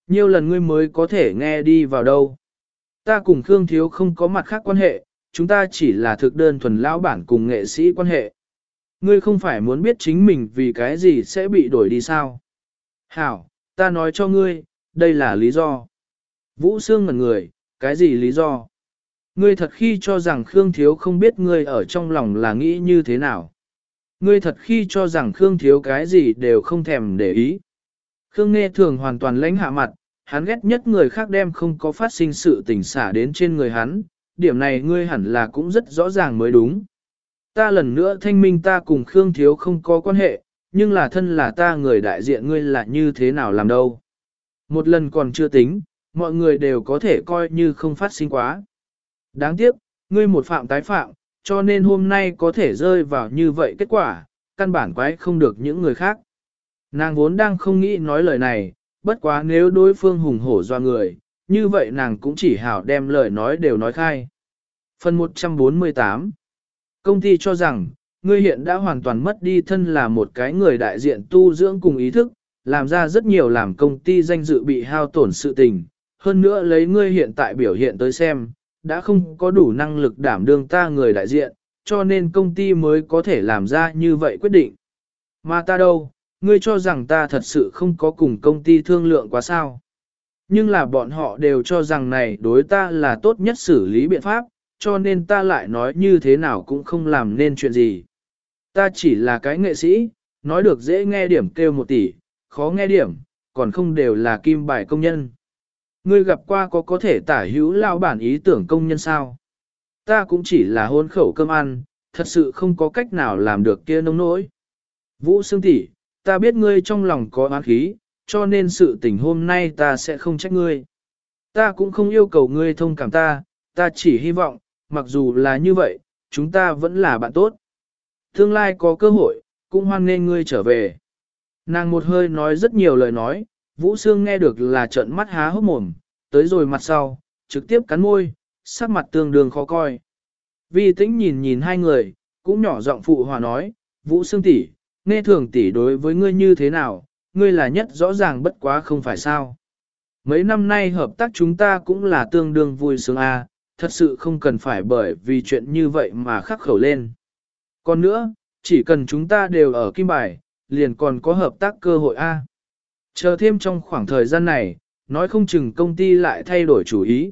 Nhiều lần ngươi mới có thể nghe đi vào đâu. Ta cùng Khương Thiếu không có mặt khác quan hệ, chúng ta chỉ là thực đơn thuần lão bản cùng nghệ sĩ quan hệ. Ngươi không phải muốn biết chính mình vì cái gì sẽ bị đổi đi sao? Hảo, ta nói cho ngươi, đây là lý do. Vũ Sương ngẩn người, cái gì lý do? Ngươi thật khi cho rằng Khương Thiếu không biết ngươi ở trong lòng là nghĩ như thế nào? Ngươi thật khi cho rằng Khương Thiếu cái gì đều không thèm để ý. Khương Nghe Thường hoàn toàn lãnh hạ mặt, hắn ghét nhất người khác đem không có phát sinh sự tình xả đến trên người hắn, điểm này ngươi hẳn là cũng rất rõ ràng mới đúng. Ta lần nữa thanh minh ta cùng Khương Thiếu không có quan hệ, nhưng là thân là ta người đại diện ngươi là như thế nào làm đâu. Một lần còn chưa tính, mọi người đều có thể coi như không phát sinh quá. Đáng tiếc, ngươi một phạm tái phạm, cho nên hôm nay có thể rơi vào như vậy kết quả, căn bản quái không được những người khác. Nàng vốn đang không nghĩ nói lời này, bất quá nếu đối phương hùng hổ doa người, như vậy nàng cũng chỉ hảo đem lời nói đều nói khai. Phần 148 Công ty cho rằng, ngươi hiện đã hoàn toàn mất đi thân là một cái người đại diện tu dưỡng cùng ý thức, làm ra rất nhiều làm công ty danh dự bị hao tổn sự tình. Hơn nữa lấy ngươi hiện tại biểu hiện tới xem, đã không có đủ năng lực đảm đương ta người đại diện, cho nên công ty mới có thể làm ra như vậy quyết định. Mà ta đâu, ngươi cho rằng ta thật sự không có cùng công ty thương lượng quá sao. Nhưng là bọn họ đều cho rằng này đối ta là tốt nhất xử lý biện pháp, cho nên ta lại nói như thế nào cũng không làm nên chuyện gì. Ta chỉ là cái nghệ sĩ, nói được dễ nghe điểm kêu 1 tỷ, khó nghe điểm, còn không đều là kim bài công nhân. Ngươi gặp qua có thể tả hữu lao bản ý tưởng công nhân sao? Ta cũng chỉ là hôn khẩu cơm ăn, thật sự không có cách nào làm được kia nông nỗi. Vũ Sương tỷ, ta biết ngươi trong lòng có oán khí, cho nên sự tình hôm nay ta sẽ không trách ngươi. Ta cũng không yêu cầu ngươi thông cảm ta chỉ hy vọng, mặc dù là như vậy, chúng ta vẫn là bạn tốt. Tương lai có cơ hội, cũng hoan nghênh ngươi trở về. Nàng một hơi nói rất nhiều lời nói, Vũ Sương nghe được là trợn mắt há hốc mồm, tới rồi mặt sau, trực tiếp cắn môi, sắc mặt tương đương khó coi. Vi Tĩnh nhìn nhìn hai người, cũng nhỏ giọng phụ hòa nói, Vũ Sương tỷ, Nghe Thường tỷ đối với ngươi như thế nào, ngươi là nhất rõ ràng bất quá không phải sao. Mấy năm nay hợp tác chúng ta cũng là tương đương vui sướng a, thật sự không cần phải bởi vì chuyện như vậy mà khắc khẩu lên. Còn nữa, chỉ cần chúng ta đều ở kim bài, liền còn có hợp tác cơ hội a. Chờ thêm trong khoảng thời gian này, nói không chừng công ty lại thay đổi chủ ý.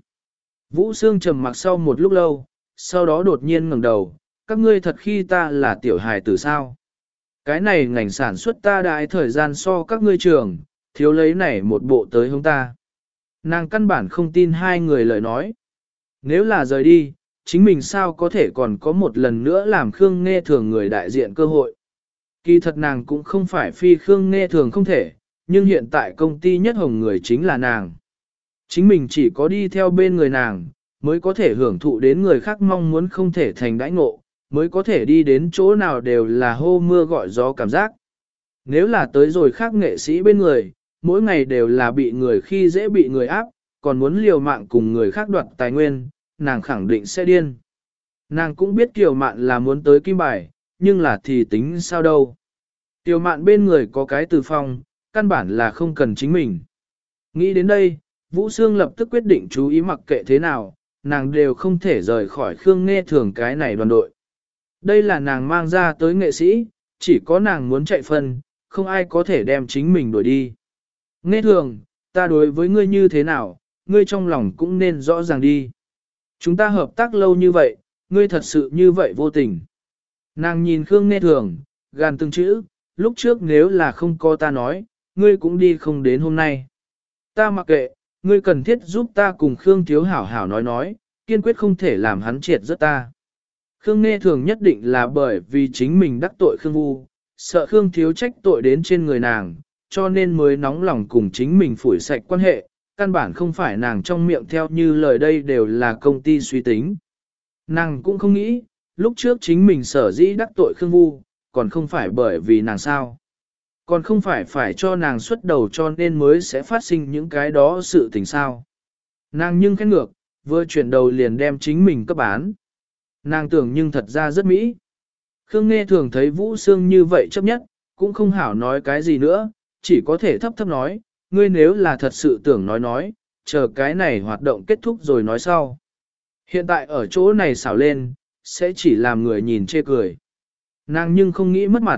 Vũ Sương trầm mặc sau một lúc lâu, sau đó đột nhiên ngẩng đầu, các ngươi thật khi ta là tiểu hài tử sao. Cái này ngành sản xuất ta đại thời gian so các ngươi trường, thiếu lấy này một bộ tới hướng ta. Nàng căn bản không tin hai người lời nói. Nếu là rời đi, chính mình sao có thể còn có một lần nữa làm Khương Nghe Thường người đại diện cơ hội. Kỳ thật nàng cũng không phải phi Khương Nghe Thường không thể, nhưng hiện tại công ty nhất hồng người chính là nàng. Chính mình chỉ có đi theo bên người nàng, mới có thể hưởng thụ đến người khác mong muốn không thể thành đãi ngộ, mới có thể đi đến chỗ nào đều là hô mưa gọi gió cảm giác. Nếu là tới rồi khác nghệ sĩ bên người, mỗi ngày đều là bị người khi dễ bị người áp, còn muốn liều mạng cùng người khác đoạt tài nguyên, nàng khẳng định sẽ điên. Nàng cũng biết Kiều Mạn là muốn tới kim bài, nhưng là thì tính sao đâu. Kiều Mạn bên người có cái Từ Phong, căn bản là không cần chính mình. Nghĩ đến đây, Vũ Sương lập tức quyết định chú ý mặc kệ thế nào, nàng đều không thể rời khỏi Khương Nghe Thường cái này đoàn đội. Đây là nàng mang ra tới nghệ sĩ, chỉ có nàng muốn chạy phân, không ai có thể đem chính mình đuổi đi. Nghe Thường, ta đối với ngươi như thế nào, ngươi trong lòng cũng nên rõ ràng đi. Chúng ta hợp tác lâu như vậy, ngươi thật sự như vậy vô tình. Nàng nhìn Khương Nghe Thường, gàn từng chữ, lúc trước nếu là không có ta nói, ngươi cũng đi không đến hôm nay. Ta mặc kệ, ngươi cần thiết giúp ta cùng Khương Thiếu hảo hảo nói, kiên quyết không thể làm hắn triệt rất ta. Khương Nghe Thường nhất định là bởi vì chính mình đắc tội Khương Vu, sợ Khương Thiếu trách tội đến trên người nàng, cho nên mới nóng lòng cùng chính mình phủi sạch quan hệ, căn bản không phải nàng trong miệng theo như lời đây đều là công ty suy tính. Nàng cũng không nghĩ, lúc trước chính mình sở dĩ đắc tội Khương Vu, còn không phải bởi vì nàng sao. Còn không phải cho nàng xuất đầu cho nên mới sẽ phát sinh những cái đó sự tình sao. Nàng nhưng khét ngược, vừa chuyển đầu liền đem chính mình cấp bán. Nàng tưởng nhưng thật ra rất mỹ. Khương Nghe Thường thấy Vũ Sương như vậy chấp nhất, cũng không hảo nói cái gì nữa, chỉ có thể thấp thấp nói, ngươi nếu là thật sự tưởng nói, chờ cái này hoạt động kết thúc rồi nói sau. Hiện tại ở chỗ này xảo lên, sẽ chỉ làm người nhìn chê cười. Nàng nhưng không nghĩ mất mặt.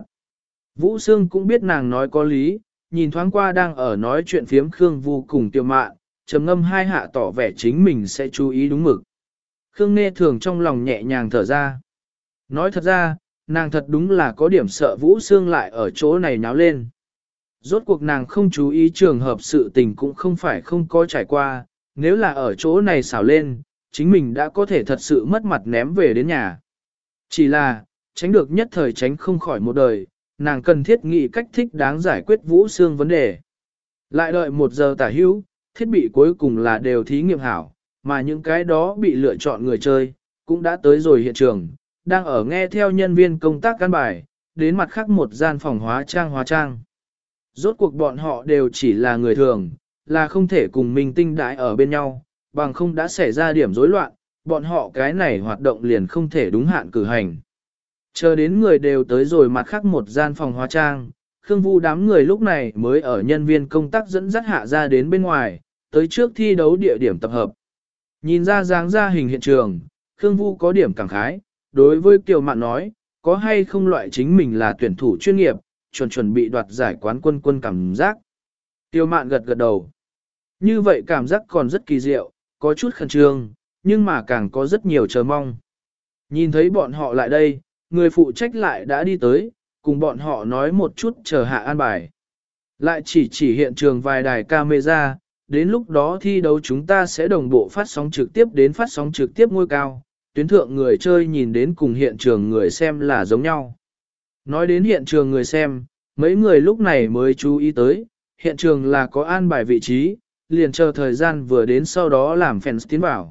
Vũ Sương cũng biết nàng nói có lý, nhìn thoáng qua đang ở nói chuyện phiếm Khương Vu cùng Tiêu Mạn, trầm ngâm hai hạ tỏ vẻ chính mình sẽ chú ý đúng mực. Khương Nghe Thường trong lòng nhẹ nhàng thở ra. Nói thật ra, nàng thật đúng là có điểm sợ Vũ Sương lại ở chỗ này náo lên. Rốt cuộc nàng không chú ý trường hợp sự tình cũng không phải không có trải qua, nếu là ở chỗ này xảo lên, chính mình đã có thể thật sự mất mặt ném về đến nhà. Chỉ là, tránh được nhất thời tránh không khỏi một đời, nàng cần thiết nghĩ cách thích đáng giải quyết Vũ Sương vấn đề. Lại đợi 1 giờ tả hữu, thiết bị cuối cùng là đều thí nghiệm hảo, mà những cái đó bị lựa chọn người chơi, cũng đã tới rồi hiện trường, đang ở nghe theo nhân viên công tác căn bài, đến mặt khác một gian phòng hóa trang. Rốt cuộc bọn họ đều chỉ là người thường, là không thể cùng mình tinh đãi ở bên nhau, bằng không đã xảy ra điểm rối loạn, bọn họ cái này hoạt động liền không thể đúng hạn cử hành. Chờ đến người đều tới rồi mặt khác một gian phòng hóa trang, Khương Vu đám người lúc này mới ở nhân viên công tác dẫn dắt hạ ra đến bên ngoài, tới trước thi đấu địa điểm tập hợp. Nhìn ra dáng ra hình hiện trường, Khương Vu có điểm cảm khái, đối với Kiều Mạn nói, có hay không loại chính mình là tuyển thủ chuyên nghiệp, chuẩn bị đoạt giải quán quân cảm giác. Kiều Mạn gật gật đầu. Như vậy cảm giác còn rất kỳ diệu, có chút khẩn trương, nhưng mà càng có rất nhiều chờ mong. Nhìn thấy bọn họ lại đây, người phụ trách lại đã đi tới, cùng bọn họ nói một chút chờ hạ an bài. Lại chỉ hiện trường vài đài camera, đến lúc đó thi đấu chúng ta sẽ đồng bộ phát sóng trực tiếp đến phát sóng trực tiếp ngôi cao, tuyến thượng người chơi nhìn đến cùng hiện trường người xem là giống nhau. Nói đến hiện trường người xem, mấy người lúc này mới chú ý tới, hiện trường là có an bài vị trí, liền chờ thời gian vừa đến sau đó làm fans tiến vào.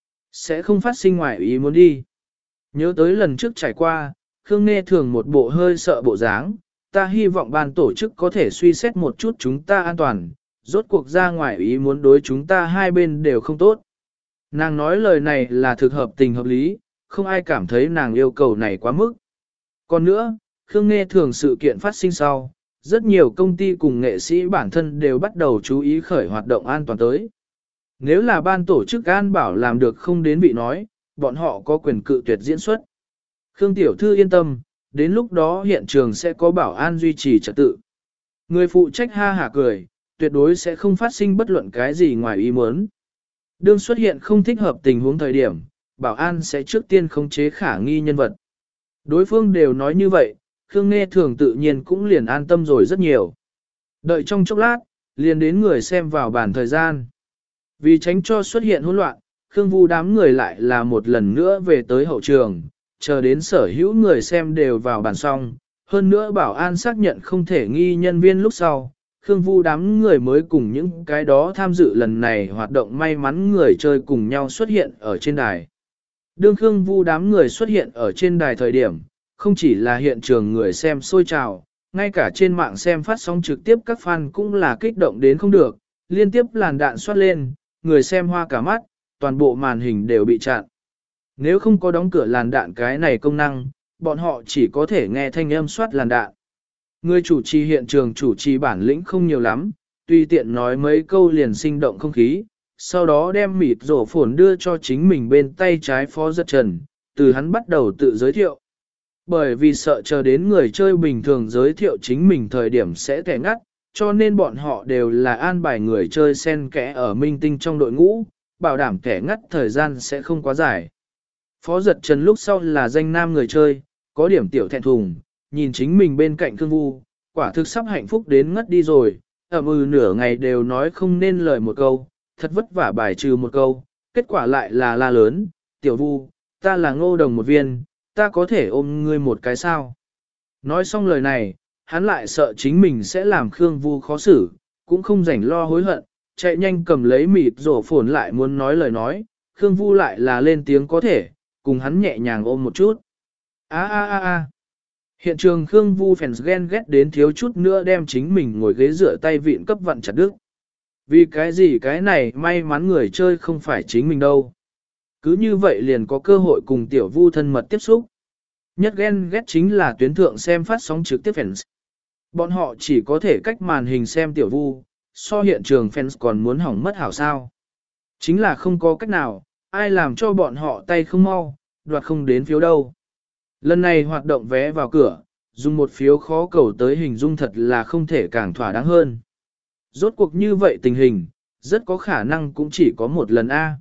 Sẽ không phát sinh ngoài ý muốn đi. Nhớ tới lần trước trải qua, Khương Nghe Thường một bộ hơi sợ bộ dáng, ta hy vọng ban tổ chức có thể suy xét một chút chúng ta an toàn, rốt cuộc ra ngoài ý muốn đối chúng ta hai bên đều không tốt. Nàng nói lời này là thực hợp tình hợp lý, không ai cảm thấy nàng yêu cầu này quá mức. Còn nữa, Khương Nghe Thường sự kiện phát sinh sau, rất nhiều công ty cùng nghệ sĩ bản thân đều bắt đầu chú ý khởi hoạt động an toàn tới. Nếu là ban tổ chức an bảo làm được không đến vị nói, bọn họ có quyền cự tuyệt diễn xuất. Khương Tiểu Thư yên tâm, đến lúc đó hiện trường sẽ có bảo an duy trì trật tự. Người phụ trách ha hả cười, tuyệt đối sẽ không phát sinh bất luận cái gì ngoài ý muốn. Đương xuất hiện không thích hợp tình huống thời điểm, bảo an sẽ trước tiên khống chế khả nghi nhân vật. Đối phương đều nói như vậy, Khương Nghe Thường tự nhiên cũng liền an tâm rồi rất nhiều. Đợi trong chốc lát, liền đến người xem vào bản thời gian. Vì tránh cho xuất hiện hỗn loạn, Khương Vu đám người lại là một lần nữa về tới hậu trường, chờ đến sở hữu người xem đều vào bàn xong. Hơn nữa bảo an xác nhận không thể nghi nhân viên lúc sau, Khương Vu đám người mới cùng những cái đó tham dự lần này hoạt động may mắn người chơi cùng nhau xuất hiện ở trên đài. Đương Khương Vu đám người xuất hiện ở trên đài thời điểm, không chỉ là hiện trường người xem sôi trào, ngay cả trên mạng xem phát sóng trực tiếp các fan cũng là kích động đến không được, liên tiếp làn đạn xoát lên, người xem hoa cả mắt, toàn bộ màn hình đều bị chặn. Nếu không có đóng cửa làn đạn cái này công năng, bọn họ chỉ có thể nghe thanh âm soát làn đạn. Người chủ trì hiện trường chủ trì bản lĩnh không nhiều lắm, tùy tiện nói mấy câu liền sinh động không khí, sau đó đem mịt rổ phồn đưa cho chính mình bên tay trái Phó Giật Trần, từ hắn bắt đầu tự giới thiệu. Bởi vì sợ chờ đến người chơi bình thường giới thiệu chính mình thời điểm sẽ kẻ ngắt, cho nên bọn họ đều là an bài người chơi xen kẽ ở minh tinh trong đội ngũ, bảo đảm kẻ ngắt thời gian sẽ không quá dài. Phó Giật Trần lúc sau là danh nam người chơi, có điểm tiểu thẹn thùng, nhìn chính mình bên cạnh Khương Vu, quả thực sắp hạnh phúc đến ngất đi rồi, nửa ngày đều nói không nên lời một câu, thật vất vả bài trừ một câu, kết quả lại là la lớn, tiểu Vu, ta là Ngô Đồng một viên, ta có thể ôm ngươi một cái sao. Nói xong lời này, hắn lại sợ chính mình sẽ làm Khương Vu khó xử, cũng không rảnh lo hối hận, chạy nhanh cầm lấy mịt rổ phồn lại muốn nói lời nói, Khương Vu lại là lên tiếng có thể, cùng hắn nhẹ nhàng ôm một chút. Hiện trường Khương Vu fans ghen ghét đến thiếu chút nữa đem chính mình ngồi ghế rửa tay vịn cấp vặn chặt đứt. Vì cái gì cái này may mắn người chơi không phải chính mình đâu. Cứ như vậy liền có cơ hội cùng tiểu Vu thân mật tiếp xúc. Nhất ghen ghét chính là tuyến thượng xem phát sóng trực tiếp fans. Bọn họ chỉ có thể cách màn hình xem tiểu Vu, so hiện trường fans còn muốn hỏng mất hảo sao. Chính là không có cách nào, ai làm cho bọn họ tay không mau, đoạt không đến phiếu đâu. Lần này hoạt động vé vào cửa, dùng một phiếu khó cầu tới hình dung thật là không thể càng thỏa đáng hơn. Rốt cuộc như vậy tình hình, rất có khả năng cũng chỉ có một lần A.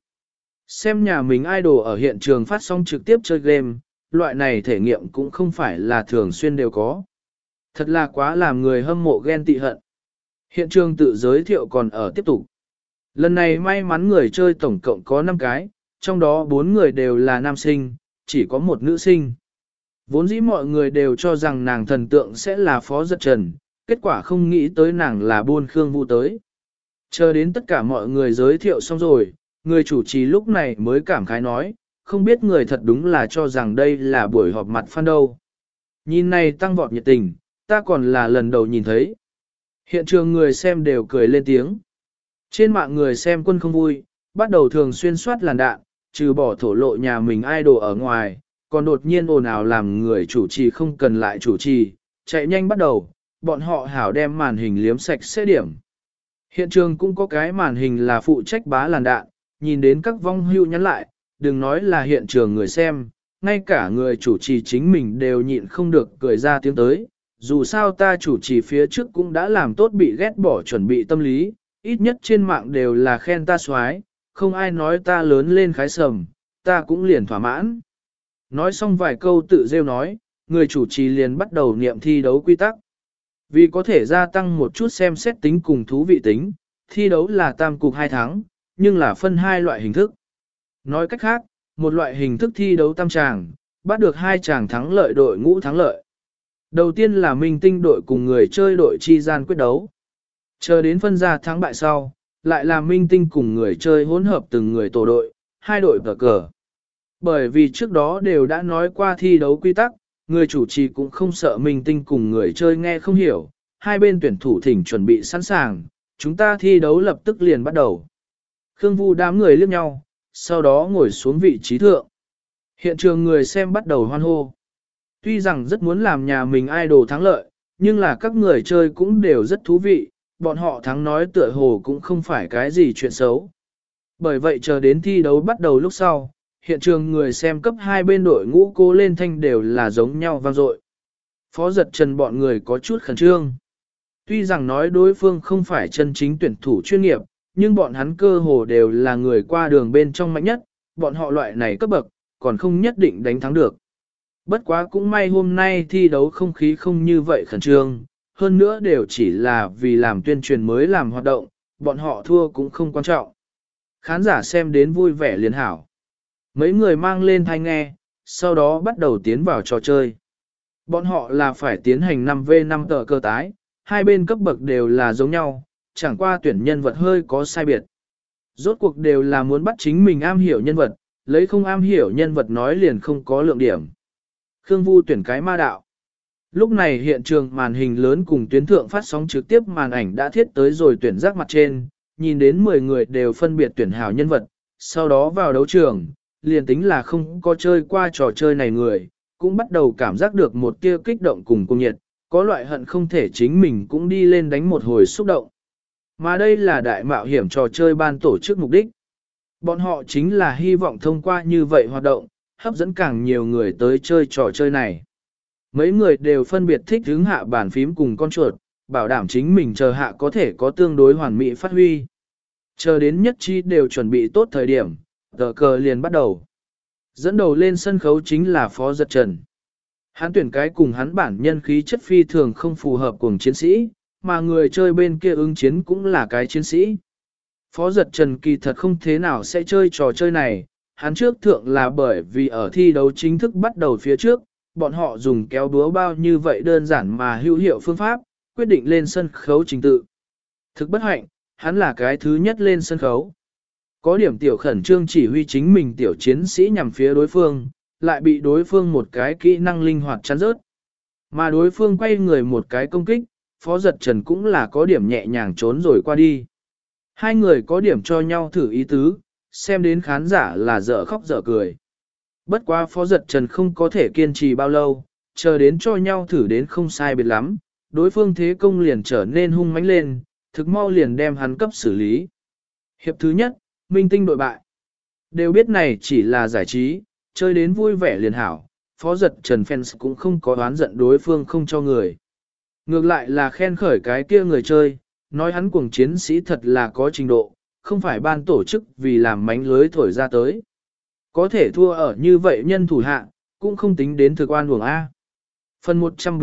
Xem nhà mình idol ở hiện trường phát sóng trực tiếp chơi game, loại này thể nghiệm cũng không phải là thường xuyên đều có. Thật là quá làm người hâm mộ ghen tị hận. Hiện trường tự giới thiệu còn ở tiếp tục. Lần này may mắn người chơi tổng cộng có 5 cái, trong đó 4 người đều là nam sinh, chỉ có một nữ sinh. Vốn dĩ mọi người đều cho rằng nàng thần tượng sẽ là Phó Giật Trần, kết quả không nghĩ tới nàng là Buôn Khương Vũ tới. Chờ đến tất cả mọi người giới thiệu xong rồi, người chủ trì lúc này mới cảm khái nói, không biết người thật đúng là cho rằng đây là buổi họp mặt fan đâu. Nhìn này tăng vọt nhiệt tình, ta còn là lần đầu nhìn thấy. Hiện trường người xem đều cười lên tiếng. Trên mạng người xem quân không vui, bắt đầu thường xuyên soát làn đạn, trừ bỏ thổ lộ nhà mình idol ở ngoài, còn đột nhiên ồn ào làm người chủ trì không cần lại chủ trì, chạy nhanh bắt đầu, bọn họ hảo đem màn hình liếm sạch sẽ điểm. Hiện trường cũng có cái màn hình là phụ trách bá làn đạn, nhìn đến các vong hưu nhắn lại, đừng nói là hiện trường người xem, ngay cả người chủ trì chính mình đều nhịn không được cười ra tiếng tới. Dù sao ta chủ trì phía trước cũng đã làm tốt bị ghét bỏ chuẩn bị tâm lý, ít nhất trên mạng đều là khen ta xoái, không ai nói ta lớn lên khái sầm, ta cũng liền thỏa mãn. Nói xong vài câu tự rêu nói, người chủ trì liền bắt đầu niệm thi đấu quy tắc. Vì có thể gia tăng một chút xem xét tính cùng thú vị tính, thi đấu là tam cục 2 thắng, nhưng là phân 2 loại hình thức. Nói cách khác, một loại hình thức thi đấu tam tràng, bắt được 2 tràng thắng lợi đội ngũ thắng lợi. Đầu tiên là minh tinh đội cùng người chơi đội chi gian quyết đấu. Chờ đến phân ra thắng bại sau, lại là minh tinh cùng người chơi hỗn hợp từng người tổ đội, 2 đội cờ cờ. Bởi vì trước đó đều đã nói qua thi đấu quy tắc, người chủ trì cũng không sợ minh tinh cùng người chơi nghe không hiểu, hai bên tuyển thủ thỉnh chuẩn bị sẵn sàng, chúng ta thi đấu lập tức liền bắt đầu. Khương Vu đám người liếc nhau, sau đó ngồi xuống vị trí thượng. Hiện trường người xem bắt đầu hoan hô. Tuy rằng rất muốn làm nhà mình idol thắng lợi, nhưng là các người chơi cũng đều rất thú vị, bọn họ thắng nói tựa hồ cũng không phải cái gì chuyện xấu. Bởi vậy chờ đến thi đấu bắt đầu lúc sau, hiện trường người xem cấp 2 bên đội ngũ cố lên thanh đều là giống nhau vang dội. Phó Giật Trần bọn người có chút khẩn trương. Tuy rằng nói đối phương không phải chân chính tuyển thủ chuyên nghiệp, nhưng bọn hắn cơ hồ đều là người qua đường bên trong mạnh nhất, bọn họ loại này cấp bậc, còn không nhất định đánh thắng được. Bất quá cũng may hôm nay thi đấu không khí không như vậy khẩn trương, hơn nữa đều chỉ là vì làm tuyên truyền mới làm hoạt động, bọn họ thua cũng không quan trọng. Khán giả xem đến vui vẻ liền hảo. Mấy người mang lên tai nghe, sau đó bắt đầu tiến vào trò chơi. Bọn họ là phải tiến hành 5v5 tờ cơ tái, hai bên cấp bậc đều là giống nhau, chẳng qua tuyển nhân vật hơi có sai biệt. Rốt cuộc đều là muốn bắt chính mình am hiểu nhân vật, lấy không am hiểu nhân vật nói liền không có lượng điểm. Khương Vu tuyển cái ma đạo. Lúc này hiện trường màn hình lớn cùng tuyến thượng phát sóng trực tiếp màn ảnh đã thiết tới rồi tuyển giác mặt trên, nhìn đến 10 người đều phân biệt tuyển hảo nhân vật, sau đó vào đấu trường, liền tính là không có chơi qua trò chơi này người, cũng bắt đầu cảm giác được một tia kích động cùng cung nhiệt, có loại hận không thể chính mình cũng đi lên đánh một hồi xúc động. Mà đây là đại mạo hiểm trò chơi ban tổ chức mục đích. Bọn họ chính là hy vọng thông qua như vậy hoạt động, hấp dẫn càng nhiều người tới chơi trò chơi này. Mấy người đều phân biệt thích hướng hạ bàn phím cùng con chuột, bảo đảm chính mình chờ hạ có thể có tương đối hoàn mỹ phát huy. Chờ đến nhất chi đều chuẩn bị tốt thời điểm, tờ cờ liền bắt đầu. Dẫn đầu lên sân khấu chính là Phó Giật Trần. Hắn tuyển cái cùng hắn bản nhân khí chất phi thường không phù hợp cùng chiến sĩ, mà người chơi bên kia ứng chiến cũng là cái chiến sĩ. Phó Giật Trần kỳ thật không thế nào sẽ chơi trò chơi này, hắn trước thượng là bởi vì ở thi đấu chính thức bắt đầu phía trước, bọn họ dùng kéo búa bao như vậy đơn giản mà hữu hiệu phương pháp, quyết định lên sân khấu trình tự. Thực bất hạnh, hắn là cái thứ nhất lên sân khấu. Có điểm tiểu khẩn trương chỉ huy chính mình tiểu chiến sĩ nhằm phía đối phương, lại bị đối phương một cái kỹ năng linh hoạt chắn rớt. Mà đối phương quay người một cái công kích, Phó Giật Trần cũng là có điểm nhẹ nhàng trốn rồi qua đi. Hai người có điểm cho nhau thử ý tứ, xem đến khán giả là dở khóc dở cười. Bất quá Phó Giật Trần không có thể kiên trì bao lâu, chờ đến cho nhau thử đến không sai biệt lắm, đối phương thế công liền trở nên hung mãnh lên, thực mau liền đem hắn cấp xử lý. Hiệp thứ nhất, Minh Tinh đội bại. Đều biết này chỉ là giải trí, chơi đến vui vẻ liền hảo, phó giật Trần fans cũng không có oán giận đối phương không cho người. Ngược lại là khen khởi cái kia người chơi, nói hắn cuồng chiến sĩ thật là có trình độ, không phải ban tổ chức vì làm mánh lưới thổi ra tới. Có thể thua ở như vậy nhân thủ hạ, cũng không tính đến thực oan uổng A. Phần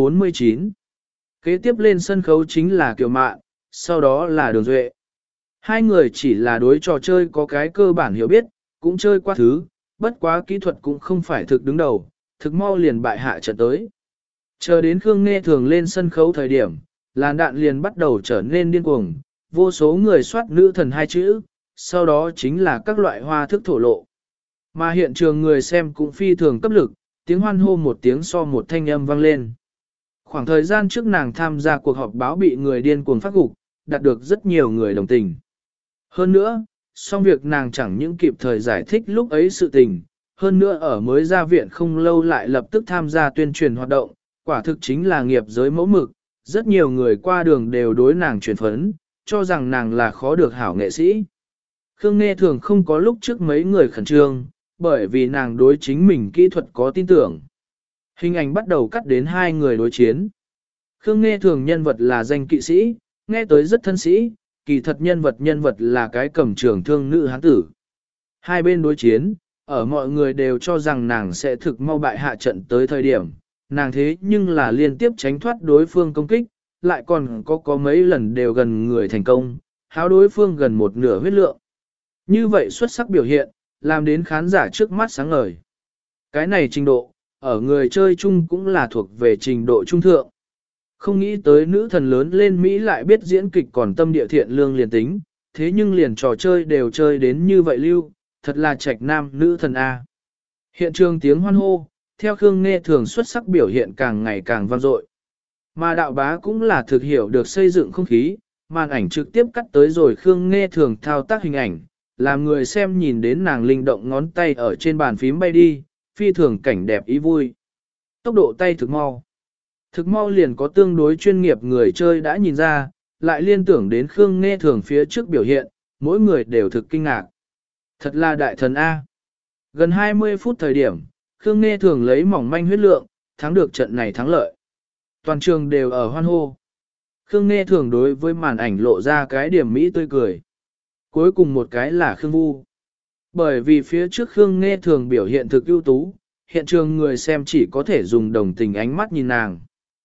149 kế tiếp lên sân khấu chính là Kiều Mạn, sau đó là Đường Duệ. Hai người chỉ là đối trò chơi có cái cơ bản hiểu biết, cũng chơi qua thứ, bất quá kỹ thuật cũng không phải thực đứng đầu, thực mau liền bại hạ trận tới. Chờ đến Khương Nghe Thường lên sân khấu thời điểm, làn đạn liền bắt đầu trở nên điên cuồng, vô số người soát nữ thần hai chữ, sau đó chính là các loại hoa thức thổ lộ. Mà hiện trường người xem cũng phi thường cấp lực, tiếng hoan hô một tiếng so một thanh âm vang lên. Khoảng thời gian trước nàng tham gia cuộc họp báo bị người điên cuồng phát gục, đạt được rất nhiều người đồng tình. Hơn nữa, song việc nàng chẳng những kịp thời giải thích lúc ấy sự tình, hơn nữa ở mới ra viện không lâu lại lập tức tham gia tuyên truyền hoạt động, quả thực chính là nghiệp giới mẫu mực, rất nhiều người qua đường đều đối nàng truyền phấn, cho rằng nàng là khó được hảo nghệ sĩ. Khương Nghe Thường không có lúc trước mấy người khẩn trương, bởi vì nàng đối chính mình kỹ thuật có tin tưởng. Hình ảnh bắt đầu cắt đến hai người đối chiến. Khương Nghe Thường nhân vật là danh kỵ sĩ, nghe tới rất thân sĩ, kỳ thật nhân vật là cái cầm trường thương nữ hán tử. Hai bên đối chiến, ở mọi người đều cho rằng nàng sẽ thực mau bại hạ trận tới thời điểm, nàng thế nhưng là liên tiếp tránh thoát đối phương công kích, lại còn có mấy lần đều gần người thành công, háo đối phương gần một nửa huyết lượng. Như vậy xuất sắc biểu hiện, làm đến khán giả trước mắt sáng ngời. Cái này trình độ, ở người chơi chung cũng là thuộc về trình độ trung thượng. Không nghĩ tới nữ thần lớn lên Mỹ lại biết diễn kịch còn tâm địa thiện lương liền tính, thế nhưng liền trò chơi đều chơi đến như vậy lưu, thật là trạch nam nữ thần A. Hiện trường tiếng hoan hô, theo Khương Nghe Thường xuất sắc biểu hiện càng ngày càng vang dội. Mà đạo bá cũng là thực hiểu được xây dựng không khí, màn ảnh trực tiếp cắt tới rồi Khương Nghe Thường thao tác hình ảnh, làm người xem nhìn đến nàng linh động ngón tay ở trên bàn phím bay đi, phi thường cảnh đẹp ý vui. Tốc độ tay thực mau. Thực mau liền có tương đối chuyên nghiệp người chơi đã nhìn ra, lại liên tưởng đến Khương Nghe Thường phía trước biểu hiện, mỗi người đều thực kinh ngạc. Thật là đại thần A. Gần 20 phút thời điểm, Khương Nghe Thường lấy mỏng manh huyết lượng, thắng được trận này thắng lợi. Toàn trường đều ở hoan hô. Khương Nghe Thường đối với màn ảnh lộ ra cái điểm mỹ tươi cười. Cuối cùng một cái là Khương Vu. Bởi vì phía trước Khương Nghe Thường biểu hiện thực ưu tú, hiện trường người xem chỉ có thể dùng đồng tình ánh mắt nhìn nàng.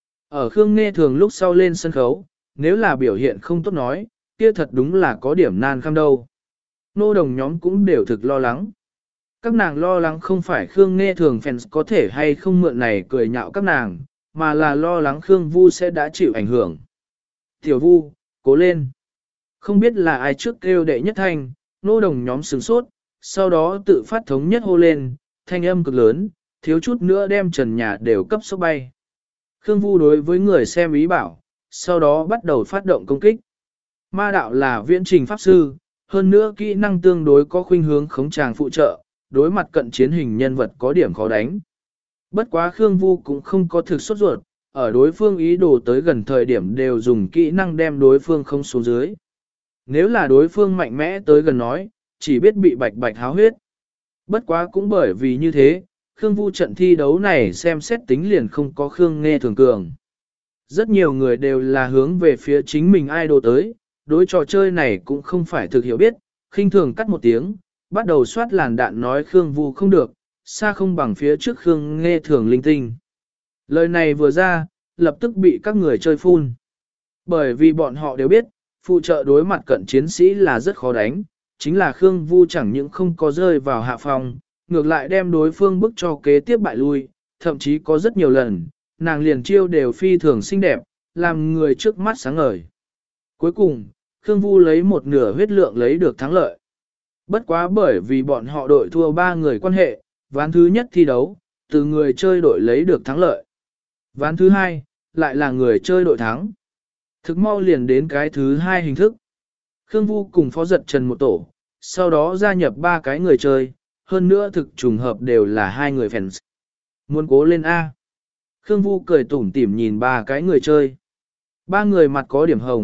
Ở Khương Nghe Thường lúc sau lên sân khấu, nếu là biểu hiện không tốt nói, kia thật đúng là có điểm nan kham đâu. Nô đồng nhóm cũng đều thực lo lắng. Các nàng lo lắng không phải Khương Nghe Thường fans có thể hay không mượn này cười nhạo các nàng, mà là lo lắng Khương Vu sẽ đã chịu ảnh hưởng. Tiểu Vu, cố lên. Không biết là ai trước kêu đệ nhất thanh, nô đồng nhóm sửng sốt, sau đó tự phát thống nhất hô lên, thanh âm cực lớn, thiếu chút nữa đem trần nhà đều cấp sốc bay. Khương Vu đối với người xem ý bảo, sau đó bắt đầu phát động công kích. Ma đạo là viễn trình pháp sư, hơn nữa kỹ năng tương đối có khuynh hướng khống tràng phụ trợ, đối mặt cận chiến hình nhân vật có điểm khó đánh. Bất quá Khương Vu cũng không có thực sốt ruột, ở đối phương ý đồ tới gần thời điểm đều dùng kỹ năng đem đối phương không xuống dưới. Nếu là đối phương mạnh mẽ tới gần nói, chỉ biết bị bạch bạch háo huyết. Bất quá cũng bởi vì như thế, Khương Vu trận thi đấu này xem xét tính liền không có Khương Nghe Thường cường. Rất nhiều người đều là hướng về phía chính mình idol tới, đối trò chơi này cũng không phải thực hiểu biết, khinh thường cắt một tiếng, bắt đầu soát làn đạn nói Khương Vu không được, xa không bằng phía trước Khương Nghe Thường linh tinh. Lời này vừa ra, lập tức bị các người chơi phun. Bởi vì bọn họ đều biết, phụ trợ đối mặt cận chiến sĩ là rất khó đánh, chính là Khương Vu chẳng những không có rơi vào hạ phòng, ngược lại đem đối phương bức cho kế tiếp bại lui, thậm chí có rất nhiều lần, nàng liền chiêu đều phi thường xinh đẹp, làm người trước mắt sáng ngời. Cuối cùng, Khương Vu lấy một nửa huyết lượng lấy được thắng lợi. Bất quá bởi vì bọn họ đội thua 3 người quan hệ, ván thứ nhất thi đấu, từ người chơi đội lấy được thắng lợi. Ván thứ hai, lại là người chơi đội thắng. Thực mau liền đến cái thứ hai hình thức. Khương Vu cùng Phó Giật Trần một tổ, sau đó gia nhập 3 cái người chơi, hơn nữa thực trùng hợp đều là 2 người fans. Muốn cố lên A. Khương Vu cười tủm tỉm nhìn 3 cái người chơi. 3 người mặt có điểm hồng,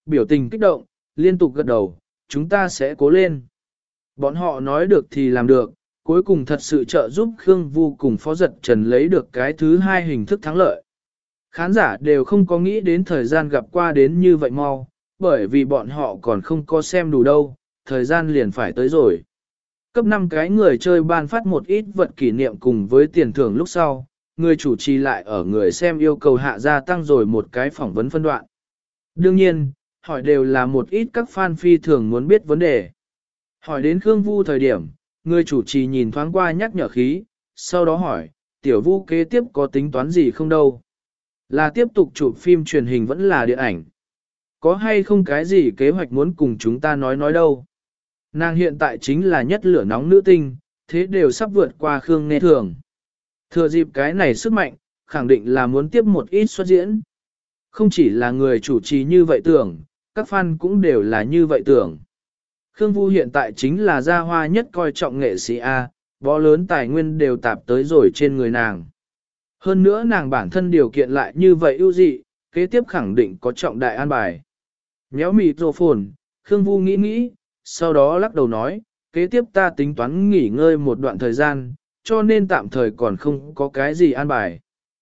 biểu tình kích động, liên tục gật đầu, chúng ta sẽ cố lên. Bọn họ nói được thì làm được, cuối cùng thật sự trợ giúp Khương Vu cùng Phó Giật Trần lấy được cái thứ hai hình thức thắng lợi. Khán giả đều không có nghĩ đến thời gian gặp qua đến như vậy mau, bởi vì bọn họ còn không có xem đủ đâu, thời gian liền phải tới rồi. Cấp 5 cái người chơi ban phát một ít vật kỷ niệm cùng với tiền thưởng lúc sau, người chủ trì lại ở người xem yêu cầu hạ gia tăng rồi một cái phỏng vấn phân đoạn. Đương nhiên, hỏi đều là một ít các fan phi thường muốn biết vấn đề. Hỏi đến Khương Vu thời điểm, người chủ trì nhìn thoáng qua nhắc nhở khí, sau đó hỏi, tiểu Vu kế tiếp có tính toán gì không đâu? Là tiếp tục chụp phim truyền hình vẫn là điện ảnh? Có hay không cái gì kế hoạch muốn cùng chúng ta nói đâu? Nàng hiện tại chính là nhất lửa nóng nữ tinh, thế đều sắp vượt qua Khương Nghe Thường. Thừa dịp cái này sức mạnh, khẳng định là muốn tiếp một ít xuất diễn. Không chỉ là người chủ trì như vậy tưởng, các fan cũng đều là như vậy tưởng. Khương Vu hiện tại chính là gia hoa nhất coi trọng nghệ sĩ A, bó lớn tài nguyên đều tạp tới rồi trên người nàng. Hơn nữa nàng bản thân điều kiện lại như vậy ưu dị, kế tiếp khẳng định có trọng đại an bài. Nhéo microphone, Khương Vu nghĩ, sau đó lắc đầu nói, kế tiếp ta tính toán nghỉ ngơi một đoạn thời gian, cho nên tạm thời còn không có cái gì an bài.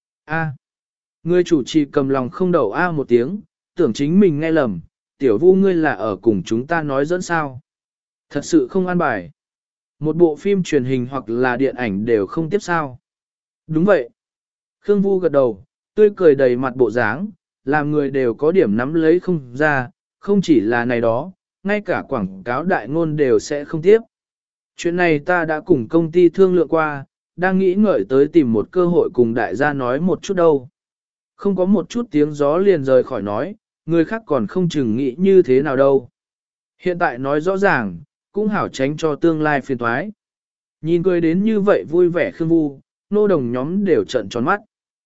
A. Người chủ trì cầm lòng không đầu A một tiếng, tưởng chính mình nghe lầm, tiểu Vu ngươi là ở cùng chúng ta nói dẫn sao. Thật sự không an bài. Một bộ phim truyền hình hoặc là điện ảnh đều không tiếp sao. Đúng vậy. Khương Vu gật đầu, tươi cười đầy mặt bộ dáng, làm người đều có điểm nắm lấy không ra, không chỉ là này đó, ngay cả quảng cáo đại ngôn đều sẽ không tiếp. Chuyện này ta đã cùng công ty thương lượng qua, đang nghĩ ngợi tới tìm một cơ hội cùng đại gia nói một chút đâu. Không có một chút tiếng gió liền rời khỏi nói, người khác còn không chừng nghĩ như thế nào đâu. Hiện tại nói rõ ràng, cũng hảo tránh cho tương lai phiền toái. Nhìn cười đến như vậy vui vẻ Khương Vu, nô đồng nhóm đều trợn tròn mắt.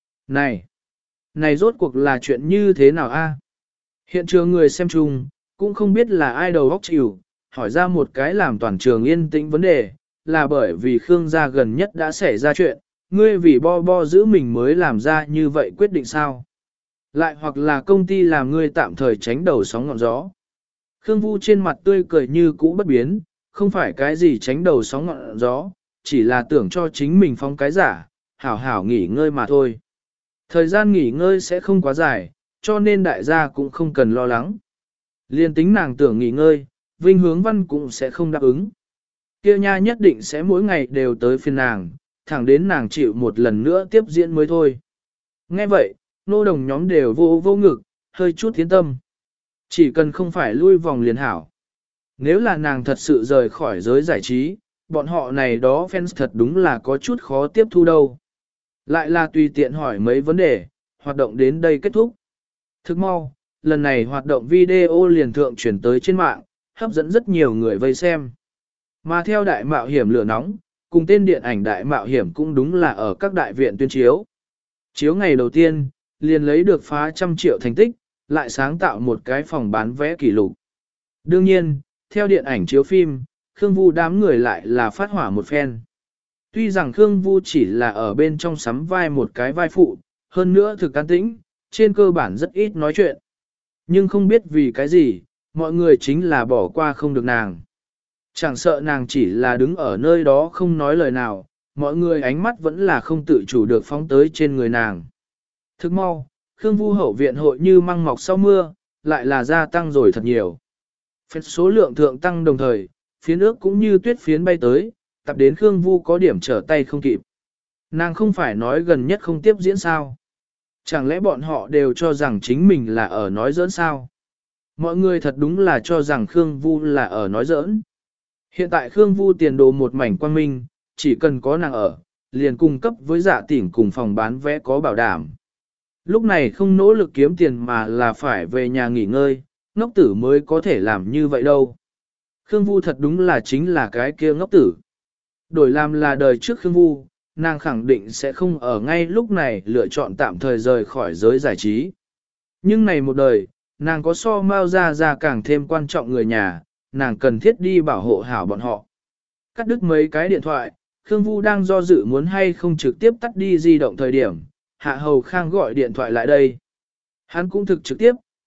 Này rốt cuộc là chuyện như thế nào a? Hiện trường người xem chung, cũng không biết là ai đầu óc chịu, hỏi ra một cái làm toàn trường yên tĩnh vấn đề, là bởi vì Khương gia gần nhất đã xảy ra chuyện, ngươi vì bo giữ mình mới làm ra như vậy quyết định sao? Lại hoặc là công ty làm ngươi tạm thời tránh đầu sóng ngọn gió. Khương Vu trên mặt tươi cười như cũ bất biến, không phải cái gì tránh đầu sóng ngọn gió, chỉ là tưởng cho chính mình phong cái giả, hảo hảo nghỉ ngơi mà thôi. Thời gian nghỉ ngơi sẽ không quá dài, cho nên đại gia cũng không cần lo lắng. Liên tính nàng tưởng nghỉ ngơi, Vinh Hướng Văn cũng sẽ không đáp ứng. Kia nha nhất định sẽ mỗi ngày đều tới phiên nàng, thẳng đến nàng chịu một lần nữa tiếp diễn mới thôi. Nghe vậy, nô đồng nhóm đều vô ngực, hơi chút tiến tâm. Chỉ cần không phải lui vòng liền hảo. Nếu là nàng thật sự rời khỏi giới giải trí, bọn họ này đó fans thật đúng là có chút khó tiếp thu đâu. Lại là tùy tiện hỏi mấy vấn đề, hoạt động đến đây kết thúc. Thức mau, lần này hoạt động video liền thượng chuyển tới trên mạng, hấp dẫn rất nhiều người vây xem. Mà theo đại mạo hiểm lửa nóng, cùng tên điện ảnh đại mạo hiểm cũng đúng là ở các đại viện tuyên chiếu. Chiếu ngày đầu tiên, liền lấy được phá 100 triệu thành tích, lại sáng tạo một cái phòng bán vé kỷ lục. Đương nhiên, theo điện ảnh chiếu phim, Khương Vu đám người lại là phát hỏa một phen. Tuy rằng Khương Vu chỉ là ở bên trong sắm vai một cái vai phụ, hơn nữa thực an tĩnh, trên cơ bản rất ít nói chuyện. Nhưng không biết vì cái gì, mọi người chính là bỏ qua không được nàng. Chẳng sợ nàng chỉ là đứng ở nơi đó không nói lời nào, mọi người ánh mắt vẫn là không tự chủ được phóng tới trên người nàng. Thức mau, Khương Vu hậu viện hội như măng mọc sau mưa, lại là gia tăng rồi thật nhiều. Phép số lượng thượng tăng đồng thời, phiến ước cũng như tuyết phiến bay tới, tập đến Khương Vu có điểm trở tay không kịp. Nàng không phải nói gần nhất không tiếp diễn sao. Chẳng lẽ bọn họ đều cho rằng chính mình là ở nói giỡn sao? Mọi người thật đúng là cho rằng Khương Vu là ở nói giỡn. Hiện tại Khương Vu tiền đồ một mảnh quang minh, chỉ cần có nàng ở, liền cung cấp với Dạ Tỉnh cùng phòng bán vé có bảo đảm. Lúc này không nỗ lực kiếm tiền mà là phải về nhà nghỉ ngơi, ngốc tử mới có thể làm như vậy đâu. Khương Vu thật đúng là chính là cái kia ngốc tử. Đổi làm là đời trước Khương Vu, nàng khẳng định sẽ không ở ngay lúc này lựa chọn tạm thời rời khỏi giới giải trí. Nhưng này một đời, nàng có so Mao ra càng thêm quan trọng người nhà, nàng cần thiết đi bảo hộ hảo bọn họ. Cắt đứt mấy cái điện thoại, Khương Vu đang do dự muốn hay không trực tiếp tắt đi di động thời điểm, Hạ Hầu Khang gọi điện thoại lại đây. Hắn cũng thực trực tiếp,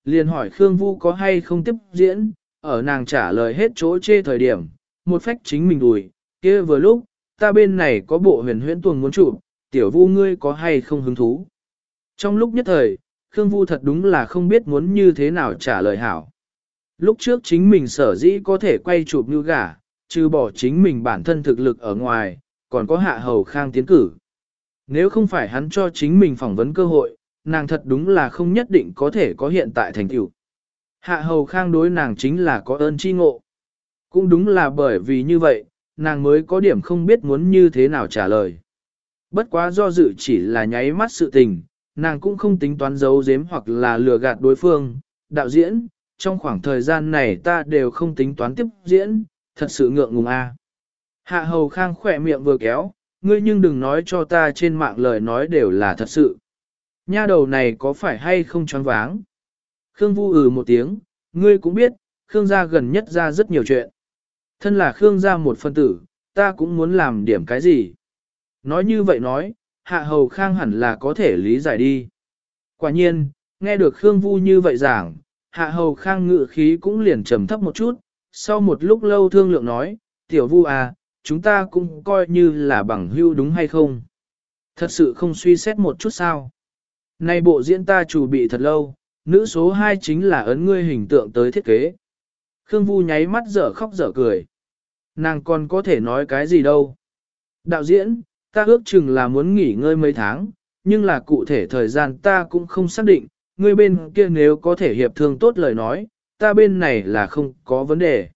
liền hỏi Khương Vu có hay không tiếp diễn, ở nàng trả lời hết chỗ chê thời điểm, một phách chính mình đùi, kia vừa lúc, ta bên này có bộ huyền huyễn tuồng muốn chụp, tiểu Vu ngươi có hay không hứng thú. Trong lúc nhất thời, Khương Vu thật đúng là không biết muốn như thế nào trả lời hảo. Lúc trước chính mình sở dĩ có thể quay chụp như gả, trừ bỏ chính mình bản thân thực lực ở ngoài, còn có Hạ Hầu Khang tiến cử. Nếu không phải hắn cho chính mình phỏng vấn cơ hội, nàng thật đúng là không nhất định có thể có hiện tại thành tựu. Hạ Hầu Khang đối nàng chính là có ơn chi ngộ. Cũng đúng là bởi vì như vậy, nàng mới có điểm không biết muốn như thế nào trả lời. Bất quá do dự chỉ là nháy mắt sự tình, nàng cũng không tính toán giấu giếm hoặc là lừa gạt đối phương. Đạo diễn, trong khoảng thời gian này ta đều không tính toán tiếp diễn, thật sự ngượng ngùng a. Hạ Hầu Khang khỏe miệng vừa kéo, ngươi nhưng đừng nói cho ta trên mạng lời nói đều là thật sự. Nha đầu này có phải hay không choáng váng? Khương Vu một tiếng, ngươi cũng biết, Khương gia gần nhất ra rất nhiều chuyện. Thân là Khương gia một phân tử, ta cũng muốn làm điểm cái gì. Nói như vậy nói, Hạ Hầu Khang hẳn là có thể lý giải đi. Quả nhiên, nghe được Khương Vu như vậy giảng, Hạ Hầu Khang ngự khí cũng liền trầm thấp một chút, sau một lúc lâu thương lượng nói, tiểu Vu à, chúng ta cũng coi như là bằng hữu đúng hay không? Thật sự không suy xét một chút sao? Này bộ diễn ta chủ bị thật lâu, nữ số 2 chính là ấn ngươi hình tượng tới thiết kế. Khương Vu nháy mắt dở khóc dở cười. Nàng còn có thể nói cái gì đâu? Đạo diễn, ta ước chừng là muốn nghỉ ngơi mấy tháng, nhưng là cụ thể thời gian ta cũng không xác định, ngươi bên kia nếu có thể hiệp thương tốt lời nói, ta bên này là không có vấn đề.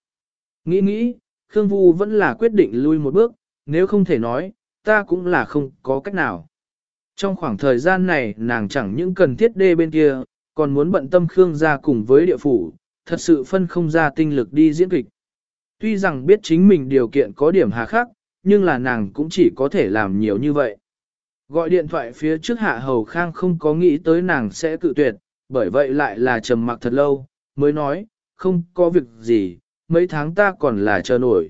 Nghĩ, Khương Vu vẫn là quyết định lui một bước, nếu không thể nói, ta cũng là không có cách nào. Trong khoảng thời gian này nàng chẳng những cần thiết đê bên kia, còn muốn bận tâm Khương gia cùng với địa phủ, thật sự phân không ra tinh lực đi diễn kịch. Tuy rằng biết chính mình điều kiện có điểm hà khắc, nhưng là nàng cũng chỉ có thể làm nhiều như vậy. Gọi điện thoại phía trước Hạ Hầu Khang không có nghĩ tới nàng sẽ cự tuyệt, bởi vậy lại là trầm mặc thật lâu, mới nói, không có việc gì, mấy tháng ta còn là chờ nổi.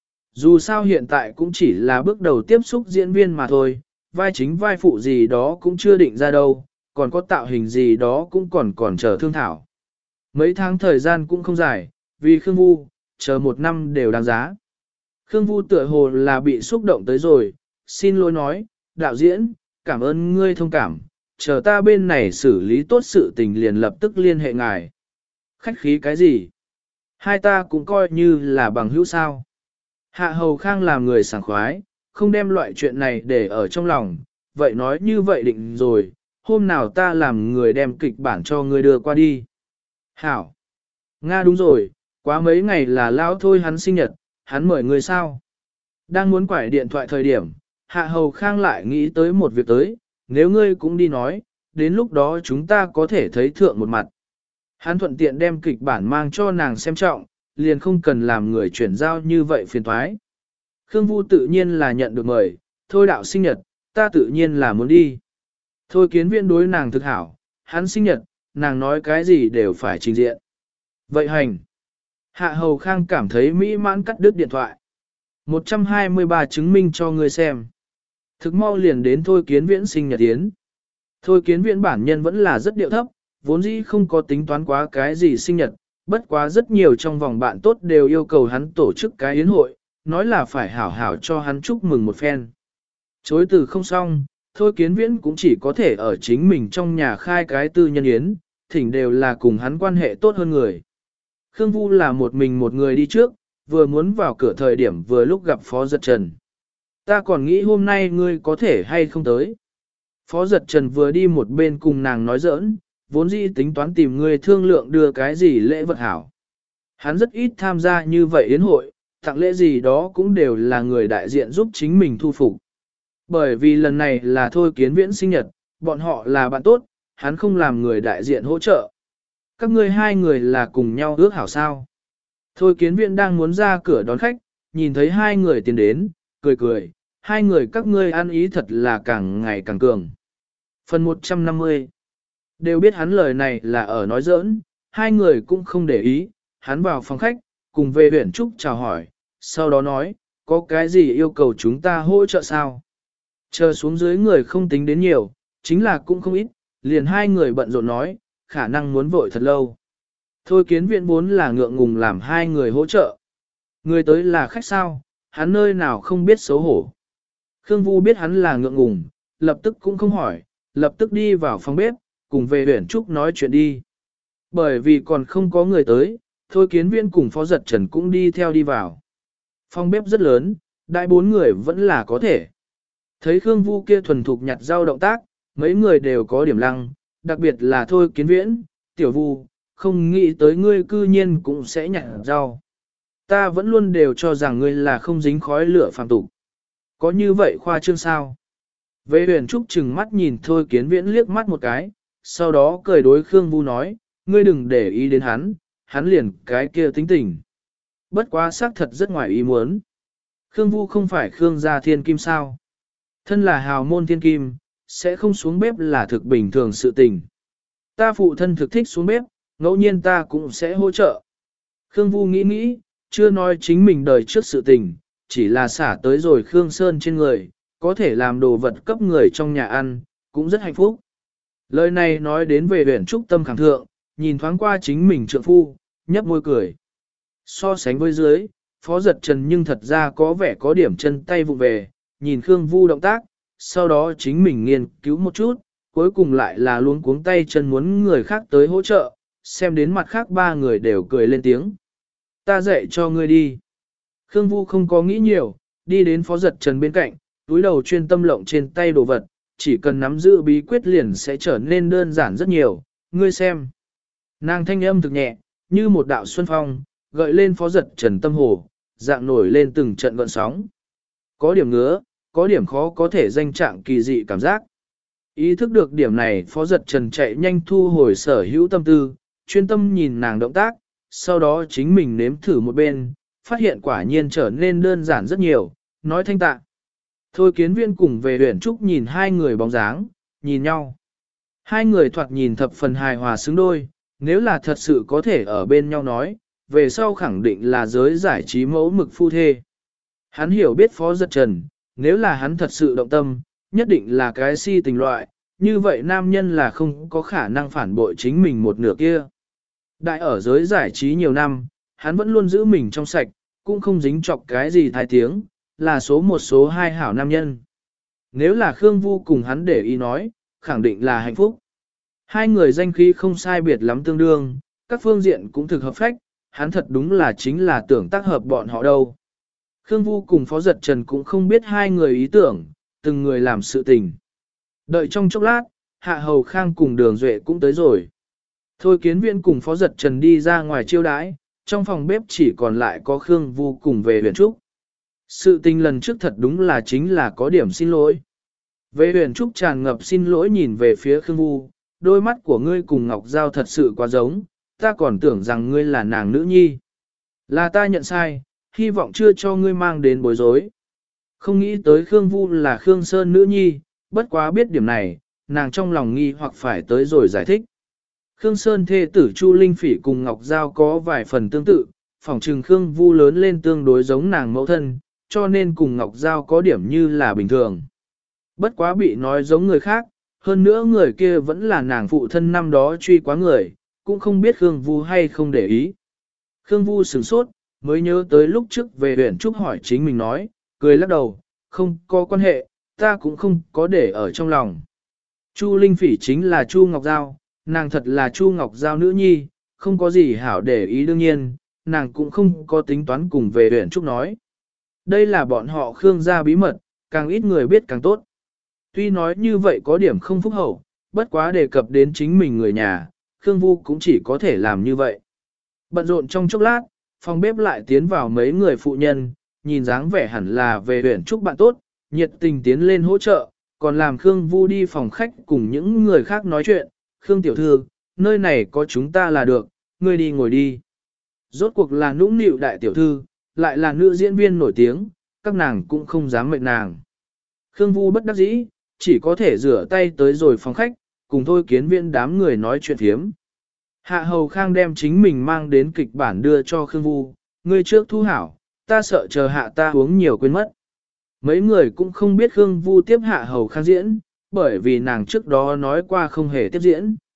Dù sao hiện tại cũng chỉ là bước đầu tiếp xúc diễn viên mà thôi, vai chính vai phụ gì đó cũng chưa định ra đâu, còn có tạo hình gì đó cũng còn chờ thương thảo. Mấy tháng thời gian cũng không dài, vì Khương Vu, chờ một năm đều đáng giá. Khương Vu tựa hồ là bị xúc động tới rồi, xin lỗi nói, đạo diễn, cảm ơn ngươi thông cảm, chờ ta bên này xử lý tốt sự tình liền lập tức liên hệ ngài. Khách khí cái gì? Hai ta cũng coi như là bằng hữu sao. Hạ Hầu Khang làm người sảng khoái, không đem loại chuyện này để ở trong lòng, vậy nói như vậy định rồi, hôm nào ta làm người đem kịch bản cho ngươi đưa qua đi. Hảo! Nga đúng rồi, quá mấy ngày là lao thôi hắn sinh nhật, hắn mời người sao? Đang muốn quải điện thoại thời điểm, Hạ Hầu Khang lại nghĩ tới một việc tới, nếu ngươi cũng đi nói, đến lúc đó chúng ta có thể thấy thượng một mặt. Hắn thuận tiện đem kịch bản mang cho nàng xem trọng, liền không cần làm người chuyển giao như vậy phiền thoái. Khương Vu tự nhiên là nhận được mời, thôi đạo sinh nhật, ta tự nhiên là muốn đi. Thôi kiến viên đối nàng thực hảo, hắn sinh nhật, nàng nói cái gì đều phải trình diện. Vậy hành. Hạ Hầu Khang cảm thấy mỹ mãn cắt đứt điện thoại. 123 chứng minh cho người xem. Thực mau liền đến thôi kiến viễn sinh nhật tiến. Thôi kiến viễn bản nhân vẫn là rất điệu thấp, vốn dĩ không có tính toán quá cái gì sinh nhật, bất quá rất nhiều trong vòng bạn tốt đều yêu cầu hắn tổ chức cái yến hội, nói là phải hảo hảo cho hắn chúc mừng một phen. Chối từ không xong, thôi kiến viễn cũng chỉ có thể ở chính mình trong nhà khai cái tư nhân yến, thỉnh đều là cùng hắn quan hệ tốt hơn người. Khương Vu là một mình một người đi trước, vừa muốn vào cửa thời điểm vừa lúc gặp Phó Giật Trần. Ta còn nghĩ hôm nay ngươi có thể hay không tới. Phó Giật Trần vừa đi một bên cùng nàng nói giỡn, vốn dĩ tính toán tìm ngươi thương lượng đưa cái gì lễ vật hảo. Hắn rất ít tham gia như vậy yến hội, tặng lễ gì đó cũng đều là người đại diện giúp chính mình thu phục. Bởi vì lần này là thôi kiến viễn sinh nhật, bọn họ là bạn tốt, hắn không làm người đại diện hỗ trợ. Các ngươi hai người là cùng nhau ước hảo sao. Thôi kiến viễn đang muốn ra cửa đón khách, nhìn thấy hai người tiến đến, cười, hai người các ngươi ăn ý thật là càng ngày càng cường. Phần 150 đều biết hắn lời này là ở nói giỡn, hai người cũng không để ý, hắn vào phòng khách, cùng về huyện Trúc chào hỏi, sau đó nói, có cái gì yêu cầu chúng ta hỗ trợ sao? Chờ xuống dưới người không tính đến nhiều, chính là cũng không ít, liền hai người bận rộn nói, khả năng muốn vội thật lâu. Thôi Kiến Viễn vốn là ngượng ngùng làm hai người hỗ trợ. Người tới là khách sao, hắn nơi nào không biết xấu hổ. Khương Vu biết hắn là ngượng ngùng, lập tức cũng không hỏi, lập tức đi vào phòng bếp, cùng về Uyển Trúc nói chuyện đi. Bởi vì còn không có người tới, Thôi Kiến Viễn cùng Phó Giật Trần cũng đi theo đi vào. Phòng bếp rất lớn, đại 4 người vẫn là có thể. Thấy Khương Vu kia thuần thục nhặt rau động tác, mấy người đều có điểm lăng, đặc biệt là Thôi Kiến Viễn, Tiểu Vu, không nghĩ tới ngươi cư nhiên cũng sẽ nhặt rau. Ta vẫn luôn đều cho rằng ngươi là không dính khói lửa phàm tục. Có như vậy khoa trương sao? Vệ Huyền Trúc chừng mắt nhìn Thôi Kiến Viễn liếc mắt một cái, sau đó cười đối Khương Vu nói, ngươi đừng để ý đến hắn liền cái kia tính tình. Bất quá xác thật rất ngoài ý muốn. Khương Vu không phải Khương gia thiên kim sao? Thân là hào môn thiên kim, sẽ không xuống bếp là thực bình thường sự tình. Ta phụ thân thực thích xuống bếp, ngẫu nhiên ta cũng sẽ hỗ trợ. Khương Vu nghĩ nghĩ, chưa nói chính mình đời trước sự tình, chỉ là xả tới rồi Khương Sơn trên người, có thể làm đồ vật cấp người trong nhà ăn, cũng rất hạnh phúc. Lời này nói đến về Uyển Trúc tâm khẳng thượng, nhìn thoáng qua chính mình trượng phu, nhấp môi cười. So sánh với dưới, Phó Giật Trần nhưng thật ra có vẻ có điểm chân tay vụ về, nhìn Khương Vu động tác, sau đó chính mình nghiên cứu một chút, cuối cùng lại là luống cuống tay chân muốn người khác tới hỗ trợ, xem đến mặt khác ba người đều cười lên tiếng. Ta dạy cho ngươi đi. Khương Vu không có nghĩ nhiều, đi đến Phó Giật Trần bên cạnh, túi đầu chuyên tâm lộng trên tay đồ vật, chỉ cần nắm giữ bí quyết liền sẽ trở nên đơn giản rất nhiều, ngươi xem. Nàng thanh âm thực nhẹ, như một đạo xuân phong, gợi lên Phó Giật Trần tâm hồ, dạng nổi lên từng trận gợn sóng. Có điểm ngứa, có điểm khó có thể danh trạng kỳ dị cảm giác. Ý thức được điểm này, Phó Giật Trần chạy nhanh thu hồi sở hữu tâm tư, chuyên tâm nhìn nàng động tác, sau đó chính mình nếm thử một bên, phát hiện quả nhiên trở nên đơn giản rất nhiều, nói thanh tạ. Thôi Kiến Viên cùng về Uyển Trúc nhìn hai người bóng dáng, nhìn nhau. Hai người thoạt nhìn thập phần hài hòa xứng đôi, nếu là thật sự có thể ở bên nhau nói, về sau khẳng định là giới giải trí mẫu mực phu thê. Hắn hiểu biết Phó Giật Trần, nếu là hắn thật sự động tâm, nhất định là cái si tình loại, như vậy nam nhân là không có khả năng phản bội chính mình một nửa kia. Đại ở giới giải trí nhiều năm, hắn vẫn luôn giữ mình trong sạch, cũng không dính chọc cái gì thái tiếng, là số một số hai hảo nam nhân. Nếu là Khương Vu cùng hắn để ý nói, khẳng định là hạnh phúc. Hai người danh khí không sai biệt lắm tương đương, các phương diện cũng thực hợp phách, hắn thật đúng là chính là tưởng tác hợp bọn họ đâu. Khương Vu cùng Phó Giật Trần cũng không biết hai người ý tưởng, từng người làm sự tình. Đợi trong chốc lát, Hạ Hầu Khang cùng Đường Duệ cũng tới rồi. Thôi Kiến Viễn cùng Phó Giật Trần đi ra ngoài chiêu đãi, trong phòng bếp chỉ còn lại có Khương Vu cùng về Uyển Trúc. Sự tình lần trước thật đúng là chính là có điểm xin lỗi. Về Uyển Trúc tràn ngập xin lỗi nhìn về phía Khương Vu, đôi mắt của ngươi cùng Ngọc Giao thật sự quá giống, ta còn tưởng rằng ngươi là nàng nữ nhi. Là ta nhận sai, hy vọng chưa cho ngươi mang đến bối rối. Không nghĩ tới Khương Vu là Khương Sơn nữ nhi, bất quá biết điểm này, nàng trong lòng nghi hoặc phải tới rồi giải thích. Khương Sơn thê tử Chu Linh Phỉ cùng Ngọc Giao có vài phần tương tự, phỏng trừng Khương Vu lớn lên tương đối giống nàng mẫu thân, cho nên cùng Ngọc Giao có điểm như là bình thường. Bất quá bị nói giống người khác, hơn nữa người kia vẫn là nàng phụ thân năm đó truy quá người, cũng không biết Khương Vu hay không để ý. Khương Vu sửng sốt, mới nhớ tới lúc trước về Uyển Trúc hỏi chính mình nói, cười lắc đầu, không có quan hệ, ta cũng không có để ở trong lòng. Chu Linh Phỉ chính là Chu Ngọc Giao, nàng thật là Chu Ngọc Giao nữ nhi, không có gì hảo để ý đương nhiên, nàng cũng không có tính toán cùng về Uyển Trúc nói. Đây là bọn họ Khương gia bí mật, càng ít người biết càng tốt. Tuy nói như vậy có điểm không phúc hậu, bất quá đề cập đến chính mình người nhà, Khương Vu cũng chỉ có thể làm như vậy. Bận rộn trong chốc lát, phòng bếp lại tiến vào mấy người phụ nhân, nhìn dáng vẻ hẳn là về Uyển Trúc bạn tốt, nhiệt tình tiến lên hỗ trợ, còn làm Khương Vu đi phòng khách cùng những người khác nói chuyện. Khương tiểu thư, nơi này có chúng ta là được, ngươi đi ngồi đi. Rốt cuộc là nũng nịu đại tiểu thư, lại là nữ diễn viên nổi tiếng, các nàng cũng không dám mệnh nàng. Khương Vu bất đắc dĩ, chỉ có thể rửa tay tới rồi phòng khách, cùng Thôi Kiến Viễn đám người nói chuyện thiếm. Hạ Hầu Khang đem chính mình mang đến kịch bản đưa cho Khương Vu, ngươi trước thu hảo, ta sợ chờ hạ ta uống nhiều quên mất. Mấy người cũng không biết Khương Vu tiếp Hạ Hầu Khang diễn, bởi vì nàng trước đó nói qua không hề tiếp diễn.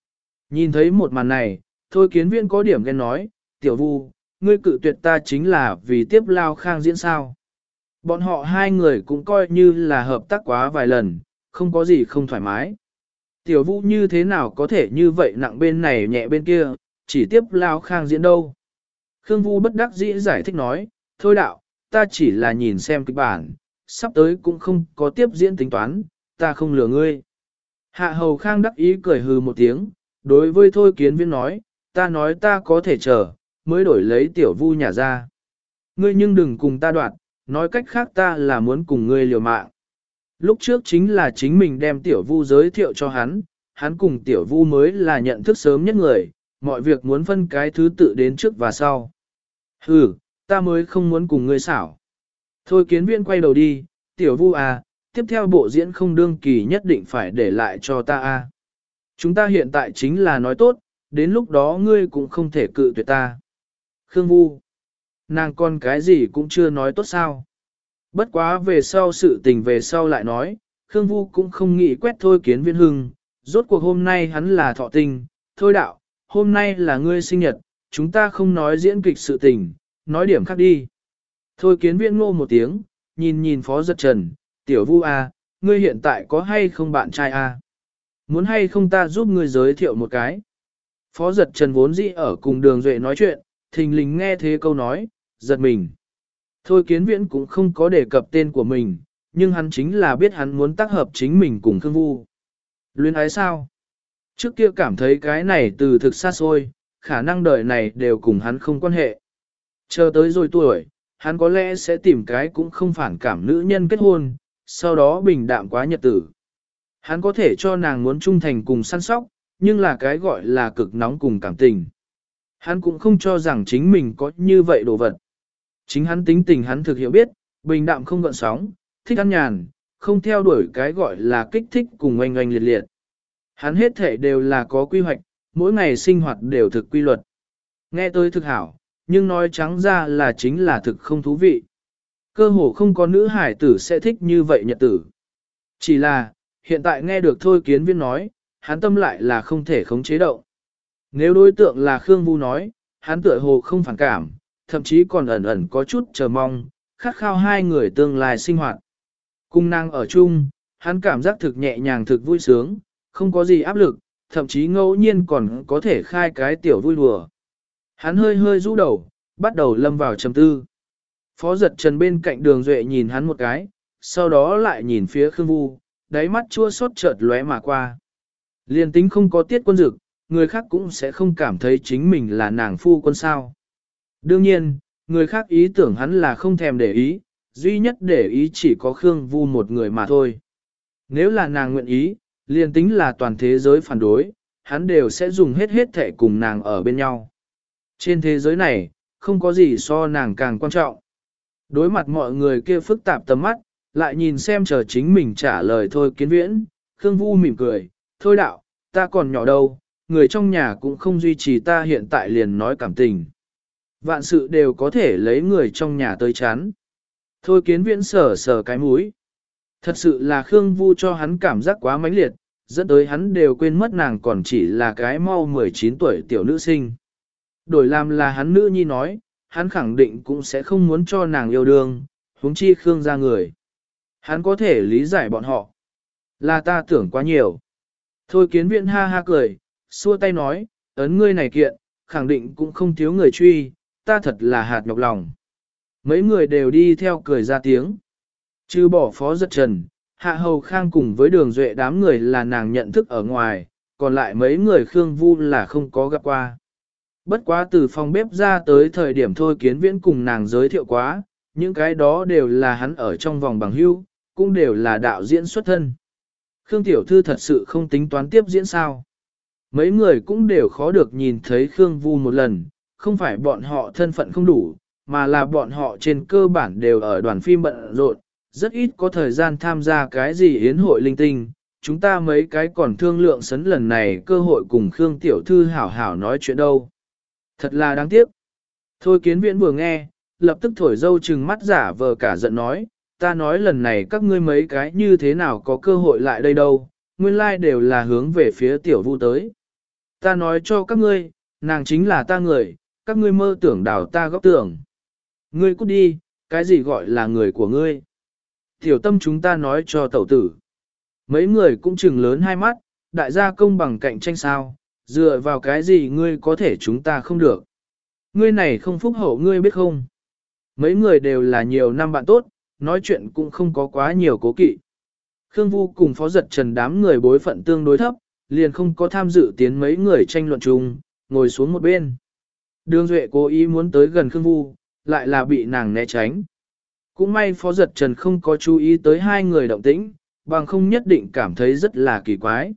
Nhìn thấy một màn này, Thôi Kiến Viễn có điểm ghen nói, Tiểu Vu, ngươi cự tuyệt ta chính là vì tiếp Lao Khang diễn sao. Bọn họ hai người cũng coi như là hợp tác quá vài lần, không có gì không thoải mái. Tiểu Vu như thế nào có thể như vậy nặng bên này nhẹ bên kia, chỉ tiếp Lao Khang diễn đâu. Khương Vu bất đắc dĩ giải thích nói, thôi đạo, ta chỉ là nhìn xem kịch bản, sắp tới cũng không có tiếp diễn tính toán, ta không lừa ngươi. Hạ Hầu Khang đắc ý cười hừ một tiếng, đối với Thôi Kiến Viễn nói ta có thể chờ, mới đổi lấy Tiểu Vu nhà ra. Ngươi nhưng đừng cùng ta đoạt, nói cách khác ta là muốn cùng ngươi liều mạng. Lúc trước chính là chính mình đem Tiểu Vu giới thiệu cho hắn cùng Tiểu Vu mới là nhận thức sớm nhất người, mọi việc muốn phân cái thứ tự đến trước và sau. Hừ, ta mới không muốn cùng ngươi xảo. Thôi Kiến Viễn quay đầu đi, Tiểu Vu à, tiếp theo bộ diễn không đương kỳ nhất định phải để lại cho ta à. Chúng ta hiện tại chính là nói tốt, đến lúc đó ngươi cũng không thể cự tuyệt ta. Khương Vu, nàng con cái gì cũng chưa nói tốt sao. Bất quá về sau sự tình về sau lại nói, Khương Vu cũng không nghĩ quét Thôi Kiến Viễn hưng, rốt cuộc hôm nay hắn là thọ tình, thôi đạo, hôm nay là ngươi sinh nhật, chúng ta không nói diễn kịch sự tình, nói điểm khác đi. Thôi Kiến Viễn ngô một tiếng, nhìn Phó Giật Trần, Tiểu Vu à, ngươi hiện tại có hay không bạn trai à? Muốn hay không ta giúp ngươi giới thiệu một cái? Phó Giật Trần vốn dĩ ở cùng Đường Duệ nói chuyện, thình lình nghe thế câu nói, giật mình. Thôi Kiến Viễn cũng không có đề cập tên của mình, nhưng hắn chính là biết hắn muốn tác hợp chính mình cùng Khương Vu. Luyến ái sao? Trước kia cảm thấy cái này từ thực xa xôi, khả năng đời này đều cùng hắn không quan hệ. Chờ tới rồi tuổi, hắn có lẽ sẽ tìm cái cũng không phản cảm nữ nhân kết hôn, sau đó bình đạm quá nhật tử. Hắn có thể cho nàng muốn trung thành cùng săn sóc, nhưng là cái gọi là cực nóng cùng cảm tình. Hắn cũng không cho rằng chính mình có như vậy đồ vật. Chính hắn tính tình hắn thực hiểu biết, bình đạm không gợn sóng, thích ăn nhàn, không theo đuổi cái gọi là kích thích cùng oanh oanh liệt liệt. Hắn hết thể đều là có quy hoạch, mỗi ngày sinh hoạt đều thực quy luật. Nghe tôi thực hảo, nhưng nói trắng ra là chính là thực không thú vị. Cơ hồ không có nữ hải tử sẽ thích như vậy nhật tử. Chỉ là, hiện tại nghe được Thôi Kiến Viễn nói, hắn tâm lại là không thể khống chế động. Nếu đối tượng là Khương Vu nói, hắn tựa hồ không phản cảm, thậm chí còn ẩn ẩn có chút chờ mong, khát khao hai người tương lai sinh hoạt. Cùng nàng ở chung, hắn cảm giác thực nhẹ nhàng thực vui sướng, không có gì áp lực, thậm chí ngẫu nhiên còn có thể khai cái tiểu vui đùa. Hắn hơi hơi rũ đầu, bắt đầu lâm vào trầm tư. Phó Giật Trần bên cạnh Đường Duệ nhìn hắn một cái, sau đó lại nhìn phía Khương Vu, đáy mắt chua xót chợt lóe mà qua. Liên tính không có tiết quân dực, người khác cũng sẽ không cảm thấy chính mình là nàng phu quân sao. Đương nhiên, người khác ý tưởng hắn là không thèm để ý, duy nhất để ý chỉ có Khương Vu một người mà thôi. Nếu là nàng nguyện ý, liền tính là toàn thế giới phản đối, hắn đều sẽ dùng hết thể cùng nàng ở bên nhau. Trên thế giới này, không có gì so nàng càng quan trọng. Đối mặt mọi người kia phức tạp tầm mắt, lại nhìn xem chờ chính mình trả lời Thôi Kiến Viễn, Khương Vu mỉm cười, thôi đạo, ta còn nhỏ đâu, người trong nhà cũng không duy trì ta hiện tại liền nói cảm tình. Vạn sự đều có thể lấy người trong nhà tới chán. Thôi Kiến Viễn sờ sờ cái mũi. Thật sự là Khương Vu cho hắn cảm giác quá mãnh liệt, dẫn tới hắn đều quên mất nàng còn chỉ là cái mau 19 tuổi tiểu nữ sinh. Đổi làm là hắn nữ nhi nói, hắn khẳng định cũng sẽ không muốn cho nàng yêu đương, huống chi Khương ra người. Hắn có thể lý giải bọn họ. Là ta tưởng quá nhiều. Thôi Kiến Viễn ha ha cười, xua tay nói, ấn ngươi này kiện, khẳng định cũng không thiếu người truy, ta thật là hạt nhọc lòng. Mấy người đều đi theo cười ra tiếng. Trừ bỏ Phó Giật Trần, Hạ Hầu Khang cùng với Đường Duệ đám người là nàng nhận thức ở ngoài, còn lại mấy người Khương Vu là không có gặp qua. Bất quá từ phòng bếp ra tới thời điểm Thôi Kiến Viễn cùng nàng giới thiệu quá, những cái đó đều là hắn ở trong vòng bằng hữu, cũng đều là đạo diễn xuất thân. Khương Tiểu Thư thật sự không tính toán tiếp diễn sao. Mấy người cũng đều khó được nhìn thấy Khương Vu một lần, không phải bọn họ thân phận không đủ, mà là bọn họ trên cơ bản đều ở đoàn phim bận rộn, rất ít có thời gian tham gia cái gì yến hội linh tinh. Chúng ta mấy cái còn thương lượng sấn lần này cơ hội cùng Khương Tiểu Thư hảo hảo nói chuyện đâu. Thật là đáng tiếc. Thôi Kiến Viễn vừa nghe, lập tức thổi dâu trừng mắt giả vờ cả giận nói, ta nói lần này các ngươi mấy cái như thế nào có cơ hội lại đây đâu, nguyên lai đều là hướng về phía Tiểu Vu tới. Ta nói cho các ngươi, nàng chính là ta người, các ngươi mơ tưởng đào ta góc tưởng. Ngươi cút đi, cái gì gọi là người của ngươi? Tiểu tâm chúng ta nói cho tẩu tử. Mấy người cũng chừng lớn hai mắt, đại gia công bằng cạnh tranh sao, dựa vào cái gì ngươi có thể chúng ta không được. Ngươi này không phúc hậu ngươi biết không? Mấy người đều là nhiều năm bạn tốt, nói chuyện cũng không có quá nhiều cố kỵ. Khương Vu cùng Phó Giật Trần đám người bối phận tương đối thấp, liền không có tham dự tiến mấy người tranh luận chung, ngồi xuống một bên. Đường Duệ cố ý muốn tới gần Khương Vu, lại là bị nàng né tránh. Cũng may Phó Giật Trần không có chú ý tới hai người động tĩnh, bằng không nhất định cảm thấy rất là kỳ quái.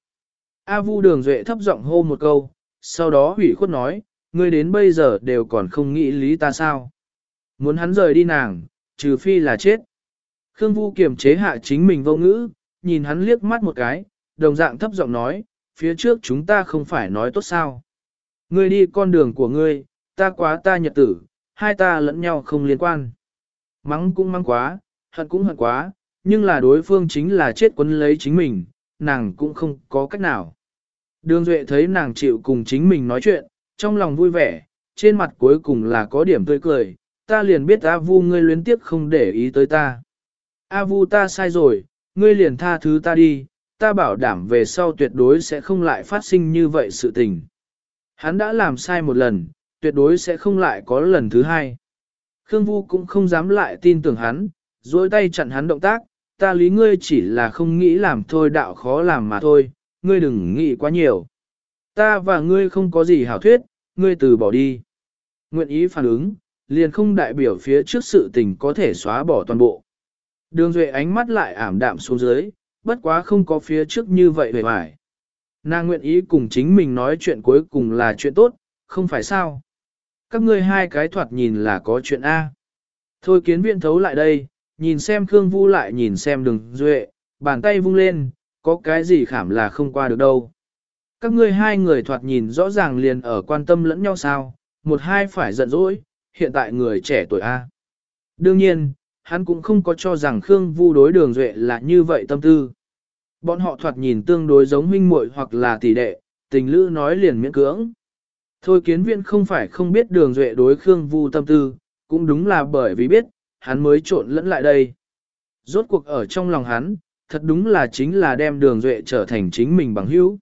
A Vu Đường Duệ thấp giọng hô một câu, sau đó hủy khuất nói, ngươi đến bây giờ đều còn không nghĩ lý ta sao. Muốn hắn rời đi nàng, trừ phi là chết. Khương Vu kiềm chế hạ chính mình vô ngữ, nhìn hắn liếc mắt một cái, đồng dạng thấp giọng nói, phía trước chúng ta không phải nói tốt sao. Ngươi đi con đường của ngươi, ta quá ta nhật tử, hai ta lẫn nhau không liên quan. Mắng cũng mắng quá, hận cũng hận quá, nhưng là đối phương chính là chết quấn lấy chính mình, nàng cũng không có cách nào. Đường Duệ thấy nàng chịu cùng chính mình nói chuyện, trong lòng vui vẻ, trên mặt cuối cùng là có điểm tươi cười, ta liền biết A Vu ngươi luyến tiếc không để ý tới ta. A Vu ta sai rồi, ngươi liền tha thứ ta đi, ta bảo đảm về sau tuyệt đối sẽ không lại phát sinh như vậy sự tình. Hắn đã làm sai một lần, tuyệt đối sẽ không lại có lần thứ hai. Khương Vu cũng không dám lại tin tưởng hắn, dối tay chặn hắn động tác, ta lý ngươi chỉ là không nghĩ làm thôi đạo khó làm mà thôi, ngươi đừng nghĩ quá nhiều. Ta và ngươi không có gì hảo thuyết, ngươi từ bỏ đi. Nguyện ý phản ứng, liền không đại biểu phía trước sự tình có thể xóa bỏ toàn bộ. Đường Duệ ánh mắt lại ảm đạm xuống dưới, bất quá không có phía trước như vậy về mải. Nàng nguyện ý cùng chính mình nói chuyện cuối cùng là chuyện tốt, không phải sao. Các ngươi hai cái thoạt nhìn là có chuyện A. Thôi kiến viện thấu lại đây, nhìn xem Khương Vu lại nhìn xem Đường Duệ, bàn tay vung lên, có cái gì khảm là không qua được đâu. Các ngươi hai người thoạt nhìn rõ ràng liền ở quan tâm lẫn nhau sao, một hai phải giận dỗi, hiện tại người trẻ tuổi A. Đương nhiên, hắn cũng không có cho rằng Khương Vu đối Đường Duệ là như vậy tâm tư. Bọn họ thoạt nhìn tương đối giống huynh muội hoặc là tỷ đệ, tình lữ nói liền miễn cưỡng. Thôi kiến viện không phải không biết Đường Duệ đối Khương Vu tâm tư, cũng đúng là bởi vì biết, hắn mới trộn lẫn lại đây. Rốt cuộc ở trong lòng hắn, thật đúng là chính là đem Đường Duệ trở thành chính mình bằng hữu.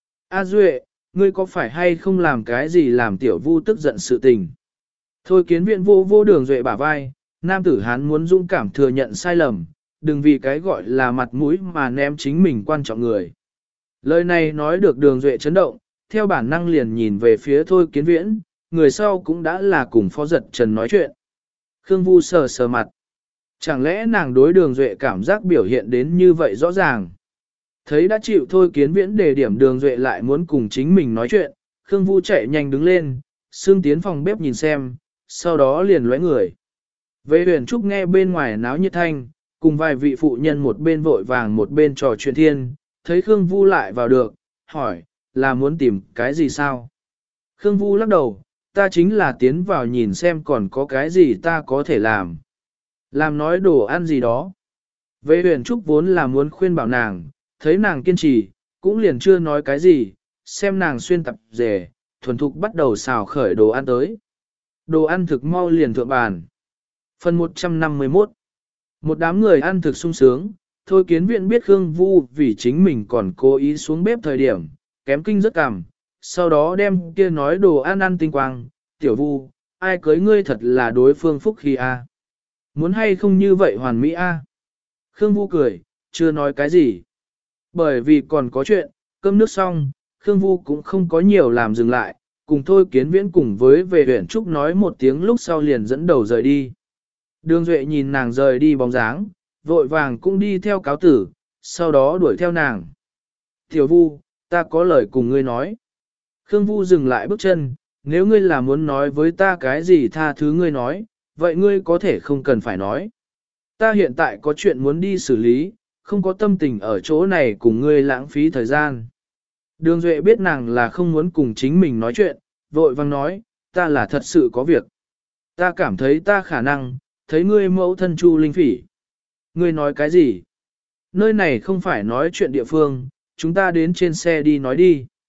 A Duệ, ngươi có phải hay không làm cái gì làm tiểu Vu tức giận sự tình? Thôi kiến viện vô Đường Duệ bả vai, nam tử hắn muốn dũng cảm thừa nhận sai lầm, đừng vì cái gọi là mặt mũi mà ném chính mình quan trọng người. Lời này nói được Đường Duệ chấn động, theo bản năng liền nhìn về phía Thôi Kiến Viễn, người sau cũng đã là cùng Phó Giật Trần nói chuyện. Khương Vu sờ sờ mặt. Chẳng lẽ nàng đối Đường Duệ cảm giác biểu hiện đến như vậy rõ ràng? Thấy đã chịu Thôi Kiến Viễn đề điểm Đường Duệ lại muốn cùng chính mình nói chuyện, Khương Vu chạy nhanh đứng lên, xương tiến phòng bếp nhìn xem, sau đó liền lóe người. Vệ huyền trúc nghe bên ngoài náo nhiệt thanh, cùng vài vị phụ nhân một bên vội vàng một bên trò chuyện thiên, thấy Khương Vu lại vào được, hỏi, là muốn tìm cái gì sao? Khương Vu lắc đầu, ta chính là tiến vào nhìn xem còn có cái gì ta có thể làm. Làm nói đồ ăn gì đó. Vệ huyền trúc vốn là muốn khuyên bảo nàng, thấy nàng kiên trì, cũng liền chưa nói cái gì, xem nàng xuyên tập rể, thuần thục bắt đầu xào khởi đồ ăn tới. Đồ ăn thực mau liền thượng bàn. Phần 151. Một đám người ăn thực sung sướng, Thôi Kiến Viện biết Khương Vu vì chính mình còn cố ý xuống bếp thời điểm, kém kinh rất cảm, sau đó đem kia nói đồ ăn ăn tinh quang, tiểu Vu, ai cưới ngươi thật là đối phương phúc khi a. Muốn hay không như vậy hoàn mỹ a. Khương Vu cười, chưa nói cái gì. Bởi vì còn có chuyện, cơm nước xong, Khương Vu cũng không có nhiều làm dừng lại, cùng Thôi Kiến Viễn cùng với về huyện Trúc nói một tiếng lúc sau liền dẫn đầu rời đi. Đường Duệ nhìn nàng rời đi bóng dáng, vội vàng cũng đi theo cáo tử, sau đó đuổi theo nàng. Tiểu Vu, ta có lời cùng ngươi nói. Khương Vu dừng lại bước chân, nếu ngươi là muốn nói với ta cái gì tha thứ ngươi nói, vậy ngươi có thể không cần phải nói. Ta hiện tại có chuyện muốn đi xử lý, không có tâm tình ở chỗ này cùng ngươi lãng phí thời gian. Đường Duệ biết nàng là không muốn cùng chính mình nói chuyện, vội vàng nói, ta là thật sự có việc. Ta cảm thấy ta khả năng, thấy ngươi mẫu thân Chu Linh Phỉ. Ngươi nói cái gì? Nơi này không phải nói chuyện địa phương, chúng ta đến trên xe đi nói đi.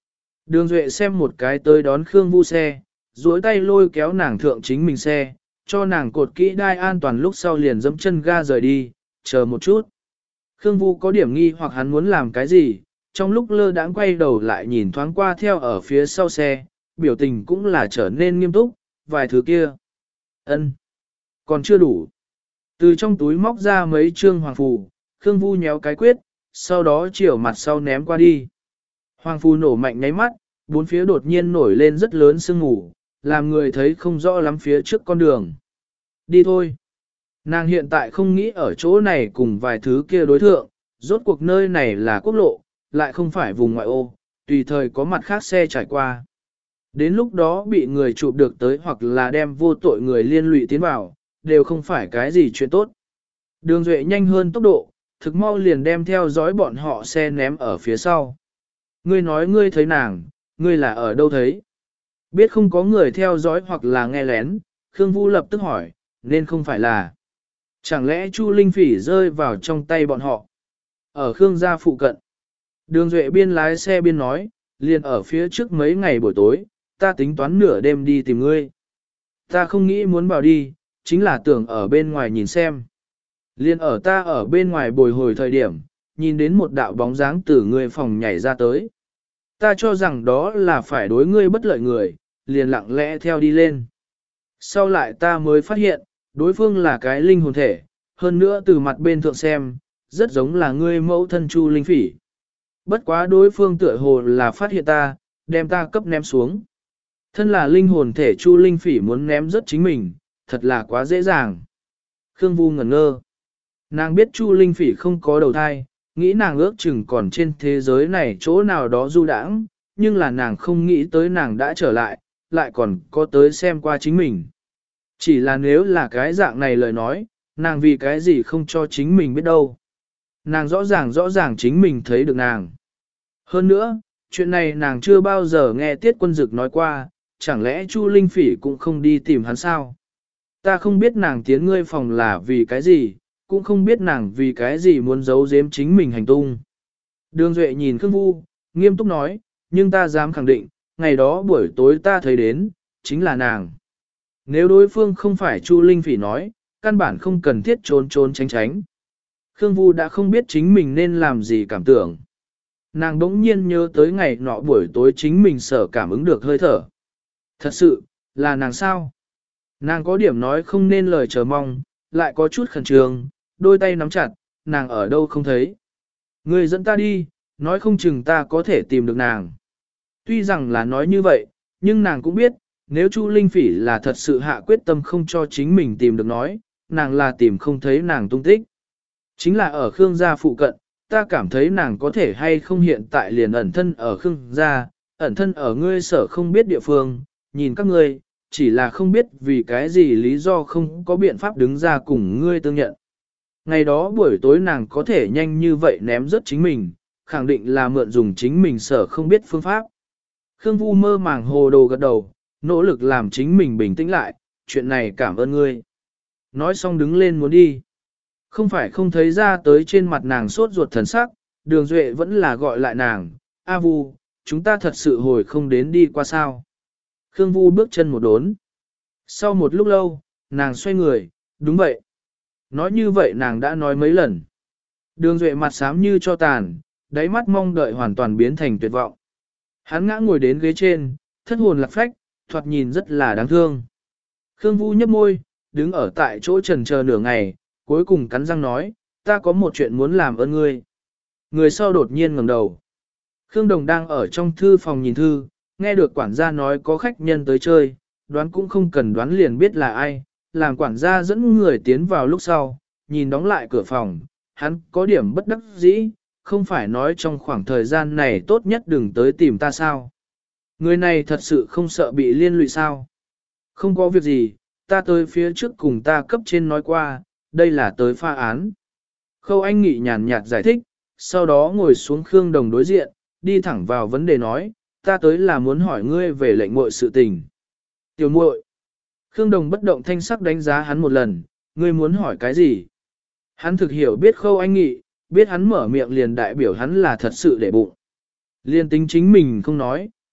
Đường Duệ xem một cái tới đón Khương Vu xe, duỗi tay lôi kéo nàng thượng chính mình xe, cho nàng cột kỹ đai an toàn lúc sau liền dẫm chân ga rời đi, chờ một chút. Khương Vu có điểm nghi hoặc hắn muốn làm cái gì, trong lúc lơ đãng quay đầu lại nhìn thoáng qua theo ở phía sau xe, biểu tình cũng là trở nên nghiêm túc, vài thứ kia. Ân, còn chưa đủ. Từ trong túi móc ra mấy trương hoàng phù, Khương Vu nhéo cái quyết, sau đó chiều mặt sau ném qua đi. Hoàng phù nổ mạnh nháy mắt, bốn phía đột nhiên nổi lên rất lớn sương mù, làm người thấy không rõ lắm phía trước con đường. Đi thôi. Nàng hiện tại không nghĩ ở chỗ này cùng vài thứ kia đối thượng, rốt cuộc nơi này là quốc lộ, lại không phải vùng ngoại ô, tùy thời có mặt khác xe trải qua. Đến lúc đó bị người chụp được tới hoặc là đem vô tội người liên lụy tiến vào, đều không phải cái gì chuyện tốt. Đường Duệ nhanh hơn tốc độ, thực mau liền đem theo dõi bọn họ xe ném ở phía sau. Ngươi nói ngươi thấy nàng, ngươi là ở đâu thấy? Biết không có người theo dõi hoặc là nghe lén, Khương Vu lập tức hỏi, nên không phải là. Chẳng lẽ Chu Linh Phỉ rơi vào trong tay bọn họ? Ở Khương gia phụ cận. Đường Duệ biên lái xe biên nói, liền ở phía trước mấy ngày buổi tối, ta tính toán nửa đêm đi tìm ngươi. Ta không nghĩ muốn vào đi, chính là tưởng ở bên ngoài nhìn xem. Liên ở ta ở bên ngoài bồi hồi thời điểm, nhìn đến một đạo bóng dáng từ người phòng nhảy ra tới. Ta cho rằng đó là phải đối ngươi bất lợi người, liền lặng lẽ theo đi lên. Sau lại ta mới phát hiện, đối phương là cái linh hồn thể, hơn nữa từ mặt bên thượng xem, rất giống là ngươi mẫu thân Chu Linh Phỉ. Bất quá đối phương tựa hồ là phát hiện ta, đem ta cấp ném xuống. Thân là linh hồn thể Chu Linh Phỉ muốn ném rất chính mình, thật là quá dễ dàng. Khương Vu ngẩn ngơ. Nàng biết Chu Linh Phỉ không có đầu thai, nghĩ nàng ước chừng còn trên thế giới này chỗ nào đó du đãng, nhưng là nàng không nghĩ tới nàng đã trở lại, lại còn có tới xem qua chính mình. Chỉ là nếu là cái dạng này lời nói, nàng vì cái gì không cho chính mình biết đâu. Nàng rõ ràng chính mình thấy được nàng. Hơn nữa, chuyện này nàng chưa bao giờ nghe Tiết Quân Dực nói qua, chẳng lẽ Chu Linh Phỉ cũng không đi tìm hắn sao? Ta không biết nàng tiến ngươi phòng là vì cái gì, cũng không biết nàng vì cái gì muốn giấu giếm chính mình hành tung. Đường Duệ nhìn Khương Vu, nghiêm túc nói, nhưng ta dám khẳng định, ngày đó buổi tối ta thấy đến, chính là nàng. Nếu đối phương không phải Chu Linh Phỉ nói, căn bản không cần thiết trốn trốn tránh tránh. Khương Vu đã không biết chính mình nên làm gì cảm tưởng. Nàng đống nhiên nhớ tới ngày nọ buổi tối chính mình sở cảm ứng được hơi thở. Thật sự, là nàng sao? Nàng có điểm nói không nên lời chờ mong, lại có chút khẩn trương, đôi tay nắm chặt, nàng ở đâu không thấy. Người dẫn ta đi, nói không chừng ta có thể tìm được nàng. Tuy rằng là nói như vậy, nhưng nàng cũng biết, nếu Chu Linh Phỉ là thật sự hạ quyết tâm không cho chính mình tìm được nói, nàng là tìm không thấy nàng tung tích. Chính là ở Khương gia phụ cận, ta cảm thấy nàng có thể hay không hiện tại liền ẩn thân ở Khương gia, ẩn thân ở ngươi sở không biết địa phương, nhìn các ngươi, chỉ là không biết vì cái gì lý do không có biện pháp đứng ra cùng ngươi tương nhận. Ngày đó buổi tối nàng có thể nhanh như vậy ném rớt chính mình, khẳng định là mượn dùng chính mình sở không biết phương pháp. Khương Vu mơ màng hồ đồ gật đầu, nỗ lực làm chính mình bình tĩnh lại, chuyện này cảm ơn ngươi. Nói xong đứng lên muốn đi. Không phải không thấy ra tới trên mặt nàng sốt ruột thần sắc, Đường Duệ vẫn là gọi lại nàng, A Vu, chúng ta thật sự hồi không đến đi qua sao. Khương Vu bước chân một đốn. Sau một lúc lâu, nàng xoay người, đúng vậy. Nói như vậy nàng đã nói mấy lần. Đường Duệ mặt xám như cho tàn, đáy mắt mong đợi hoàn toàn biến thành tuyệt vọng. Hắn ngã ngồi đến ghế trên, thất hồn lạc phách, thoạt nhìn rất là đáng thương. Khương Vu nhấp môi, đứng ở tại chỗ chần chờ nửa ngày, cuối cùng cắn răng nói, ta có một chuyện muốn làm ơn ngươi. Người sau đột nhiên ngẩng đầu. Khương Đồng đang ở trong thư phòng nhìn thư, nghe được quản gia nói có khách nhân tới chơi, đoán cũng không cần đoán liền biết là ai, làm quản gia dẫn người tiến vào lúc sau, nhìn đóng lại cửa phòng, hắn có điểm bất đắc dĩ, không phải nói trong khoảng thời gian này tốt nhất đừng tới tìm ta sao. Người này thật sự không sợ bị liên lụy sao. Không có việc gì, ta tới phía trước cùng ta cấp trên nói qua, đây là tới pha án. Khâu Anh Nghị nhàn nhạt giải thích, sau đó ngồi xuống Khương Đồng đối diện, đi thẳng vào vấn đề nói, ta tới là muốn hỏi ngươi về lệnh muội sự tình. Tiểu muội. Khương Đồng bất động thanh sắc đánh giá hắn một lần, ngươi muốn hỏi cái gì? Hắn thực hiểu biết Khâu Anh Nghị, biết hắn mở miệng liền đại biểu hắn là thật sự để bụng. Liên tính chính mình không nói,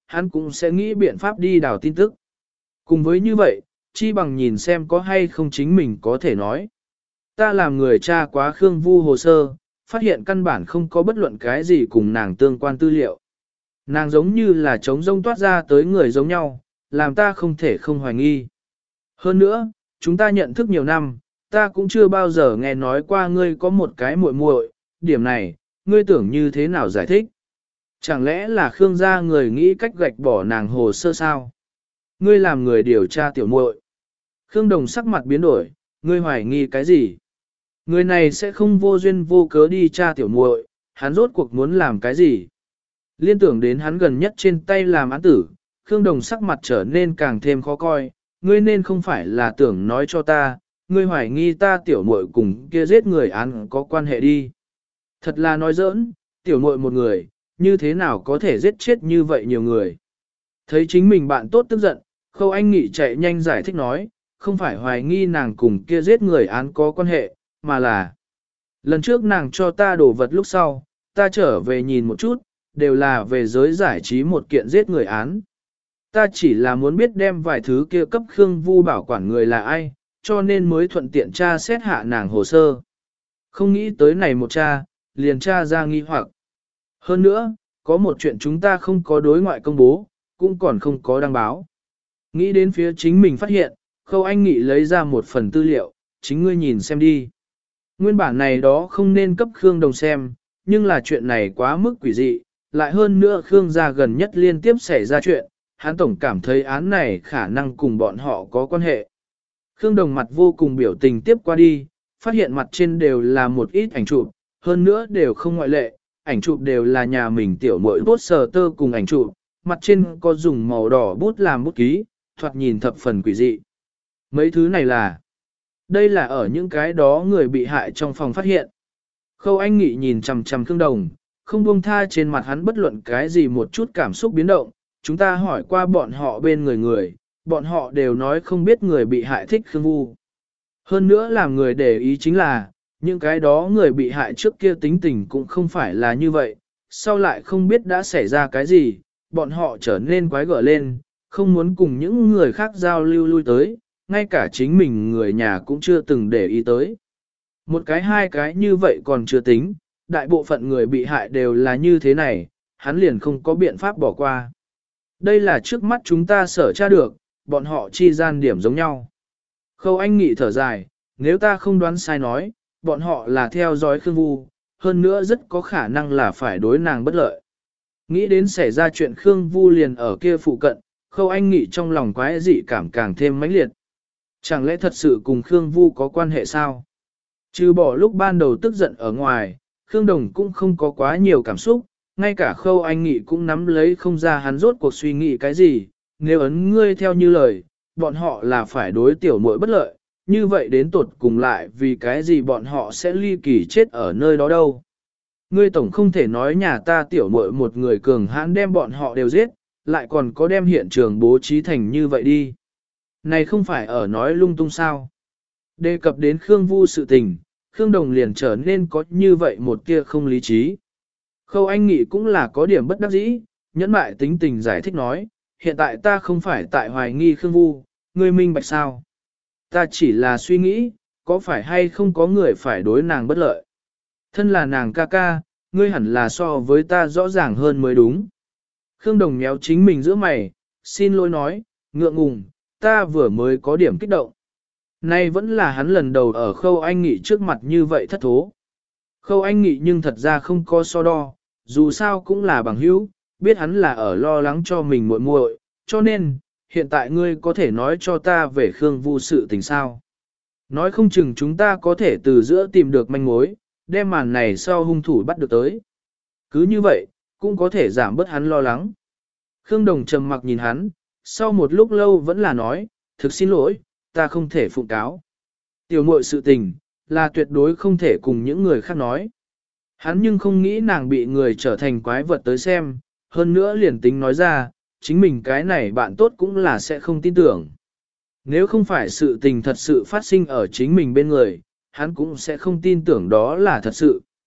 hắn cũng sẽ nghĩ biện pháp đi đào tin tức. Cùng với như vậy, chi bằng nhìn xem có hay không chính mình có thể nói. Ta làm người tra quá Khương Vu hồ sơ, phát hiện căn bản không có bất luận cái gì cùng nàng tương quan tư liệu. Nàng giống như là trống rông toát ra tới người giống nhau, làm ta không thể không hoài nghi. Hơn nữa, chúng ta nhận thức nhiều năm, ta cũng chưa bao giờ nghe nói qua ngươi có một cái muội muội, điểm này, ngươi tưởng như thế nào giải thích? Chẳng lẽ là Khương gia người nghĩ cách gạch bỏ nàng hồ sơ sao? Ngươi làm người điều tra tiểu muội. Khương Đồng sắc mặt biến đổi, ngươi hoài nghi cái gì? Người này sẽ không vô duyên vô cớ đi tra tiểu muội, hắn rốt cuộc muốn làm cái gì? Liên tưởng đến hắn gần nhất trên tay làm án tử, Khương Đồng sắc mặt trở nên càng thêm khó coi, ngươi nên không phải là tưởng nói cho ta, ngươi hoài nghi ta tiểu muội cùng kia giết người án có quan hệ đi. Thật là nói giỡn, tiểu muội một người, như thế nào có thể giết chết như vậy nhiều người. Thấy chính mình bạn tốt tức giận, Khâu Anh Nghị chạy nhanh giải thích nói, không phải hoài nghi nàng cùng kia giết người án có quan hệ, mà là lần trước nàng cho ta đổ vật lúc sau, ta trở về nhìn một chút, đều là về giới giải trí một kiện giết người án. Ta chỉ là muốn biết đem vài thứ kia cấp Khương Vu bảo quản người là ai, cho nên mới thuận tiện tra xét hạ nàng hồ sơ. Không nghĩ tới này một tra, liền tra ra nghi hoặc. Hơn nữa, có một chuyện chúng ta không có đối ngoại công bố, cũng còn không có đăng báo. Nghĩ đến phía chính mình phát hiện, Khâu Anh Nghị lấy ra một phần tư liệu, chính ngươi nhìn xem đi. Nguyên bản này đó không nên cấp Khương Đồng xem, nhưng là chuyện này quá mức quỷ dị, lại hơn nữa Khương gia gần nhất liên tiếp xảy ra chuyện, hắn tổng cảm thấy án này khả năng cùng bọn họ có quan hệ. Khương Đồng mặt vô cùng biểu tình tiếp qua đi, phát hiện mặt trên đều là một ít ảnh chụp, hơn nữa đều không ngoại lệ, ảnh chụp đều là nhà mình tiểu muội bút sờ tơ cùng ảnh chụp, mặt trên có dùng màu đỏ bút làm bút ký, thoạt nhìn thập phần quỷ dị. Mấy thứ này là, đây là ở những cái đó người bị hại trong phòng phát hiện. Khâu Anh Nghị nhìn chằm chằm Khương Đồng, không buông tha trên mặt hắn bất luận cái gì một chút cảm xúc biến động, chúng ta hỏi qua bọn họ bên người, bọn họ đều nói không biết người bị hại thích Khương Vu. Hơn nữa làm người để ý chính là, những cái đó người bị hại trước kia tính tình cũng không phải là như vậy, sau lại không biết đã xảy ra cái gì, bọn họ trở nên quái gở lên, không muốn cùng những người khác giao lưu lui tới, ngay cả chính mình người nhà cũng chưa từng để ý tới. Một cái hai cái như vậy còn chưa tính, đại bộ phận người bị hại đều là như thế này, hắn liền không có biện pháp bỏ qua. Đây là trước mắt chúng ta sở tra được, bọn họ chi gian điểm giống nhau. Khâu Anh Nghị thở dài, nếu ta không đoán sai nói, bọn họ là theo dõi Khương Vu, hơn nữa rất có khả năng là phải đối nàng bất lợi. Nghĩ đến xảy ra chuyện Khương Vu liền ở kia phụ cận, Khâu Anh Nghị trong lòng quái dị cảm càng thêm mãnh liệt. Chẳng lẽ thật sự cùng Khương Vu có quan hệ sao? Trừ bỏ lúc ban đầu tức giận ở ngoài, Khương Đồng cũng không có quá nhiều cảm xúc, ngay cả Khâu Anh Nghị cũng nắm lấy không ra hắn rốt cuộc suy nghĩ cái gì, nếu ấn ngươi theo như lời, bọn họ là phải đối tiểu muội bất lợi, như vậy đến tột cùng lại vì cái gì bọn họ sẽ ly kỳ chết ở nơi đó đâu. Ngươi tổng không thể nói nhà ta tiểu muội một người cường hãn đem bọn họ đều giết, lại còn có đem hiện trường bố trí thành như vậy đi. Này không phải ở nói lung tung sao. Đề cập đến Khương Vu sự tình, Khương Đồng liền trở nên có như vậy một tia không lý trí. Khâu Anh Nghị cũng là có điểm bất đắc dĩ, nhẫn mại tính tình giải thích nói, hiện tại ta không phải tại hoài nghi Khương Vu, ngươi minh bạch sao. Ta chỉ là suy nghĩ, có phải hay không có người phải đối nàng bất lợi. Thân là nàng ca ca, ngươi hẳn là so với ta rõ ràng hơn mới đúng. Khương Đồng méo chính mình giữa mày, xin lỗi nói, ngượng ngùng, ta vừa mới có điểm kích động. Nay vẫn là hắn lần đầu ở Khâu Anh Nghị trước mặt như vậy thất thố. Khâu Anh Nghị nhưng thật ra không có so đo, dù sao cũng là bằng hữu, biết hắn là ở lo lắng cho mình muội muội, cho nên, hiện tại ngươi có thể nói cho ta về Khương Vu sự tình sao. Nói không chừng chúng ta có thể từ giữa tìm được manh mối, đem màn này sau hung thủ bắt được tới. Cứ như vậy, cũng có thể giảm bớt hắn lo lắng. Khương Đồng trầm mặc nhìn hắn, sau một lúc lâu vẫn là nói, thực xin lỗi, ta không thể phụng cáo. Tiểu muội sự tình, là tuyệt đối không thể cùng những người khác nói. Hắn nhưng không nghĩ nàng bị người trở thành quái vật tới xem, hơn nữa liền tính nói ra, chính mình cái này bạn tốt cũng là sẽ không tin tưởng. Nếu không phải sự tình thật sự phát sinh ở chính mình bên người, hắn cũng sẽ không tin tưởng đó là thật sự.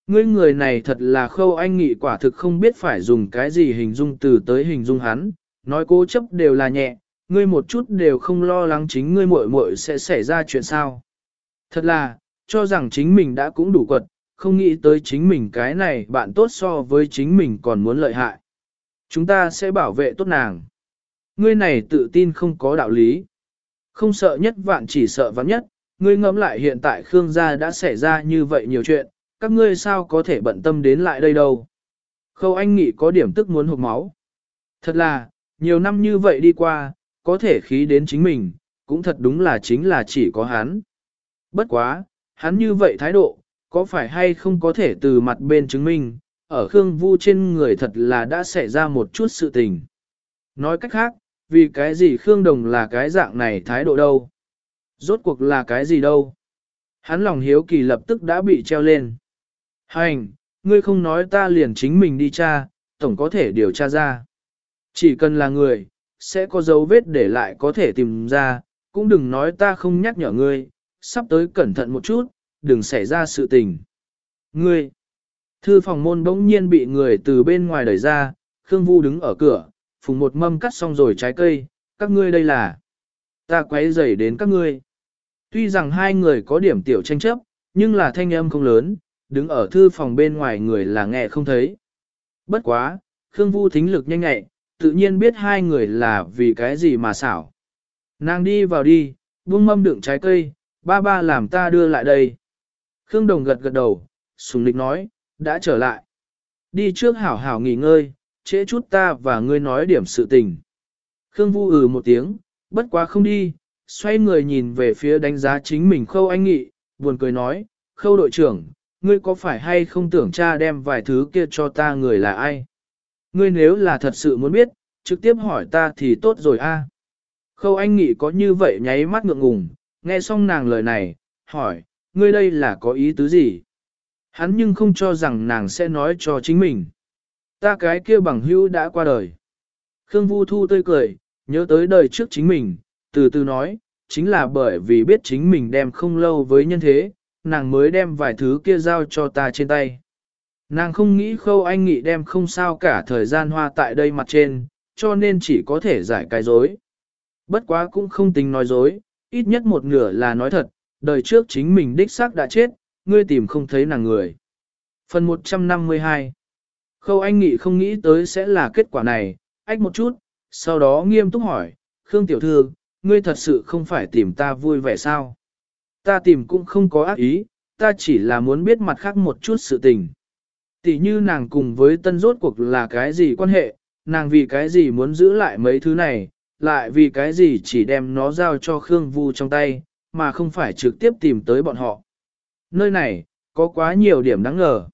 Ngươi người này thật là Khâu Anh Nghị quả thực không biết phải dùng cái gì hình dung từ tới hình dung hắn, nói cố chấp đều là nhẹ, ngươi một chút đều không lo lắng chính ngươi muội muội sẽ xảy ra chuyện sao. Thật là, cho rằng chính mình đã cũng đủ quật, không nghĩ tới chính mình cái này bạn tốt so với chính mình còn muốn lợi hại. Chúng ta sẽ bảo vệ tốt nàng. Ngươi này tự tin không có đạo lý. Không sợ nhất vạn chỉ sợ vạn nhất, ngươi ngẫm lại hiện tại Khương gia đã xảy ra như vậy nhiều chuyện, các ngươi sao có thể bận tâm đến lại đây đâu. Khâu Anh Nghị có điểm tức muốn hộc máu. Thật là, nhiều năm như vậy đi qua, có thể khí đến chính mình, cũng thật đúng là chính là chỉ có hắn. Bất quá, hắn như vậy thái độ, có phải hay không có thể từ mặt bên chứng minh, ở Khương Vu trên người thật là đã xảy ra một chút sự tình. Nói cách khác, vì cái gì Khương Đồng là cái dạng này thái độ đâu? Rốt cuộc là cái gì đâu? Hắn lòng hiếu kỳ lập tức đã bị treo lên. Hành, ngươi không nói ta liền chính mình đi tra, tổng có thể điều tra ra. Chỉ cần là người, sẽ có dấu vết để lại có thể tìm ra, cũng đừng nói ta không nhắc nhở ngươi, sắp tới cẩn thận một chút, đừng xảy ra sự tình. Ngươi, thư phòng môn bỗng nhiên bị người từ bên ngoài đẩy ra, Khương Vu đứng ở cửa, phùng một mâm cắt xong rồi trái cây, các ngươi đây là, ta quấy rầy đến các ngươi. Tuy rằng hai người có điểm tiểu tranh chấp, nhưng là thanh âm không lớn, đứng ở thư phòng bên ngoài người là nghe không thấy. Bất quá, Khương Vu thính lực nhanh nhạy, tự nhiên biết hai người là vì cái gì mà xảo. Nàng đi vào đi, buông mâm đựng trái cây, ba ba làm ta đưa lại đây. Khương Đồng gật gật đầu, sùng lịch nói, đã trở lại. Đi trước hảo hảo nghỉ ngơi, trễ chút ta và ngươi nói điểm sự tình. Khương Vu một tiếng, bất quá không đi, xoay người nhìn về phía đánh giá chính mình Khâu Anh Nghị, buồn cười nói, Khâu đội trưởng, ngươi có phải hay không tưởng cha đem vài thứ kia cho ta người là ai? Ngươi nếu là thật sự muốn biết, trực tiếp hỏi ta thì tốt rồi a. Khâu Anh Nghị có như vậy nháy mắt ngượng ngùng, nghe xong nàng lời này, hỏi, ngươi đây là có ý tứ gì? Hắn nhưng không cho rằng nàng sẽ nói cho chính mình. Ta cái kia bằng hữu đã qua đời. Khương Vu Thu tươi cười, nhớ tới đời trước chính mình, từ từ nói, chính là bởi vì biết chính mình đem không lâu với nhân thế, nàng mới đem vài thứ kia giao cho ta trên tay. Nàng không nghĩ Khâu Anh Nghị đem không sao cả thời gian hoa tại đây mặt trên, cho nên chỉ có thể giải cái dối. Bất quá cũng không tính nói dối, ít nhất một nửa là nói thật, đời trước chính mình đích xác đã chết, ngươi tìm không thấy nàng người. Phần 152 Khâu Anh Nghị không nghĩ tới sẽ là kết quả này, ách một chút, sau đó nghiêm túc hỏi, Khương Tiểu Thư, ngươi thật sự không phải tìm ta vui vẻ sao? Ta tìm cũng không có ác ý, ta chỉ là muốn biết mặt khác một chút sự tình. Tỷ như nàng cùng với tân rốt cuộc là cái gì quan hệ, nàng vì cái gì muốn giữ lại mấy thứ này, lại vì cái gì chỉ đem nó giao cho Khương Vu trong tay, mà không phải trực tiếp tìm tới bọn họ. Nơi này, có quá nhiều điểm đáng ngờ.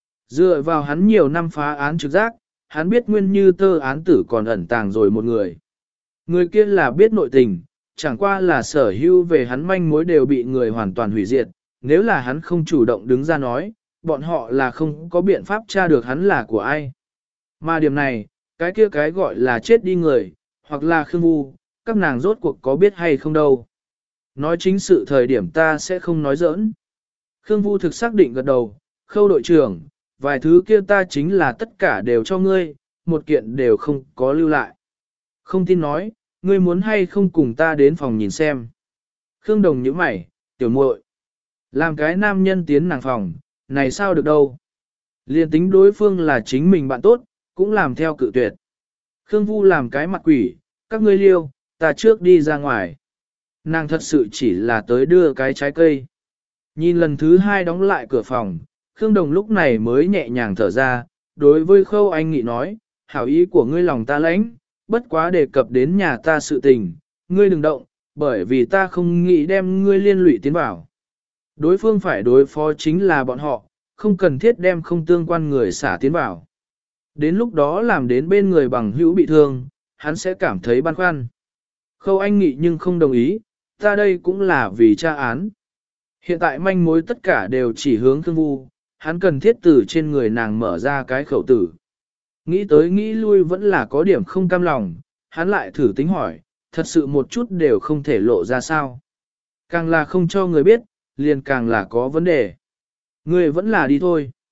Dựa vào hắn nhiều năm phá án trực giác, hắn biết nguyên như tơ án tử còn ẩn tàng rồi một người. Người kia là biết nội tình, chẳng qua là sở hữu về hắn manh mối đều bị người hoàn toàn hủy diệt, nếu là hắn không chủ động đứng ra nói, bọn họ là không có biện pháp tra được hắn là của ai. Mà điểm này, cái kia cái gọi là chết đi người, hoặc là Khương Vu, các nàng rốt cuộc có biết hay không đâu. Nói chính sự thời điểm ta sẽ không nói giỡn. Khương Vu thực xác định gật đầu, Khâu đội trưởng, vài thứ kia ta chính là tất cả đều cho ngươi, một kiện đều không có lưu lại. Không tin nói, ngươi muốn hay không cùng ta đến phòng nhìn xem. Khương Đồng nhíu mày, tiểu muội, làm cái nam nhân tiến nàng phòng, này sao được đâu. Liên tính đối phương là chính mình bạn tốt, cũng làm theo cự tuyệt. Khương Vu làm cái mặt quỷ, các ngươi liêu, ta trước đi ra ngoài. Nàng thật sự chỉ là tới đưa cái trái cây. Nhìn lần thứ hai đóng lại cửa phòng, Khương Đồng lúc này mới nhẹ nhàng thở ra, đối với Khâu Anh Nghị nói, hảo ý của ngươi lòng ta lãnh, bất quá đề cập đến nhà ta sự tình, ngươi đừng động, bởi vì ta không nghĩ đem ngươi liên lụy tiến vào. Đối phương phải đối phó chính là bọn họ, không cần thiết đem không tương quan người xả tiến vào. Đến lúc đó làm đến bên người bằng hữu bị thương, hắn sẽ cảm thấy băn khoăn. Khâu Anh Nghị nhưng không đồng ý, ta đây cũng là vì tra án. Hiện tại manh mối tất cả đều chỉ hướng Khương Vu, hắn cần thiết từ trên người nàng mở ra cái khẩu tử. Nghĩ tới nghĩ lui vẫn là có điểm không cam lòng, hắn lại thử tính hỏi, thật sự một chút đều không thể lộ ra sao. Càng là không cho người biết, liền càng là có vấn đề. Người vẫn là đi thôi.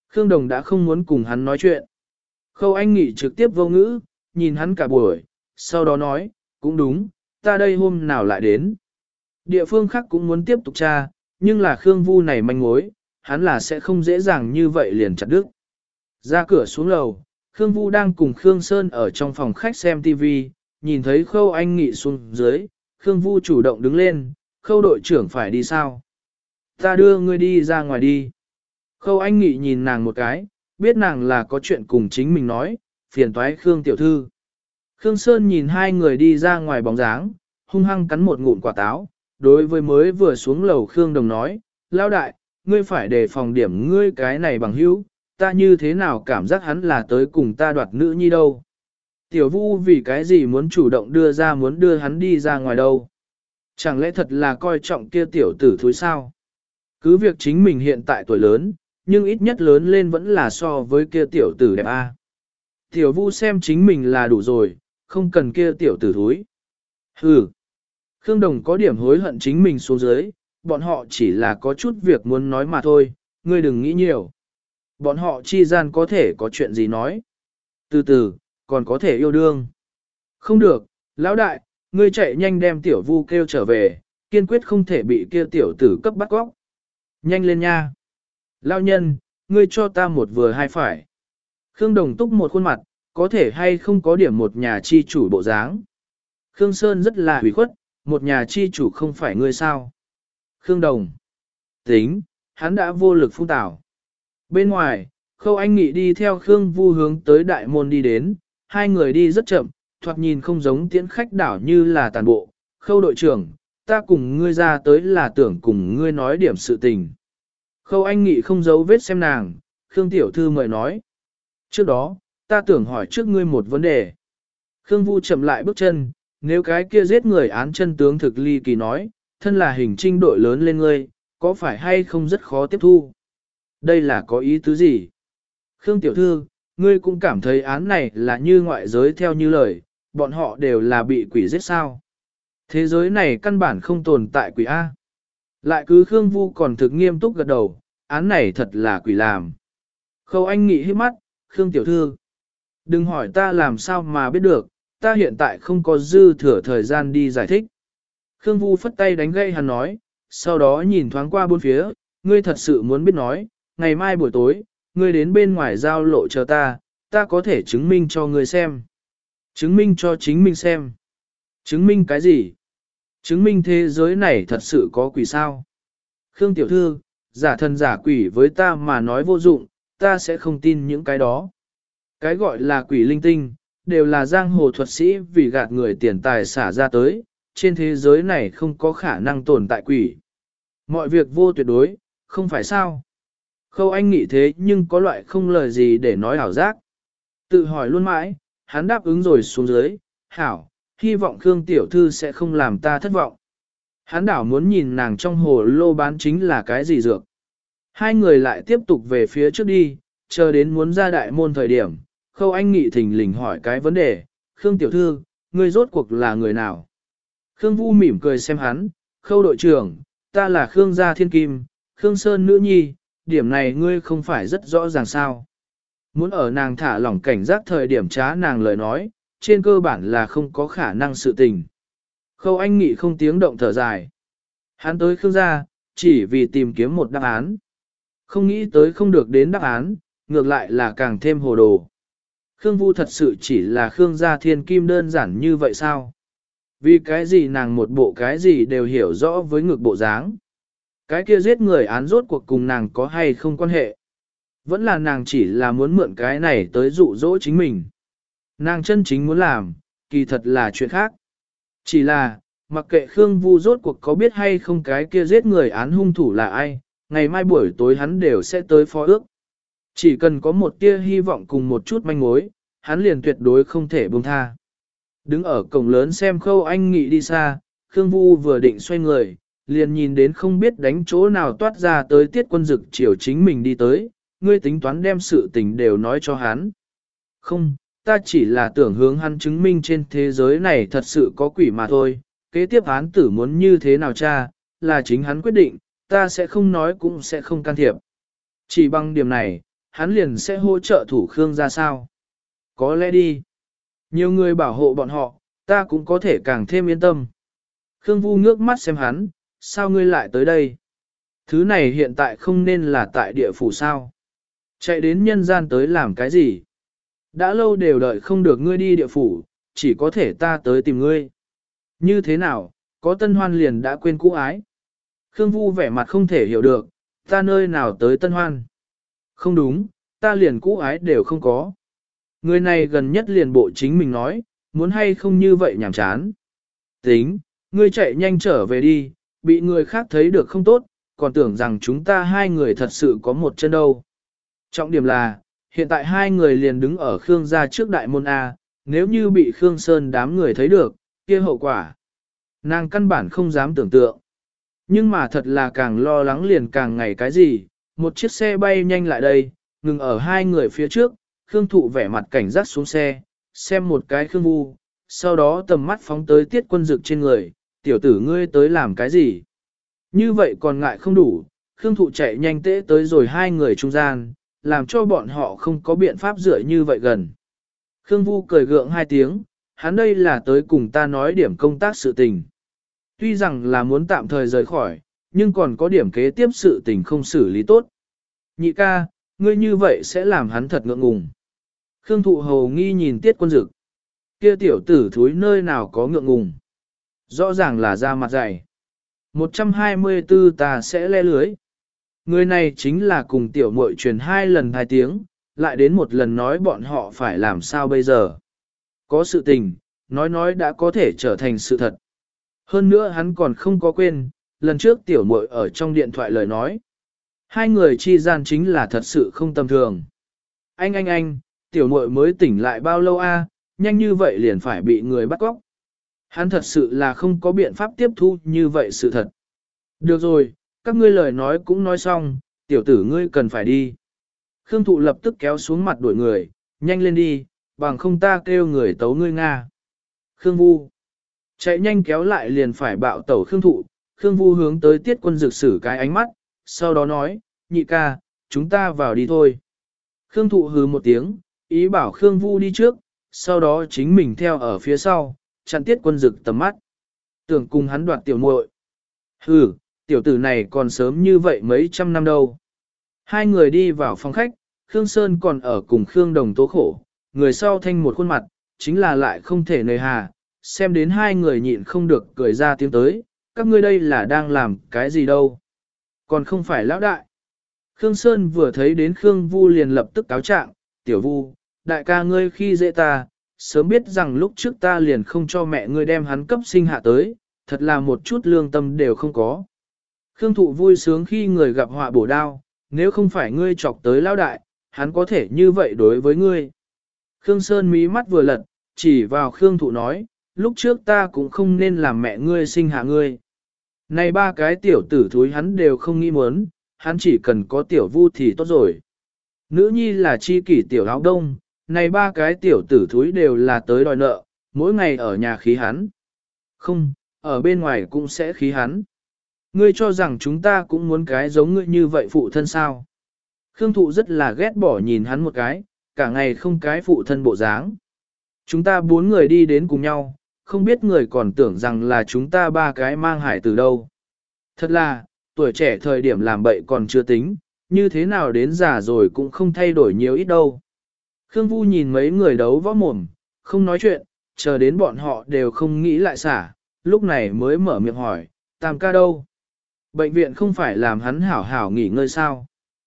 Khương Đồng đã không muốn cùng hắn nói chuyện. Khâu Anh Nghị trực tiếp vô ngữ, nhìn hắn cả buổi, sau đó nói, cũng đúng, ta đây hôm nào lại đến. Địa phương khác cũng muốn tiếp tục tra, nhưng là Khương Vu này manh mối, hắn là sẽ không dễ dàng như vậy liền chặt đứt. Ra cửa xuống lầu, Khương Vu đang cùng Khương Sơn ở trong phòng khách xem TV, nhìn thấy Khâu Anh Nghị xuống dưới, Khương Vu chủ động đứng lên, Khâu đội trưởng phải đi sao? Ta đưa ngươi đi ra ngoài đi. Khâu Anh Nghị nhìn nàng một cái, biết nàng là có chuyện cùng chính mình nói, phiền toái Khương tiểu thư. Khương Sơn nhìn hai người đi ra ngoài bóng dáng, hung hăng cắn một ngụm quả táo, đối với mới vừa xuống lầu Khương Đồng nói, lão đại, ngươi phải đề phòng điểm ngươi cái này bằng hữu, ta như thế nào cảm giác hắn là tới cùng ta đoạt nữ nhi đâu. Tiểu Vu vì cái gì muốn chủ động đưa ra muốn đưa hắn đi ra ngoài đâu. Chẳng lẽ thật là coi trọng kia tiểu tử thúi sao? Cứ việc chính mình hiện tại tuổi lớn, nhưng ít nhất lớn lên vẫn là so với kia tiểu tử đẹp a. Tiểu Vu xem chính mình là đủ rồi, không cần kia tiểu tử thúi. Hừ. Khương Đồng có điểm hối hận chính mình xuống dưới, bọn họ chỉ là có chút việc muốn nói mà thôi, ngươi đừng nghĩ nhiều. Bọn họ chi gian có thể có chuyện gì nói. Từ từ, còn có thể yêu đương. Không được, lão đại, ngươi chạy nhanh đem tiểu Vu kêu trở về, kiên quyết không thể bị kia tiểu tử cấp bắt góc. Nhanh lên nha. Lão nhân, ngươi cho ta một vừa hai phải. Khương Đồng túc một khuôn mặt, có thể hay không có điểm một nhà chi chủ bộ dáng. Khương Sơn rất là hủy khuất, một nhà chi chủ không phải ngươi sao. Khương Đồng. Tính, hắn đã vô lực phung tảo. Bên ngoài, Khâu Anh Nghị đi theo Khương Vu hướng tới đại môn đi đến, hai người đi rất chậm, thoạt nhìn không giống tiễn khách đảo như là tàn bộ. Khâu đội trưởng, ta cùng ngươi ra tới là tưởng cùng ngươi nói điểm sự tình. Khâu Anh Nghị không giấu vết xem nàng, Khương Tiểu Thư mời nói. Trước đó, ta tưởng hỏi trước ngươi một vấn đề. Khương Vu chậm lại bước chân, nếu cái kia giết người án chân tướng thực ly kỳ nói, thân là hình trinh đội lớn lên ngươi, có phải hay không rất khó tiếp thu? Đây là có ý tứ gì? Khương Tiểu Thư, ngươi cũng cảm thấy án này là như ngoại giới theo như lời, bọn họ đều là bị quỷ giết sao? Thế giới này căn bản không tồn tại quỷ A. Lại cứ Khương Vu còn thực nghiêm túc gật đầu, án này thật là quỷ làm. Khâu Anh Nghị hít mắt, Khương Tiểu Thư. Đừng hỏi ta làm sao mà biết được, ta hiện tại không có dư thừa thời gian đi giải thích. Khương Vu phất tay đánh gây hắn nói, sau đó nhìn thoáng qua bốn phía, ngươi thật sự muốn biết nói, ngày mai buổi tối, ngươi đến bên ngoài giao lộ chờ ta, ta có thể chứng minh cho ngươi xem. Chứng minh cho chính mình xem. Chứng minh cái gì? Chứng minh thế giới này thật sự có quỷ sao? Khương Tiểu Thư, giả thần giả quỷ với ta mà nói vô dụng, ta sẽ không tin những cái đó. Cái gọi là quỷ linh tinh, đều là giang hồ thuật sĩ vì gạt người tiền tài xả ra tới, trên thế giới này không có khả năng tồn tại quỷ. Mọi việc vô tuyệt đối, không phải sao? Khâu Anh nghĩ thế nhưng có loại không lời gì để nói ảo giác. Tự hỏi luôn mãi, hắn đáp ứng rồi xuống dưới, hảo, hy vọng Khương Tiểu Thư sẽ không làm ta thất vọng. Hắn đảo muốn nhìn nàng trong hồ lô bán chính là cái gì dược. Hai người lại tiếp tục về phía trước đi, chờ đến muốn ra đại môn thời điểm, Khâu Anh Nghị thình lình hỏi cái vấn đề, Khương Tiểu Thư, ngươi rốt cuộc là người nào? Khương Vu mỉm cười xem hắn, Khâu đội trưởng, ta là Khương gia thiên kim, Khương Sơn nữ nhi, điểm này ngươi không phải rất rõ ràng sao? Muốn ở nàng thả lỏng cảnh giác thời điểm trá nàng lời nói, trên cơ bản là không có khả năng sự tình. Khâu Anh Nghị không tiếng động thở dài. Hắn tới Khương gia, chỉ vì tìm kiếm một đáp án. Không nghĩ tới không được đến đáp án, ngược lại là càng thêm hồ đồ. Khương Vu thật sự chỉ là Khương gia thiên kim đơn giản như vậy sao? Vì cái gì nàng một bộ cái gì đều hiểu rõ với ngược bộ dáng. Cái kia giết người án rốt cuộc cùng nàng có hay không quan hệ. Vẫn là nàng chỉ là muốn mượn cái này tới dụ dỗ chính mình. Nàng chân chính muốn làm, kỳ thật là chuyện khác. Chỉ là, mặc kệ Khương Vu rốt cuộc có biết hay không cái kia giết người án hung thủ là ai, ngày mai buổi tối hắn đều sẽ tới phó ước. Chỉ cần có một tia hy vọng cùng một chút manh mối, hắn liền tuyệt đối không thể buông tha. Đứng ở cổng lớn xem Khâu Anh Nghị đi xa, Khương Vu vừa định xoay người, liền nhìn đến không biết đánh chỗ nào toát ra tới Tiết Quân Dực chiều chính mình đi tới, ngươi tính toán đem sự tình đều nói cho hắn. Không, ta chỉ là tưởng hướng hắn chứng minh trên thế giới này thật sự có quỷ mà thôi, kế tiếp án tử muốn như thế nào cha, là chính hắn quyết định, ta sẽ không nói cũng sẽ không can thiệp. Chỉ bằng điểm này, hắn liền sẽ hỗ trợ thủ Khương ra sao? Có lẽ đi. Nhiều người bảo hộ bọn họ, ta cũng có thể càng thêm yên tâm. Khương Vu ngước mắt xem hắn, sao ngươi lại tới đây? Thứ này hiện tại không nên là tại địa phủ sao? Chạy đến nhân gian tới làm cái gì? Đã lâu đều đợi không được ngươi đi địa phủ, chỉ có thể ta tới tìm ngươi. Như thế nào, có tân hoan liền đã quên cũ ái? Khương Vu vẻ mặt không thể hiểu được, ta nơi nào tới tân hoan? Không đúng, ta liền cũ ái đều không có. Người này gần nhất liền bộ chính mình nói, muốn hay không như vậy nhảm chán. Tính, ngươi chạy nhanh trở về đi, bị người khác thấy được không tốt, còn tưởng rằng chúng ta hai người thật sự có một chân đâu. Trọng điểm là, hiện tại hai người liền đứng ở Khương gia trước đại môn A, nếu như bị Khương Sơn đám người thấy được, kia hậu quả. Nàng căn bản không dám tưởng tượng. Nhưng mà thật là càng lo lắng liền càng ngày cái gì, một chiếc xe bay nhanh lại đây, ngừng ở hai người phía trước, Khương Thụ vẻ mặt cảnh giác xuống xe, xem một cái Khương Vu, sau đó tầm mắt phóng tới Tiết Quân Dực trên người, tiểu tử ngươi tới làm cái gì? Như vậy còn ngại không đủ, Khương Thụ chạy nhanh tễ tới rồi hai người trung gian, làm cho bọn họ không có biện pháp dựa như vậy gần. Khương Vu cười gượng hai tiếng, hắn đây là tới cùng ta nói điểm công tác sự tình. Tuy rằng là muốn tạm thời rời khỏi, nhưng còn có điểm kế tiếp sự tình không xử lý tốt. Nhị ca, ngươi như vậy sẽ làm hắn thật ngượng ngùng. Khương Thụ hầu nghi nhìn Tiết Quân Dực. Kia tiểu tử thúi nơi nào có ngượng ngùng. Rõ ràng là da mặt dày. 124 ta sẽ le lưới. Người này chính là cùng tiểu muội truyền hai lần hai tiếng, lại đến một lần nói bọn họ phải làm sao bây giờ. Có sự tình, nói đã có thể trở thành sự thật. Hơn nữa hắn còn không có quên, lần trước tiểu muội ở trong điện thoại lời nói. Hai người chi gian chính là thật sự không tầm thường. Anh, tiểu muội mới tỉnh lại bao lâu a? Nhanh như vậy liền phải bị người bắt cóc. Hắn thật sự là không có biện pháp tiếp thu như vậy sự thật. Được rồi, các ngươi lời nói cũng nói xong, tiểu tử ngươi cần phải đi. Khương Thụ lập tức kéo xuống mặt đuổi người, nhanh lên đi, bằng không ta kêu người tấu ngươi Nga. Khương Vu chạy nhanh kéo lại liền phải bạo tẩu Khương Thụ, Khương Vu hướng tới Tiết Quân Dực sử cái ánh mắt, sau đó nói, nhị ca, chúng ta vào đi thôi. Khương Thụ hừ một tiếng, ý bảo Khương Vu đi trước, sau đó chính mình theo ở phía sau, chặn Tiết Quân Dực tầm mắt. Tưởng cùng hắn đoạt tiểu muội. Hừ, tiểu tử này còn sớm như vậy mấy trăm năm đâu. Hai người đi vào phòng khách, Khương Sơn còn ở cùng Khương Đồng tố khổ, người sau thanh một khuôn mặt, chính là lại không thể nề hà, xem đến hai người nhịn không được cười ra tiếng tới, các ngươi đây là đang làm cái gì đâu. Còn không phải lão đại. Khương Sơn vừa thấy đến Khương Vu liền lập tức cáo trạng, tiểu Vu, đại ca ngươi khi dễ ta, sớm biết rằng lúc trước ta liền không cho mẹ ngươi đem hắn cấp sinh hạ tới, thật là một chút lương tâm đều không có. Khương Thụ vui sướng khi người gặp họa bổ đao, nếu không phải ngươi chọc tới lão đại, hắn có thể như vậy đối với ngươi. Khương Sơn mí mắt vừa lật, chỉ vào Khương Thụ nói, lúc trước ta cũng không nên làm mẹ ngươi sinh hạ ngươi. Này ba cái tiểu tử thúi hắn đều không nghĩ muốn, hắn chỉ cần có tiểu Vu thì tốt rồi. Nữ nhi là chi kỷ tiểu áo đông, này ba cái tiểu tử thúi đều là tới đòi nợ, mỗi ngày ở nhà khí hắn. Không, ở bên ngoài cũng sẽ khí hắn. Ngươi cho rằng chúng ta cũng muốn cái giống ngươi như vậy phụ thân sao? Khương Thụ rất là ghét bỏ nhìn hắn một cái, cả ngày không cái phụ thân bộ dáng. Chúng ta bốn người đi đến cùng nhau, không biết người còn tưởng rằng là chúng ta ba cái mang hải từ đâu. Thật là, tuổi trẻ thời điểm làm bậy còn chưa tính, như thế nào đến già rồi cũng không thay đổi nhiều ít đâu. Khương Vu nhìn mấy người đấu võ mồm, không nói chuyện, chờ đến bọn họ đều không nghĩ lại xả, lúc này mới mở miệng hỏi, Tam ca đâu? Bệnh viện không phải làm hắn hảo hảo nghỉ ngơi sao?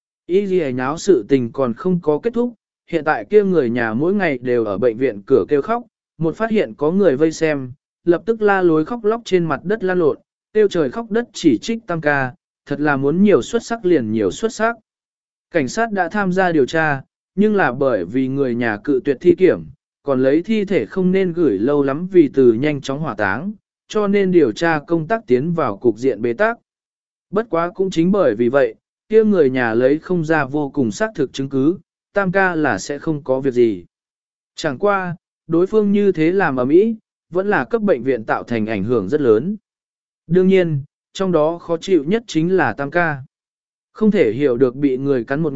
Ý gì nháo sự tình còn không có kết thúc, hiện tại kia người nhà mỗi ngày đều ở bệnh viện cửa kêu khóc, một phát hiện có người vây xem, lập tức la lối khóc lóc trên mặt đất lan lộn, kêu trời khóc đất chỉ trích Tam ca, thật là muốn nhiều xuất sắc liền nhiều xuất sắc. Cảnh sát đã tham gia điều tra, nhưng là bởi vì người nhà cự tuyệt thi kiểm, còn lấy thi thể không nên gửi lâu lắm vì từ nhanh chóng hỏa táng, cho nên điều tra công tác tiến vào cục diện bế tắc. Bất quá cũng chính bởi vì vậy, kia người nhà lấy không ra vô cùng xác thực chứng cứ, Tam ca là sẽ không có việc gì. Chẳng qua, đối phương như thế làm ở mỹ, vẫn là cấp bệnh viện tạo thành ảnh hưởng rất lớn. Đương nhiên, trong đó khó chịu nhất chính là Tam ca. Không thể hiểu được bị người cắn một ngụm,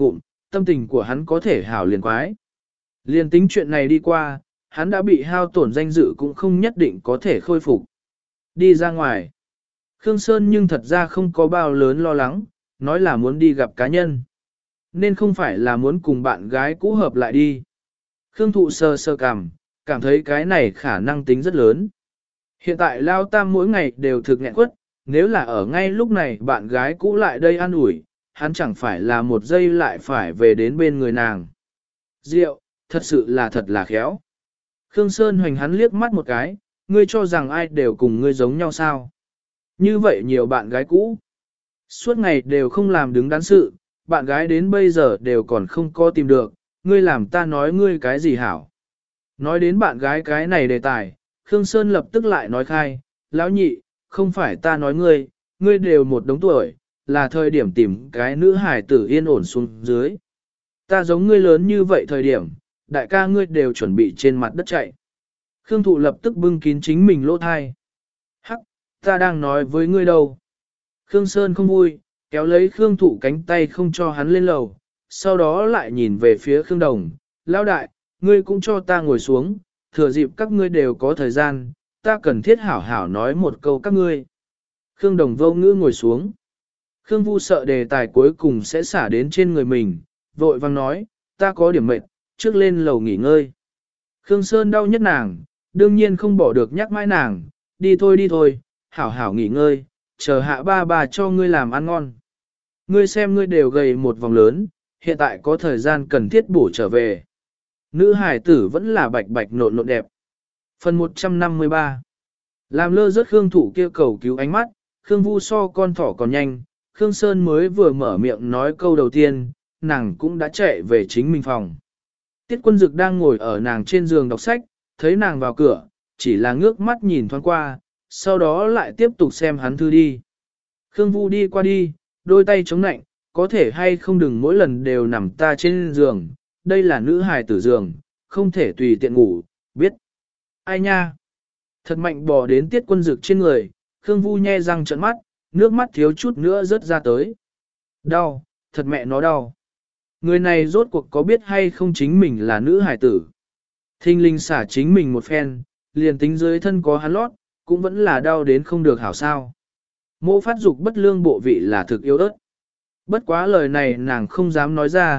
tâm tình của hắn có thể hảo liền quái. Liền tính chuyện này đi qua, hắn đã bị hao tổn danh dự cũng không nhất định có thể khôi phục. Đi ra ngoài. Khương Sơn nhưng thật ra không có bao lớn lo lắng, nói là muốn đi gặp cá nhân. Nên không phải là muốn cùng bạn gái cũ hợp lại đi. Khương Thụ sơ sơ cảm thấy cái này khả năng tính rất lớn. Hiện tại Lao Tam mỗi ngày đều thực nghẹn quất, nếu là ở ngay lúc này bạn gái cũ lại đây an ủi, hắn chẳng phải là một giây lại phải về đến bên người nàng. Diệu, thật sự là thật là khéo. Khương Sơn hoành hắn liếc mắt một cái, ngươi cho rằng ai đều cùng ngươi giống nhau sao. Như vậy nhiều bạn gái cũ, suốt ngày đều không làm đứng đắn sự, bạn gái đến bây giờ đều còn không có tìm được, ngươi làm ta nói ngươi cái gì hảo. Nói đến bạn gái cái này đề tài, Khương Sơn lập tức lại nói khai, lão nhị, không phải ta nói ngươi đều một đống tuổi, là thời điểm tìm cái nữ hài tử yên ổn xuống dưới. Ta giống ngươi lớn như vậy thời điểm, đại ca ngươi đều chuẩn bị trên mặt đất chạy. Khương Thụ lập tức bưng kín chính mình lỗ thai. Hắc, ta đang nói với ngươi đâu. Khương Sơn không vui, kéo lấy Khương Thụ cánh tay không cho hắn lên lầu, sau đó lại nhìn về phía Khương Đồng. Lão đại, ngươi cũng cho ta ngồi xuống, thừa dịp các ngươi đều có thời gian, ta cần thiết hảo hảo nói một câu các ngươi. Khương Đồng vô ngữ ngồi xuống. Khương Vu sợ đề tài cuối cùng sẽ xả đến trên người mình, vội vang nói, ta có điểm mệt, trước lên lầu nghỉ ngơi. Khương Sơn đau nhất nàng, đương nhiên không bỏ được nhắc mãi nàng, đi thôi, hảo hảo nghỉ ngơi, chờ hạ ba bà cho ngươi làm ăn ngon. Ngươi xem ngươi đều gầy một vòng lớn, hiện tại có thời gian cần thiết bổ trở về. Nữ hải tử vẫn là bạch bạch nộn nộn đẹp. Phần 153 Làm lơ rớt Khương Thụ kia cầu cứu ánh mắt, Khương Vu so con thỏ còn nhanh, Khương Sơn mới vừa mở miệng nói câu đầu tiên, nàng cũng đã chạy về chính mình phòng. Tiết Quân Dực đang ngồi ở nàng trên giường đọc sách, thấy nàng vào cửa, chỉ là ngước mắt nhìn thoáng qua, sau đó lại tiếp tục xem hắn thư đi. Khương Vu đi qua đi, đôi tay chống nạnh, có thể hay không đừng mỗi lần đều nằm ta trên giường, đây là nữ hài tử giường, không thể tùy tiện ngủ, biết. Ai nha? Thật mạnh bò đến Tiết Quân Dực trên người, Khương Vu nhe răng trợn mắt, nước mắt thiếu chút nữa rớt ra tới. Đau, thật mẹ nó đau. Người này rốt cuộc có biết hay không chính mình là nữ hài tử. Thinh linh xả chính mình một phen, liền tính dưới thân có hắn lót, cũng vẫn là đau đến không được hảo sao. Mộ phát dục bất lương bộ vị là thực yếu ớt. Bất quá lời này nàng không dám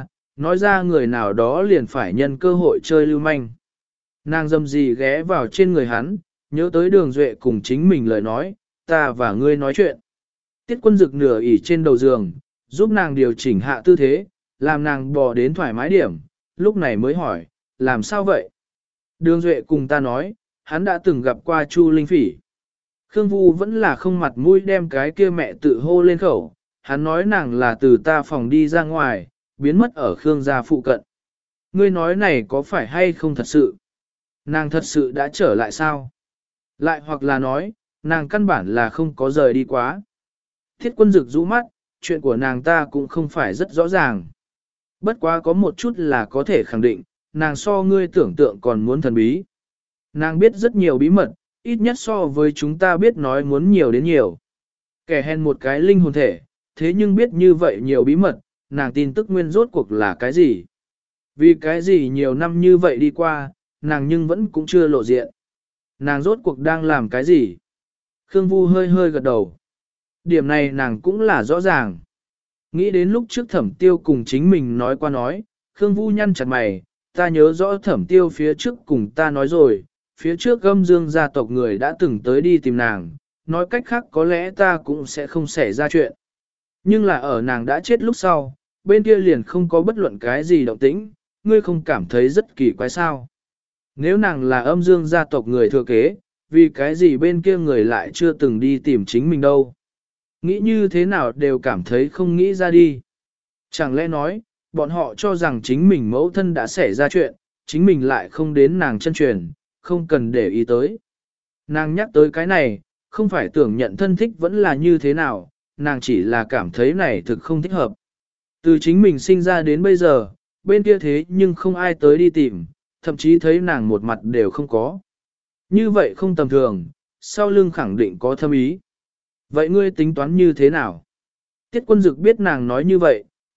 nói ra người nào đó liền phải nhân cơ hội chơi lưu manh. Nàng dâm gì ghé vào trên người hắn, nhớ tới Đường Duệ cùng chính mình lời nói, ta và ngươi nói chuyện. Tiết Quân Dực nửa ỉ trên đầu giường, giúp nàng điều chỉnh hạ tư thế, làm nàng bò đến thoải mái điểm, lúc này mới hỏi, làm sao vậy? Đường Duệ cùng ta nói, hắn đã từng gặp qua Chu Linh Phỉ. Khương Vu vẫn là không mặt mũi đem cái kia mẹ tự hô lên khẩu, hắn nói nàng là từ ta phòng đi ra ngoài, biến mất ở Khương gia phụ cận. Ngươi nói này có phải hay không thật sự? Nàng thật sự đã trở lại sao? Lại hoặc là nói, nàng căn bản là không có rời đi quá. Thiết Quân Dực rũ mắt, chuyện của nàng ta cũng không phải rất rõ ràng. Bất quá có một chút là có thể khẳng định, nàng so ngươi tưởng tượng còn muốn thần bí. Nàng biết rất nhiều bí mật, ít nhất so với chúng ta biết nói muốn nhiều đến nhiều. Kẻ hèn một cái linh hồn thể, thế nhưng biết như vậy nhiều bí mật, nàng tin tức nguyên rốt cuộc là cái gì? Vì cái gì nhiều năm như vậy đi qua, nàng nhưng vẫn cũng chưa lộ diện. Nàng rốt cuộc đang làm cái gì? Khương Vu hơi hơi gật đầu. Điểm này nàng cũng là rõ ràng. Nghĩ đến lúc trước Thẩm Tiêu cùng chính mình nói qua nói, Khương Vu nhăn chặt mày, ta nhớ rõ Thẩm Tiêu phía trước cùng ta nói rồi, phía trước Âm Dương gia tộc người đã từng tới đi tìm nàng, nói cách khác có lẽ ta cũng sẽ không xảy ra chuyện. Nhưng là ở nàng đã chết lúc sau, bên kia liền không có bất luận cái gì động tĩnh, ngươi không cảm thấy rất kỳ quái sao. Nếu nàng là Âm Dương gia tộc người thừa kế, vì cái gì bên kia người lại chưa từng đi tìm chính mình đâu. Nghĩ như thế nào đều cảm thấy không nghĩ ra đi. Chẳng lẽ nói, bọn họ cho rằng chính mình mẫu thân đã xảy ra chuyện, chính mình lại không đến nàng chân truyền, không cần để ý tới. Nàng nhắc tới cái này, không phải tưởng nhận thân thích vẫn là như thế nào, nàng chỉ là cảm thấy này thực không thích hợp. Từ chính mình sinh ra đến bây giờ, bên kia thế nhưng không ai tới đi tìm, thậm chí thấy nàng một mặt đều không có. Như vậy không tầm thường, sau lưng khẳng định có thâm ý. Vậy ngươi tính toán như thế nào? Tiết Quân Dực biết nàng nói như vậy,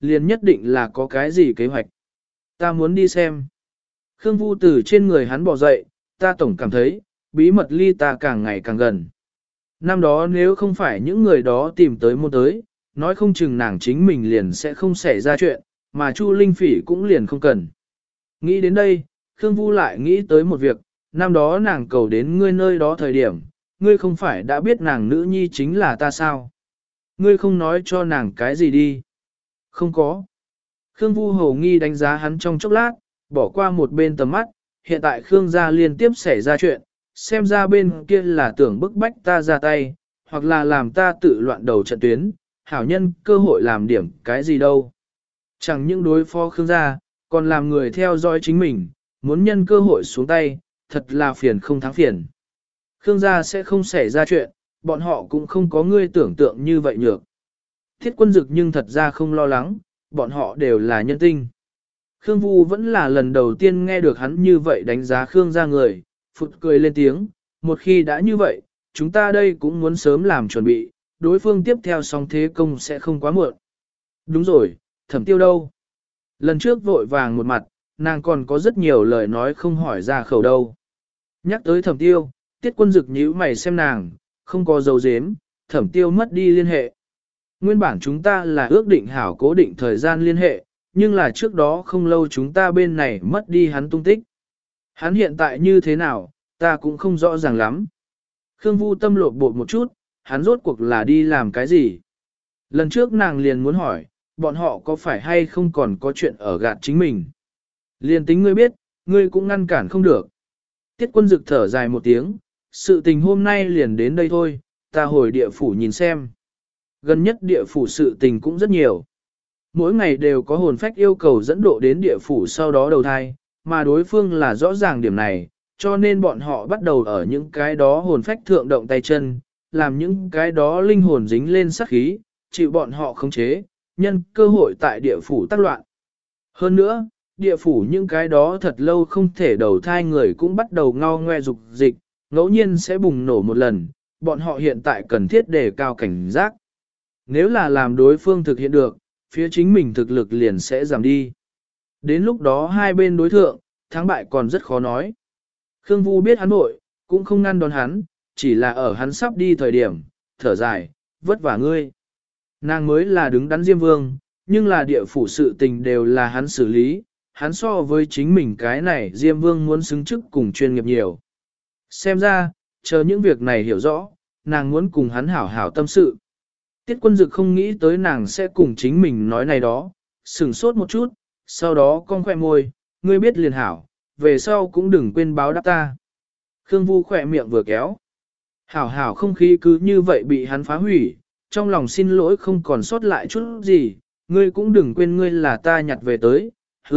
liền nhất định là có cái gì kế hoạch. Ta muốn đi xem. Khương Vu từ trên người hắn bò dậy, ta tổng cảm thấy, bí mật ly ta càng ngày càng gần. Năm đó nếu không phải những người đó tìm tới môn tới, nói không chừng nàng chính mình liền sẽ không xảy ra chuyện, mà Chu Linh Phỉ cũng liền không cần. Nghĩ đến đây, Khương Vu lại nghĩ tới một việc, năm đó nàng cầu đến ngươi nơi đó thời điểm, ngươi không phải đã biết nàng nữ nhi chính là ta sao? Ngươi không nói cho nàng cái gì đi? Không có. Khương Vu hầu nghi đánh giá hắn trong chốc lát, bỏ qua một bên tầm mắt, hiện tại Khương gia liên tiếp xảy ra chuyện, xem ra bên kia là tưởng bức bách ta ra tay, hoặc là làm ta tự loạn đầu trận tuyến, hảo nhân cơ hội làm điểm cái gì đâu. Chẳng những đối phó Khương gia, còn làm người theo dõi chính mình, muốn nhân cơ hội xuống tay, thật là phiền không thắng phiền. Khương gia sẽ không xảy ra chuyện, bọn họ cũng không có ngươi tưởng tượng như vậy nhược. Thiết Quân Dực nhưng thật ra không lo lắng, bọn họ đều là nhân tinh. Khương Vu vẫn là lần đầu tiên nghe được hắn như vậy đánh giá Khương gia người, phụt cười lên tiếng, một khi đã như vậy, chúng ta đây cũng muốn sớm làm chuẩn bị, đối phương tiếp theo song thế công sẽ không quá muộn. Đúng rồi, Thẩm Tiêu đâu? Lần trước vội vàng một mặt, nàng còn có rất nhiều lời nói không hỏi ra khẩu đâu. Nhắc tới Thẩm Tiêu, Tiết Quân Dực nhíu mày xem nàng, không có dấu dếm, Thẩm Tiêu mất đi liên hệ. Nguyên bản chúng ta là ước định hảo cố định thời gian liên hệ, nhưng là trước đó không lâu chúng ta bên này mất đi hắn tung tích. Hắn hiện tại như thế nào, ta cũng không rõ ràng lắm. Khương Vu tâm lột bột một chút, hắn rốt cuộc là đi làm cái gì? Lần trước nàng liền muốn hỏi, bọn họ có phải hay không còn có chuyện ở gạt chính mình? Liền tính ngươi biết, ngươi cũng ngăn cản không được. Tiết Quân Dực thở dài một tiếng, sự tình hôm nay liền đến đây thôi, ta hồi địa phủ nhìn xem. Gần nhất địa phủ sự tình cũng rất nhiều. Mỗi ngày đều có hồn phách yêu cầu dẫn độ đến địa phủ sau đó đầu thai, mà đối phương là rõ ràng điểm này, cho nên bọn họ bắt đầu ở những cái đó hồn phách thượng động tay chân, làm những cái đó linh hồn dính lên sát khí, chịu bọn họ khống chế, nhân cơ hội tại địa phủ tác loạn. Hơn nữa, địa phủ những cái đó thật lâu không thể đầu thai người cũng bắt đầu ngao ngoe dục dịch, ngẫu nhiên sẽ bùng nổ một lần, bọn họ hiện tại cần thiết đề cao cảnh giác. Nếu là làm đối phương thực hiện được, phía chính mình thực lực liền sẽ giảm đi. Đến lúc đó hai bên đối thượng, thắng bại còn rất khó nói. Khương Vu biết hắn nội, cũng không ngăn đón hắn, chỉ là ở hắn sắp đi thời điểm, thở dài, vất vả ngươi. Nàng mới là đứng đắn Diêm Vương, nhưng là địa phủ sự tình đều là hắn xử lý, hắn so với chính mình cái này Diêm Vương muốn xứng chức cùng chuyên nghiệp nhiều. Xem ra, chờ những việc này hiểu rõ, nàng muốn cùng hắn hảo hảo tâm sự. Tiết Quân Dực không nghĩ tới nàng sẽ cùng chính mình nói này đó, sửng sốt một chút, sau đó cong khỏe môi, ngươi biết liền hảo, về sau cũng đừng quên báo đáp ta. Khương Vu khỏe miệng vừa kéo. Hảo hảo không khí cứ như vậy bị hắn phá hủy, trong lòng xin lỗi không còn sót lại chút gì, ngươi cũng đừng quên ngươi là ta nhặt về tới,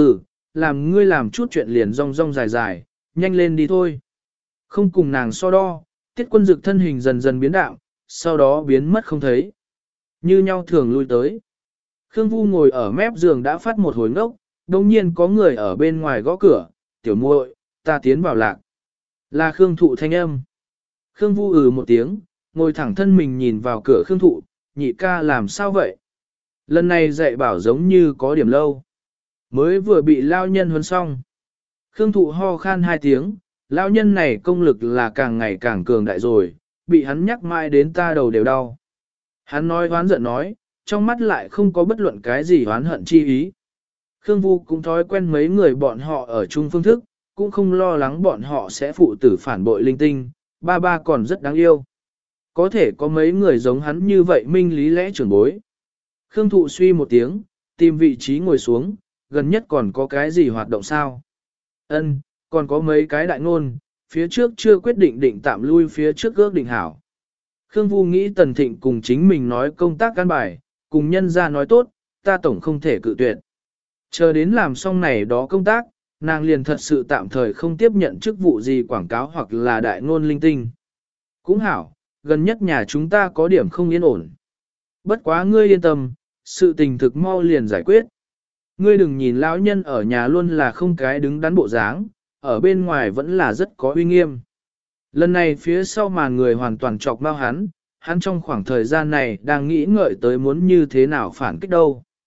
làm ngươi làm chút chuyện liền rong rong dài dài, nhanh lên đi thôi. Không cùng nàng so đo, Tiết Quân Dực thân hình dần dần biến đạo, sau đó biến mất không thấy. Như nhau thường lui tới. Khương Vu ngồi ở mép giường đã phát một hồi ngốc, đồng nhiên có người ở bên ngoài gõ cửa, tiểu muội, ta tiến vào lạc. Là Khương Thụ thanh âm. Khương Vu một tiếng, ngồi thẳng thân mình nhìn vào cửa Khương Thụ, nhị ca làm sao vậy? Lần này dạy bảo giống như có điểm lâu. Mới vừa bị lao nhân huấn xong. Khương Thụ ho khan hai tiếng, lao nhân này công lực là càng ngày càng cường đại rồi, bị hắn nhắc mãi đến ta đầu đều đau. Hắn nói hoán giận nói, trong mắt lại không có bất luận cái gì hoán hận chi ý. Khương Vu cũng thói quen mấy người bọn họ ở chung phương thức, cũng không lo lắng bọn họ sẽ phụ tử phản bội linh tinh, ba còn rất đáng yêu. Có thể có mấy người giống hắn như vậy minh lý lẽ trưởng bối. Khương Thụ suy một tiếng, tìm vị trí ngồi xuống, gần nhất còn có cái gì hoạt động sao? Ân, còn có mấy cái đại ngôn, phía trước chưa quyết định tạm lui phía trước ước định hảo. Khương Vu nghĩ Tần Thịnh cùng chính mình nói công tác căn bài, cùng nhân ra nói tốt, ta tổng không thể cự tuyệt. Chờ đến làm xong này đó công tác, nàng liền thật sự tạm thời không tiếp nhận chức vụ gì quảng cáo hoặc là đại ngôn linh tinh. Cũng hảo, gần nhất nhà chúng ta có điểm không yên ổn. Bất quá ngươi yên tâm, sự tình thực mau liền giải quyết. Ngươi đừng nhìn lão nhân ở nhà luôn là không cái đứng đắn bộ dáng, ở bên ngoài vẫn là rất có uy nghiêm. Lần này phía sau màn người hoàn toàn chọc mau hắn trong khoảng thời gian này đang nghĩ ngợi tới muốn như thế nào phản kích đâu.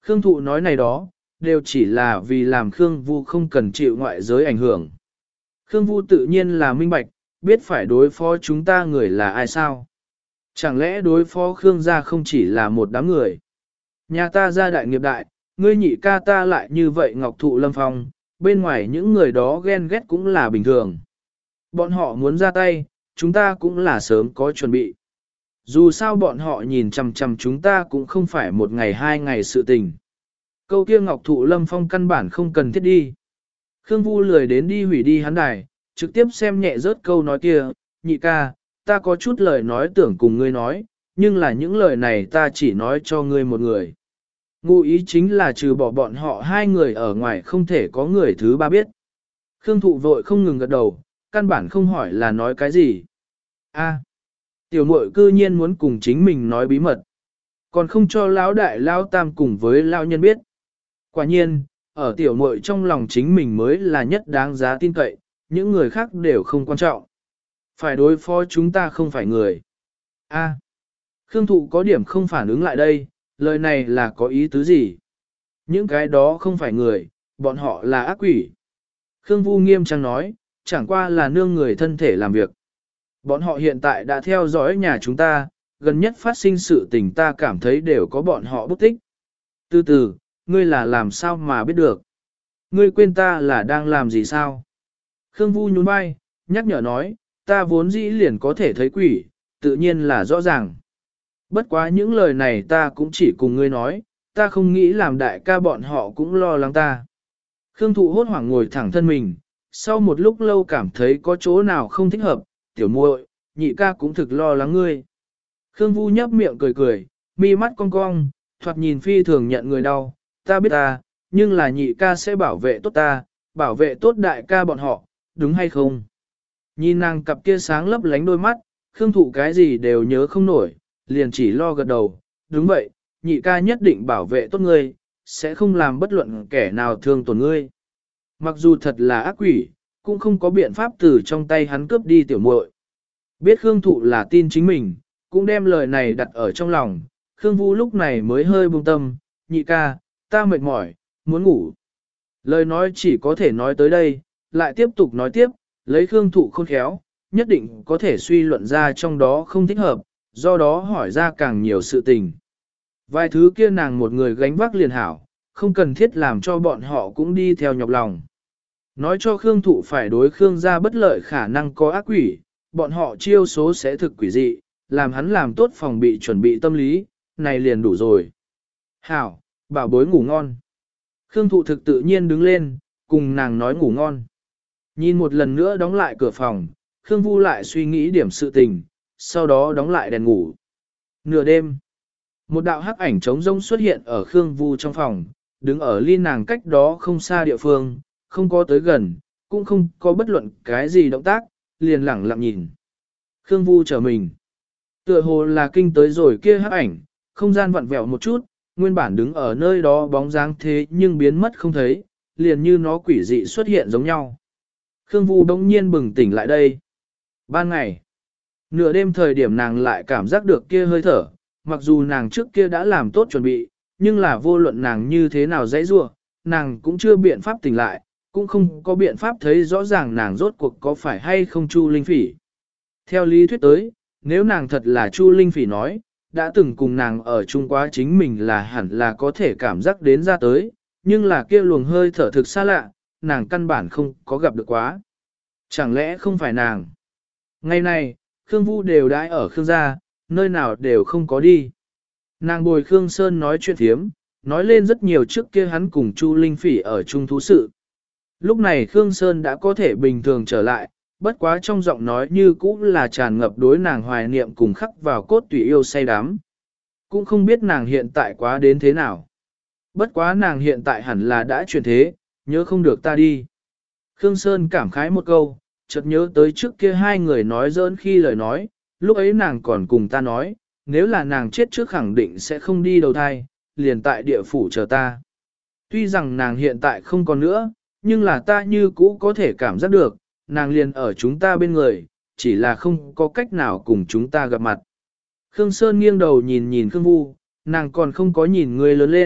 Khương Thụ nói này đó, đều chỉ là vì làm Khương Vu không cần chịu ngoại giới ảnh hưởng. Khương Vu tự nhiên là minh bạch, biết phải đối phó chúng ta người là ai sao. Chẳng lẽ đối phó Khương gia không chỉ là một đám người. Nhà ta gia đại nghiệp đại, ngươi nhị ca ta lại như vậy ngọc thụ lâm phong, bên ngoài những người đó ghen ghét cũng là bình thường. Bọn họ muốn ra tay, chúng ta cũng là sớm có chuẩn bị. Dù sao bọn họ nhìn chằm chằm chúng ta cũng không phải một ngày hai ngày sự tình. Câu kia ngọc thụ lâm phong căn bản không cần thiết đi. Khương Vu lười đến đi hủy đi hắn đài, trực tiếp xem nhẹ rớt câu nói kia, nhị ca, ta có chút lời nói tưởng cùng ngươi nói, nhưng là những lời này ta chỉ nói cho ngươi một người. Ngụ ý chính là trừ bỏ bọn họ hai người ở ngoài không thể có người thứ ba biết. Khương Thụ vội không ngừng gật đầu, căn bản không hỏi là nói cái gì. A, tiểu muội cư nhiên muốn cùng chính mình nói bí mật, còn không cho lão đại lão tam cùng với lão nhân biết. Quả nhiên, ở tiểu muội trong lòng chính mình mới là nhất đáng giá tin cậy, những người khác đều không quan trọng. Phải đối phó chúng ta không phải người. A, Khương Thụ có điểm không phản ứng lại đây, lời này là có ý tứ gì? Những cái đó không phải người, bọn họ là ác quỷ. Khương Vu nghiêm trang nói, chẳng qua là nương người thân thể làm việc. Bọn họ hiện tại đã theo dõi nhà chúng ta, gần nhất phát sinh sự tình ta cảm thấy đều có bọn họ bút tích. Từ từ, ngươi là làm sao mà biết được? Ngươi quên ta là đang làm gì sao? Khương Vu nhún vai, nhắc nhở nói, ta vốn dĩ liền có thể thấy quỷ, tự nhiên là rõ ràng. Bất quá những lời này ta cũng chỉ cùng ngươi nói, ta không nghĩ làm đại ca bọn họ cũng lo lắng ta. Khương Thụ hốt hoảng ngồi thẳng thân mình, sau một lúc lâu cảm thấy có chỗ nào không thích hợp, tiểu muội, nhị ca cũng thực lo lắng ngươi. Khương Vu nhấp miệng cười cười, mi mắt cong cong, thoạt nhìn phi thường nhận người đau, ta biết ta, nhưng là nhị ca sẽ bảo vệ tốt ta, bảo vệ tốt đại ca bọn họ, đúng hay không? Nhìn nàng cặp kia sáng lấp lánh đôi mắt, Khương Thụ cái gì đều nhớ không nổi, liền chỉ lo gật đầu, đúng vậy, nhị ca nhất định bảo vệ tốt ngươi, sẽ không làm bất luận kẻ nào thương tổn ngươi. Mặc dù thật là ác quỷ, cũng không có biện pháp từ trong tay hắn cướp đi tiểu muội. Biết Khương Thụ là tin chính mình, cũng đem lời này đặt ở trong lòng, Khương Vu lúc này mới hơi buông tâm, nhị ca, ta mệt mỏi, muốn ngủ. Lời nói chỉ có thể nói tới đây, lại tiếp tục nói tiếp, lấy Khương Thụ khôn khéo, nhất định có thể suy luận ra trong đó không thích hợp, do đó hỏi ra càng nhiều sự tình. Vài thứ kia nàng một người gánh vác liền hảo, không cần thiết làm cho bọn họ cũng đi theo nhọc lòng. Nói cho Khương Thụ phải đối Khương gia bất lợi khả năng có ác quỷ, bọn họ chiêu số sẽ thực quỷ dị, làm hắn làm tốt phòng bị chuẩn bị tâm lý, này liền đủ rồi. Hảo, bảo bối ngủ ngon. Khương Thụ thực tự nhiên đứng lên, cùng nàng nói ngủ ngon. Nhìn một lần nữa đóng lại cửa phòng, Khương Vu lại suy nghĩ điểm sự tình, sau đó đóng lại đèn ngủ. Nửa đêm, một đạo hắc ảnh trống rông xuất hiện ở Khương Vu trong phòng, đứng ở ly nàng cách đó không xa địa phương, không có tới gần, cũng không có bất luận cái gì động tác, liền lẳng lặng nhìn. Khương Vu trở mình. Tựa hồ là kinh tới rồi kia hắc ảnh, không gian vặn vẹo một chút, nguyên bản đứng ở nơi đó bóng dáng thế nhưng biến mất không thấy, liền như nó quỷ dị xuất hiện giống nhau. Khương Vu bỗng nhiên bừng tỉnh lại đây. Ban ngày, nửa đêm thời điểm nàng lại cảm giác được kia hơi thở, mặc dù nàng trước kia đã làm tốt chuẩn bị, nhưng là vô luận nàng như thế nào dãy rua, nàng cũng chưa biện pháp tỉnh lại, cũng không có biện pháp thấy rõ ràng nàng rốt cuộc có phải hay không Chu Linh Phỉ. Theo lý thuyết tới, nếu nàng thật là Chu Linh Phỉ nói, đã từng cùng nàng ở chung quá chính mình là hẳn là có thể cảm giác đến ra tới, nhưng là kia luồng hơi thở thực xa lạ, nàng căn bản không có gặp được quá. Chẳng lẽ không phải nàng? Ngày này, Khương Vu đều đãi ở Khương gia, nơi nào đều không có đi. Nàng bồi Khương Sơn nói chuyện thiếm, nói lên rất nhiều trước kia hắn cùng Chu Linh Phỉ ở chung thú sự. Lúc này Khương Sơn đã có thể bình thường trở lại, bất quá trong giọng nói như cũ là tràn ngập đối nàng hoài niệm cùng khắc vào cốt tùy yêu say đắm. Cũng không biết nàng hiện tại quá đến thế nào. Bất quá nàng hiện tại hẳn là đã chuyển thế, nhớ không được ta đi. Khương Sơn cảm khái một câu, chợt nhớ tới trước kia hai người nói giỡn khi lời nói, lúc ấy nàng còn cùng ta nói, nếu là nàng chết trước khẳng định sẽ không đi đầu thai, liền tại địa phủ chờ ta. Tuy rằng nàng hiện tại không còn nữa, nhưng là ta như cũ có thể cảm giác được, nàng liền ở chúng ta bên người, chỉ là không có cách nào cùng chúng ta gặp mặt. Khương Sơn nghiêng đầu nhìn nhìn Khương Vu, nàng còn không có nhìn người lớn lên,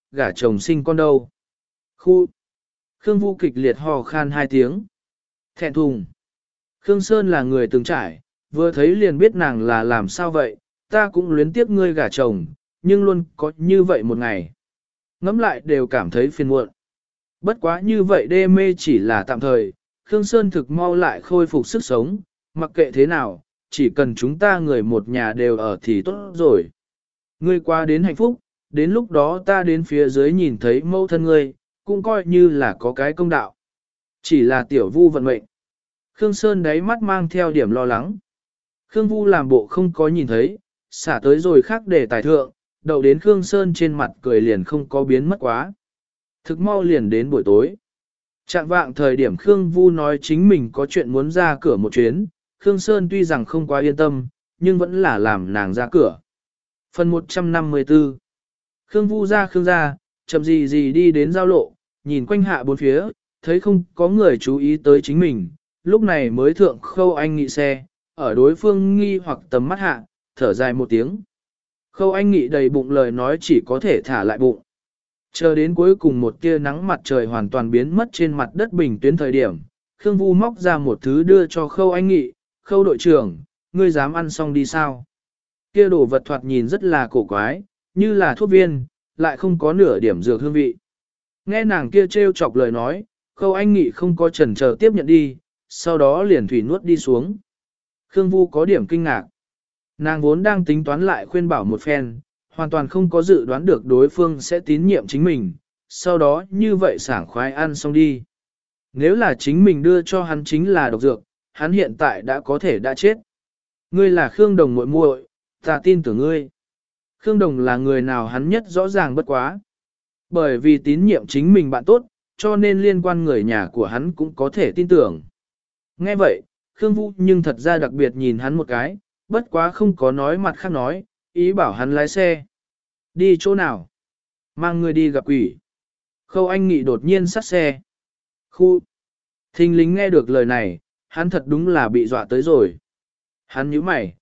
gả chồng sinh con đâu. Khu. Khương Vu kịch liệt hò khan 2 tiếng. Thẹn thùng. Khương Sơn là người từng trải, vừa thấy liền biết nàng là làm sao vậy, ta cũng luyến tiếc ngươi gả chồng, nhưng luôn có như vậy một ngày. Ngẫm lại đều cảm thấy phiền muộn. Bất quá như vậy đê mê chỉ là tạm thời, Khương Sơn thực mau lại khôi phục sức sống, mặc kệ thế nào, chỉ cần chúng ta người một nhà đều ở thì tốt rồi. Ngươi qua đến hạnh phúc, đến lúc đó ta đến phía dưới nhìn thấy mẫu thân ngươi, cũng coi như là có cái công đạo. Chỉ là tiểu Vu vận mệnh. Khương Sơn đáy mắt mang theo điểm lo lắng. Khương Vu làm bộ không có nhìn thấy, xả tới rồi khác để tài thượng, đậu đến Khương Sơn trên mặt cười liền không có biến mất quá. Thực mau liền đến buổi tối. Trạng vạng thời điểm Khương Vu nói chính mình có chuyện muốn ra cửa một chuyến, Khương Sơn tuy rằng không quá yên tâm, nhưng vẫn là làm nàng ra cửa. Phần 154 Khương Vu ra Khương gia, chậm gì gì đi đến giao lộ, nhìn quanh hạ bốn phía, thấy không có người chú ý tới chính mình, lúc này mới thượng Khâu Anh Nghị xe, ở đối phương nghi hoặc tầm mắt hạ, thở dài một tiếng. Khâu Anh Nghị đầy bụng lời nói chỉ có thể thả lại bụng. Chờ đến cuối cùng một tia nắng mặt trời hoàn toàn biến mất trên mặt đất bình tuyến thời điểm, Khương Vu móc ra một thứ đưa cho Khâu Anh Nghị, Khâu đội trưởng, ngươi dám ăn xong đi sao? Kia đồ vật thoạt nhìn rất là cổ quái, như là thuốc viên, lại không có nửa điểm dược hương vị. Nghe nàng kia trêu chọc lời nói, Khâu Anh Nghị không có chần chờ tiếp nhận đi, sau đó liền thủy nuốt đi xuống. Khương Vu có điểm kinh ngạc. Nàng vốn đang tính toán lại khuyên bảo một phen, hoàn toàn không có dự đoán được đối phương sẽ tín nhiệm chính mình, sau đó như vậy sảng khoái ăn xong đi. Nếu là chính mình đưa cho hắn chính là độc dược, hắn hiện tại đã có thể đã chết. Ngươi là Khương Đồng muội muội, ta tin tưởng ngươi. Khương Đồng là người nào hắn nhất rõ ràng bất quá. Bởi vì tín nhiệm chính mình bạn tốt, cho nên liên quan người nhà của hắn cũng có thể tin tưởng. Nghe vậy, Khương Vũ nhưng thật ra đặc biệt nhìn hắn một cái, bất quá không có nói mặt khác nói, ý bảo hắn lái xe. Đi chỗ nào? Mang người đi gặp quỷ. Khâu Anh Nghị đột nhiên sát xe. Khu. Thình lính nghe được lời này, hắn thật đúng là bị dọa tới rồi. Hắn nhíu mày,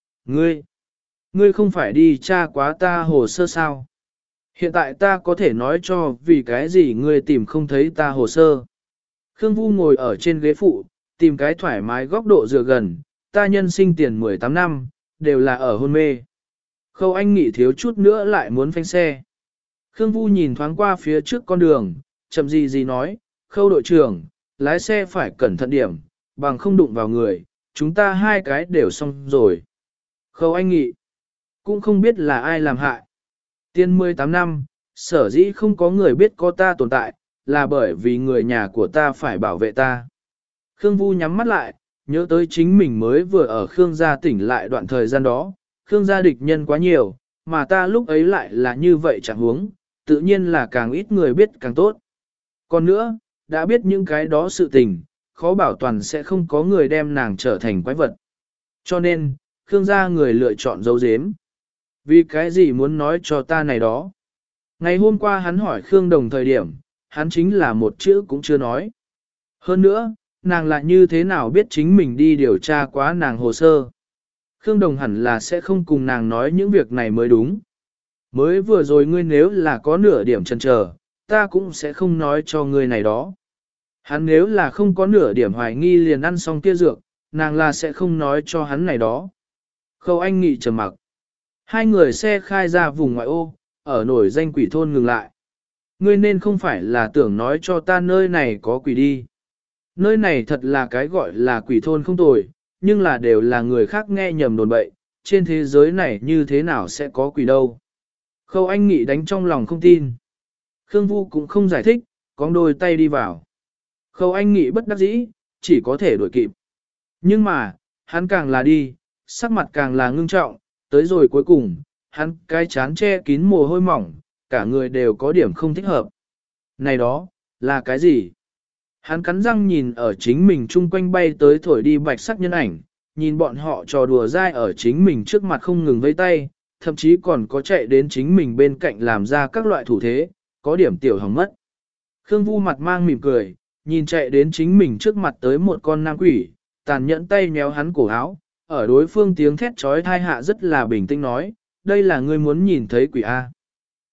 ngươi không phải đi tra quá ta hồ sơ sao? Hiện tại ta có thể nói cho vì cái gì ngươi tìm không thấy ta hồ sơ. Khương Vu ngồi ở trên ghế phụ, tìm cái thoải mái góc độ dựa gần, ta nhân sinh tiền 18 năm, đều là ở hôn mê. Khâu Anh Nghị thiếu chút nữa lại muốn phanh xe. Khương Vu nhìn thoáng qua phía trước con đường, chậm gì gì nói, Khâu đội trưởng, lái xe phải cẩn thận điểm, bằng không đụng vào người, chúng ta hai cái đều xong rồi. Khâu Anh Nghị, cũng không biết là ai làm hại. Tiên 18 năm, sở dĩ không có người biết có ta tồn tại, là bởi vì người nhà của ta phải bảo vệ ta. Khương Vu nhắm mắt lại, nhớ tới chính mình mới vừa ở Khương gia tỉnh lại đoạn thời gian đó, Khương gia địch nhân quá nhiều, mà ta lúc ấy lại là như vậy chẳng huống, tự nhiên là càng ít người biết càng tốt. Còn nữa, đã biết những cái đó sự tình, khó bảo toàn sẽ không có người đem nàng trở thành quái vật. Cho nên, Khương gia người lựa chọn giấu giếm. Vì cái gì muốn nói cho ta này đó? Ngày hôm qua hắn hỏi Khương Đồng thời điểm, hắn chính là một chữ cũng chưa nói. Hơn nữa, nàng lại như thế nào biết chính mình đi điều tra quá nàng hồ sơ. Khương Đồng hẳn là sẽ không cùng nàng nói những việc này mới đúng. Mới vừa rồi ngươi nếu là có nửa điểm chần chờ, ta cũng sẽ không nói cho ngươi này đó. Hắn nếu là không có nửa điểm hoài nghi liền ăn xong kia dược, nàng là sẽ không nói cho hắn này đó. Khâu Anh Nghị trầm mặc. Hai người xe khai ra vùng ngoại ô, ở nổi danh quỷ thôn ngừng lại. Ngươi nên không phải là tưởng nói cho ta nơi này có quỷ đi. Nơi này thật là cái gọi là quỷ thôn không tồi, nhưng là đều là người khác nghe nhầm đồn bậy, trên thế giới này như thế nào sẽ có quỷ đâu. Khâu Anh Nghị đánh trong lòng không tin. Khương Vu cũng không giải thích, cong đôi tay đi vào. Khâu Anh Nghị bất đắc dĩ, chỉ có thể đuổi kịp. Nhưng mà, hắn càng là đi, sắc mặt càng là ngưng trọng, tới rồi cuối cùng, hắn cái chán che kín mồ hôi mỏng, cả người đều có điểm không thích hợp. Này đó, là cái gì? Hắn cắn răng nhìn ở chính mình chung quanh bay tới thổi đi bạch sắc nhân ảnh, nhìn bọn họ trò đùa dai ở chính mình trước mặt không ngừng vây tay, thậm chí còn có chạy đến chính mình bên cạnh làm ra các loại thủ thế, có điểm tiểu hỏng mất. Khương Vu mặt mang mỉm cười, nhìn chạy đến chính mình trước mặt tới một con nam quỷ, tàn nhẫn tay méo hắn cổ áo, ở đối phương tiếng thét trói thai hạ rất là bình tĩnh nói, đây là ngươi muốn nhìn thấy quỷ A.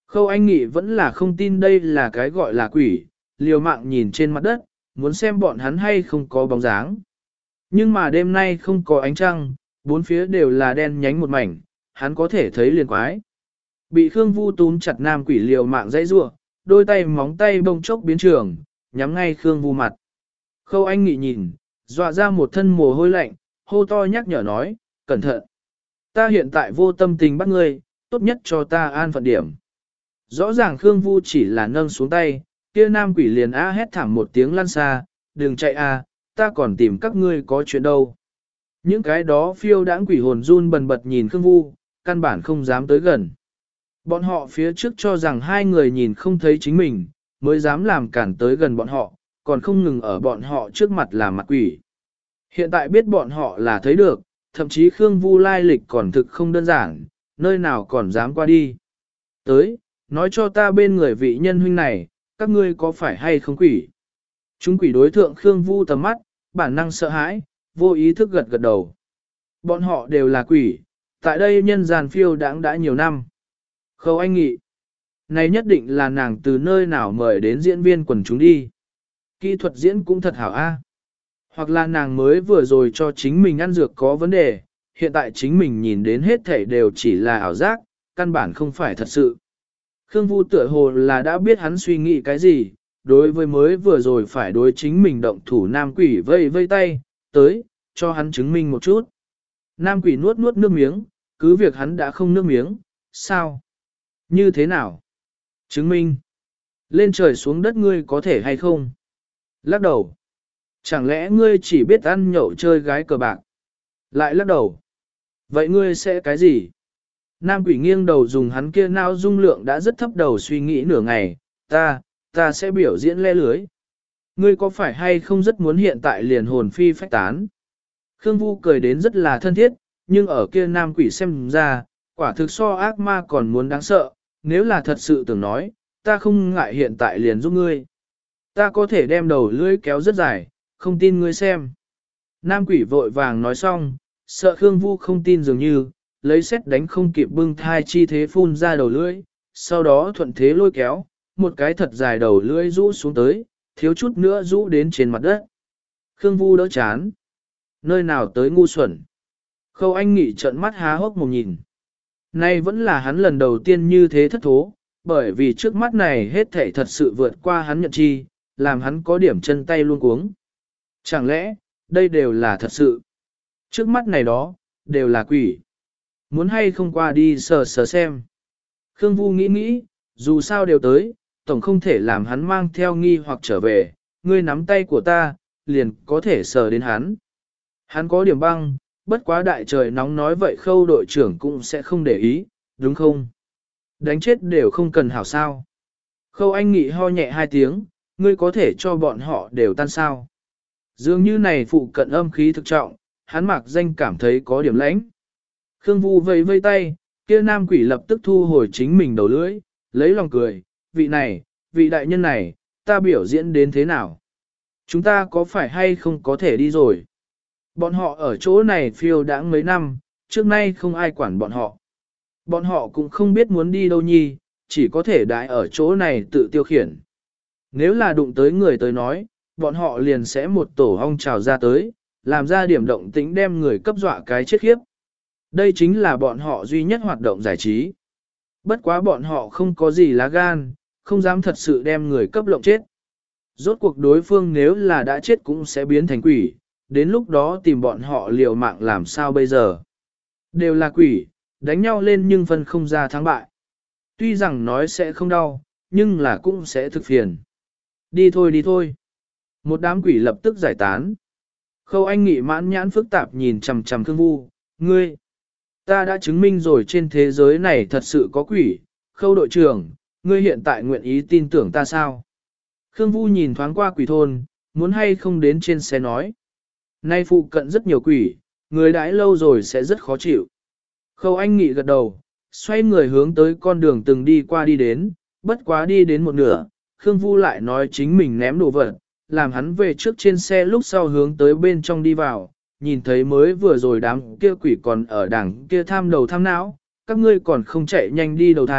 Khâu Anh Nghị vẫn là không tin đây là cái gọi là quỷ, liều mạng nhìn trên mặt đất, muốn xem bọn hắn hay không có bóng dáng. Nhưng mà đêm nay không có ánh trăng, bốn phía đều là đen nhánh một mảnh, hắn có thể thấy liền quái. Bị Khương Vu túm chặt nam quỷ liều mạng dãy rua, đôi tay móng tay bông chốc biến trường, nhắm ngay Khương Vu mặt. Khâu Anh Nghị nhìn, dọa ra một thân mồ hôi lạnh, hô to nhắc nhở nói, cẩn thận. Ta hiện tại vô tâm tình bắt ngươi, tốt nhất cho ta an phận điểm. Rõ ràng Khương Vu chỉ là nâng xuống tay, kia nam quỷ liền a hét thảm một tiếng lăn xa, đừng chạy a, ta còn tìm các ngươi có chuyện đâu. Những cái đó phiêu đãng quỷ hồn run bần bật nhìn Khương Vu, căn bản không dám tới gần. Bọn họ phía trước cho rằng hai người nhìn không thấy chính mình, mới dám làm cản tới gần bọn họ, còn không ngừng ở bọn họ trước mặt làm mặt quỷ. Hiện tại biết bọn họ là thấy được, thậm chí Khương Vu lai lịch còn thực không đơn giản, nơi nào còn dám qua đi. Tới, nói cho ta bên người vị nhân huynh này, các ngươi có phải hay không quỷ? Chúng quỷ đối thượng Khương Vu tầm mắt, bản năng sợ hãi, vô ý thức gật gật đầu. Bọn họ đều là quỷ, tại đây nhân gian phiêu đãng đã nhiều năm. Khâu Anh Nghị, này nhất định là nàng từ nơi nào mời đến diễn viên quần chúng đi. Kỹ thuật diễn cũng thật hảo a. Hoặc là nàng mới vừa rồi cho chính mình ăn dược có vấn đề, hiện tại chính mình nhìn đến hết thảy đều chỉ là ảo giác, căn bản không phải thật sự. Khương Vu tựa hồ là đã biết hắn suy nghĩ cái gì, đối với mới vừa rồi phải đối chính mình động thủ nam quỷ vây vây tay, tới, cho hắn chứng minh một chút. Nam quỷ nuốt nuốt nước miếng, cứ việc hắn đã không nước miếng, sao? Như thế nào? Chứng minh. Lên trời xuống đất ngươi có thể hay không? Lắc đầu. Chẳng lẽ ngươi chỉ biết ăn nhậu chơi gái cờ bạc? Lại lắc đầu. Vậy ngươi sẽ cái gì? Nam quỷ nghiêng đầu dùng hắn kia não dung lượng đã rất thấp đầu suy nghĩ nửa ngày, ta sẽ biểu diễn le lưới. Ngươi có phải hay không rất muốn hiện tại liền hồn phi phách tán? Khương Vu cười đến rất là thân thiết, nhưng ở kia nam quỷ xem ra, quả thực so ác ma còn muốn đáng sợ, nếu là thật sự tưởng nói, ta không ngại hiện tại liền giúp ngươi. Ta có thể đem đầu lưỡi kéo rất dài, không tin ngươi xem. Nam quỷ vội vàng nói xong, sợ Khương Vu không tin dường như, lấy xét đánh không kịp bưng thai chi thế phun ra đầu lưỡi, sau đó thuận thế lôi kéo, một cái thật dài đầu lưỡi rũ xuống tới, thiếu chút nữa rũ đến trên mặt đất. Khương Vu đỡ chán. Nơi nào tới ngu xuẩn. Khâu Anh Nghị trợn mắt há hốc mồm nhìn. Nay vẫn là hắn lần đầu tiên như thế thất thố, bởi vì trước mắt này hết thảy thật sự vượt qua hắn nhận chi, làm hắn có điểm chân tay luôn cuống. Chẳng lẽ, đây đều là thật sự? Trước mắt này đó, đều là quỷ. Muốn hay không qua đi sờ sờ xem. Khương Vu nghĩ nghĩ, dù sao đều tới, tổng không thể làm hắn mang theo nghi hoặc trở về, ngươi nắm tay của ta, liền có thể sờ đến hắn. Hắn có điểm băng, bất quá đại trời nóng nói vậy Khâu đội trưởng cũng sẽ không để ý, đúng không? Đánh chết đều không cần hảo sao. Khâu Anh Nghị ho nhẹ hai tiếng, ngươi có thể cho bọn họ đều tan sao. Dường như này phụ cận âm khí thực trọng, hắn mặc danh cảm thấy có điểm lãnh. Khương Vu vẫy vây tay, kia nam quỷ lập tức thu hồi chính mình đầu lưỡi, lấy lòng cười, vị đại nhân này, ta biểu diễn đến thế nào? Chúng ta có phải hay không có thể đi rồi? Bọn họ ở chỗ này phiêu đãng mấy năm, trước nay không ai quản bọn họ. Bọn họ cũng không biết muốn đi đâu nhi, chỉ có thể đãi ở chỗ này tự tiêu khiển. Nếu là đụng tới người tới nói, bọn họ liền sẽ một tổ hong trào ra tới, làm ra điểm động tĩnh đem người cấp dọa cái chết khiếp. Đây chính là bọn họ duy nhất hoạt động giải trí. Bất quá bọn họ không có gì lá gan, không dám thật sự đem người cấp lộng chết. Rốt cuộc đối phương nếu là đã chết cũng sẽ biến thành quỷ, đến lúc đó tìm bọn họ liều mạng làm sao bây giờ. Đều là quỷ, đánh nhau lên nhưng phân không ra thắng bại. Tuy rằng nói sẽ không đau, nhưng là cũng sẽ thực phiền. Đi thôi đi thôi. Một đám quỷ lập tức giải tán. Khâu Anh Nghị mãn nhãn phức tạp nhìn chằm chằm Khương Vu, ngươi. Ta đã chứng minh rồi trên thế giới này thật sự có quỷ, Khâu đội trưởng, ngươi hiện tại nguyện ý tin tưởng ta sao? Khương Vu nhìn thoáng qua quỷ thôn, muốn hay không đến trên xe nói. Nay phụ cận rất nhiều quỷ, người đãi lâu rồi sẽ rất khó chịu. Khâu Anh Nghị gật đầu, xoay người hướng tới con đường từng đi qua đi đến, bất quá đi đến một nửa, Khương Vu lại nói chính mình ném đồ vật, làm hắn về trước trên xe lúc sau hướng tới bên trong đi vào, nhìn thấy mới vừa rồi đám kia quỷ còn ở đằng kia tham đầu tham não, các ngươi còn không chạy nhanh đi đầu thai,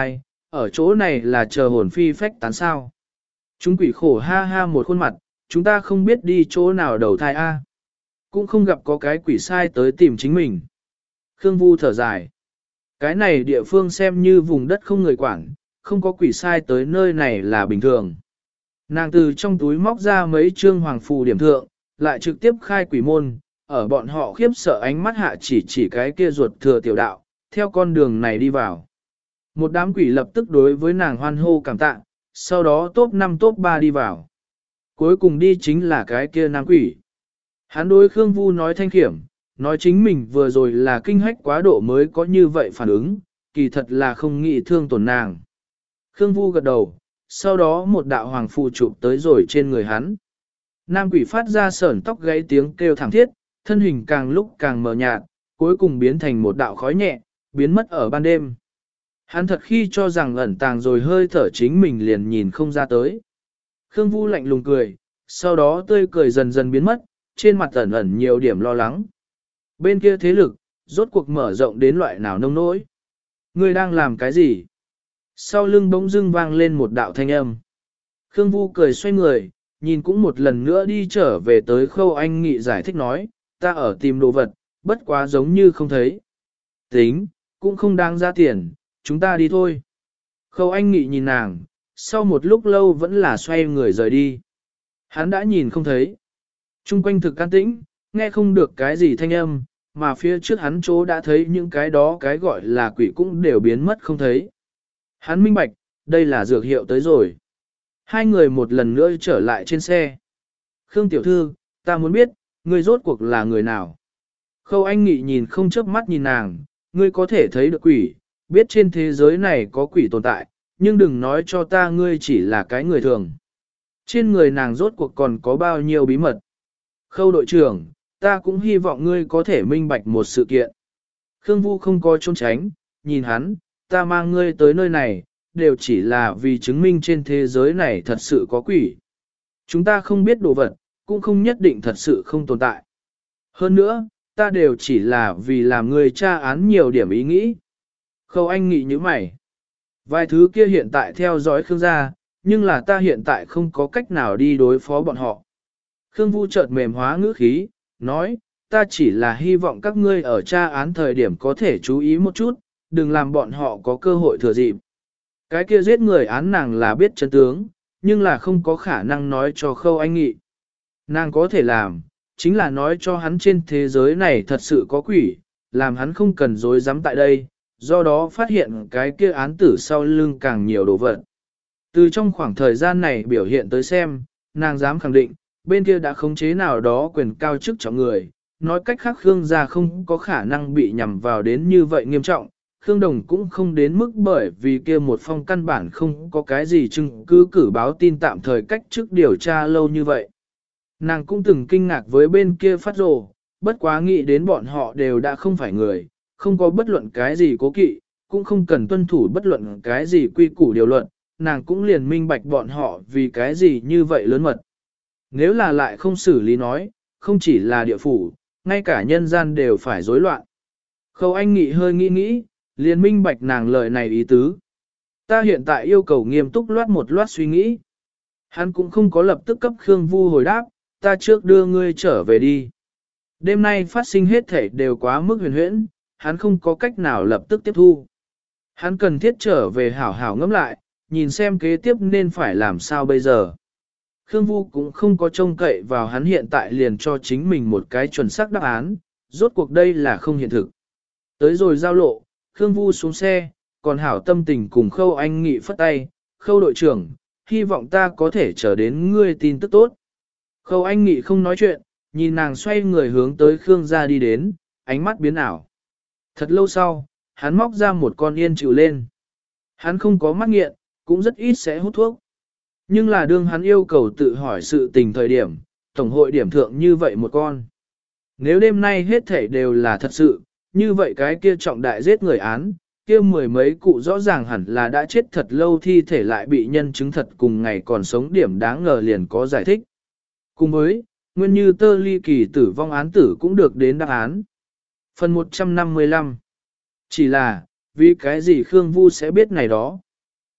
ở chỗ này là chờ hồn phi phách tán sao. Chúng quỷ khổ ha ha một khuôn mặt, chúng ta không biết đi chỗ nào đầu thai a, cũng không gặp có cái quỷ sai tới tìm chính mình. Khương Vu thở dài. Cái này địa phương xem như vùng đất không người quản, không có quỷ sai tới nơi này là bình thường. Nàng từ trong túi móc ra mấy trương hoàng phù điểm thượng, lại trực tiếp khai quỷ môn, ở bọn họ khiếp sợ ánh mắt hạ chỉ cái kia ruột thừa tiểu đạo, theo con đường này đi vào. Một đám quỷ lập tức đối với nàng hoan hô cảm tạ, sau đó top 5 top 3 đi vào. Cuối cùng đi chính là cái kia nam quỷ. Hắn đối Khương Vu nói thanh khiểm, nói chính mình vừa rồi là kinh hách quá độ mới có như vậy phản ứng, kỳ thật là không nghĩ thương tổn nàng. Khương Vu gật đầu, sau đó một đạo hoàng phù chụp tới rồi trên người hắn. Nam quỷ phát ra sởn tóc gáy tiếng kêu thảm thiết, thân hình càng lúc càng mờ nhạt, cuối cùng biến thành một đạo khói nhẹ, biến mất ở ban đêm. Hắn thật khi cho rằng ẩn tàng rồi hơi thở chính mình liền nhìn không ra tới. Khương Vu lạnh lùng cười, sau đó tươi cười dần dần biến mất, trên mặt ẩn ẩn nhiều điểm lo lắng. Bên kia thế lực, rốt cuộc mở rộng đến loại nào nông nỗi. Ngươi đang làm cái gì? Sau lưng bỗng dưng vang lên một đạo thanh âm. Khương Vu cười xoay người, nhìn cũng một lần nữa đi trở về tới Khâu Anh Nghị giải thích nói, ta ở tìm đồ vật, bất quá giống như không thấy. Tính, cũng không đáng ra tiền, chúng ta đi thôi. Khâu Anh Nghị nhìn nàng, sau một lúc lâu vẫn là xoay người rời đi. Hắn đã nhìn không thấy. Trung quanh thực an tĩnh, nghe không được cái gì thanh âm, mà phía trước hắn chỗ đã thấy những cái đó cái gọi là quỷ cũng đều biến mất không thấy. Hắn minh bạch, đây là dược hiệu tới rồi. Hai người một lần nữa trở lại trên xe. Khương tiểu thư, ta muốn biết, ngươi rốt cuộc là người nào? Khâu Anh Nghị nhìn không chớp mắt nhìn nàng, ngươi có thể thấy được quỷ, biết trên thế giới này có quỷ tồn tại, nhưng đừng nói cho ta ngươi chỉ là cái người thường. Trên người nàng rốt cuộc còn có bao nhiêu bí mật. Khâu đội trưởng, ta cũng hy vọng ngươi có thể minh bạch một sự kiện. Khương Vu không có trốn tránh, nhìn hắn, ta mang ngươi tới nơi này, đều chỉ là vì chứng minh trên thế giới này thật sự có quỷ. Chúng ta không biết đồ vật, cũng không nhất định thật sự không tồn tại. Hơn nữa, ta đều chỉ là vì làm ngươi tra án nhiều điểm ý nghĩ. Khâu Anh Nghị như mày. Vài thứ kia hiện tại theo dõi Khương gia, nhưng là ta hiện tại không có cách nào đi đối phó bọn họ. Khương Vu chợt mềm hóa ngữ khí, nói, ta chỉ là hy vọng các ngươi ở tra án thời điểm có thể chú ý một chút, đừng làm bọn họ có cơ hội thừa dịp. Cái kia giết người án nàng là biết chân tướng, nhưng là không có khả năng nói cho Khâu Anh Nghị. Nàng có thể làm, chính là nói cho hắn trên thế giới này thật sự có quỷ, làm hắn không cần dối dám tại đây, do đó phát hiện cái kia án tử sau lưng càng nhiều đồ vật. Từ trong khoảng thời gian này biểu hiện tới xem, nàng dám khẳng định, bên kia đã khống chế nào đó quyền cao chức trọng người, nói cách khác Khương gia không có khả năng bị nhằm vào đến như vậy nghiêm trọng, Khương Đồng cũng không đến mức bởi vì kia một phong căn bản không có cái gì chứng cứ cử báo tin tạm thời cách trước điều tra lâu như vậy. Nàng cũng từng kinh ngạc với bên kia phát rồ, bất quá nghĩ đến bọn họ đều đã không phải người, không có bất luận cái gì cố kỵ, cũng không cần tuân thủ bất luận cái gì quy củ điều luận, nàng cũng liền minh bạch bọn họ vì cái gì như vậy lớn mật. Nếu là lại không xử lý nói, không chỉ là địa phủ, ngay cả nhân gian đều phải rối loạn. Khâu Anh Nghị hơi nghĩ, liền minh bạch nàng lời này ý tứ. Ta hiện tại yêu cầu nghiêm túc một loạt suy nghĩ. Hắn cũng không có lập tức cấp Khương Vu hồi đáp, ta trước đưa ngươi trở về đi. Đêm nay phát sinh hết thể đều quá mức huyền huyễn, hắn không có cách nào lập tức tiếp thu. Hắn cần thiết trở về hảo hảo ngẫm lại, nhìn xem kế tiếp nên phải làm sao bây giờ. Khương Vu cũng không có trông cậy vào hắn hiện tại liền cho chính mình một cái chuẩn xác đáp án, rốt cuộc đây là không hiện thực. Tới rồi giao lộ, Khương Vu xuống xe, còn hảo tâm tình cùng Khâu Anh Nghị phất tay, Khâu đội trưởng, hy vọng ta có thể chờ đến ngươi tin tức tốt. Khâu Anh Nghị không nói chuyện, nhìn nàng xoay người hướng tới Khương gia đi đến, ánh mắt biến ảo. Thật lâu sau, hắn móc ra một con yên chịu lên. Hắn không có mắt nghiện, cũng rất ít sẽ hút thuốc. Nhưng là đương hắn yêu cầu tự hỏi sự tình thời điểm, tổng hội điểm thượng như vậy một con. Nếu đêm nay hết thảy đều là thật sự, như vậy cái kia trọng đại giết người án, kia mười mấy cụ rõ ràng hẳn là đã chết thật lâu thi thể lại bị nhân chứng thật cùng ngày còn sống điểm đáng ngờ liền có giải thích. Cùng với, nguyên như tơ ly kỳ tử vong án tử cũng được đến đáp án. Phần 155. Chỉ là, vì cái gì Khương Vu sẽ biết này đó?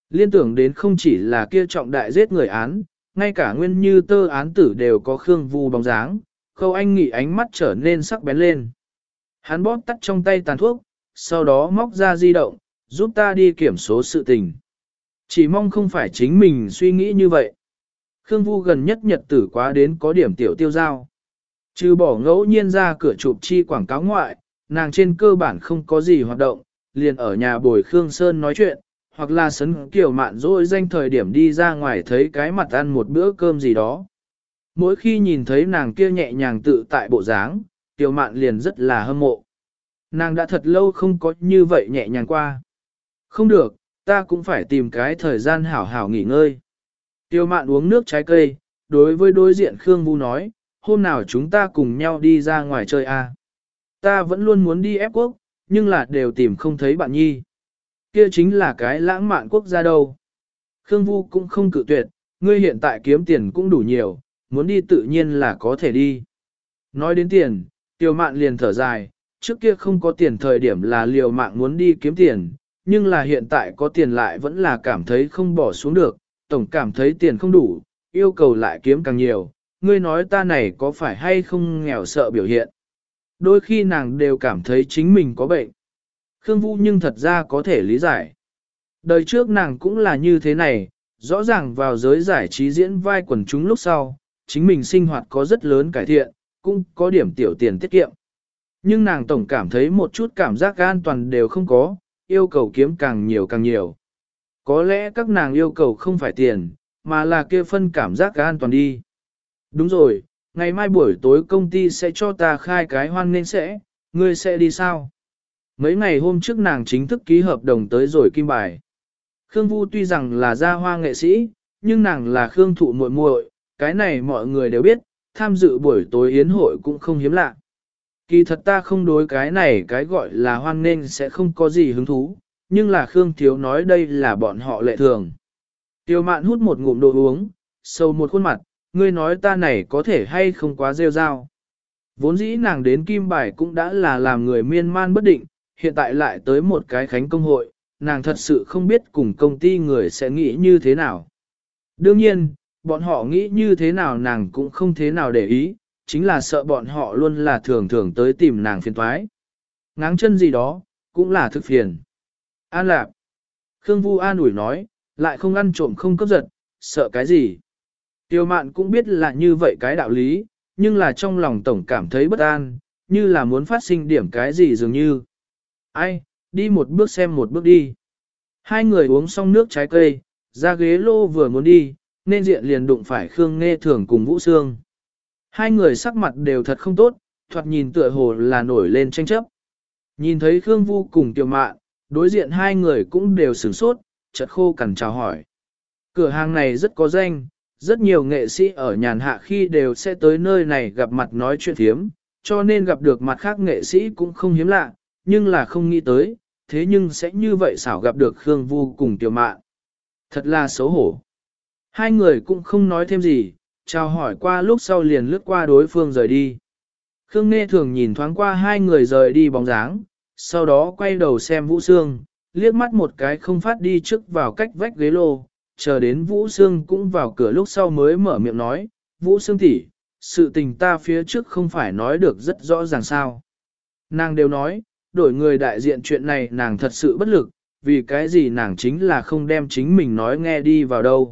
Liên tưởng đến không chỉ là kia trọng đại giết người án, ngay cả nguyên như tơ án tử đều có Khương Vu bóng dáng, Khâu Anh Nghị ánh mắt trở nên sắc bén lên. Hắn bóp tắt trong tay tàn thuốc, sau đó móc ra di động, giúp ta đi kiểm số sự tình. Chỉ mong không phải chính mình suy nghĩ như vậy. Khương Vu gần nhất nhật tử quá đến có điểm tiểu tiêu giao. Trừ bỏ ngẫu nhiên ra cửa chụp chi quảng cáo ngoại, nàng trên cơ bản không có gì hoạt động, liền ở nhà bồi Khương Sơn nói chuyện, hoặc là sấn kiểu mạn dỗi danh thời điểm đi ra ngoài thấy cái mặt ăn một bữa cơm gì đó. Mỗi khi nhìn thấy nàng kia nhẹ nhàng tự tại bộ dáng, Kiều Mạn liền rất là hâm mộ. Nàng đã thật lâu không có như vậy nhẹ nhàng qua. Không được, ta cũng phải tìm cái thời gian hảo hảo nghỉ ngơi. Kiều Mạn uống nước trái cây, đối với đối diện Khương Vu nói, hôm nào chúng ta cùng nhau đi ra ngoài chơi à. Ta vẫn luôn muốn đi ép quốc, nhưng là đều tìm không thấy bạn nhi. Kia chính là cái lãng mạn quốc gia đâu. Khương Vu cũng không cự tuyệt, ngươi hiện tại kiếm tiền cũng đủ nhiều, muốn đi tự nhiên là có thể đi. Nói đến tiền, Kiều Mạn liền thở dài, trước kia không có tiền thời điểm là liều mạng muốn đi kiếm tiền, nhưng là hiện tại có tiền lại vẫn là cảm thấy không bỏ xuống được, tổng cảm thấy tiền không đủ, yêu cầu lại kiếm càng nhiều, ngươi nói ta này có phải hay không nghèo sợ biểu hiện. Đôi khi nàng đều cảm thấy chính mình có bệnh. Khương Vu nhưng thật ra có thể lý giải. Đời trước nàng cũng là như thế này, rõ ràng vào giới giải trí diễn vai quần chúng lúc sau, chính mình sinh hoạt có rất lớn cải thiện, cũng có điểm tiểu tiền tiết kiệm. Nhưng nàng tổng cảm thấy một chút cảm giác an toàn đều không có, yêu cầu kiếm càng nhiều càng nhiều. Có lẽ các nàng yêu cầu không phải tiền, mà là kia phân cảm giác an toàn đi. Đúng rồi, ngày mai buổi tối công ty sẽ cho ta khai cái hoan nên sẽ, ngươi sẽ đi sao? Mấy ngày hôm trước nàng chính thức ký hợp đồng tới rồi kim bài. Khương Vu tuy rằng là gia hoa nghệ sĩ, nhưng nàng là Khương Thụ muội muội, cái này mọi người đều biết, tham dự buổi tối yến hội cũng không hiếm lạ. Kỳ thật ta không đối cái này cái gọi là hoan nên sẽ không có gì hứng thú, nhưng là Khương Thiếu nói đây là bọn họ lệ thường. Tiêu Mạn hút một ngụm đồ uống, sâu một khuôn mặt, ngươi nói ta này có thể hay không quá rêu rao. Vốn dĩ nàng đến kim bài cũng đã là làm người miên man bất định, hiện tại lại tới một cái khánh công hội, nàng thật sự không biết cùng công ty người sẽ nghĩ như thế nào. Đương nhiên, bọn họ nghĩ như thế nào nàng cũng không thế nào để ý, chính là sợ bọn họ luôn là thường thường tới tìm nàng phiền toái. Ngáng chân gì đó, cũng là thực phiền. An Lạp. Khương Vu an ủi nói, lại không ăn trộm không cướp giật, sợ cái gì. Tiêu Mạn cũng biết là như vậy cái đạo lý, nhưng là trong lòng tổng cảm thấy bất an, như là muốn phát sinh điểm cái gì dường như. Ai, đi một bước xem một bước đi. Hai người uống xong nước trái cây, ra ghế lô vừa muốn đi, nên diện liền đụng phải Khương Nghe Thường cùng Vũ Sương. Hai người sắc mặt đều thật không tốt, thoạt nhìn tựa hồ là nổi lên tranh chấp. Nhìn thấy Khương Vu cùng Tiểu Mạn, đối diện hai người cũng đều sửng sốt, chợt khô cằn chào hỏi. Cửa hàng này rất có danh, rất nhiều nghệ sĩ ở nhàn hạ khi đều sẽ tới nơi này gặp mặt nói chuyện thiếm, cho nên gặp được mặt khác nghệ sĩ cũng không hiếm lạ, nhưng là không nghĩ tới, thế nhưng sẽ như vậy xảo gặp được Khương Vu cùng Tiểu Mạn. Thật là xấu hổ. Hai người cũng không nói thêm gì, chào hỏi qua lúc sau liền lướt qua đối phương rời đi. Khương Nghe Thường nhìn thoáng qua hai người rời đi bóng dáng, sau đó quay đầu xem Vũ Sương, liếc mắt một cái không phát đi trước vào cách vách ghế lô, chờ đến Vũ Sương cũng vào cửa lúc sau mới mở miệng nói, Vũ Sương tỷ, sự tình ta phía trước không phải nói được rất rõ ràng sao. Nàng đều nói, đổi người đại diện chuyện này nàng thật sự bất lực, vì cái gì nàng chính là không đem chính mình nói nghe đi vào đâu.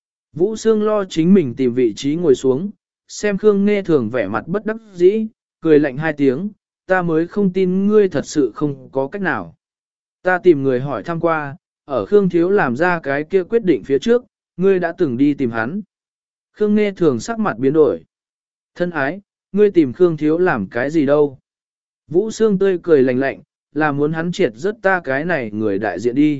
Vũ Sương lo chính mình tìm vị trí ngồi xuống, xem Khương Nghe Thường vẻ mặt bất đắc dĩ, cười lạnh hai tiếng, ta mới không tin ngươi thật sự không có cách nào. Ta tìm người hỏi thăm qua, ở Khương Thiếu làm ra cái kia quyết định phía trước, ngươi đã từng đi tìm hắn. Khương Nghe Thường sắc mặt biến đổi. Thân ái, ngươi tìm Khương Thiếu làm cái gì đâu? Vũ Sương tươi cười lạnh lạnh, là muốn hắn triệt rất ta cái này người đại diện đi.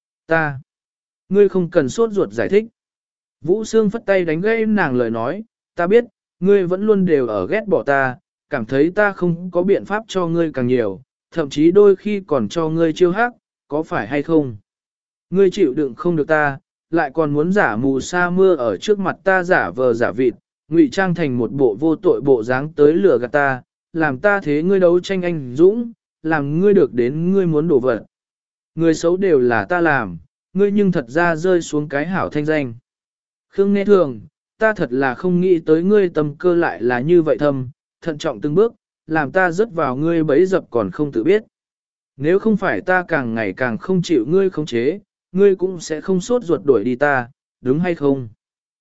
Ta. Ngươi không cần sốt ruột giải thích. Vũ Sương phất tay đánh gây nàng lời nói, ta biết, ngươi vẫn luôn đều ở ghét bỏ ta, cảm thấy ta không có biện pháp cho ngươi càng nhiều, thậm chí đôi khi còn cho ngươi chiêu hắc, có phải hay không? Ngươi chịu đựng không được ta, lại còn muốn giả mù sa mưa ở trước mặt ta giả vờ giả vịt, ngụy trang thành một bộ vô tội bộ dáng tới lừa gạt ta, làm ta thế ngươi đấu tranh anh dũng, làm ngươi được đến ngươi muốn đổ vật. Người xấu đều là ta làm, ngươi nhưng thật ra rơi xuống cái hảo thanh danh. Khương Nghe Thường, ta thật là không nghĩ tới ngươi tâm cơ lại là như vậy thâm, thận trọng từng bước, làm ta rớt vào ngươi bẫy dập còn không tự biết. Nếu không phải ta càng ngày càng không chịu ngươi khống chế, ngươi cũng sẽ không sốt ruột đuổi đi ta, đúng hay không?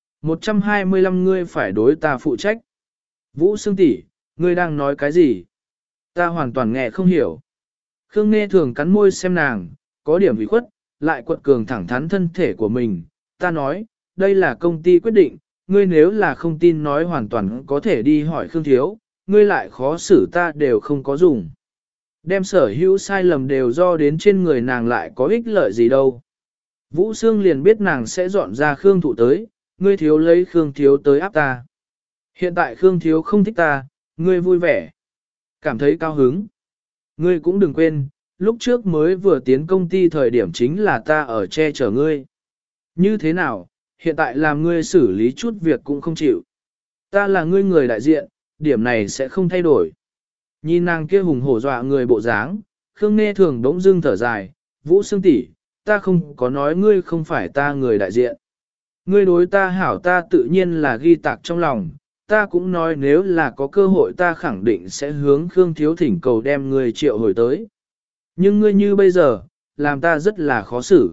125 ngươi phải đối ta phụ trách. Vũ Sương tỷ, ngươi đang nói cái gì? Ta hoàn toàn nghe không hiểu. Khương Nghe Thường cắn môi xem nàng, có điểm ủy khuất, lại quật cường thẳng thắn thân thể của mình. Ta nói, đây là công ty quyết định, ngươi nếu là không tin nói hoàn toàn có thể đi hỏi Khương Thiếu, ngươi lại khó xử ta đều không có dùng. Đem sở hữu sai lầm đều do đến trên người nàng lại có ích lợi gì đâu. Vũ Sương liền biết nàng sẽ dọn ra Khương Thụ tới, ngươi thiếu lấy Khương Thiếu tới áp ta. Hiện tại Khương Thiếu không thích ta, ngươi vui vẻ, cảm thấy cao hứng. Ngươi cũng đừng quên, lúc trước mới vừa tiến công ty thời điểm chính là ta ở che chở ngươi. Như thế nào, hiện tại làm ngươi xử lý chút việc cũng không chịu. Ta là ngươi người đại diện, điểm này sẽ không thay đổi. Nhìn nàng kia hùng hổ dọa người bộ dáng, Khương Nghe Thường đống dưng thở dài, Vũ Sương tỷ, ta không có nói ngươi không phải ta người đại diện. Ngươi đối ta hảo ta tự nhiên là ghi tạc trong lòng, ta cũng nói nếu là có cơ hội ta khẳng định sẽ hướng Khương Thiếu thỉnh cầu đem ngươi triệu hồi tới. Nhưng ngươi như bây giờ, làm ta rất là khó xử.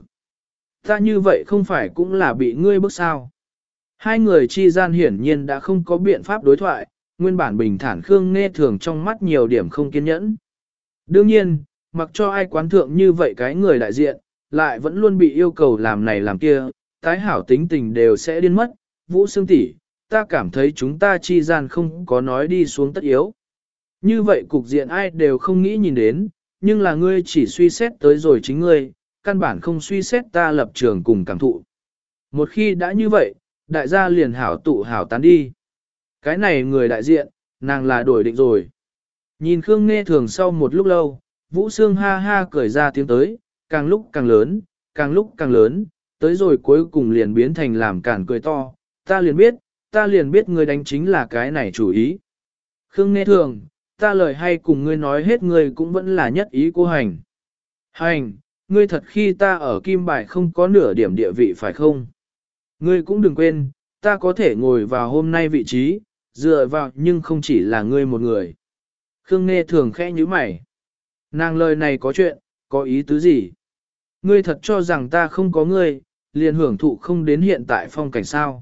Ta như vậy không phải cũng là bị ngươi bức sao. Hai người chi gian hiển nhiên đã không có biện pháp đối thoại, nguyên bản bình thản Khương Nghe Thường trong mắt nhiều điểm không kiên nhẫn. Đương nhiên, mặc cho ai quán thượng như vậy cái người đại diện, lại vẫn luôn bị yêu cầu làm này làm kia, tái hảo tính tình đều sẽ điên mất. Vũ Sương tỷ, ta cảm thấy chúng ta chi gian không có nói đi xuống tất yếu. Như vậy cục diện ai đều không nghĩ nhìn đến, nhưng là ngươi chỉ suy xét tới rồi chính ngươi, căn bản không suy xét ta lập trường cùng cảm thụ. Một khi đã như vậy, đại gia liền hảo tụ hảo tán đi. Cái này người đại diện, nàng là đổi định rồi. Nhìn Khương Nghe Thường sau một lúc lâu, Vũ Sương ha ha cười ra tiếng tới, càng lúc càng lớn, càng lúc càng lớn, tới rồi cuối cùng liền biến thành làm cản cười to. Ta liền biết ngươi đánh chính là cái này chủ ý. Khương Nghe Thường, ta lời hay cùng ngươi nói hết ngươi cũng vẫn là nhất ý cô hành. Hành, ngươi thật khi ta ở Kim Bài không có nửa điểm địa vị phải không? Ngươi cũng đừng quên, ta có thể ngồi vào hôm nay vị trí, dựa vào nhưng không chỉ là ngươi một người. Khương Nghe Thường khẽ như mày. Nàng lời này có chuyện, có ý tứ gì? Ngươi thật cho rằng ta không có ngươi, liền hưởng thụ không đến hiện tại phong cảnh sao?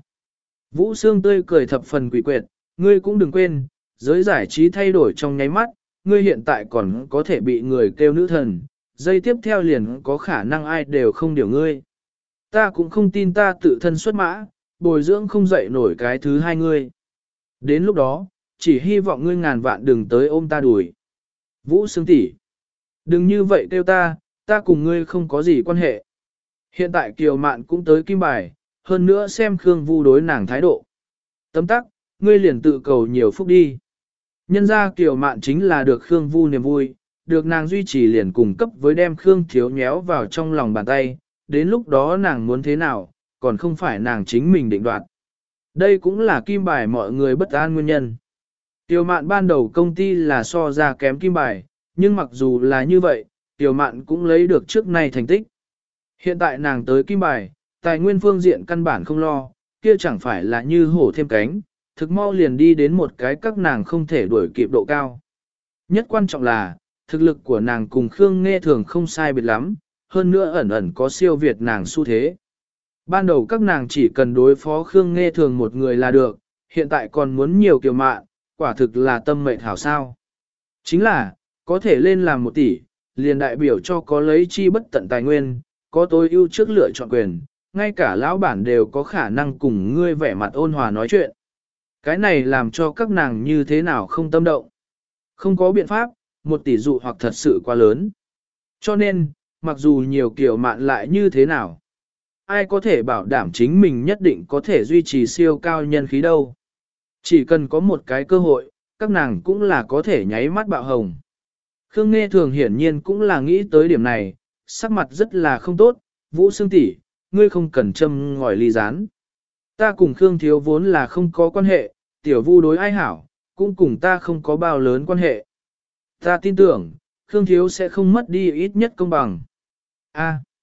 Vũ Sương tươi cười thập phần quỷ quyệt, ngươi cũng đừng quên, giới giải trí thay đổi trong nháy mắt, ngươi hiện tại còn có thể bị người kêu nữ thần, giây tiếp theo liền có khả năng ai đều không điều ngươi. Ta cũng không tin ta tự thân xuất mã, bồi dưỡng không dậy nổi cái thứ hai ngươi. Đến lúc đó, chỉ hy vọng ngươi ngàn vạn đừng tới ôm ta đuổi. Vũ Sương tỷ, đừng như vậy kêu ta cùng ngươi không có gì quan hệ. Hiện tại Kiều Mạn cũng tới Kim Bài, hơn nữa xem Khương Vu đối nàng thái độ. Tấm tắc, ngươi liền tự cầu nhiều phúc đi. Nhân ra Kiều Mạn chính là được Khương Vu niềm vui, được nàng duy trì liền cùng cấp với đem Khương Thiếu nhéo vào trong lòng bàn tay, đến lúc đó nàng muốn thế nào, còn không phải nàng chính mình định đoạt. Đây cũng là Kim Bài mọi người bất an nguyên nhân. Kiều Mạn ban đầu công ty là so ra kém Kim Bài, nhưng mặc dù là như vậy, Kiều Mạn cũng lấy được trước nay thành tích. Hiện tại nàng tới Kim Bài, tài nguyên phương diện căn bản không lo, kia chẳng phải là như hổ thêm cánh, thực mau liền đi đến một cái các nàng không thể đuổi kịp độ cao. Nhất quan trọng là, thực lực của nàng cùng Khương Nghe Thường không sai biệt lắm, hơn nữa ẩn ẩn có siêu việt nàng xu thế. Ban đầu các nàng chỉ cần đối phó Khương Nghe Thường một người là được, hiện tại còn muốn nhiều Kiều Mạn, quả thực là tâm mệnh hảo sao. Chính là, có thể lên làm 1 tỷ, liền đại biểu cho có lấy chi bất tận tài nguyên, có tối ưu trước lựa chọn quyền, ngay cả lão bản đều có khả năng cùng ngươi vẻ mặt ôn hòa nói chuyện. Cái này làm cho các nàng như thế nào không tâm động. Không có biện pháp, 1 tỷ dụ hoặc thật sự quá lớn. Cho nên, mặc dù nhiều Kiều Mạn lại như thế nào, ai có thể bảo đảm chính mình nhất định có thể duy trì siêu cao nhân khí đâu. Chỉ cần có một cái cơ hội, các nàng cũng là có thể nháy mắt bạo hồng. Khương Nghe Thường hiển nhiên cũng là nghĩ tới điểm này, sắc mặt rất là không tốt, Vũ Sương tỷ, ngươi không cần châm ngòi ly rán. Ta cùng Khương Thiếu vốn là không có quan hệ, tiểu Vu đối ai hảo, cũng cùng ta không có bao lớn quan hệ. Ta tin tưởng, Khương Thiếu sẽ không mất đi ít nhất công bằng. A,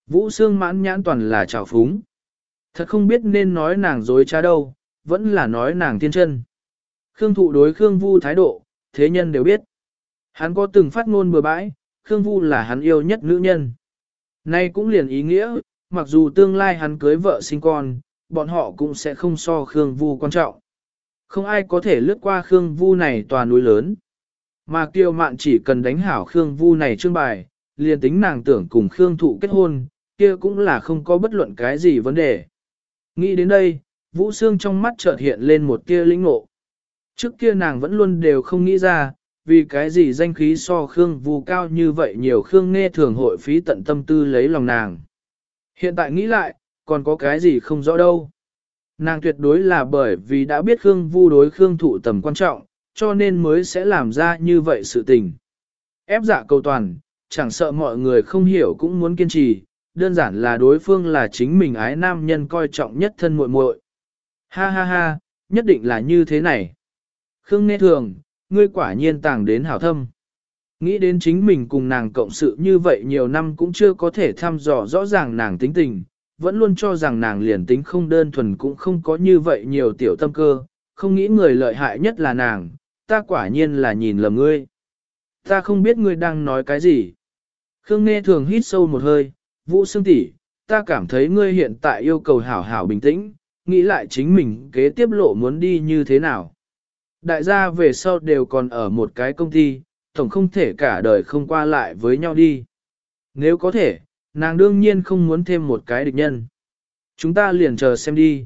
Vũ Sương mãn nhãn toàn là trào phúng. Thật không biết nên nói nàng dối trá đâu, vẫn là nói nàng thiên chân. Khương Thụ đối Khương Vu thái độ, thế nhân đều biết. Hắn có từng phát ngôn bừa bãi, Khương Vu là hắn yêu nhất nữ nhân. Nay cũng liền ý nghĩa, mặc dù tương lai hắn cưới vợ sinh con, bọn họ cũng sẽ không so Khương Vu quan trọng. Không ai có thể lướt qua Khương Vu này tòa núi lớn. Mà Kiều Mạn chỉ cần đánh hảo Khương Vu này trương bài, liền tính nàng tưởng cùng Khương Thụ kết hôn, kia cũng là không có bất luận cái gì vấn đề. Nghĩ đến đây, Vũ Sương trong mắt chợt hiện lên một tia lĩnh ngộ. Trước kia nàng vẫn luôn đều không nghĩ ra, vì cái gì danh khí so Khương Vu cao như vậy nhiều Khương Nghe Thường hội phí tận tâm tư lấy lòng nàng. Hiện tại nghĩ lại, còn có cái gì không rõ đâu. Nàng tuyệt đối là bởi vì đã biết Khương Vu đối Khương Thụ tầm quan trọng, cho nên mới sẽ làm ra như vậy sự tình. Ép dạ cầu toàn, chẳng sợ mọi người không hiểu cũng muốn kiên trì, đơn giản là đối phương là chính mình ái nam nhân coi trọng nhất thân muội muội. Ha ha ha, nhất định là như thế này. Khương Nghe Thường, ngươi quả nhiên tàng đến hảo thâm. Nghĩ đến chính mình cùng nàng cộng sự như vậy nhiều năm cũng chưa có thể thăm dò rõ ràng nàng tính tình, vẫn luôn cho rằng nàng liền tính không đơn thuần cũng không có như vậy nhiều tiểu tâm cơ, không nghĩ người lợi hại nhất là nàng, ta quả nhiên là nhìn lầm ngươi. Ta không biết ngươi đang nói cái gì. Khương Nghe Thường hít sâu một hơi, Vũ Sương tỷ, ta cảm thấy ngươi hiện tại yêu cầu hảo hảo bình tĩnh, nghĩ lại chính mình kế tiếp lộ muốn đi như thế nào. Đại gia về sau đều còn ở một cái công ty, tổng không thể cả đời không qua lại với nhau đi. Nếu có thể, nàng đương nhiên không muốn thêm một cái địch nhân. Chúng ta liền chờ xem đi.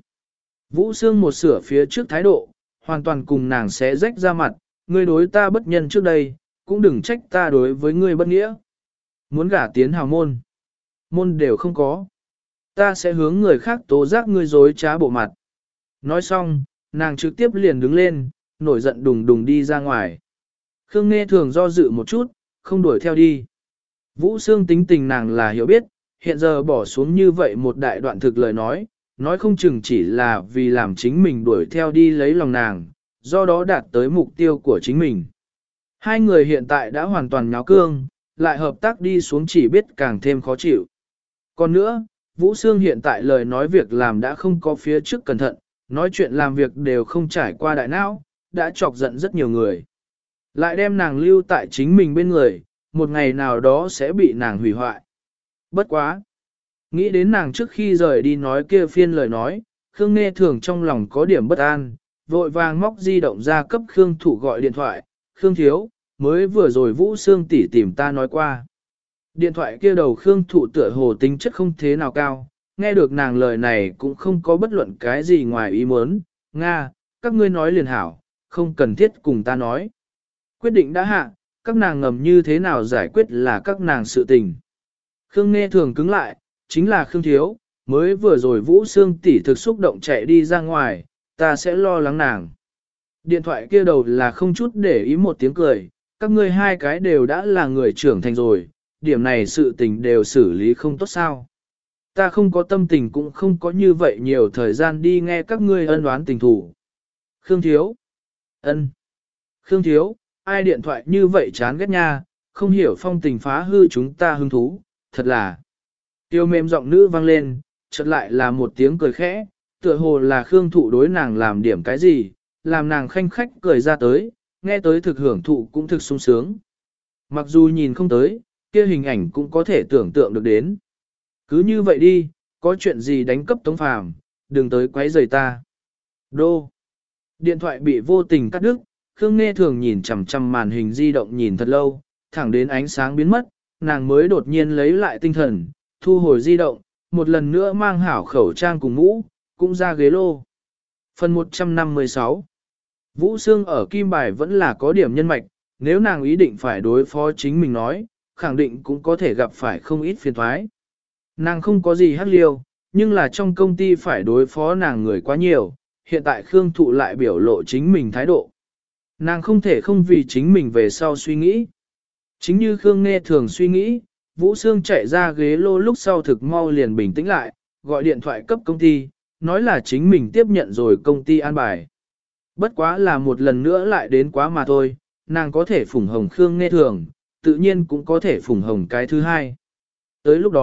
Vũ Sương một sửa phía trước thái độ, hoàn toàn cùng nàng sẽ rách ra mặt, ngươi đối ta bất nhân trước đây, cũng đừng trách ta đối với ngươi bất nghĩa. Muốn gả tiến hào môn. Môn đều không có. Ta sẽ hướng người khác tố giác ngươi dối trá bộ mặt. Nói xong, nàng trực tiếp liền đứng lên, nổi giận đùng đùng đi ra ngoài. Khương Nghe Thường do dự một chút, không đuổi theo đi. Vũ Sương tính tình nàng là hiểu biết, hiện giờ bỏ xuống như vậy một đại đoạn thực lời nói không chừng chỉ là vì làm chính mình đuổi theo đi lấy lòng nàng, do đó đạt tới mục tiêu của chính mình. Hai người hiện tại đã hoàn toàn nháo cương, lại hợp tác đi xuống chỉ biết càng thêm khó chịu. Còn nữa, Vũ Sương hiện tại lời nói việc làm đã không có phía trước cẩn thận, nói chuyện làm việc đều không trải qua đại não, đã chọc giận rất nhiều người. Lại đem nàng lưu tại chính mình bên người, một ngày nào đó sẽ bị nàng hủy hoại. Bất quá. Nghĩ đến nàng trước khi rời đi nói kia phiên lời nói, Khương Nghe Thường trong lòng có điểm bất an, vội vàng móc di động ra cấp Khương Thụ gọi điện thoại, Khương Thiếu, mới vừa rồi Vũ Sương tỷ tìm ta nói qua. Điện thoại kia đầu Khương Thụ tựa hồ tính chất không thế nào cao, nghe được nàng lời này cũng không có bất luận cái gì ngoài ý muốn, Nga, các ngươi nói liền hảo, không cần thiết cùng ta nói. Quyết định đã hạ, các nàng ngầm như thế nào giải quyết là các nàng sự tình. Khương Nghe Thường cứng lại, chính là Khương Thiếu, mới vừa rồi Vũ Sương tỷ thực xúc động chạy đi ra ngoài, ta sẽ lo lắng nàng. Điện thoại kia đầu là không chút để ý một tiếng cười, các ngươi hai cái đều đã là người trưởng thành rồi, điểm này sự tình đều xử lý không tốt sao. Ta không có tâm tình cũng không có như vậy nhiều thời gian đi nghe các ngươi ân oán tình thủ. Khương Thiếu. Ân. Khương Thiếu, ai điện thoại như vậy chán ghét nha, không hiểu phong tình phá hư chúng ta hứng thú, thật là. Tiêu mềm giọng nữ vang lên, chợt lại là một tiếng cười khẽ, tựa hồ là Khương Thụ đối nàng làm điểm cái gì, làm nàng khanh khách cười ra tới, nghe tới thực hưởng thụ cũng thực sung sướng. Mặc dù nhìn không tới, kia hình ảnh cũng có thể tưởng tượng được đến. Cứ như vậy đi, có chuyện gì đánh cấp Tống Phàm, đừng tới quấy rầy ta. Đô. Điện thoại bị vô tình cắt đứt, Khương Nghe Thường nhìn chằm chằm màn hình di động nhìn thật lâu, thẳng đến ánh sáng biến mất, nàng mới đột nhiên lấy lại tinh thần, thu hồi di động, một lần nữa mang hảo khẩu trang cùng mũ, cũng ra ghế lô. Phần 156 Vũ Sương ở Kim Bài vẫn là có điểm nhân mạch, nếu nàng ý định phải đối phó chính mình nói, khẳng định cũng có thể gặp phải không ít phiền thoái. Nàng không có gì hắc liêu, nhưng là trong công ty phải đối phó nàng người quá nhiều, hiện tại Khương Thụ lại biểu lộ chính mình thái độ. Nàng không thể không vì chính mình về sau suy nghĩ. Chính như Khương Nghe Thường suy nghĩ, Vũ Sương chạy ra ghế lô lúc sau thực mau liền bình tĩnh lại, gọi điện thoại cấp công ty, nói là chính mình tiếp nhận rồi công ty an bài. Bất quá là một lần nữa lại đến quá mà thôi, nàng có thể phủng hồng Khương Nghe Thường, tự nhiên cũng có thể phủng hồng cái thứ hai. Tới lúc đó,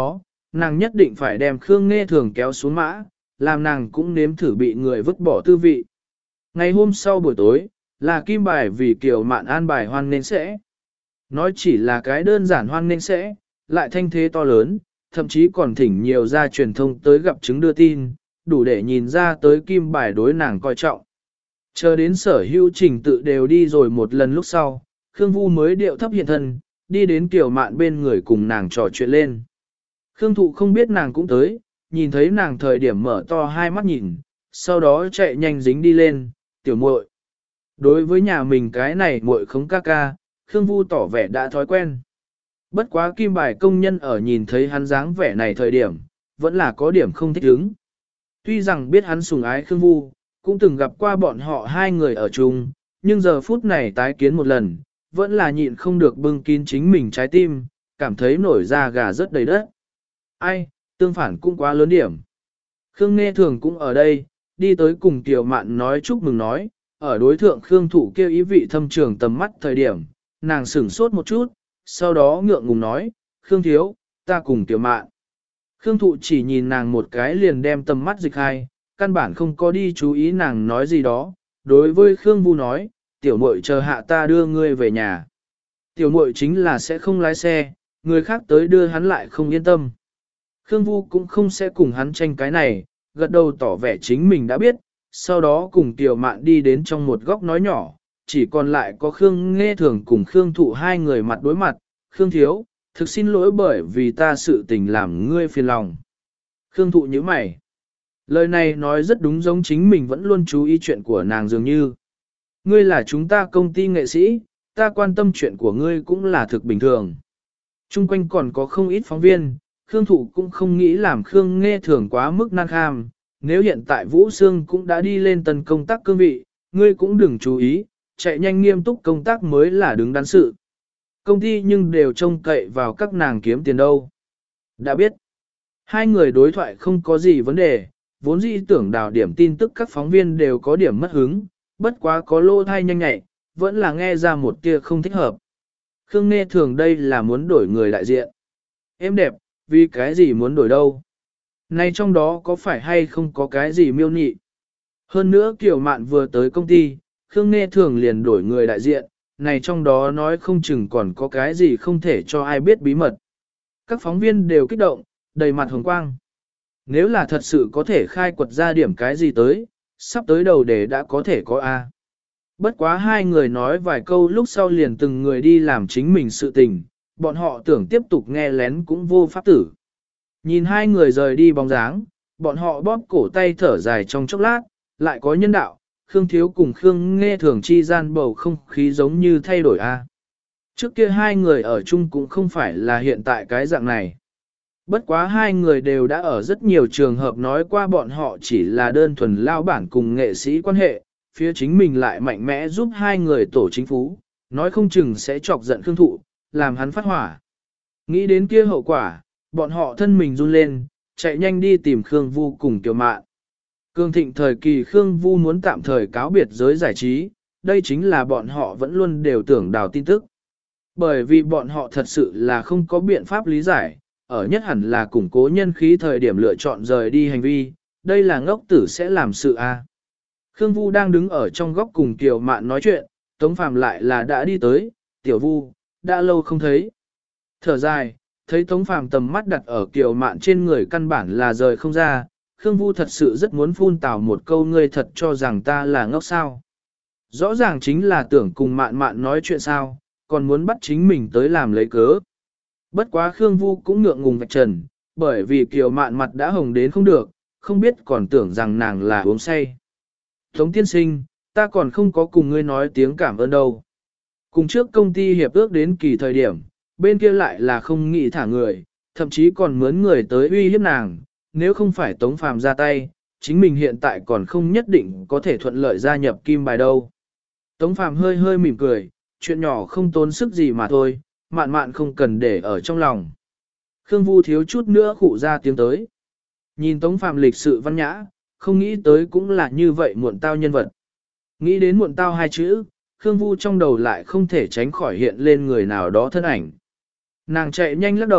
nàng nhất định phải đem Khương Nghe Thường kéo xuống mã, làm nàng cũng nếm thử bị người vứt bỏ tư vị. Ngày hôm sau buổi tối, là Kim Bài vì Kiều Mạn an bài hoan nên sẽ. Nói chỉ là cái đơn giản hoan nên sẽ, lại thanh thế to lớn, thậm chí còn thỉnh nhiều gia truyền thông tới gặp chứng đưa tin, đủ để nhìn ra tới Kim Bài đối nàng coi trọng. Chờ đến sở hữu trình tự đều đi rồi một lần lúc sau, Khương Vu mới điệu thấp hiện thân, đi đến Kiều Mạn bên người cùng nàng trò chuyện lên. Khương Thụ không biết nàng cũng tới, nhìn thấy nàng thời điểm mở to hai mắt nhìn, sau đó chạy nhanh dính đi lên, tiểu muội. Đối với nhà mình cái này muội không ca ca, Khương Vu tỏ vẻ đã thói quen. Bất quá Kim Bài công nhân ở nhìn thấy hắn dáng vẻ này thời điểm, vẫn là có điểm không thích ứng. Tuy rằng biết hắn sủng ái Khương Vu, cũng từng gặp qua bọn họ hai người ở chung, nhưng giờ phút này tái kiến một lần, vẫn là nhịn không được bưng kín chính mình trái tim, cảm thấy nổi da gà rất đầy đất. Ai, tương phản cũng quá lớn điểm. Khương Nghe Thường cũng ở đây, đi tới cùng Kiều Mạn nói chúc mừng nói, ở đối thượng Khương Thụ kêu ý vị thâm trường tầm mắt thời điểm, nàng sửng sốt một chút, sau đó ngượng ngùng nói, Khương thiếu, ta cùng Kiều Mạn. Khương Thụ chỉ nhìn nàng một cái liền đem tầm mắt dịch hai, căn bản không có đi chú ý nàng nói gì đó, đối với Khương Vu nói, tiểu muội chờ hạ ta đưa ngươi về nhà. Tiểu muội chính là sẽ không lái xe, người khác tới đưa hắn lại không yên tâm. Khương Vu cũng không sẽ cùng hắn tranh cái này, gật đầu tỏ vẻ chính mình đã biết, sau đó cùng Tiểu Mạn đi đến trong một góc nói nhỏ, chỉ còn lại có Khương Nghe Thường cùng Khương Thụ hai người mặt đối mặt, Khương thiếu, thực xin lỗi bởi vì ta sự tình làm ngươi phiền lòng. Khương Thụ nhíu mày. Lời này nói rất đúng, giống chính mình vẫn luôn chú ý chuyện của nàng dường như. Ngươi là chúng ta công ty nghệ sĩ, ta quan tâm chuyện của ngươi cũng là thực bình thường. Trung quanh còn có không ít phóng viên, Khương Thụ cũng không nghĩ làm Khương Nghe Thường quá mức nan kham. Nếu hiện tại Vũ Sương cũng đã đi lên tần công tác cương vị, ngươi cũng đừng chú ý, chạy nhanh nghiêm túc công tác mới là đứng đắn sự. Công ty nhưng đều trông cậy vào các nàng kiếm tiền đâu. Đã biết, hai người đối thoại không có gì vấn đề, vốn dĩ tưởng đào điểm tin tức các phóng viên đều có điểm mất hứng, bất quá có lô thai nhanh nhạy, vẫn là nghe ra một tia không thích hợp. Khương Nghe Thường đây là muốn đổi người đại diện. Em đẹp, vì cái gì muốn đổi đâu? Này trong đó có phải hay không có cái gì miêu nị? Hơn nữa Kiều Mạn vừa tới công ty, Khương Nghe Thường liền đổi người đại diện, này trong đó nói không chừng còn có cái gì không thể cho ai biết bí mật. Các phóng viên đều kích động, đầy mặt hồng quang. Nếu là thật sự có thể khai quật ra điểm cái gì tới, sắp tới đầu để đã có thể có A. Bất quá hai người nói vài câu lúc sau liền từng người đi làm chính mình sự tình, bọn họ tưởng tiếp tục nghe lén cũng vô pháp tử. Nhìn hai người rời đi bóng dáng, bọn họ bóp cổ tay thở dài trong chốc lát, lại có nhân đạo, Khương Thiếu cùng Khương Nghe Thường chi gian bầu không khí giống như thay đổi A. Trước kia hai người ở chung cũng không phải là hiện tại cái dạng này. Bất quá hai người đều đã ở rất nhiều trường hợp nói qua bọn họ chỉ là đơn thuần lao bản cùng nghệ sĩ quan hệ, phía chính mình lại mạnh mẽ giúp hai người tổ chính phủ, nói không chừng sẽ chọc giận Khương Thụ, làm hắn phát hỏa. Nghĩ đến kia hậu quả, bọn họ thân mình run lên, chạy nhanh đi tìm Khương Vu cùng Kiều Mạn. Cương thịnh thời kỳ Khương Vu muốn tạm thời cáo biệt giới giải trí, đây chính là bọn họ vẫn luôn đều tưởng đào tin tức. Bởi vì bọn họ thật sự là không có biện pháp lý giải, ở nhất hẳn là củng cố nhân khí thời điểm lựa chọn rời đi hành vi, đây là ngốc tử sẽ làm sự a. Khương Vu đang đứng ở trong góc cùng Kiều Mạn nói chuyện, Tống Phàm lại là đã đi tới, tiểu Vu, đã lâu không thấy. Thở dài, thấy Tống Phàm tầm mắt đặt ở Kiều Mạn trên người căn bản là rời không ra, Khương Vu thật sự rất muốn phun tào một câu ngươi thật cho rằng ta là ngốc sao. Rõ ràng chính là tưởng cùng Mạn Mạn nói chuyện sao, còn muốn bắt chính mình tới làm lấy cớ. Bất quá Khương Vu cũng ngượng ngùng vạch trần, bởi vì Kiều Mạn mặt đã hồng đến không được, không biết còn tưởng rằng nàng là uống say. Tống tiên sinh, ta còn không có cùng ngươi nói tiếng cảm ơn đâu. Cùng trước công ty hiệp ước đến kỳ thời điểm, bên kia lại là không nghĩ thả người, thậm chí còn mướn người tới uy hiếp nàng, nếu không phải Tống Phàm ra tay, chính mình hiện tại còn không nhất định có thể thuận lợi gia nhập Kim Bài đâu. Tống Phàm hơi hơi mỉm cười, chuyện nhỏ không tốn sức gì mà thôi, Mạn Mạn không cần để ở trong lòng. Khương Vu thiếu chút nữa khụ ra tiếng tới. Nhìn Tống Phàm lịch sự văn nhã, không nghĩ tới cũng là như vậy muộn tao nhân vật. Nghĩ đến muộn tao hai chữ, Khương Vu trong đầu lại không thể tránh khỏi hiện lên người nào đó thân ảnh. Nàng chạy nhanh lắc đầu,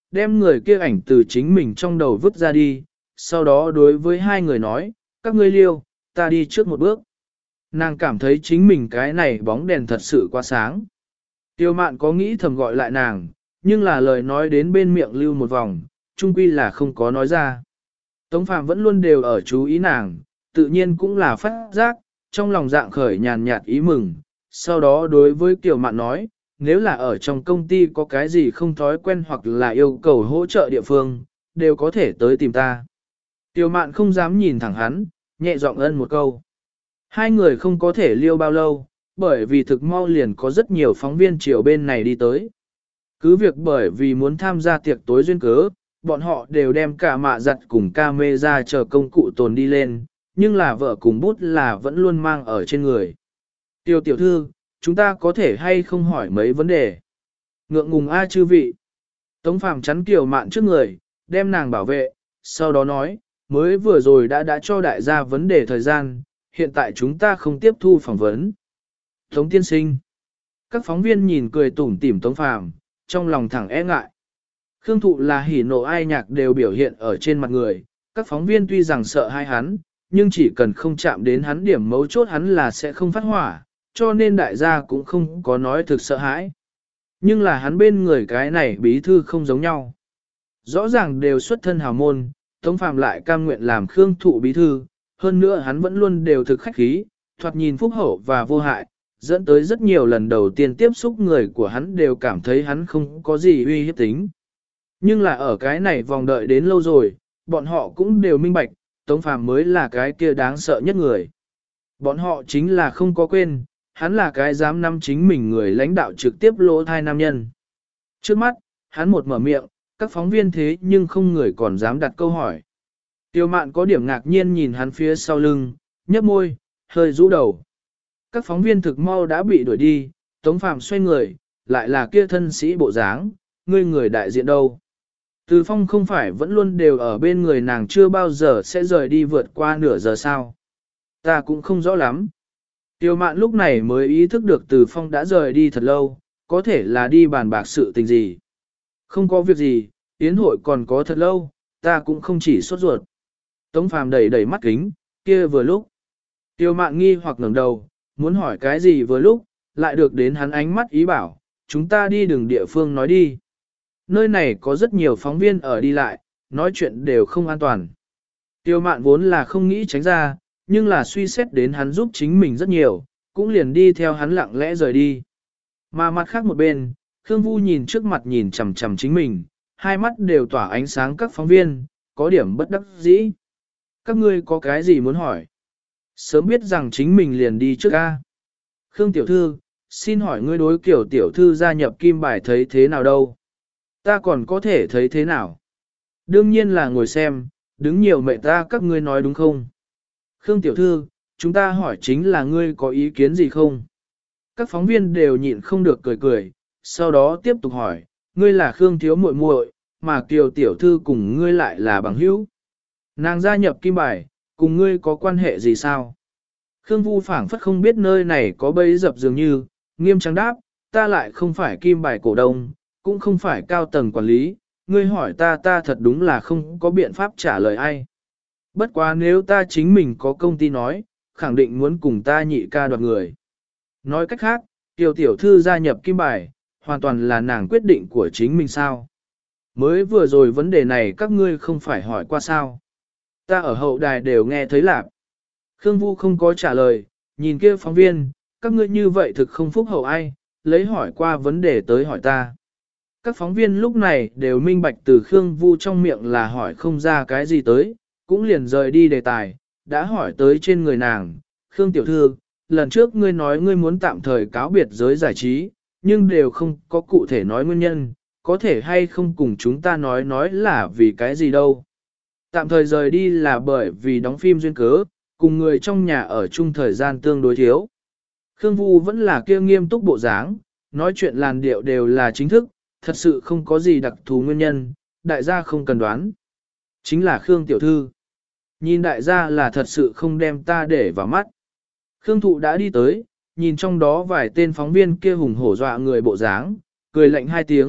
đem người kia ảnh từ chính mình trong đầu vứt ra đi, sau đó đối với hai người nói, các ngươi liêu, ta đi trước một bước. Nàng cảm thấy chính mình cái này bóng đèn thật sự quá sáng. Tiêu mạn có nghĩ thầm gọi lại nàng, nhưng là lời nói đến bên miệng lưu một vòng, chung quy là không có nói ra. Tống Phạm vẫn luôn đều ở chú ý nàng, tự nhiên cũng là phát giác, trong lòng dạng khởi nhàn nhạt ý mừng. Sau đó đối với Kiều Mạn nói, nếu là ở trong công ty có cái gì không thói quen hoặc là yêu cầu hỗ trợ địa phương, đều có thể tới tìm ta. Kiều Mạn không dám nhìn thẳng hắn, nhẹ giọng ân một câu. Hai người không có thể liêu bao lâu, bởi vì thực mau liền có rất nhiều phóng viên chiều bên này đi tới. Cứ việc bởi vì muốn tham gia tiệc tối duyên cớ, bọn họ đều đem cả mạ giặt cùng camera chờ công cụ tồn đi lên, nhưng là vợ cùng bút là vẫn luôn mang ở trên người. Tiêu tiểu thư, chúng ta có thể hay không hỏi mấy vấn đề? Ngượng ngùng a chư vị. Tống Phàm chắn Kiều Mạn trước người, đem nàng bảo vệ, sau đó nói, mới vừa rồi đã cho đại gia vấn đề thời gian, hiện tại chúng ta không tiếp thu phỏng vấn. Tống tiên sinh. Các phóng viên nhìn cười tủm tỉm Tống Phàm, trong lòng thẳng e ngại. Khương Thụ là hỉ nộ ai nhạc đều biểu hiện ở trên mặt người, các phóng viên tuy rằng sợ hai hắn, nhưng chỉ cần không chạm đến hắn điểm mấu chốt hắn là sẽ không phát hỏa, cho nên đại gia cũng không có nói thực sợ hãi. Nhưng là hắn bên người cái này bí thư không giống nhau. Rõ ràng đều xuất thân hào môn, Tống Phàm lại cam nguyện làm Khương Thụ bí thư, hơn nữa hắn vẫn luôn đều thực khách khí, thoạt nhìn phúc hậu và vô hại, dẫn tới rất nhiều lần đầu tiên tiếp xúc người của hắn đều cảm thấy hắn không có gì uy hiếp tính. Nhưng là ở cái này vòng đợi đến lâu rồi, bọn họ cũng đều minh bạch, Tống Phàm mới là cái kia đáng sợ nhất người. Bọn họ chính là không có quên, hắn là cái dám nắm chính mình người lãnh đạo trực tiếp lỗ thai nam nhân. Trước mắt, hắn một mở miệng, các phóng viên thế nhưng không người còn dám đặt câu hỏi. Tiêu Mạn có điểm ngạc nhiên nhìn hắn phía sau lưng, nhấp môi, hơi rũ đầu. Các phóng viên thực mau đã bị đuổi đi, Tống Phàm xoay người, lại là kia thân sĩ bộ dáng, ngươi người đại diện đâu. Từ Phong không phải vẫn luôn đều ở bên người nàng chưa bao giờ sẽ rời đi vượt qua nửa giờ sao. Ta cũng không rõ lắm. Tiêu Mạn lúc này mới ý thức được Từ Phong đã rời đi thật lâu, có thể là đi bàn bạc sự tình gì. Không có việc gì, yến hội còn có thật lâu, ta cũng không chỉ sốt ruột. Tống Phàm đẩy đẩy mắt kính, kia vừa lúc. Tiêu Mạn nghi hoặc ngẩng đầu, muốn hỏi cái gì vừa lúc, lại được đến hắn ánh mắt ý bảo, chúng ta đi đường địa phương nói đi. Nơi này có rất nhiều phóng viên ở đi lại, nói chuyện đều không an toàn. Tiêu Mạn vốn là không nghĩ tránh ra, nhưng là suy xét đến hắn giúp chính mình rất nhiều, cũng liền đi theo hắn lặng lẽ rời đi. Mà mặt khác một bên, Khương Vu nhìn trước mặt nhìn chằm chằm chính mình, hai mắt đều tỏa ánh sáng các phóng viên, có điểm bất đắc dĩ. Các ngươi có cái gì muốn hỏi? Sớm biết rằng chính mình liền đi trước ca. Khương tiểu thư, xin hỏi ngươi đối kiểu tiểu thư gia nhập kim bài thấy thế nào đâu? Ta còn có thể thấy thế nào? Đương nhiên là ngồi xem, đứng nhiều mẹ ta các ngươi nói đúng không? Khương tiểu thư, chúng ta hỏi chính là ngươi có ý kiến gì không? Các phóng viên đều nhịn không được cười cười, sau đó tiếp tục hỏi, ngươi là Khương thiếu muội muội, mà Kiều tiểu thư cùng ngươi lại là bằng hữu. Nàng gia nhập kim bài, cùng ngươi có quan hệ gì sao? Khương Vu phảng phất không biết nơi này có bẫy dập dường như, nghiêm trang đáp, ta lại không phải kim bài cổ đông, cũng không phải cao tầng quản lý, ngươi hỏi ta thật đúng là không có biện pháp trả lời ai. Bất quá nếu ta chính mình có công ty nói, khẳng định muốn cùng ta nhị ca đoạt người. Nói cách khác, Kiều tiểu thư gia nhập kim bài, hoàn toàn là nàng quyết định của chính mình sao. Mới vừa rồi vấn đề này các ngươi không phải hỏi qua sao. Ta ở hậu đài đều nghe thấy lạc. Khương Vu không có trả lời, nhìn kia phóng viên, các ngươi như vậy thực không phúc hậu ai, lấy hỏi qua vấn đề tới hỏi ta. Các phóng viên lúc này đều minh bạch từ Khương Vu trong miệng là hỏi không ra cái gì tới, cũng liền rời đi đề tài, đã hỏi tới trên người nàng. Khương tiểu thư, lần trước ngươi nói ngươi muốn tạm thời cáo biệt giới giải trí, nhưng đều không có cụ thể nói nguyên nhân, có thể hay không cùng chúng ta nói là vì cái gì đâu. Tạm thời rời đi là bởi vì đóng phim duyên cớ, cùng người trong nhà ở chung thời gian tương đối thiếu. Khương Vu vẫn là kia nghiêm túc bộ dáng, nói chuyện làn điệu đều là chính thức, thật sự không có gì đặc thù nguyên nhân, đại gia không cần đoán. Chính là Khương tiểu thư. Nhìn đại gia là thật sự không đem ta để vào mắt. Khương Thụ đã đi tới, nhìn trong đó vài tên phóng viên kia hùng hổ dọa người bộ dáng, cười lạnh hai tiếng,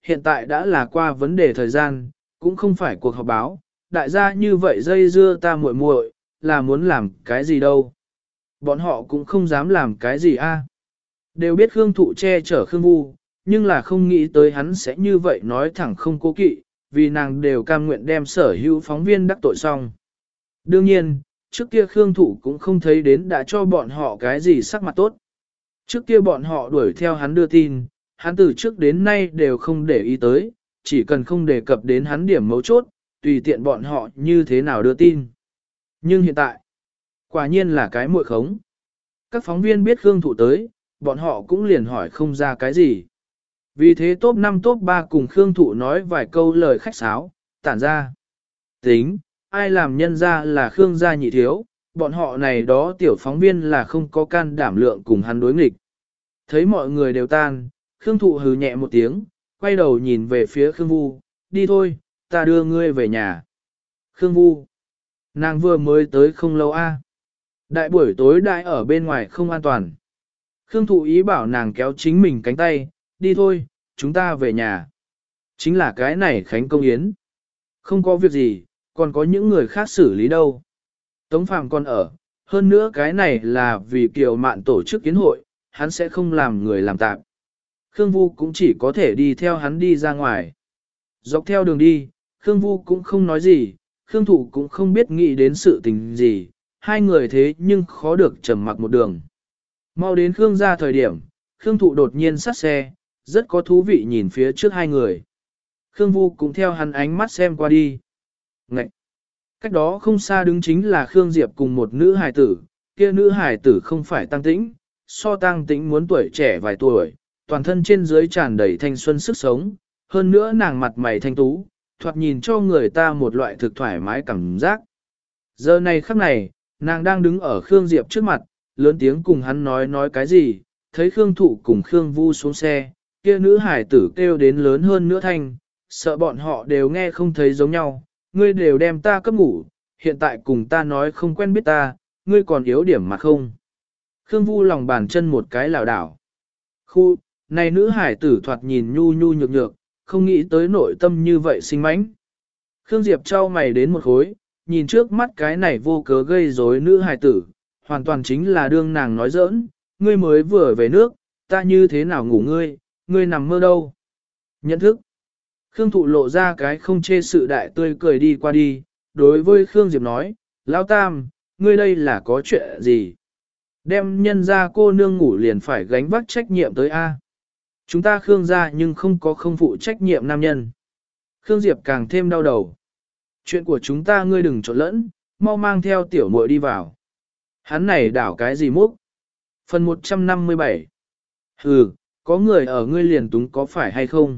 hiện tại đã là qua vấn đề thời gian, cũng không phải cuộc họp báo, đại gia như vậy dây dưa ta muội muội, là muốn làm cái gì đâu. Bọn họ cũng không dám làm cái gì a. Đều biết Khương Thụ che chở Khương Vu, nhưng là không nghĩ tới hắn sẽ như vậy nói thẳng không cố kỵ, vì nàng đều cam nguyện đem sở hữu phóng viên đắc tội xong. Đương nhiên, trước kia Khương Thụ cũng không thấy đến đã cho bọn họ cái gì sắc mặt tốt. Trước kia bọn họ đuổi theo hắn đưa tin, hắn từ trước đến nay đều không để ý tới, chỉ cần không đề cập đến hắn điểm mấu chốt, tùy tiện bọn họ như thế nào đưa tin. Nhưng hiện tại, quả nhiên là cái muội khống. Các phóng viên biết Khương Thụ tới, bọn họ cũng liền hỏi không ra cái gì. Vì thế top 5 top 3 cùng Khương Thụ nói vài câu lời khách sáo, tản ra. Tính, ai làm nhân ra là Khương gia nhị thiếu, bọn họ này đó tiểu phóng viên là không có can đảm lượng cùng hắn đối nghịch. Thấy mọi người đều tan, Khương Thụ hừ nhẹ một tiếng, quay đầu nhìn về phía Khương Vu, đi thôi, ta đưa ngươi về nhà. Khương Vu, nàng vừa mới tới không lâu a. Đại buổi tối đại ở bên ngoài không an toàn. Khương Thụ ý bảo nàng kéo chính mình cánh tay, đi thôi, chúng ta về nhà. Chính là cái này Khánh Công Yến. Không có việc gì, còn có những người khác xử lý đâu. Tống Phàm còn ở, hơn nữa cái này là vì Kiều Mạn tổ chức yến hội, hắn sẽ không làm người làm tạm. Khương Vu cũng chỉ có thể đi theo hắn đi ra ngoài. Dọc theo đường đi, Khương Vu cũng không nói gì, Khương Thụ cũng không biết nghĩ đến sự tình gì, hai người thế nhưng khó được trầm mặc một đường. Mau đến Khương gia thời điểm, Khương Thụ đột nhiên sát xe, rất có thú vị nhìn phía trước hai người. Khương Vu cũng theo hắn ánh mắt xem qua đi. Ngậy! Cách đó không xa đứng chính là Khương Diệp cùng một nữ hài tử, kia nữ hài tử không phải Tăng Tĩnh, so Tăng Tĩnh muốn tuổi trẻ vài tuổi, toàn thân trên dưới tràn đầy thanh xuân sức sống, hơn nữa nàng mặt mày thanh tú, thoạt nhìn cho người ta một loại thực thoải mái cảm giác. Giờ này khắc này, nàng đang đứng ở Khương Diệp trước mặt, lớn tiếng cùng hắn nói cái gì, thấy Khương Thụ cùng Khương Vu xuống xe, kia nữ hải tử kêu đến lớn hơn nữa thanh, sợ bọn họ đều nghe không thấy giống nhau, ngươi đều đem ta cấp ngủ, hiện tại cùng ta nói không quen biết ta, ngươi còn yếu điểm mà không. Khương Vu lòng bàn chân một cái lảo đảo. Khu, này nữ hải tử thoạt nhìn nhu nhu nhược nhược, không nghĩ tới nội tâm như vậy xinh mánh. Khương Diệp trao mày đến một khối, nhìn trước mắt cái này vô cớ gây rối nữ hải tử, hoàn toàn chính là đương nàng nói giỡn, ngươi mới vừa về nước, ta như thế nào ngủ ngươi, ngươi nằm mơ đâu. Nhận thức. Khương Thụ lộ ra cái không chê sự đại tươi cười đi qua đi, đối với Khương Diệp nói, Lão Tam, ngươi đây là có chuyện gì? Đem nhân ra cô nương ngủ liền phải gánh vác trách nhiệm tới A. Chúng ta Khương gia nhưng không có không phụ trách nhiệm nam nhân. Khương Diệp càng thêm đau đầu. Chuyện của chúng ta ngươi đừng trộn lẫn, mau mang theo tiểu muội đi vào. Hắn này đảo cái gì múc? Phần 157. Hừ, có người ở ngươi liền túng có phải hay không?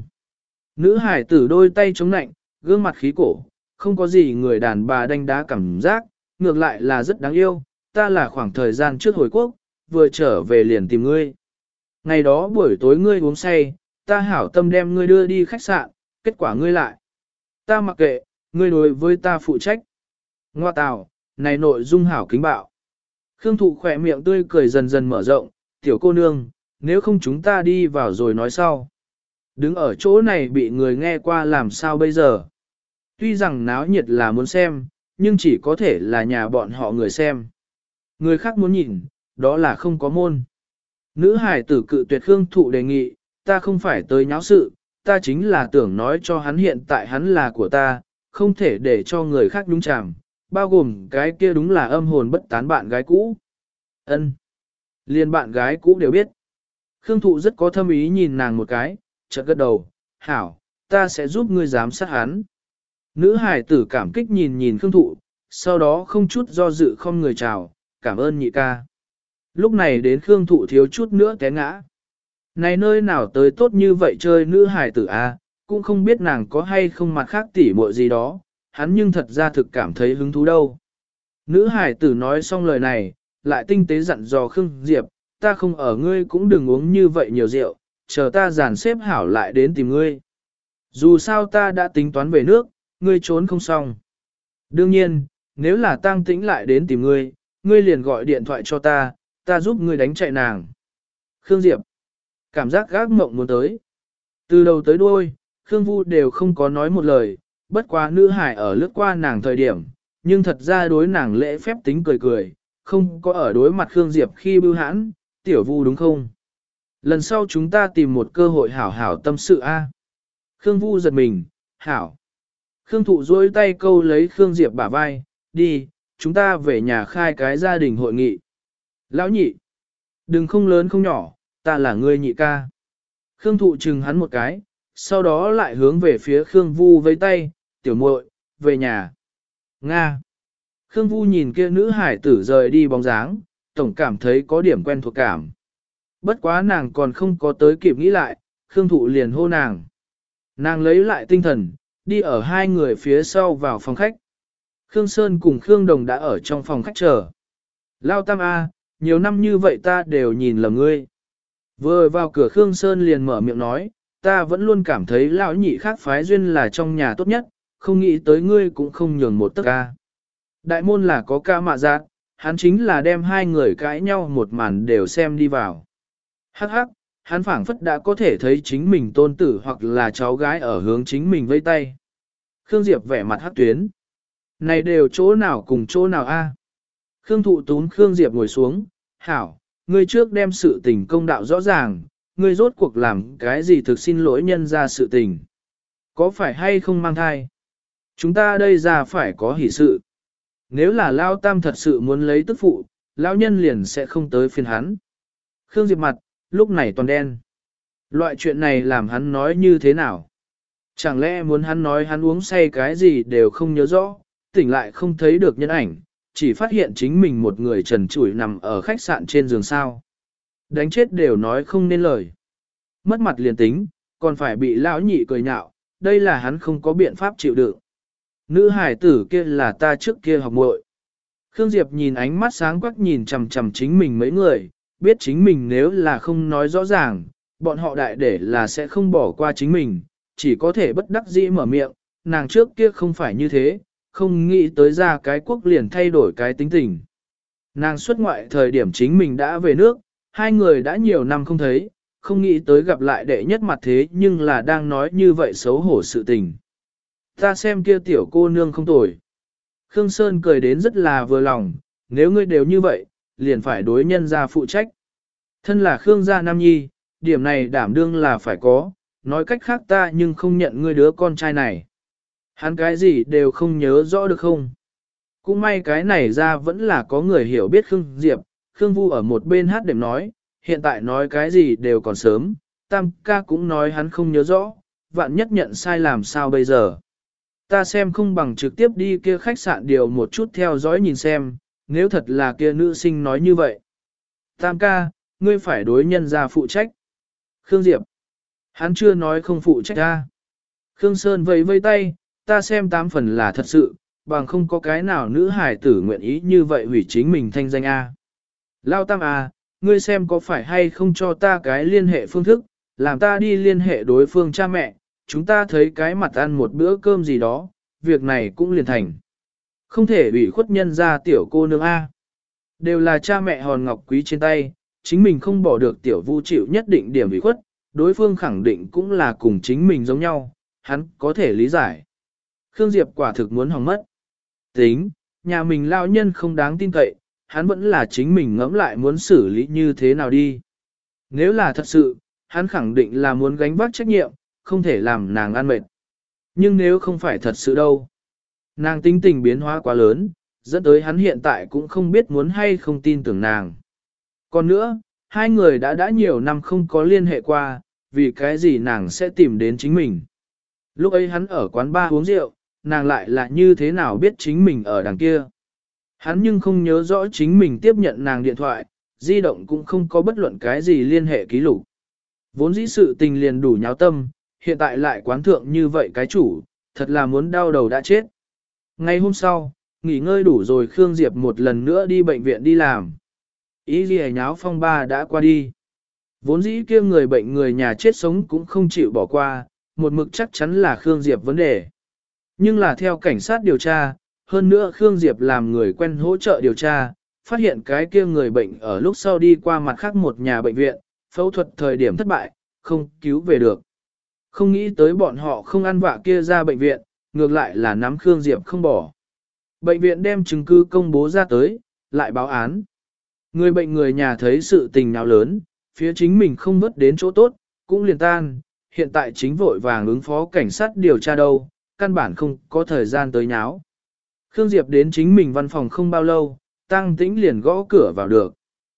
Nữ hải tử đôi tay chống nạnh, gương mặt khí cổ, không có gì người đàn bà đánh đá cảm giác, ngược lại là rất đáng yêu, ta là khoảng thời gian trước hồi quốc, vừa trở về liền tìm ngươi. Ngày đó buổi tối ngươi uống say, ta hảo tâm đem ngươi đưa đi khách sạn, kết quả ngươi lại. Ta mặc kệ, ngươi đối với ta phụ trách. Ngoa tào, này nội dung hảo kính bạo. Khương Thụ khỏe miệng tươi cười dần dần mở rộng, tiểu cô nương, nếu không chúng ta đi vào rồi nói sau. Đứng ở chỗ này bị người nghe qua làm sao bây giờ. Tuy rằng náo nhiệt là muốn xem, nhưng chỉ có thể là nhà bọn họ người xem. Người khác muốn nhìn, đó là không có môn. Nữ hải tử cự tuyệt Khương Thụ đề nghị, ta không phải tới nháo sự, ta chính là tưởng nói cho hắn hiện tại hắn là của ta, không thể để cho người khác nhúng chàm, bao gồm cái kia đúng là âm hồn bất tán bạn gái cũ. Ân, liên bạn gái cũ đều biết. Khương Thụ rất có thâm ý nhìn nàng một cái, chợt gật đầu, hảo, ta sẽ giúp ngươi giám sát hắn. Nữ hải tử cảm kích nhìn nhìn Khương Thụ, sau đó không chút do dự không người chào, cảm ơn nhị ca. Lúc này đến Khương Thụ thiếu chút nữa té ngã. Này nơi nào tới tốt như vậy chơi nữ hải tử a, cũng không biết nàng có hay không mặt khác tỉ muội gì đó, hắn nhưng thật ra thực cảm thấy hứng thú đâu. Nữ hải tử nói xong lời này, lại tinh tế dặn dò Khương Diệp, ta không ở ngươi cũng đừng uống như vậy nhiều rượu, chờ ta dàn xếp hảo lại đến tìm ngươi. Dù sao ta đã tính toán về nước, ngươi trốn không xong. Đương nhiên, nếu là Tang Tĩnh lại đến tìm ngươi, ngươi liền gọi điện thoại cho ta, ta giúp ngươi đánh chạy nàng. Khương Diệp, cảm giác gác mộng muốn tới. Từ đầu tới đuôi, Khương Vu đều không có nói một lời, bất quá nữ hải ở lướt qua nàng thời điểm, nhưng thật ra đối nàng lễ phép tính cười cười, không có ở đối mặt Khương Diệp khi bưu hãn, tiểu Vu đúng không? Lần sau chúng ta tìm một cơ hội hảo hảo tâm sự a. Khương Vu giật mình, hảo. Khương Thụ duỗi tay câu lấy Khương Diệp bả vai, đi, chúng ta về nhà khai cái gia đình hội nghị. Lão nhị, đừng không lớn không nhỏ, ta là ngươi nhị ca. Khương Thụ chừng hắn một cái, sau đó lại hướng về phía Khương Vu với tay, tiểu muội, về nhà. Nga. Khương Vu nhìn kia nữ hải tử rời đi bóng dáng, tổng cảm thấy có điểm quen thuộc cảm. Bất quá nàng còn không có tới kịp nghĩ lại, Khương Thụ liền hô nàng. Nàng lấy lại tinh thần, đi ở hai người phía sau vào phòng khách. Khương Sơn cùng Khương Đồng đã ở trong phòng khách chờ. Lao Tam A, nhiều năm như vậy ta đều nhìn lầm ngươi. Vừa vào cửa Khương Sơn liền mở miệng nói, ta vẫn luôn cảm thấy lão nhị khác phái duyên là trong nhà tốt nhất, không nghĩ tới ngươi cũng không nhường một tấc ca. Đại môn là có ca mạ giác, hắn chính là đem hai người cãi nhau một màn đều xem đi vào. Hắc hắc, hắn phảng phất đã có thể thấy chính mình tôn tử hoặc là cháu gái ở hướng chính mình vây tay. Khương Diệp vẻ mặt hắc tuyến. Này đều chỗ nào cùng chỗ nào a? Khương Thụ tún Khương Diệp ngồi xuống, hảo, ngươi trước đem sự tình công đạo rõ ràng, ngươi rốt cuộc làm cái gì thực xin lỗi nhân ra sự tình. Có phải hay không mang thai? Chúng ta đây ra phải có hỷ sự. Nếu là Lao Tam thật sự muốn lấy tức phụ, Lão nhân liền sẽ không tới phiền hắn. Khương Diệp mặt, lúc này toàn đen. Loại chuyện này làm hắn nói như thế nào? Chẳng lẽ muốn hắn nói hắn uống say cái gì đều không nhớ rõ, tỉnh lại không thấy được nhân ảnh, chỉ phát hiện chính mình một người trần trụi nằm ở khách sạn trên giường sao. Đánh chết đều nói không nên lời. Mất mặt liền tính, còn phải bị lão nhị cười nhạo, đây là hắn không có biện pháp chịu đựng. Nữ hải tử kia là ta trước kia học muội. Khương Diệp nhìn ánh mắt sáng quắc nhìn chằm chằm chính mình mấy người, biết chính mình nếu là không nói rõ ràng, bọn họ đại để là sẽ không bỏ qua chính mình, chỉ có thể bất đắc dĩ mở miệng, nàng trước kia không phải như thế, không nghĩ tới ra cái quốc liền thay đổi cái tính tình. Nàng xuất ngoại thời điểm chính mình đã về nước, hai người đã nhiều năm không thấy, không nghĩ tới gặp lại đệ nhất mặt thế nhưng là đang nói như vậy xấu hổ sự tình. Ta xem kia tiểu cô nương không tồi. Khương Sơn cười đến rất là vừa lòng, nếu ngươi đều như vậy, liền phải đối nhân ra phụ trách. Thân là Khương gia nam nhi, điểm này đảm đương là phải có, nói cách khác ta nhưng không nhận ngươi đứa con trai này. Hắn cái gì đều không nhớ rõ được không? Cũng may cái này ra vẫn là có người hiểu biết Khương Diệp, Khương Vu ở một bên hát đệm nói, hiện tại nói cái gì đều còn sớm, Tam ca cũng nói hắn không nhớ rõ, vạn nhất nhận sai làm sao bây giờ. Ta xem không bằng trực tiếp đi kia khách sạn điều một chút theo dõi nhìn xem, nếu thật là kia nữ sinh nói như vậy. Tam ca, ngươi phải đối nhân ra phụ trách. Khương Diệp, hắn chưa nói không phụ trách ta. Khương Sơn vẫy vây tay, ta xem 8 phần là thật sự, bằng không có cái nào nữ hải tử nguyện ý như vậy hủy chính mình thanh danh A. Lao Tam A, ngươi xem có phải hay không cho ta cái liên hệ phương thức, làm ta đi liên hệ đối phương cha mẹ, chúng ta thấy cái mặt ăn một bữa cơm gì đó, việc này cũng liền thành. Không thể ủy khuất nhân ra tiểu cô nương A. Đều là cha mẹ hòn ngọc quý trên tay, chính mình không bỏ được tiểu Vu chịu nhất định điểm ủy khuất, đối phương khẳng định cũng là cùng chính mình giống nhau, hắn có thể lý giải. Khương Diệp quả thực muốn hỏng mất. Tính, nhà mình lao nhân không đáng tin cậy, hắn vẫn là chính mình ngẫm lại muốn xử lý như thế nào đi. Nếu là thật sự, hắn khẳng định là muốn gánh vác trách nhiệm, không thể làm nàng ăn mệt. Nhưng nếu không phải thật sự đâu, nàng tính tình biến hóa quá lớn, dẫn tới hắn hiện tại cũng không biết muốn hay không tin tưởng nàng. Còn nữa, hai người đã nhiều năm không có liên hệ qua, vì cái gì nàng sẽ tìm đến chính mình. Lúc ấy hắn ở quán bar uống rượu, nàng lại là như thế nào biết chính mình ở đằng kia. Hắn nhưng không nhớ rõ chính mình tiếp nhận nàng điện thoại, di động cũng không có bất luận cái gì liên hệ ký lục. Vốn dĩ sự tình liền đủ nháo tâm, hiện tại lại quán thượng như vậy cái chủ, thật là muốn đau đầu đã chết. Ngày hôm sau, nghỉ ngơi đủ rồi Khương Diệp một lần nữa đi bệnh viện đi làm. Ý gì nháo phong ba đã qua đi. Vốn dĩ kia người bệnh người nhà chết sống cũng không chịu bỏ qua, một mực chắc chắn là Khương Diệp vấn đề. Nhưng là theo cảnh sát điều tra, hơn nữa Khương Diệp làm người quen hỗ trợ điều tra, phát hiện cái kia người bệnh ở lúc sau đi qua mặt khác một nhà bệnh viện, phẫu thuật thời điểm thất bại, không cứu về được. Không nghĩ tới bọn họ không ăn vạ kia ra bệnh viện, ngược lại là nắm Khương Diệp không bỏ. Bệnh viện đem chứng cứ công bố ra tới, lại báo án. Người bệnh người nhà thấy sự tình nào lớn, phía chính mình không vớt đến chỗ tốt, cũng liền tan, hiện tại chính vội vàng ứng phó cảnh sát điều tra đâu, căn bản không có thời gian tới nháo. Khương Diệp đến chính mình văn phòng không bao lâu, Tăng Tĩnh liền gõ cửa vào được.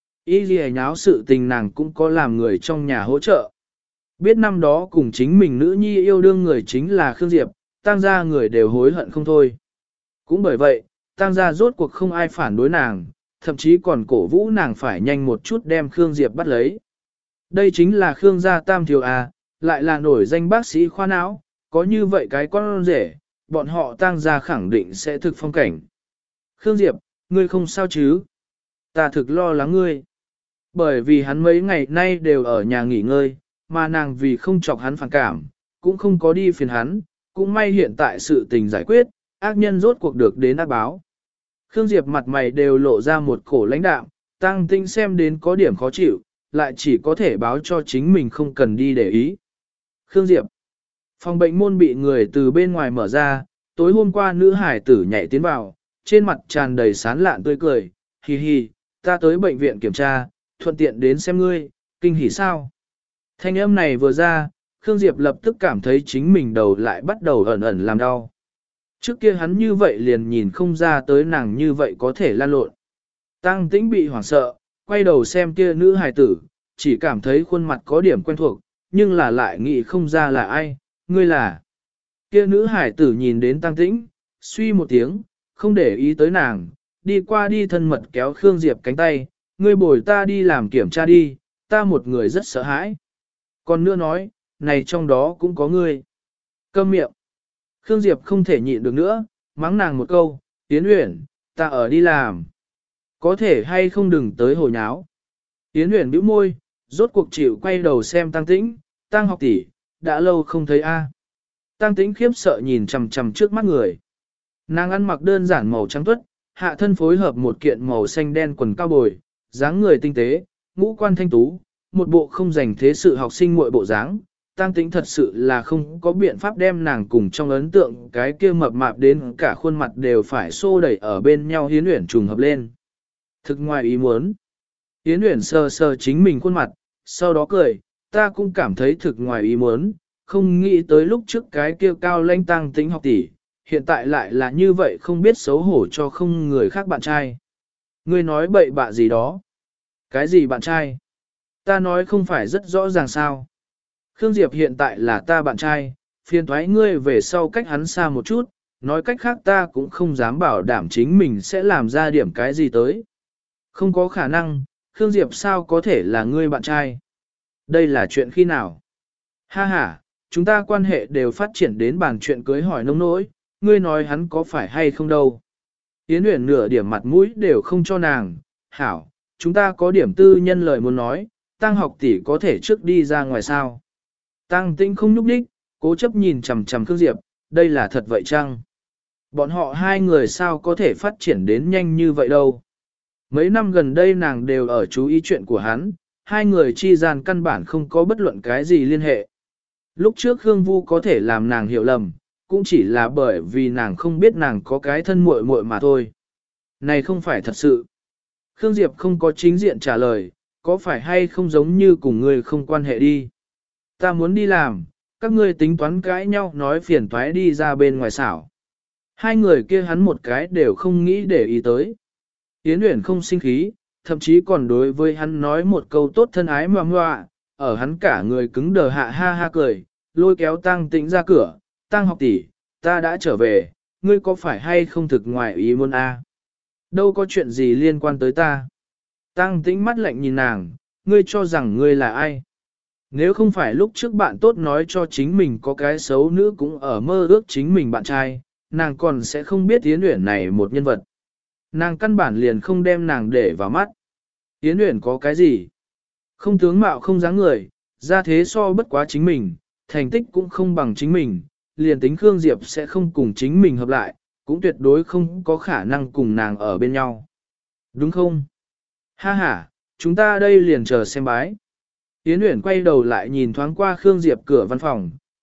Y ghi nháo sự tình nàng cũng có làm người trong nhà hỗ trợ. Biết năm đó cùng chính mình nữ nhi yêu đương người chính là Khương Diệp, Tăng gia người đều hối hận không thôi. Cũng bởi vậy, Tăng gia rốt cuộc không ai phản đối nàng, thậm chí còn cổ vũ nàng phải nhanh một chút đem Khương Diệp bắt lấy. Đây chính là Khương gia tam thiếu à, lại là nổi danh bác sĩ khoa não, có như vậy cái con rể, bọn họ Tăng gia khẳng định sẽ thực phong cảnh. Khương Diệp, ngươi không sao chứ? Ta thực lo lắng ngươi. Bởi vì hắn mấy ngày nay đều ở nhà nghỉ ngơi, mà nàng vì không chọc hắn phản cảm, cũng không có đi phiền hắn, cũng may hiện tại sự tình giải quyết, ác nhân rốt cuộc được đến ác báo. Khương Diệp mặt mày đều lộ ra một cổ lãnh đạm, Tăng Tinh xem đến có điểm khó chịu, lại chỉ có thể báo cho chính mình không cần đi để ý. Khương Diệp, phòng bệnh môn bị người từ bên ngoài mở ra, tối hôm qua nữ hải tử nhảy tiến vào, trên mặt tràn đầy sán lạn tươi cười, hi hi, ta tới bệnh viện kiểm tra, thuận tiện đến xem ngươi, kinh hỉ sao. Thanh âm này vừa ra, Khương Diệp lập tức cảm thấy chính mình đầu lại bắt đầu ẩn ẩn làm đau. Trước kia hắn như vậy liền nhìn không ra tới nàng như vậy có thể lan lộn. Tăng Tĩnh bị hoảng sợ, quay đầu xem kia nữ hài tử, chỉ cảm thấy khuôn mặt có điểm quen thuộc, nhưng là lại nghĩ không ra là ai, ngươi là. Kia nữ hải tử nhìn đến Tăng Tĩnh, suy một tiếng, không để ý tới nàng, đi qua đi thân mật kéo Khương Diệp cánh tay, ngươi bồi ta đi làm kiểm tra đi, ta một người rất sợ hãi. Còn nữa nói, này trong đó cũng có ngươi. Câm miệng. Khương Diệp không thể nhịn được nữa, mắng nàng một câu, Yến Uyển, ta ở đi làm. Có thể hay không đừng tới hồi nháo. Yến Uyển bĩu môi, rốt cuộc chịu quay đầu xem Tăng Tĩnh, Tăng học tỷ, đã lâu không thấy a. Tăng Tĩnh khiếp sợ nhìn chằm chằm trước mắt người. Nàng ăn mặc đơn giản màu trắng tuất, hạ thân phối hợp một kiện màu xanh đen quần cao bồi, dáng người tinh tế, ngũ quan thanh tú, một bộ không dành thế sự học sinh muội bộ dáng. Tăng Tĩnh thật sự là không có biện pháp đem nàng cùng trong ấn tượng cái kia mập mạp đến cả khuôn mặt đều phải xô đẩy ở bên nhau Yến Uyển trùng hợp lên. Thực ngoài ý muốn. Yến Uyển sờ sờ chính mình khuôn mặt, sau đó cười, ta cũng cảm thấy thực ngoài ý muốn, không nghĩ tới lúc trước cái kia cao lãnh Tăng Tĩnh học tỷ, hiện tại lại là như vậy không biết xấu hổ cho không người khác bạn trai. Ngươi nói bậy bạ gì đó? Cái gì bạn trai? Ta nói không phải rất rõ ràng sao? Khương Diệp hiện tại là ta bạn trai, phiền thoái ngươi về sau cách hắn xa một chút, nói cách khác ta cũng không dám bảo đảm chính mình sẽ làm ra điểm cái gì tới. Không có khả năng, Khương Diệp sao có thể là ngươi bạn trai? Đây là chuyện khi nào? Ha ha, chúng ta quan hệ đều phát triển đến bàn chuyện cưới hỏi nông nỗi, ngươi nói hắn có phải hay không đâu. Yến Uyển nửa điểm mặt mũi đều không cho nàng, hảo, chúng ta có điểm tư nhân lời muốn nói, Tăng học tỷ có thể trước đi ra ngoài sao. Tăng Tĩnh không nhúc đích, cố chấp nhìn chằm chằm Khương Diệp, đây là thật vậy chăng? Bọn họ hai người sao có thể phát triển đến nhanh như vậy đâu? Mấy năm gần đây nàng đều ở chú ý chuyện của hắn, hai người chi gian căn bản không có bất luận cái gì liên hệ. Lúc trước Khương Vu có thể làm nàng hiểu lầm, cũng chỉ là bởi vì nàng không biết nàng có cái thân muội muội mà thôi. Này không phải thật sự. Khương Diệp không có chính diện trả lời, có phải hay không giống như cùng người không quan hệ đi. Ta muốn đi làm, các ngươi tính toán cãi nhau nói phiền toái đi ra bên ngoài xảo. Hai người kia hắn một cái đều không nghĩ để ý tới. Yến Uyển không sinh khí, thậm chí còn đối với hắn nói một câu tốt thân ái mà ngoạ, ở hắn cả người cứng đờ hạ ha ha cười, lôi kéo Tăng Tĩnh ra cửa, Tăng học tỷ, ta đã trở về, ngươi có phải hay không thực ngoài ý muốn a? Đâu có chuyện gì liên quan tới ta. Tăng Tĩnh mắt lạnh nhìn nàng, ngươi cho rằng ngươi là ai? Nếu không phải lúc trước bạn tốt nói cho chính mình có cái xấu nữ cũng ở mơ ước chính mình bạn trai, nàng còn sẽ không biết Yến Uyển này một nhân vật. Nàng căn bản liền không đem nàng để vào mắt. Yến Uyển có cái gì? Không tướng mạo không dáng người, ra thế so bất quá chính mình, thành tích cũng không bằng chính mình, liền tính Khương Diệp sẽ không cùng chính mình hợp lại, cũng tuyệt đối không có khả năng cùng nàng ở bên nhau. Đúng không? Ha ha, chúng ta đây liền chờ xem bái. Yến Uyển quay đầu lại nhìn thoáng qua Khương Diệp cửa văn phòng,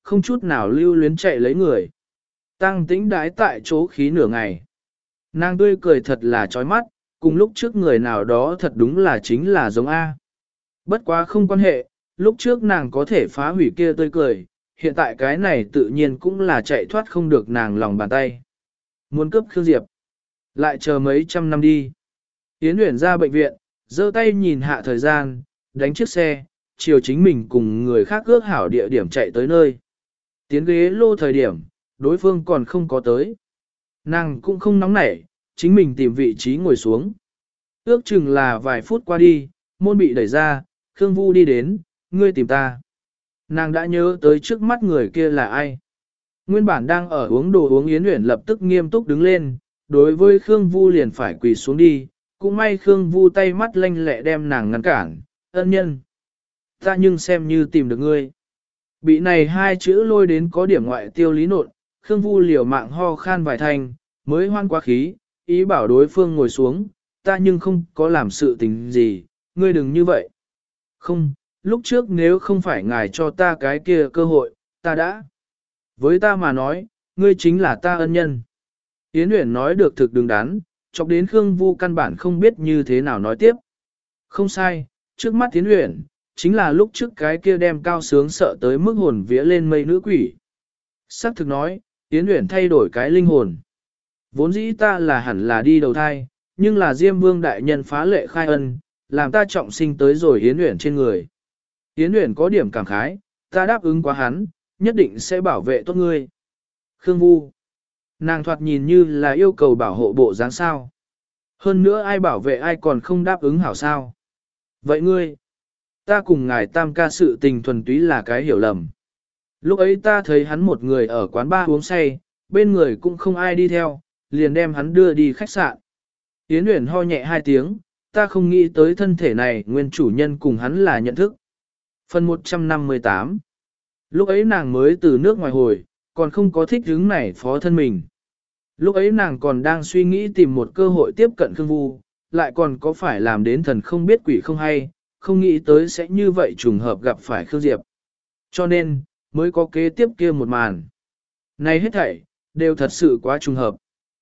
không chút nào lưu luyến chạy lấy người. Tăng tĩnh đái tại chỗ khí nửa ngày. Nàng tươi cười thật là chói mắt, cùng lúc trước người nào đó thật đúng là chính là giống A. Bất quá không quan hệ, lúc trước nàng có thể phá hủy kia tươi cười, hiện tại cái này tự nhiên cũng là chạy thoát không được nàng lòng bàn tay. Muốn cướp Khương Diệp, lại chờ mấy trăm năm đi. Yến Uyển ra bệnh viện, giơ tay nhìn hạ thời gian, đánh chiếc xe, chiều chính mình cùng người khác ước hảo địa điểm chạy tới nơi. Tiến ghế lô thời điểm, đối phương còn không có tới. Nàng cũng không nóng nảy, chính mình tìm vị trí ngồi xuống. Ước chừng là vài phút qua đi, môn bị đẩy ra, Khương Vu đi đến, ngươi tìm ta. Nàng đã nhớ tới trước mắt người kia là ai. Nguyên bản đang ở uống đồ uống Yến Uyển lập tức nghiêm túc đứng lên, đối với Khương Vu liền phải quỳ xuống đi, cũng may Khương Vu tay mắt lanh lẹ đem nàng ngăn cản, ân nhân. Ta nhưng xem như tìm được ngươi. Bị này hai chữ lôi đến có điểm ngoại tiêu lý nột, Khương Vu liều mạng ho khan vài thành, mới hoan quá khí, ý bảo đối phương ngồi xuống, ta nhưng không có làm sự tình gì, ngươi đừng như vậy. Không, lúc trước nếu không phải ngài cho ta cái kia cơ hội, ta đã. Với ta mà nói, ngươi chính là ta ân nhân. Yến Uyển nói được thực đứng đắn, chọc đến Khương Vu căn bản không biết như thế nào nói tiếp. Không sai, trước mắt Yến Uyển, chính là lúc trước cái kia đem cao sướng sợ tới mức hồn vía lên mây nữ quỷ. Sắc thực nói, Yến Uyển thay đổi cái linh hồn. Vốn dĩ ta là hẳn là đi đầu thai, nhưng là Diêm Vương đại nhân phá lệ khai ân, làm ta trọng sinh tới rồi Yến Uyển trên người. Yến Uyển có điểm cảm khái, ta đáp ứng quá hắn, nhất định sẽ bảo vệ tốt ngươi. Khương Vu, nàng thoạt nhìn như là yêu cầu bảo hộ bộ dáng sao. Hơn nữa ai bảo vệ ai còn không đáp ứng hảo sao. Vậy ngươi, ta cùng ngài tam ca sự tình thuần túy là cái hiểu lầm. Lúc ấy ta thấy hắn một người ở quán bar uống say, bên người cũng không ai đi theo, liền đem hắn đưa đi khách sạn. Yến Uyển ho nhẹ hai tiếng, ta không nghĩ tới thân thể này nguyên chủ nhân cùng hắn là nhận thức. Phần 158. Lúc ấy nàng mới từ nước ngoài hồi, còn không có thích hứng này phó thân mình. Lúc ấy nàng còn đang suy nghĩ tìm một cơ hội tiếp cận Khương Vu, lại còn có phải làm đến thần không biết quỷ không hay, không nghĩ tới sẽ như vậy trùng hợp gặp phải Khương Diệp. Cho nên, mới có kế tiếp kia một màn. Này hết thảy, đều thật sự quá trùng hợp.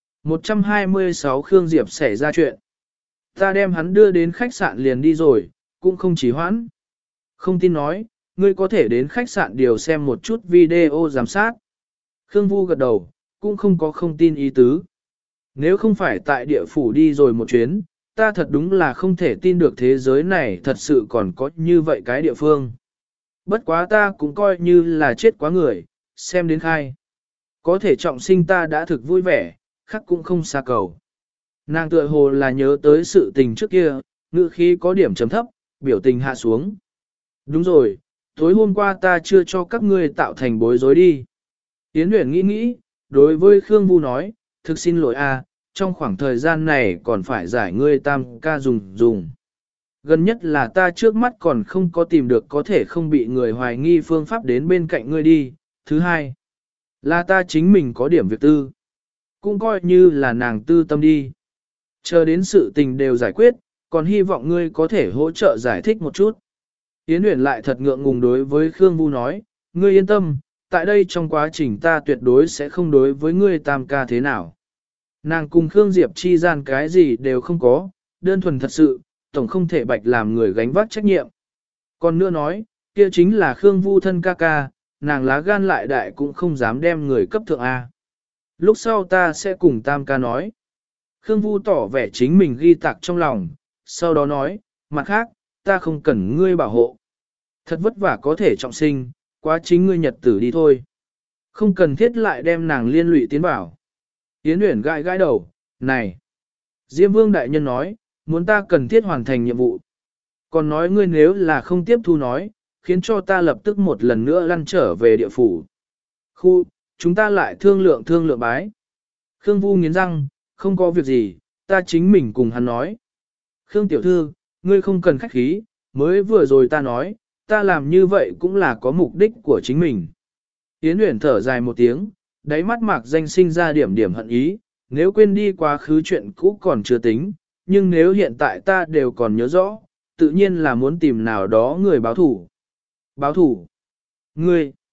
126 Khương Diệp xảy ra chuyện. Ta đem hắn đưa đến khách sạn liền đi rồi, cũng không chỉ hoãn. Không tin nói, ngươi có thể đến khách sạn điều xem một chút video giám sát. Khương Vu gật đầu, cũng không có không tin ý tứ. Nếu không phải tại địa phủ đi rồi một chuyến, ta thật đúng là không thể tin được thế giới này thật sự còn có như vậy cái địa phương. Bất quá ta cũng coi như là chết quá người, xem đến khai. Có thể trọng sinh ta đã thực vui vẻ, khắc cũng không xa cầu. Nàng tựa hồ là nhớ tới sự tình trước kia, ngữ khí có điểm chấm thấp, biểu tình hạ xuống. Đúng rồi, tối hôm qua ta chưa cho các ngươi tạo thành bối rối đi. Yến Uyển nghĩ nghĩ, đối với Khương Vu nói, thực xin lỗi a, trong khoảng thời gian này còn phải giải ngươi tam ca dùng. Gần nhất là ta trước mắt còn không có tìm được có thể không bị người hoài nghi phương pháp đến bên cạnh ngươi đi. Thứ hai, là ta chính mình có điểm việc tư. Cũng coi như là nàng tư tâm đi. Chờ đến sự tình đều giải quyết, còn hy vọng ngươi có thể hỗ trợ giải thích một chút. Yến Uyển lại thật ngượng ngùng đối với Khương Vu nói, ngươi yên tâm, tại đây trong quá trình ta tuyệt đối sẽ không đối với ngươi tam ca thế nào. Nàng cùng Khương Diệp chi gian cái gì đều không có, đơn thuần thật sự, tổng không thể bạch làm người gánh vác trách nhiệm. Còn nữa nói, kia chính là Khương Vu thân ca ca, nàng lá gan lại đại cũng không dám đem người cấp thượng A. Lúc sau ta sẽ cùng tam ca nói. Khương Vu tỏ vẻ chính mình ghi tạc trong lòng, sau đó nói, mặt khác, ta không cần ngươi bảo hộ. Thật vất vả có thể trọng sinh, quá chính ngươi nhật tử đi thôi. Không cần thiết lại đem nàng liên lụy tiến bảo. Yến Uyển gãi gãi đầu, này. Diêm Vương đại nhân nói, muốn ta cần thiết hoàn thành nhiệm vụ. Còn nói ngươi nếu là không tiếp thu nói, khiến cho ta lập tức một lần nữa lăn trở về địa phủ. Khu, chúng ta lại thương lượng bái. Khương Vu nghiến răng, không có việc gì, ta chính mình cùng hắn nói. Khương tiểu thư, ngươi không cần khách khí, mới vừa rồi ta nói, ta làm như vậy cũng là có mục đích của chính mình. Yến Uyển thở dài một tiếng, đáy mắt mạc danh sinh ra điểm hận ý, nếu quên đi quá khứ chuyện cũ còn chưa tính, nhưng nếu hiện tại ta đều còn nhớ rõ, tự nhiên là muốn tìm nào đó người báo thủ. Báo thủ? Ngươi?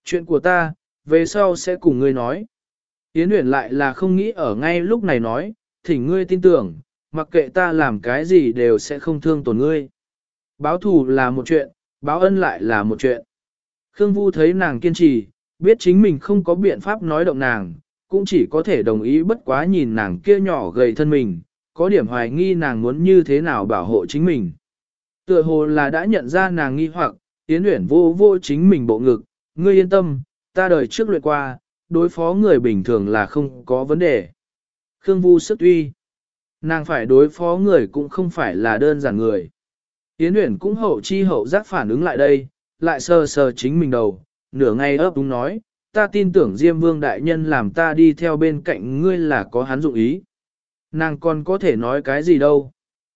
Chuyện của ta, về sau sẽ cùng ngươi nói. Yến Uyển lại là không nghĩ ở ngay lúc này nói, thỉnh ngươi tin tưởng, mặc kệ ta làm cái gì đều sẽ không thương tổn ngươi. Báo thù là một chuyện, báo ân lại là một chuyện. Khương Vu thấy nàng kiên trì, biết chính mình không có biện pháp nói động nàng, cũng chỉ có thể đồng ý bất quá nhìn nàng kia nhỏ gầy thân mình, có điểm hoài nghi nàng muốn như thế nào bảo hộ chính mình. Tựa hồ là đã nhận ra nàng nghi hoặc, Yến Uyển vô vô chính mình bộ ngực, ngươi yên tâm, ta đời trước luyện qua, đối phó người bình thường là không có vấn đề. Khương Vu sức uy, nàng phải đối phó người cũng không phải là đơn giản người. Yến Uyển cũng hậu chi hậu giác phản ứng lại đây, lại sờ sờ chính mình đầu, nửa ngày ấp đúng nói, ta tin tưởng Diêm Vương Đại Nhân làm ta đi theo bên cạnh ngươi là có hắn dụng ý. Nàng còn có thể nói cái gì đâu.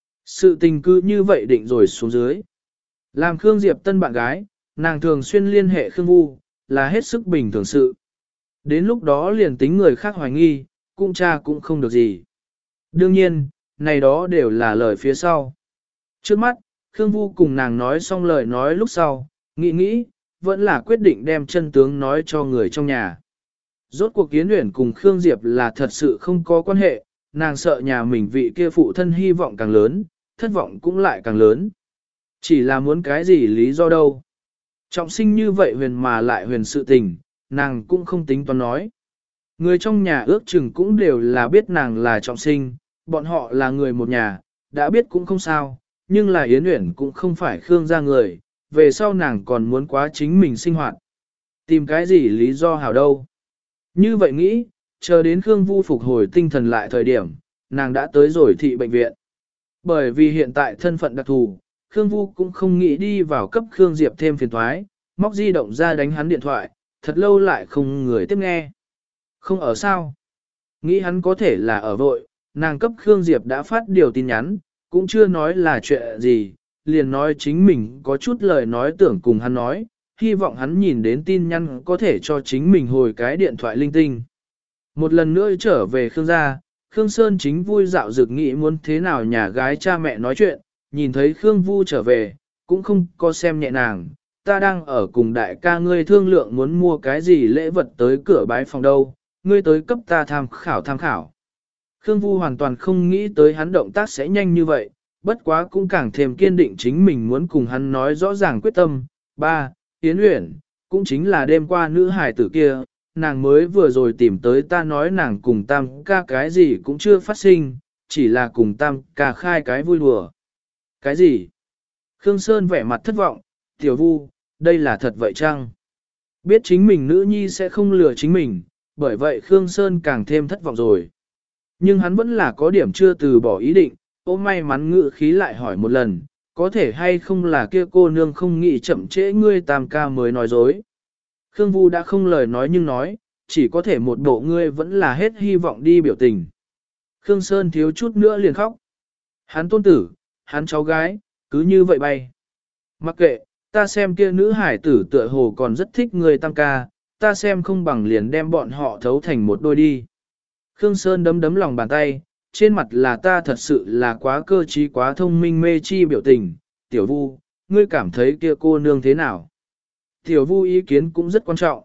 Sự tình cứ như vậy định rồi xuống dưới. Làm Khương Diệp tân bạn gái, nàng thường xuyên liên hệ Khương Vu, là hết sức bình thường sự. Đến lúc đó liền tính người khác hoài nghi, cũng cha cũng không được gì. Đương nhiên, này đó đều là lời phía sau. Trước mắt, Khương Vu cùng nàng nói xong lời nói lúc sau, nghĩ, vẫn là quyết định đem chân tướng nói cho người trong nhà. Rốt cuộc Yến Uyển cùng Khương Diệp là thật sự không có quan hệ, nàng sợ nhà mình vị kia phụ thân hy vọng càng lớn, thất vọng cũng lại càng lớn. Chỉ là muốn cái gì lý do đâu. Trọng sinh như vậy huyền mà lại huyền sự tình, nàng cũng không tính toán nói. Người trong nhà ước chừng cũng đều là biết nàng là trọng sinh, bọn họ là người một nhà, đã biết cũng không sao, nhưng là Yến Uyển cũng không phải Khương gia người, về sau nàng còn muốn quá chính mình sinh hoạt. Tìm cái gì lý do hảo đâu. Như vậy nghĩ, chờ đến Khương Vu phục hồi tinh thần lại thời điểm, nàng đã tới rồi thị bệnh viện. Bởi vì hiện tại thân phận đặc thù, Khương Vu cũng không nghĩ đi vào cấp Khương Diệp thêm phiền thoái, móc di động ra đánh hắn điện thoại, thật lâu lại không người tiếp nghe. Không ở sao? Nghĩ hắn có thể là ở vội, nàng cấp Khương Diệp đã phát điều tin nhắn, cũng chưa nói là chuyện gì, liền nói chính mình có chút lời nói tưởng cùng hắn nói, hy vọng hắn nhìn đến tin nhắn có thể cho chính mình hồi cái điện thoại linh tinh. Một lần nữa trở về Khương gia, Khương Sơn chính vui dạo dược nghĩ muốn thế nào nhà gái cha mẹ nói chuyện, nhìn thấy Khương Vu trở về, cũng không có xem nhẹ nàng, ta đang ở cùng đại ca ngươi thương lượng muốn mua cái gì lễ vật tới cửa bái phòng đâu, ngươi tới cấp ta tham khảo. Khương Vu hoàn toàn không nghĩ tới hắn động tác sẽ nhanh như vậy, bất quá cũng càng thêm kiên định chính mình muốn cùng hắn nói rõ ràng quyết tâm. Ba, Yến Uyển, cũng chính là đêm qua nữ hài tử kia, nàng mới vừa rồi tìm tới ta nói nàng cùng Tam ca cái gì cũng chưa phát sinh, chỉ là cùng Tam ca khai cái vui đùa. Cái gì? Khương Sơn vẻ mặt thất vọng, Tiểu Vu, đây là thật vậy chăng? Biết chính mình nữ nhi sẽ không lừa chính mình, bởi vậy Khương Sơn càng thêm thất vọng rồi. Nhưng hắn vẫn là có điểm chưa từ bỏ ý định, ôm may mắn ngự khí lại hỏi một lần, có thể hay không là kia cô nương không nghĩ chậm trễ ngươi Tam ca mới nói dối. Khương Vu đã không lời nói nhưng nói, chỉ có thể một bộ ngươi vẫn là hết hy vọng đi biểu tình. Khương Sơn thiếu chút nữa liền khóc. Hắn tôn tử, hắn cháu gái, cứ như vậy bay. Mặc kệ, ta xem kia nữ hải tử tựa hồ còn rất thích người Tam ca, ta xem không bằng liền đem bọn họ thấu thành một đôi đi. Khương Sơn đấm đấm lòng bàn tay, trên mặt là ta thật sự là quá cơ trí quá thông minh mê chi biểu tình. Tiểu Vu, ngươi cảm thấy kia cô nương thế nào? Tiểu Vu ý kiến cũng rất quan trọng.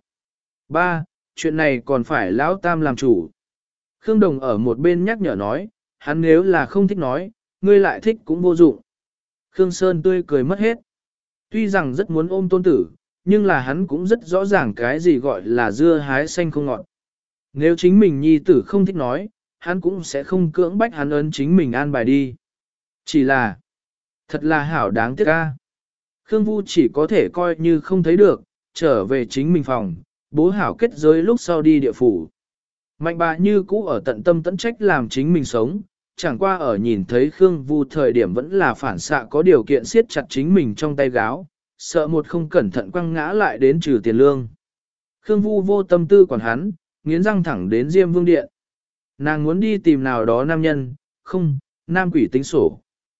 Ba, chuyện này còn phải lão Tam làm chủ. Khương Đồng ở một bên nhắc nhở nói, hắn nếu là không thích nói, ngươi lại thích cũng vô dụng. Khương Sơn tươi cười mất hết. Tuy rằng rất muốn ôm tôn tử, nhưng là hắn cũng rất rõ ràng cái gì gọi là dưa hái xanh không ngọt. Nếu chính mình nhi tử không thích nói, hắn cũng sẽ không cưỡng bách hắn ấn chính mình an bài đi. Chỉ là, thật là hảo đáng tiếc ca. Khương Vu chỉ có thể coi như không thấy được, trở về chính mình phòng, bố hảo kết giới lúc sau đi địa phủ. Mạnh bà như cũ ở tận tâm tận trách làm chính mình sống, chẳng qua ở nhìn thấy Khương Vu thời điểm vẫn là phản xạ có điều kiện siết chặt chính mình trong tay gáo, sợ một không cẩn thận quăng ngã lại đến trừ tiền lương. Khương Vu vô tâm tư quản hắn, nghiến răng thẳng đến Diêm Vương Điện. Nàng muốn đi tìm nào đó nam nhân, không, nam quỷ tính sổ.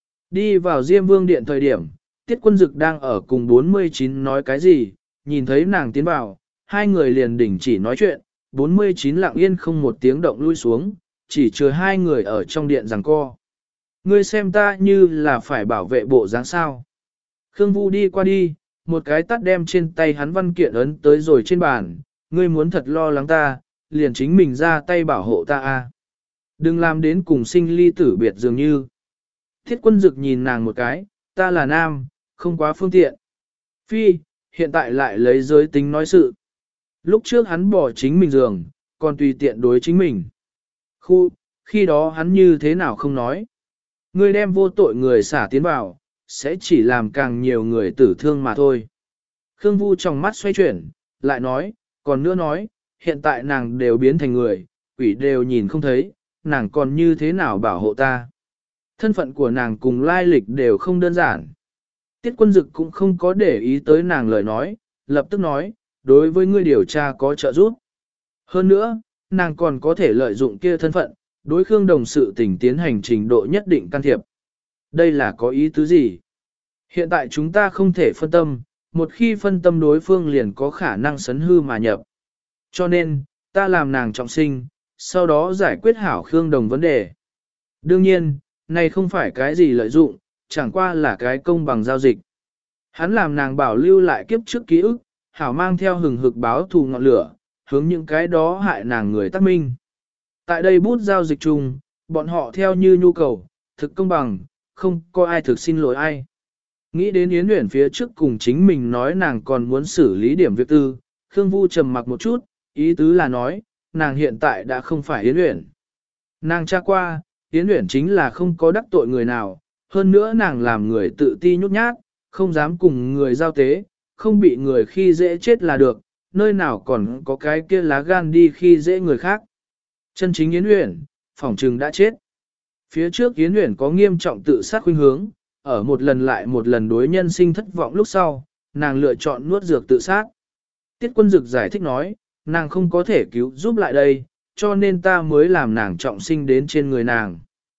Đi vào Diêm Vương Điện thời điểm, Tiết Quân Dực đang ở cùng 49 nói cái gì, nhìn thấy nàng tiến vào, hai người liền đình chỉ nói chuyện, 49 lặng yên không một tiếng động lui xuống, chỉ chừa hai người ở trong điện giằng co. Ngươi xem ta như là phải bảo vệ bộ dáng sao. Khương Vu đi qua đi, một cái tắt đem trên tay hắn văn kiện ấn tới rồi trên bàn, ngươi muốn thật lo lắng ta, liền chính mình ra tay bảo hộ ta a. Đừng làm đến cùng sinh ly tử biệt dường như. Thiết Quân Dực nhìn nàng một cái, ta là nam, không quá phương tiện. Phi, hiện tại lại lấy giới tính nói sự. Lúc trước hắn bỏ chính mình giường, còn tùy tiện đối chính mình. Khi đó hắn như thế nào không nói. Ngươi đem vô tội người xả tiến vào, sẽ chỉ làm càng nhiều người tử thương mà thôi. Khương Vu trong mắt xoay chuyển, lại nói, còn nữa nói, hiện tại nàng đều biến thành người, quỷ đều nhìn không thấy, nàng còn như thế nào bảo hộ ta. Thân phận của nàng cùng lai lịch đều không đơn giản. Tiết Quân Dực cũng không có để ý tới nàng lời nói, lập tức nói, đối với ngươi điều tra có trợ giúp. Hơn nữa, nàng còn có thể lợi dụng kia thân phận, đối Khương Đồng sự tình tiến hành trình độ nhất định can thiệp. Đây là có ý tứ gì? Hiện tại chúng ta không thể phân tâm, một khi phân tâm đối phương liền có khả năng sấn hư mà nhập. Cho nên, ta làm nàng trọng sinh, sau đó giải quyết hảo Khương Đồng vấn đề. Đương nhiên, này không phải cái gì lợi dụng, chẳng qua là cái công bằng giao dịch. Hắn làm nàng bảo lưu lại kiếp trước ký ức, hảo mang theo hừng hực báo thù ngọn lửa, hướng những cái đó hại nàng người tác minh. Tại đây bút giao dịch chung, bọn họ theo như nhu cầu, thực công bằng, không có ai thực xin lỗi ai. Nghĩ đến Yến Uyển phía trước cùng chính mình nói nàng còn muốn xử lý điểm việc tư, Khương Vu trầm mặc một chút, ý tứ là nói, nàng hiện tại đã không phải Yến Uyển. Nàng tra qua, Yến Uyển chính là không có đắc tội người nào, hơn nữa nàng làm người tự ti nhút nhát, không dám cùng người giao tế, không bị người khi dễ chết là được, nơi nào còn có cái kia lá gan đi khi dễ người khác. Chân chính Yến Uyển, phỏng trừng đã chết. Phía trước Yến Uyển có nghiêm trọng tự sát khuynh hướng, ở một lần lại một lần đối nhân sinh thất vọng lúc sau, nàng lựa chọn nuốt dược tự sát. Tiết Quân Dực giải thích nói, nàng không có thể cứu giúp lại đây, cho nên ta mới làm nàng trọng sinh đến trên người nàng.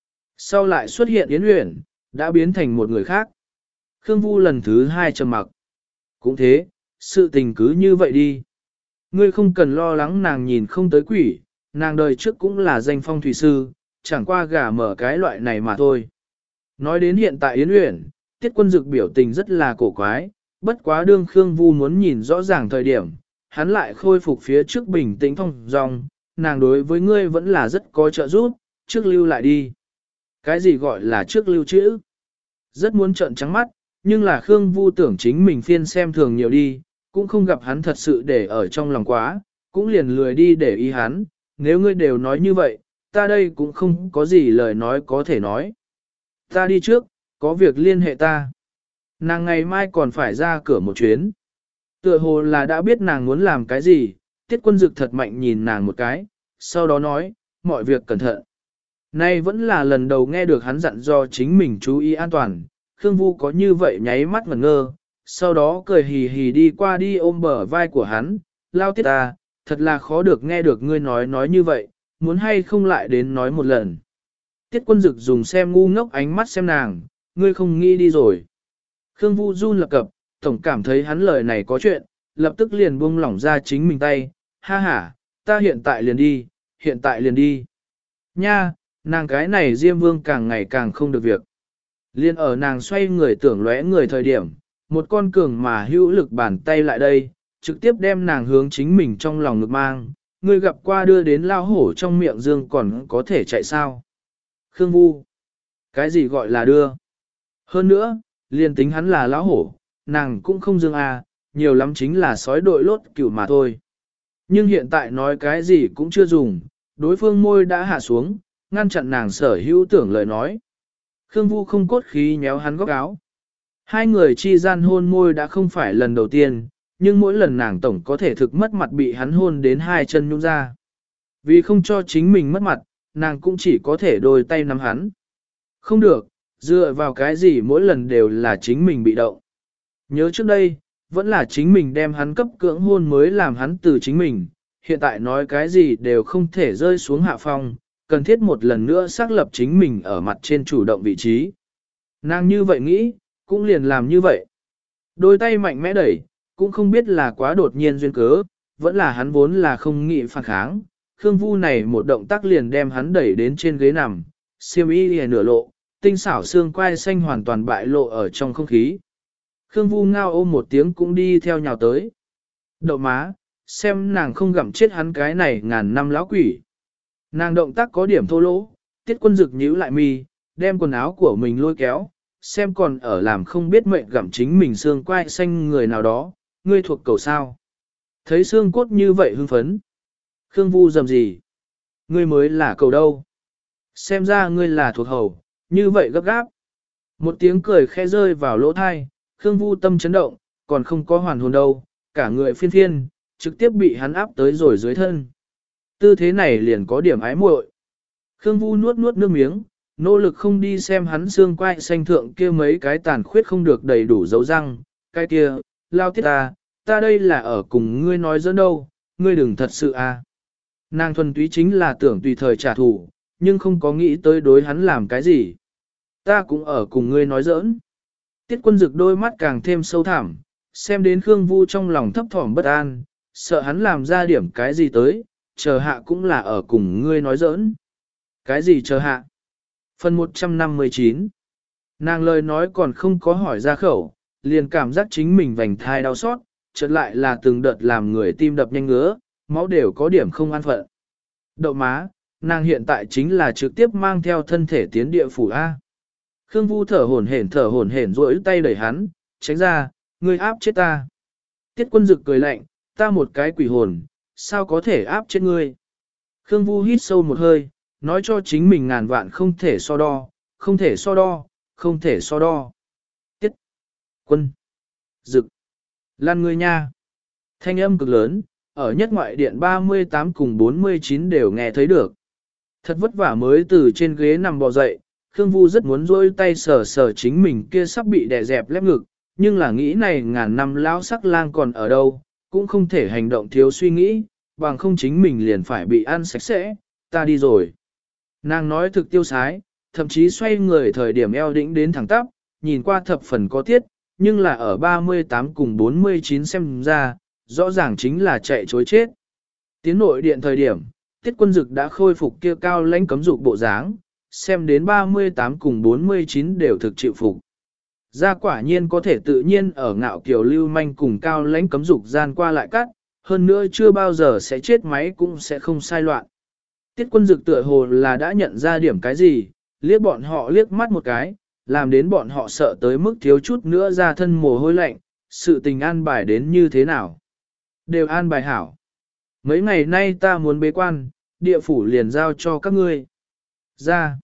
Sau lại xuất hiện Yến Uyển, đã biến thành một người khác. Khương Vu lần thứ hai trầm mặc. Cũng thế, sự tình cứ như vậy đi. Ngươi không cần lo lắng nàng nhìn không tới quỷ, nàng đời trước cũng là danh phong thủy sư, chẳng qua gả mở cái loại này mà thôi. Nói đến hiện tại Yến Uyển, Tiết Quân Dực biểu tình rất là cổ quái, bất quá đương Khương Vu muốn nhìn rõ ràng thời điểm, hắn lại khôi phục phía trước bình tĩnh phong dong, nàng đối với ngươi vẫn là rất có trợ giúp, trước lưu lại đi. Cái gì gọi là trước lưu trữ? Rất muốn trợn trắng mắt, nhưng là Khương Vu tưởng chính mình phiên xem thường nhiều đi, cũng không gặp hắn thật sự để ở trong lòng quá, cũng liền lười đi để ý hắn, nếu ngươi đều nói như vậy, ta đây cũng không có gì lời nói có thể nói. Ta đi trước, có việc liên hệ ta. Nàng ngày mai còn phải ra cửa một chuyến. Tựa hồ là đã biết nàng muốn làm cái gì, Tiết Quân Dực thật mạnh nhìn nàng một cái, sau đó nói, mọi việc cẩn thận. Nay vẫn là lần đầu nghe được hắn dặn do chính mình chú ý an toàn, Khương Vu có như vậy nháy mắt ngẩn ngơ, sau đó cười hì hì đi qua đi ôm bờ vai của hắn, lao Tiết ta, thật là khó được nghe được ngươi nói như vậy, muốn hay không lại đến nói một lần. Tiết Quân Dực dùng xem ngu ngốc ánh mắt xem nàng, ngươi không nghĩ đi rồi. Khương Vu run lập cập, tổng cảm thấy hắn lời này có chuyện, lập tức liền buông lỏng ra chính mình tay, ha ha, ta hiện tại liền đi, hiện tại liền đi. Nha, nàng cái này Diêm Vương càng ngày càng không được việc. Liên ở nàng xoay người tưởng lóe người thời điểm, một con cường mà hữu lực bàn tay lại đây, trực tiếp đem nàng hướng chính mình trong lòng ngực mang, người gặp qua đưa đến lao hổ trong miệng dương còn có thể chạy sao. Khương Vu, cái gì gọi là đưa? Hơn nữa, liền tính hắn là lão hổ, nàng cũng không dương à, nhiều lắm chính là sói đội lốt cửu mà thôi. Nhưng hiện tại nói cái gì cũng chưa dùng, đối phương môi đã hạ xuống, ngăn chặn nàng sở hữu tưởng lời nói. Khương Vu không cốt khí nhéo hắn góc áo. Hai người chi gian hôn môi đã không phải lần đầu tiên, nhưng mỗi lần nàng tổng có thể thực mất mặt bị hắn hôn đến hai chân nhung ra. Vì không cho chính mình mất mặt, nàng cũng chỉ có thể đôi tay nắm hắn. Không được, dựa vào cái gì mỗi lần đều là chính mình bị động. Nhớ trước đây, vẫn là chính mình đem hắn cấp cưỡng hôn mới làm hắn từ chính mình, hiện tại nói cái gì đều không thể rơi xuống hạ phong, cần thiết một lần nữa xác lập chính mình ở mặt trên chủ động vị trí. Nàng như vậy nghĩ, cũng liền làm như vậy. Đôi tay mạnh mẽ đẩy, cũng không biết là quá đột nhiên duyên cớ, vẫn là hắn vốn là không nghĩ phản kháng. Khương Vu này một động tác liền đem hắn đẩy đến trên ghế nằm, xiêm y liền nửa lộ, tinh xảo xương quai xanh hoàn toàn bại lộ ở trong không khí. Khương Vu ngao ôm một tiếng cũng đi theo nhào tới. Đậu má, xem nàng không gặm chết hắn cái này ngàn năm lão quỷ. Nàng động tác có điểm thô lỗ, Tiết Quân Dực nhíu lại mi, đem quần áo của mình lôi kéo, xem còn ở làm không biết mệnh gặm chính mình xương quai xanh người nào đó, ngươi thuộc cầu sao. Thấy xương cốt như vậy hưng phấn. Khương Vu dầm gì? Ngươi mới là cầu đâu? Xem ra ngươi là thuộc hầu, như vậy gấp gáp. Một tiếng cười khẽ rơi vào lỗ thai, Khương Vu tâm chấn động, còn không có hoàn hồn đâu, cả người phiên phiên, trực tiếp bị hắn áp tới rồi dưới thân. Tư thế này liền có điểm ái muội. Khương Vu nuốt nuốt nước miếng, nỗ lực không đi xem hắn xương quai xanh thượng kia mấy cái tàn khuyết không được đầy đủ dấu răng, cái kia, lao tiết ta đây là ở cùng ngươi nói dẫn đâu, ngươi đừng thật sự à. Nàng thuần túy chính là tưởng tùy thời trả thù, nhưng không có nghĩ tới đối hắn làm cái gì. Ta cũng ở cùng ngươi nói giỡn. Tiết Quân Dực đôi mắt càng thêm sâu thẳm, xem đến Khương Vu trong lòng thấp thỏm bất an, sợ hắn làm ra điểm cái gì tới, chờ hạ cũng là ở cùng ngươi nói giỡn. Cái gì chờ hạ? Phần 159. Nàng lời nói còn không có hỏi ra khẩu, liền cảm giác chính mình vành thai đau xót, chợt lại là từng đợt làm người tim đập nhanh ngứa, máu đều có điểm không an phận. Đậu má, nàng hiện tại chính là trực tiếp mang theo thân thể tiến địa phủ A. Khương Vu thở hổn hển rỗi tay đẩy hắn, tránh ra, ngươi áp chết ta. Tiết Quân Dực cười lạnh, ta một cái quỷ hồn, sao có thể áp chết ngươi. Khương Vu hít sâu một hơi, nói cho chính mình ngàn vạn không thể so đo, không thể so đo, không thể so đo. Tiết Quân Dực, lan ngươi nha. Thanh âm cực lớn, ở nhất ngoại điện 38 cùng 49 đều nghe thấy được. Thật vất vả mới từ trên ghế nằm bò dậy, Khương Vu rất muốn rôi tay sờ sờ chính mình kia sắp bị đè dẹp lép ngực, nhưng là nghĩ này ngàn năm lão sắc lang còn ở đâu, cũng không thể hành động thiếu suy nghĩ, bằng không chính mình liền phải bị ăn sạch sẽ, ta đi rồi. Nàng nói thực tiêu sái, thậm chí xoay người thời điểm eo đĩnh đến thẳng tắp, nhìn qua thập phần có tiết, nhưng là ở 38 cùng 49 xem ra, rõ ràng chính là chạy chối chết. Tiến nội điện thời điểm, Tiết Quân Dực đã khôi phục kia cao lãnh cấm dục bộ dáng, xem đến 38 cùng 49 đều thực chịu phục. Ra quả nhiên có thể tự nhiên ở ngạo kiều lưu manh cùng cao lãnh cấm dục gian qua lại cắt, hơn nữa chưa bao giờ sẽ chết máy cũng sẽ không sai loạn. Tiết Quân Dực tựa hồ là đã nhận ra điểm cái gì, liếc bọn họ liếc mắt một cái, làm đến bọn họ sợ tới mức thiếu chút nữa ra thân mồ hôi lạnh, sự tình an bài đến như thế nào. Đều an bài hảo. Mấy ngày nay ta muốn bế quan, địa phủ liền giao cho các ngươi. Ra.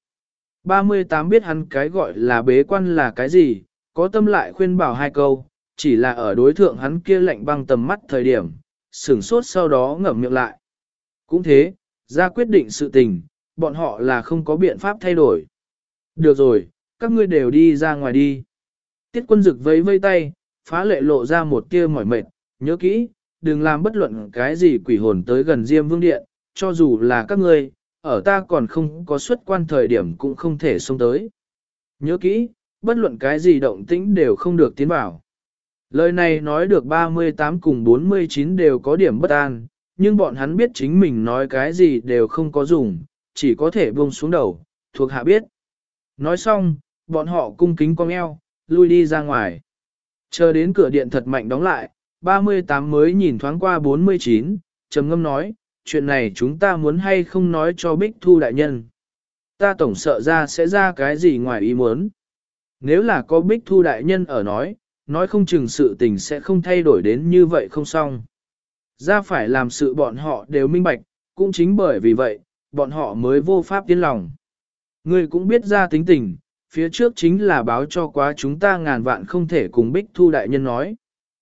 38 biết hắn cái gọi là bế quan là cái gì, có tâm lại khuyên bảo hai câu, chỉ là ở đối thượng hắn kia lạnh băng tầm mắt thời điểm, sửng sốt sau đó ngậm miệng lại. Cũng thế, ra quyết định sự tình, bọn họ là không có biện pháp thay đổi. Được rồi, các ngươi đều đi ra ngoài đi. Tiết Quân Dực vẫy vây tay, phá lệ lộ ra một tia mỏi mệt, nhớ kỹ, đừng làm bất luận cái gì quỷ hồn tới gần Diêm Vương Điện, cho dù là các ngươi, ở ta còn không có xuất quan thời điểm cũng không thể xông tới. Nhớ kỹ, bất luận cái gì động tĩnh đều không được tiến vào. Lời này nói được 38 cùng 49 đều có điểm bất an, nhưng bọn hắn biết chính mình nói cái gì đều không có dùng, chỉ có thể buông xuống đầu, thuộc hạ biết. Nói xong, bọn họ cung kính cong eo, lui đi ra ngoài. Chờ đến cửa điện thật mạnh đóng lại, 38 mới nhìn thoáng qua 49, trầm ngâm nói, chuyện này chúng ta muốn hay không nói cho Bích Thu đại nhân. Ta tổng sợ ra sẽ ra cái gì ngoài ý muốn. Nếu là có Bích Thu đại nhân ở nói không chừng sự tình sẽ không thay đổi đến như vậy không xong. Ra phải làm sự bọn họ đều minh bạch, cũng chính bởi vì vậy, bọn họ mới vô pháp tiến lòng. Ngươi cũng biết ra tính tình, phía trước chính là báo cho quá chúng ta ngàn vạn không thể cùng Bích Thu đại nhân nói.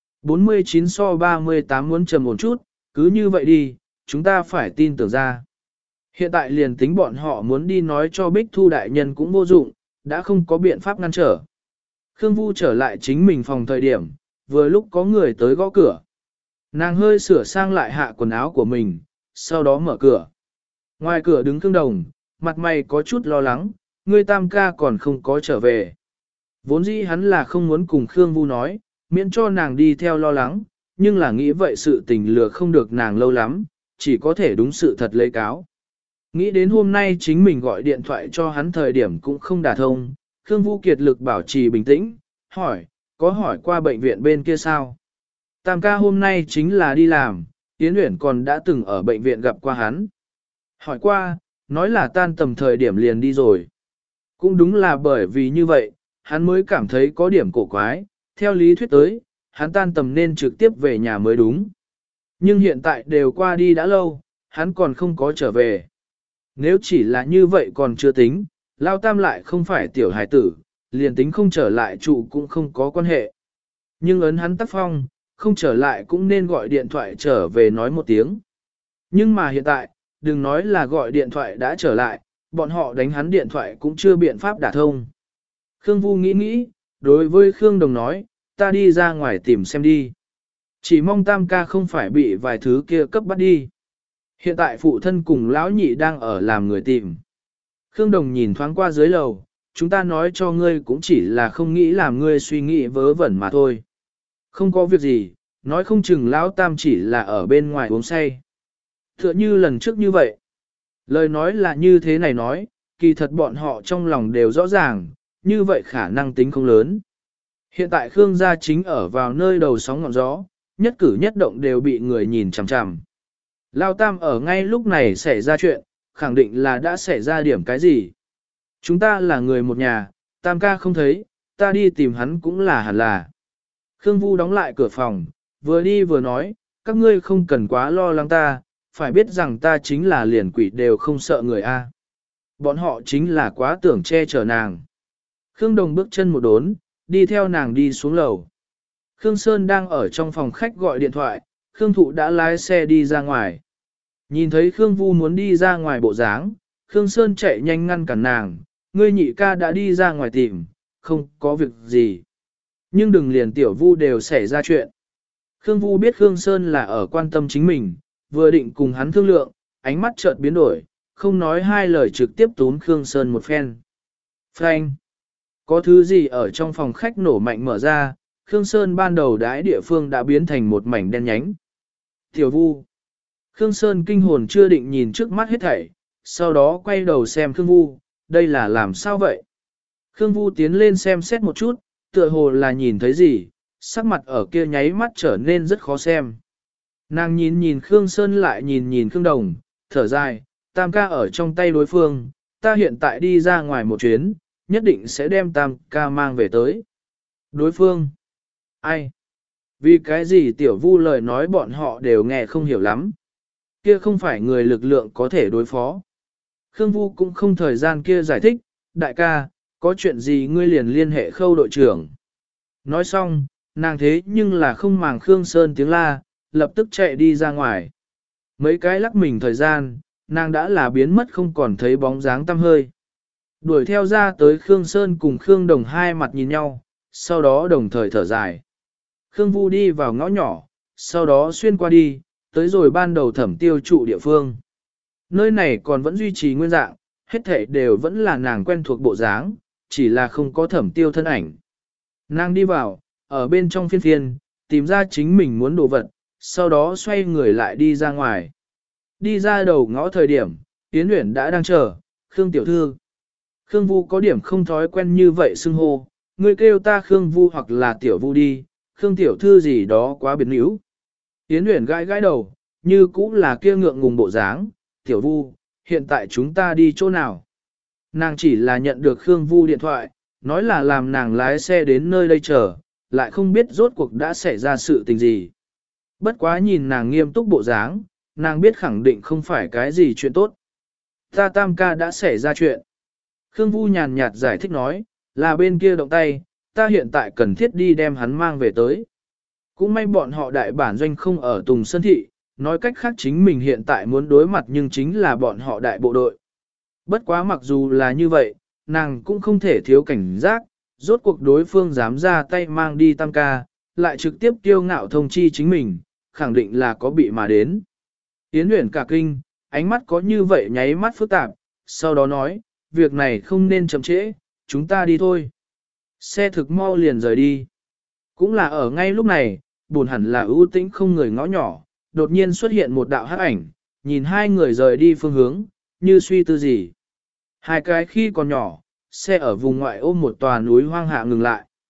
49 so 38 muốn trầm một chút, cứ như vậy đi, chúng ta phải tin tưởng ra. Hiện tại liền tính bọn họ muốn đi nói cho Bích Thu đại nhân cũng vô dụng, đã không có biện pháp ngăn trở. Khương Vu trở lại chính mình phòng thời điểm, vừa lúc có người tới gõ cửa. Nàng hơi sửa sang lại hạ quần áo của mình, sau đó mở cửa. Ngoài cửa đứng Khương Đồng, mặt mày có chút lo lắng, ngươi tam ca còn không có trở về. Vốn dĩ hắn là không muốn cùng Khương Vu nói, miễn cho nàng đi theo lo lắng, nhưng là nghĩ vậy sự tình lừa không được nàng lâu lắm, chỉ có thể đúng sự thật lấy cáo. Nghĩ đến hôm nay chính mình gọi điện thoại cho hắn thời điểm cũng không đả thông, Khương Vu kiệt lực bảo trì bình tĩnh, hỏi, có hỏi qua bệnh viện bên kia sao? Tam ca hôm nay chính là đi làm, Yến Uyển còn đã từng ở bệnh viện gặp qua hắn. Hỏi qua, nói là tan tầm thời điểm liền đi rồi. Cũng đúng là bởi vì như vậy, hắn mới cảm thấy có điểm cổ quái, theo lý thuyết tới, hắn tan tầm nên trực tiếp về nhà mới đúng. Nhưng hiện tại đều qua đi đã lâu, hắn còn không có trở về. Nếu chỉ là như vậy còn chưa tính, Lao Tam lại không phải tiểu hài tử, liền tính không trở lại trụ cũng không có quan hệ. Nhưng ấn hắn tác phong, không trở lại cũng nên gọi điện thoại trở về nói một tiếng. Nhưng mà hiện tại, đừng nói là gọi điện thoại đã trở lại, bọn họ đánh hắn điện thoại cũng chưa biện pháp đả thông. Khương Vu nghĩ, đối với Khương Đồng nói, ta đi ra ngoài tìm xem đi. Chỉ mong Tam ca không phải bị vài thứ kia cấp bắt đi. Hiện tại phụ thân cùng lão nhị đang ở làm người tìm. Khương Đồng nhìn thoáng qua dưới lầu, chúng ta nói cho ngươi cũng chỉ là không nghĩ làm ngươi suy nghĩ vớ vẩn mà thôi. Không có việc gì, nói không chừng lão Tam chỉ là ở bên ngoài uống say. Tựa như lần trước như vậy. Lời nói là như thế này nói, kỳ thật bọn họ trong lòng đều rõ ràng, như vậy khả năng tính không lớn. Hiện tại Khương gia chính ở vào nơi đầu sóng ngọn gió, nhất cử nhất động đều bị người nhìn chằm chằm. Lao Tam ở ngay lúc này xảy ra chuyện, khẳng định là đã xảy ra điểm cái gì. Chúng ta là người một nhà, Tam ca không thấy, ta đi tìm hắn cũng là hẳn là. Khương Vu đóng lại cửa phòng, vừa đi vừa nói, các ngươi không cần quá lo lắng ta, phải biết rằng ta chính là liền quỷ đều không sợ người A. Bọn họ chính là quá tưởng che chở nàng. Khương Đồng bước chân một đốn, đi theo nàng đi xuống lầu. Khương Sơn đang ở trong phòng khách gọi điện thoại, Khương Thụ đã lái xe đi ra ngoài. Nhìn thấy Khương Vu muốn đi ra ngoài bộ dáng, Khương Sơn chạy nhanh ngăn cản nàng, ngươi nhị ca đã đi ra ngoài tìm, không có việc gì. Nhưng đừng liền tiểu Vu đều xảy ra chuyện. Khương Vu biết Khương Sơn là ở quan tâm chính mình, vừa định cùng hắn thương lượng, ánh mắt chợt biến đổi, không nói hai lời trực tiếp túm Khương Sơn một phen. Frank! Có thứ gì ở trong phòng khách nổ mạnh mở ra, Khương Sơn ban đầu đái địa phương đã biến thành một mảnh đen nhánh. Tiểu Vu! Khương Sơn kinh hồn chưa định nhìn trước mắt hết thảy, sau đó quay đầu xem Khương Vu, đây là làm sao vậy? Khương Vu tiến lên xem xét một chút, tựa hồ là nhìn thấy gì, sắc mặt ở kia nháy mắt trở nên rất khó xem. Nàng nhìn nhìn Khương Sơn lại nhìn nhìn Khương Đồng, thở dài, Tam ca ở trong tay đối phương, ta hiện tại đi ra ngoài một chuyến, nhất định sẽ đem Tam ca mang về tới. Đối phương? Ai? Vì cái gì tiểu Vu lời nói bọn họ đều nghe không hiểu lắm. Kia không phải người lực lượng có thể đối phó. Khương Vu cũng không thời gian kia giải thích, đại ca, có chuyện gì ngươi liền liên hệ Khâu đội trưởng. Nói xong, nàng thế nhưng là không màng Khương Sơn tiếng la, lập tức chạy đi ra ngoài. Mấy cái lắc mình thời gian, nàng đã là biến mất không còn thấy bóng dáng tăm hơi. Đuổi theo ra tới Khương Sơn cùng Khương Đồng hai mặt nhìn nhau, sau đó đồng thời thở dài. Khương Vu đi vào ngõ nhỏ, sau đó xuyên qua đi, tới rồi ban đầu thẩm tiêu trụ địa phương. Nơi này còn vẫn duy trì nguyên dạng, hết thảy đều vẫn là nàng quen thuộc bộ dáng, chỉ là không có thẩm tiêu thân ảnh. Nàng đi vào, ở bên trong phiên phiên, tìm ra chính mình muốn đồ vật, sau đó xoay người lại đi ra ngoài. Đi ra đầu ngõ thời điểm, Yến Uyển đã đang chờ, Khương tiểu thư. Khương Vu có điểm không thói quen như vậy xưng hô, ngươi kêu ta Khương Vu hoặc là tiểu Vu đi, Khương tiểu thư gì đó quá biệt níu. Yến Uyển gãi gãi đầu, như cũng là kia ngượng ngùng bộ dáng, tiểu Vu, hiện tại chúng ta đi chỗ nào? Nàng chỉ là nhận được Khương Vu điện thoại, nói là làm nàng lái xe đến nơi đây chờ, lại không biết rốt cuộc đã xảy ra sự tình gì. Bất quá nhìn nàng nghiêm túc bộ dáng, nàng biết khẳng định không phải cái gì chuyện tốt. Ta Tam ca đã xảy ra chuyện. Khương Vu nhàn nhạt giải thích nói, là bên kia động tay, ta hiện tại cần thiết đi đem hắn mang về tới. Cũng may bọn họ đại bản doanh không ở Tùng Sơn Thị, nói cách khác chính mình hiện tại muốn đối mặt nhưng chính là bọn họ đại bộ đội. Bất quá mặc dù là như vậy, nàng cũng không thể thiếu cảnh giác, rốt cuộc đối phương dám ra tay mang đi Tam ca, lại trực tiếp kiêu ngạo thông chi chính mình, khẳng định là có bị mà đến. Yến Uyển cả kinh, ánh mắt có như vậy nháy mắt phức tạp, sau đó nói, việc này không nên chậm trễ, chúng ta đi thôi. Xe thực mau liền rời đi. Cũng là ở ngay lúc này, buồn hẳn là ưu tĩnh không người ngõ nhỏ, đột nhiên xuất hiện một đạo hắc ảnh, nhìn hai người rời đi phương hướng, như suy tư gì. Hai cái khi còn nhỏ, xe ở vùng ngoại ôm một tòa núi hoang hạ ngừng lại.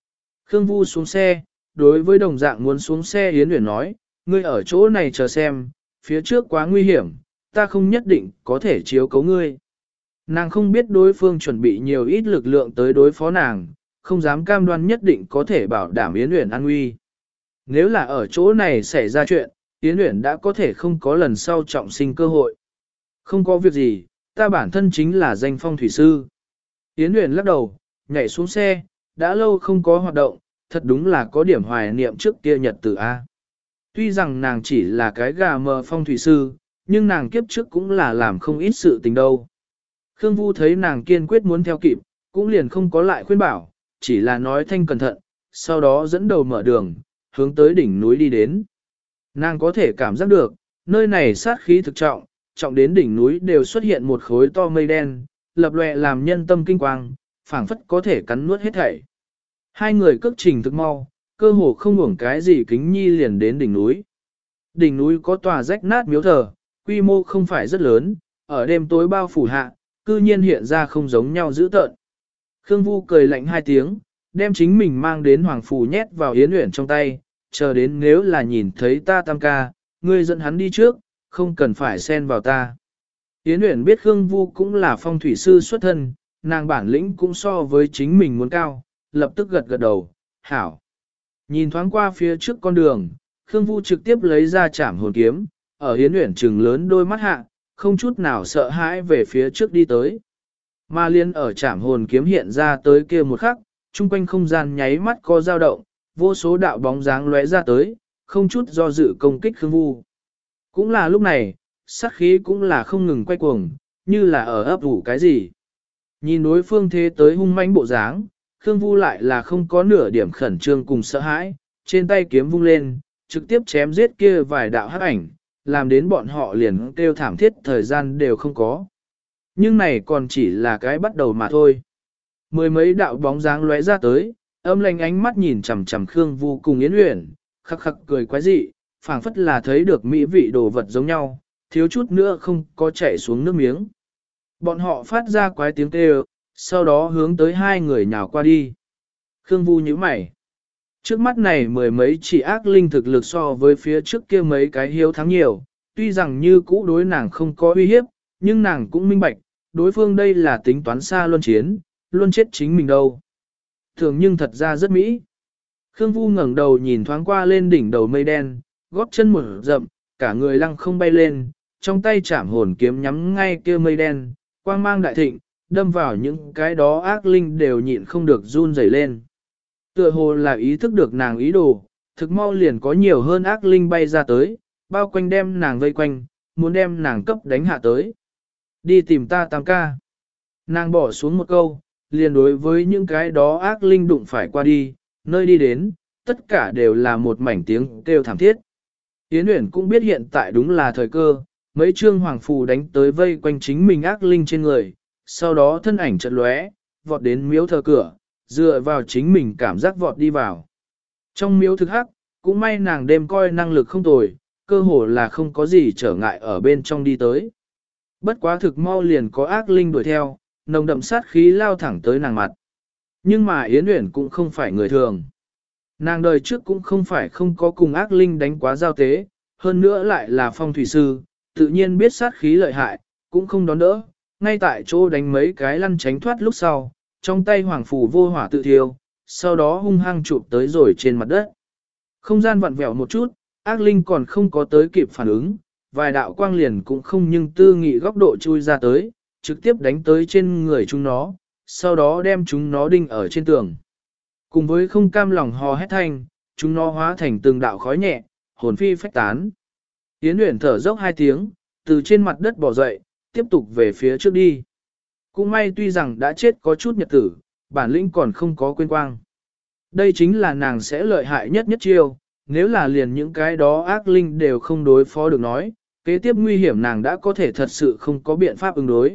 Khương Vu xuống xe, đối với đồng dạng muốn xuống xe Yến Uyển nói, ngươi ở chỗ này chờ xem, phía trước quá nguy hiểm, ta không nhất định có thể chiếu cố ngươi. Nàng không biết đối phương chuẩn bị nhiều ít lực lượng tới đối phó nàng, không dám cam đoan nhất định có thể bảo đảm Yến Uyển an nguy. Nếu là ở chỗ này xảy ra chuyện, Yến Uyển đã có thể không có lần sau trọng sinh cơ hội. Không có việc gì, ta bản thân chính là danh phong thủy sư. Yến Uyển lắc đầu, nhảy xuống xe, đã lâu không có hoạt động, thật đúng là có điểm hoài niệm trước kia nhật tử A. Tuy rằng nàng chỉ là cái gà mờ phong thủy sư, nhưng nàng kiếp trước cũng là làm không ít sự tình đâu. Khương Vu thấy nàng kiên quyết muốn theo kịp, cũng liền không có lại khuyên bảo, chỉ là nói thanh cẩn thận, sau đó dẫn đầu mở đường, hướng tới đỉnh núi đi đến. Nàng có thể cảm giác được, nơi này sát khí thực trọng, trọng đến đỉnh núi đều xuất hiện một khối to mây đen, lập lòe làm nhân tâm kinh quang, phảng phất có thể cắn nuốt hết thảy. Hai người cước trình thực mau, cơ hồ không uổng cái gì kính nhi liền đến đỉnh núi. Đỉnh núi có tòa rách nát miếu thờ, quy mô không phải rất lớn, ở đêm tối bao phủ hạ, cư nhiên hiện ra không giống nhau dữ tợn. Khương Vu cười lạnh hai tiếng, đem chính mình mang đến hoàng phủ nhét vào Yến Uyển trong tay, chờ đến nếu là nhìn thấy ta tam ca, ngươi dẫn hắn đi trước, không cần phải xen vào ta. Yến Uyển biết Khương Vu cũng là phong thủy sư xuất thân, nàng bản lĩnh cũng so với chính mình muốn cao, lập tức gật gật đầu, hảo. Nhìn thoáng qua phía trước con đường, Khương Vu trực tiếp lấy ra chảm hồn kiếm, ở Yến Uyển trừng lớn đôi mắt hạ, không chút nào sợ hãi về phía trước đi tới. Ma liên ở chảm hồn kiếm hiện ra tới kia một khắc, chung quanh không gian nháy mắt có dao động, vô số đạo bóng dáng lóe ra tới, không chút do dự công kích Khương Vu. Cũng là lúc này, sát khí cũng là không ngừng quay cuồng, như là ở ấp ủ cái gì. Nhìn đối phương thế tới hung mãnh bộ dáng, Khương Vu lại là không có nửa điểm khẩn trương cùng sợ hãi, trên tay kiếm vung lên, trực tiếp chém giết kia vài đạo hắc ảnh, làm đến bọn họ liền kêu thảm thiết thời gian đều không có. Nhưng này còn chỉ là cái bắt đầu mà thôi. Mười mấy đạo bóng dáng lóe ra tới, âm lanh ánh mắt nhìn chằm chằm Khương Vu cùng Yến Uyển, khắc khắc cười quái dị, phảng phất là thấy được mỹ vị đồ vật giống nhau, thiếu chút nữa không có chảy xuống nước miếng. Bọn họ phát ra quái tiếng kêu, sau đó hướng tới hai người nhào qua đi. Khương Vu nhíu mày. Trước mắt này mười mấy chỉ ác linh thực lực so với phía trước kia mấy cái hiếu thắng nhiều, tuy rằng như cũ đối nàng không có uy hiếp, nhưng nàng cũng minh bạch, đối phương đây là tính toán xa luân chiến, luôn chết chính mình đâu. Thường nhưng thật ra rất mỹ. Khương Vu ngẩng đầu nhìn thoáng qua lên đỉnh đầu mây đen, gót chân một rậm, cả người lăng không bay lên, trong tay chảm hồn kiếm nhắm ngay kia mây đen, quang mang đại thịnh, đâm vào những cái đó ác linh đều nhịn không được run rẩy lên. Tựa hồ là ý thức được nàng ý đồ, thực mau liền có nhiều hơn ác linh bay ra tới, bao quanh đem nàng vây quanh, muốn đem nàng cấp đánh hạ tới. Đi tìm ta tam ca. Nàng bỏ xuống một câu, liền đối với những cái đó ác linh đụng phải qua đi, nơi đi đến, tất cả đều là một mảnh tiếng kêu thảm thiết. Yến Uyển cũng biết hiện tại đúng là thời cơ, mấy trương hoàng phù đánh tới vây quanh chính mình ác linh trên người, sau đó thân ảnh chợt lóe, vọt đến miếu thờ cửa, dựa vào chính mình cảm giác vọt đi vào. Trong miếu thực hắc, cũng may nàng đêm coi năng lực không tồi, cơ hồ là không có gì trở ngại ở bên trong đi tới. Bất quá thực mau liền có ác linh đuổi theo, nồng đậm sát khí lao thẳng tới nàng mặt. Nhưng mà Yến Uyển cũng không phải người thường. Nàng đời trước cũng không phải không có cùng ác linh đánh quá giao tế, hơn nữa lại là phong thủy sư, tự nhiên biết sát khí lợi hại, cũng không đón đỡ, ngay tại chỗ đánh mấy cái lăn tránh thoát lúc sau, trong tay hoàng phủ vô hỏa tự thiêu, sau đó hung hăng chụp tới rồi trên mặt đất. Không gian vặn vẹo một chút, ác linh còn không có tới kịp phản ứng, vài đạo quang liền cũng không nhưng tư nghị góc độ chui ra tới, trực tiếp đánh tới trên người chúng nó, sau đó đem chúng nó đinh ở trên tường. Cùng với không cam lòng hò hét thanh, chúng nó hóa thành từng đạo khói nhẹ, hồn phi phách tán. Yến Uyển thở dốc hai tiếng, từ trên mặt đất bò dậy, tiếp tục về phía trước đi. Cũng may tuy rằng đã chết có chút nhật tử, bản lĩnh còn không có quên quang. Đây chính là nàng sẽ lợi hại nhất nhất chiêu, nếu là liền những cái đó ác linh đều không đối phó được nói, kế tiếp nguy hiểm nàng đã có thể thật sự không có biện pháp ứng đối.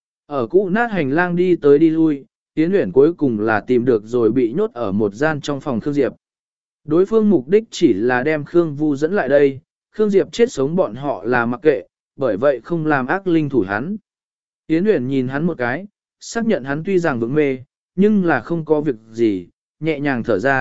Ở cũ nát hành lang đi tới đi lui, Yến Uyển cuối cùng là tìm được rồi bị nhốt ở một gian trong phòng Khương Diệp. Đối phương mục đích chỉ là đem Khương Vu dẫn lại đây, Khương Diệp chết sống bọn họ là mặc kệ, bởi vậy không làm ác linh thủ hắn. Yến Uyển nhìn hắn một cái, xác nhận hắn tuy rằng vững mê, nhưng là không có việc gì, nhẹ nhàng thở ra,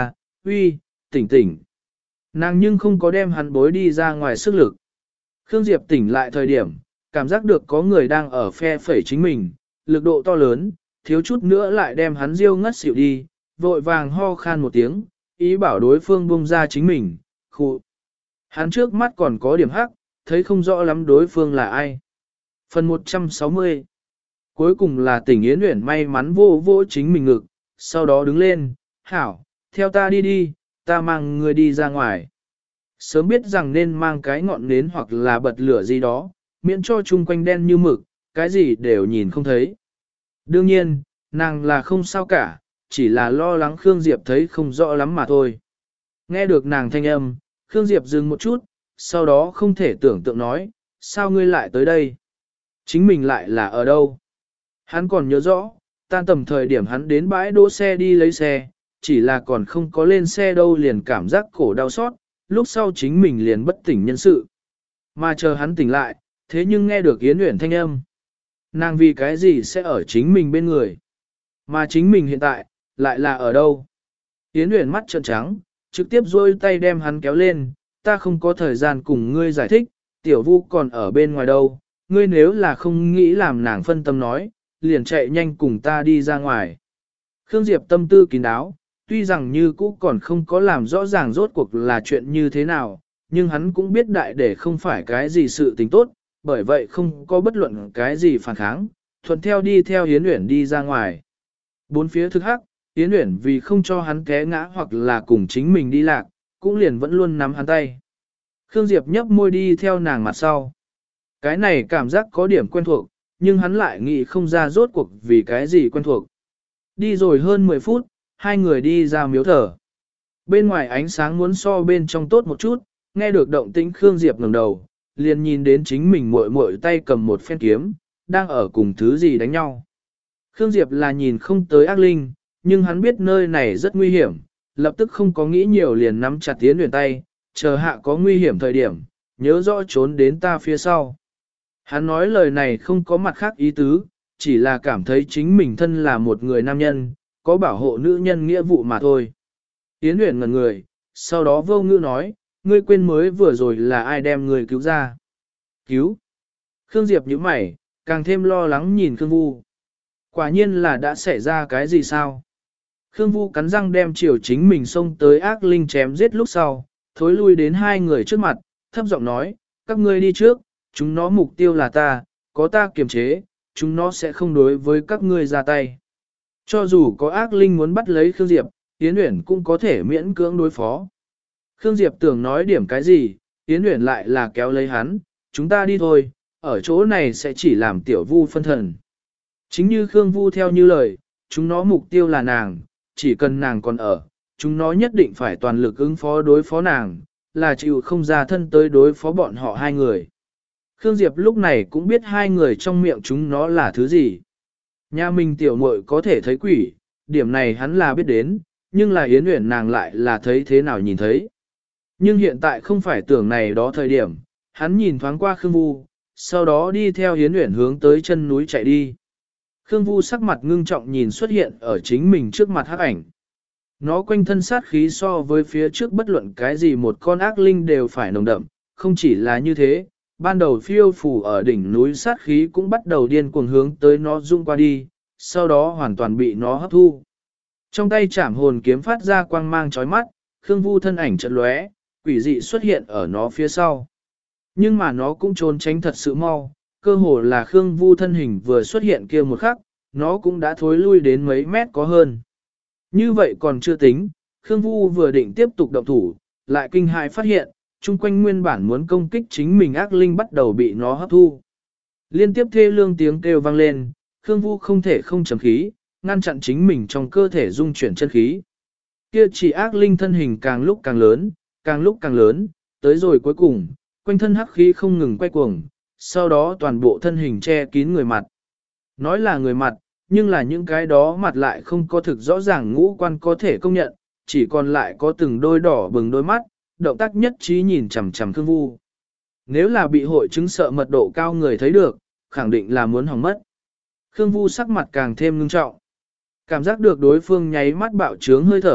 Uy, tỉnh tỉnh. Nàng nhưng không có đem hắn bối đi ra ngoài sức lực. Khương Diệp tỉnh lại thời điểm, cảm giác được có người đang ở phe phẩy chính mình, lực độ to lớn, thiếu chút nữa lại đem hắn riêu ngất xỉu đi, vội vàng ho khan một tiếng, ý bảo đối phương buông ra chính mình, khụ. Hắn trước mắt còn có điểm hắc, thấy không rõ lắm đối phương là ai. Phần 160. Cuối cùng là tỉnh Yến Uyển may mắn vô vô chính mình ngực, sau đó đứng lên, hảo, theo ta đi đi, ta mang người đi ra ngoài. Sớm biết rằng nên mang cái ngọn nến hoặc là bật lửa gì đó, miễn cho chung quanh đen như mực, cái gì đều nhìn không thấy. Đương nhiên, nàng là không sao cả, chỉ là lo lắng Khương Diệp thấy không rõ lắm mà thôi. Nghe được nàng thanh âm, Khương Diệp dừng một chút, sau đó không thể tưởng tượng nói, sao ngươi lại tới đây? Chính mình lại là ở đâu? Hắn còn nhớ rõ, tan tầm thời điểm hắn đến bãi đỗ xe đi lấy xe, chỉ là còn không có lên xe đâu liền cảm giác cổ đau xót, lúc sau chính mình liền bất tỉnh nhân sự. Mà chờ hắn tỉnh lại, thế nhưng nghe được Yến Uyển thanh âm. Nàng vì cái gì sẽ ở chính mình bên người? Mà chính mình hiện tại, lại là ở đâu? Yến Uyển mắt trợn trắng, trực tiếp duỗi tay đem hắn kéo lên, ta không có thời gian cùng ngươi giải thích, tiểu vu còn ở bên ngoài đâu, ngươi nếu là không nghĩ làm nàng phân tâm nói, liền chạy nhanh cùng ta đi ra ngoài. Khương Diệp tâm tư kín đáo, tuy rằng như cũ còn không có làm rõ ràng rốt cuộc là chuyện như thế nào, nhưng hắn cũng biết đại để không phải cái gì sự tình tốt, bởi vậy không có bất luận cái gì phản kháng, thuận theo đi theo Yến Uyển đi ra ngoài. Bốn phía thực hắc, Yến Uyển vì không cho hắn té ngã hoặc là cùng chính mình đi lạc, cũng liền vẫn luôn nắm hắn tay. Khương Diệp nhấp môi đi theo nàng mặt sau. Cái này cảm giác có điểm quen thuộc, nhưng hắn lại nghĩ không ra rốt cuộc vì cái gì quen thuộc. Đi rồi hơn 10 phút, hai người đi ra miếu thờ. Bên ngoài ánh sáng muốn so bên trong tốt một chút, nghe được động tĩnh Khương Diệp ngẩng đầu, liền nhìn đến chính mình muội muội tay cầm một phen kiếm, đang ở cùng thứ gì đánh nhau. Khương Diệp là nhìn không tới ác linh, nhưng hắn biết nơi này rất nguy hiểm, lập tức không có nghĩ nhiều liền nắm chặt Yến Uyển tay, chờ hạ có nguy hiểm thời điểm, nhớ rõ trốn đến ta phía sau. Hắn nói lời này không có mặt khác ý tứ, chỉ là cảm thấy chính mình thân là một người nam nhân, có bảo hộ nữ nhân nghĩa vụ mà thôi. Yến Uyển ngẩn người, sau đó vô ngữ nói, ngươi quên mới vừa rồi là ai đem ngươi cứu ra. Cứu. Khương Diệp nhíu mày, càng thêm lo lắng nhìn Khương Vu. Quả nhiên là đã xảy ra cái gì sao? Khương Vu cắn răng đem chiều chính mình xông tới ác linh chém giết lúc sau, thối lui đến hai người trước mặt, thấp giọng nói, các ngươi đi trước, chúng nó mục tiêu là ta, có ta kiềm chế, chúng nó sẽ không đối với các ngươi ra tay. Cho dù có ác linh muốn bắt lấy Khương Diệp, Yến Uyển cũng có thể miễn cưỡng đối phó. Khương Diệp tưởng nói điểm cái gì, Yến Uyển lại là kéo lấy hắn, chúng ta đi thôi, ở chỗ này sẽ chỉ làm tiểu Vu phân thần. Chính như Khương Vu theo như lời, chúng nó mục tiêu là nàng, chỉ cần nàng còn ở, chúng nó nhất định phải toàn lực ứng phó đối phó nàng, là chịu không ra thân tới đối phó bọn họ hai người. Khương Diệp lúc này cũng biết hai người trong miệng chúng nó là thứ gì. Nhà mình tiểu muội có thể thấy quỷ, điểm này hắn là biết đến, nhưng là Yến Uyển nàng lại là thấy thế nào nhìn thấy. Nhưng hiện tại không phải tưởng này đó thời điểm, hắn nhìn thoáng qua Khương Vu, sau đó đi theo Yến Uyển hướng tới chân núi chạy đi. Khương Vu sắc mặt ngưng trọng nhìn xuất hiện ở chính mình trước mặt hắc ảnh. Nó quanh thân sát khí so với phía trước bất luận cái gì một con ác linh đều phải nồng đậm, không chỉ là như thế, ban đầu phiêu phù ở đỉnh núi sát khí cũng bắt đầu điên cuồng hướng tới nó dung qua đi, sau đó hoàn toàn bị nó hấp thu. Trong tay chảm hồn kiếm phát ra quang mang chói mắt, Khương Vu thân ảnh chợt lóe, quỷ dị xuất hiện ở nó phía sau. Nhưng mà nó cũng trốn tránh thật sự mau, cơ hồ là Khương Vu thân hình vừa xuất hiện kia một khắc, nó cũng đã thối lui đến mấy mét có hơn. Như vậy còn chưa tính, Khương Vu vừa định tiếp tục động thủ, lại kinh hãi phát hiện, chung quanh nguyên bản muốn công kích chính mình ác linh bắt đầu bị nó hấp thu. Liên tiếp thê lương tiếng kêu vang lên, Khương Vu không thể không chấm khí, ngăn chặn chính mình trong cơ thể dung chuyển chân khí. Kia chỉ ác linh thân hình càng lúc càng lớn, càng lúc càng lớn, tới rồi cuối cùng, quanh thân hắc khí không ngừng quay cuồng, sau đó toàn bộ thân hình che kín người mặt. Nói là người mặt, nhưng là những cái đó mặt lại không có thực rõ ràng ngũ quan có thể công nhận, chỉ còn lại có từng đôi đỏ bừng đôi mắt, động tác nhất trí nhìn chằm chằm Khương Vu. Nếu là bị hội chứng sợ mật độ cao người thấy được, khẳng định là muốn hỏng mất. Khương Vu sắc mặt càng thêm ngưng trọng. Cảm giác được đối phương nháy mắt bạo trướng hơi thở,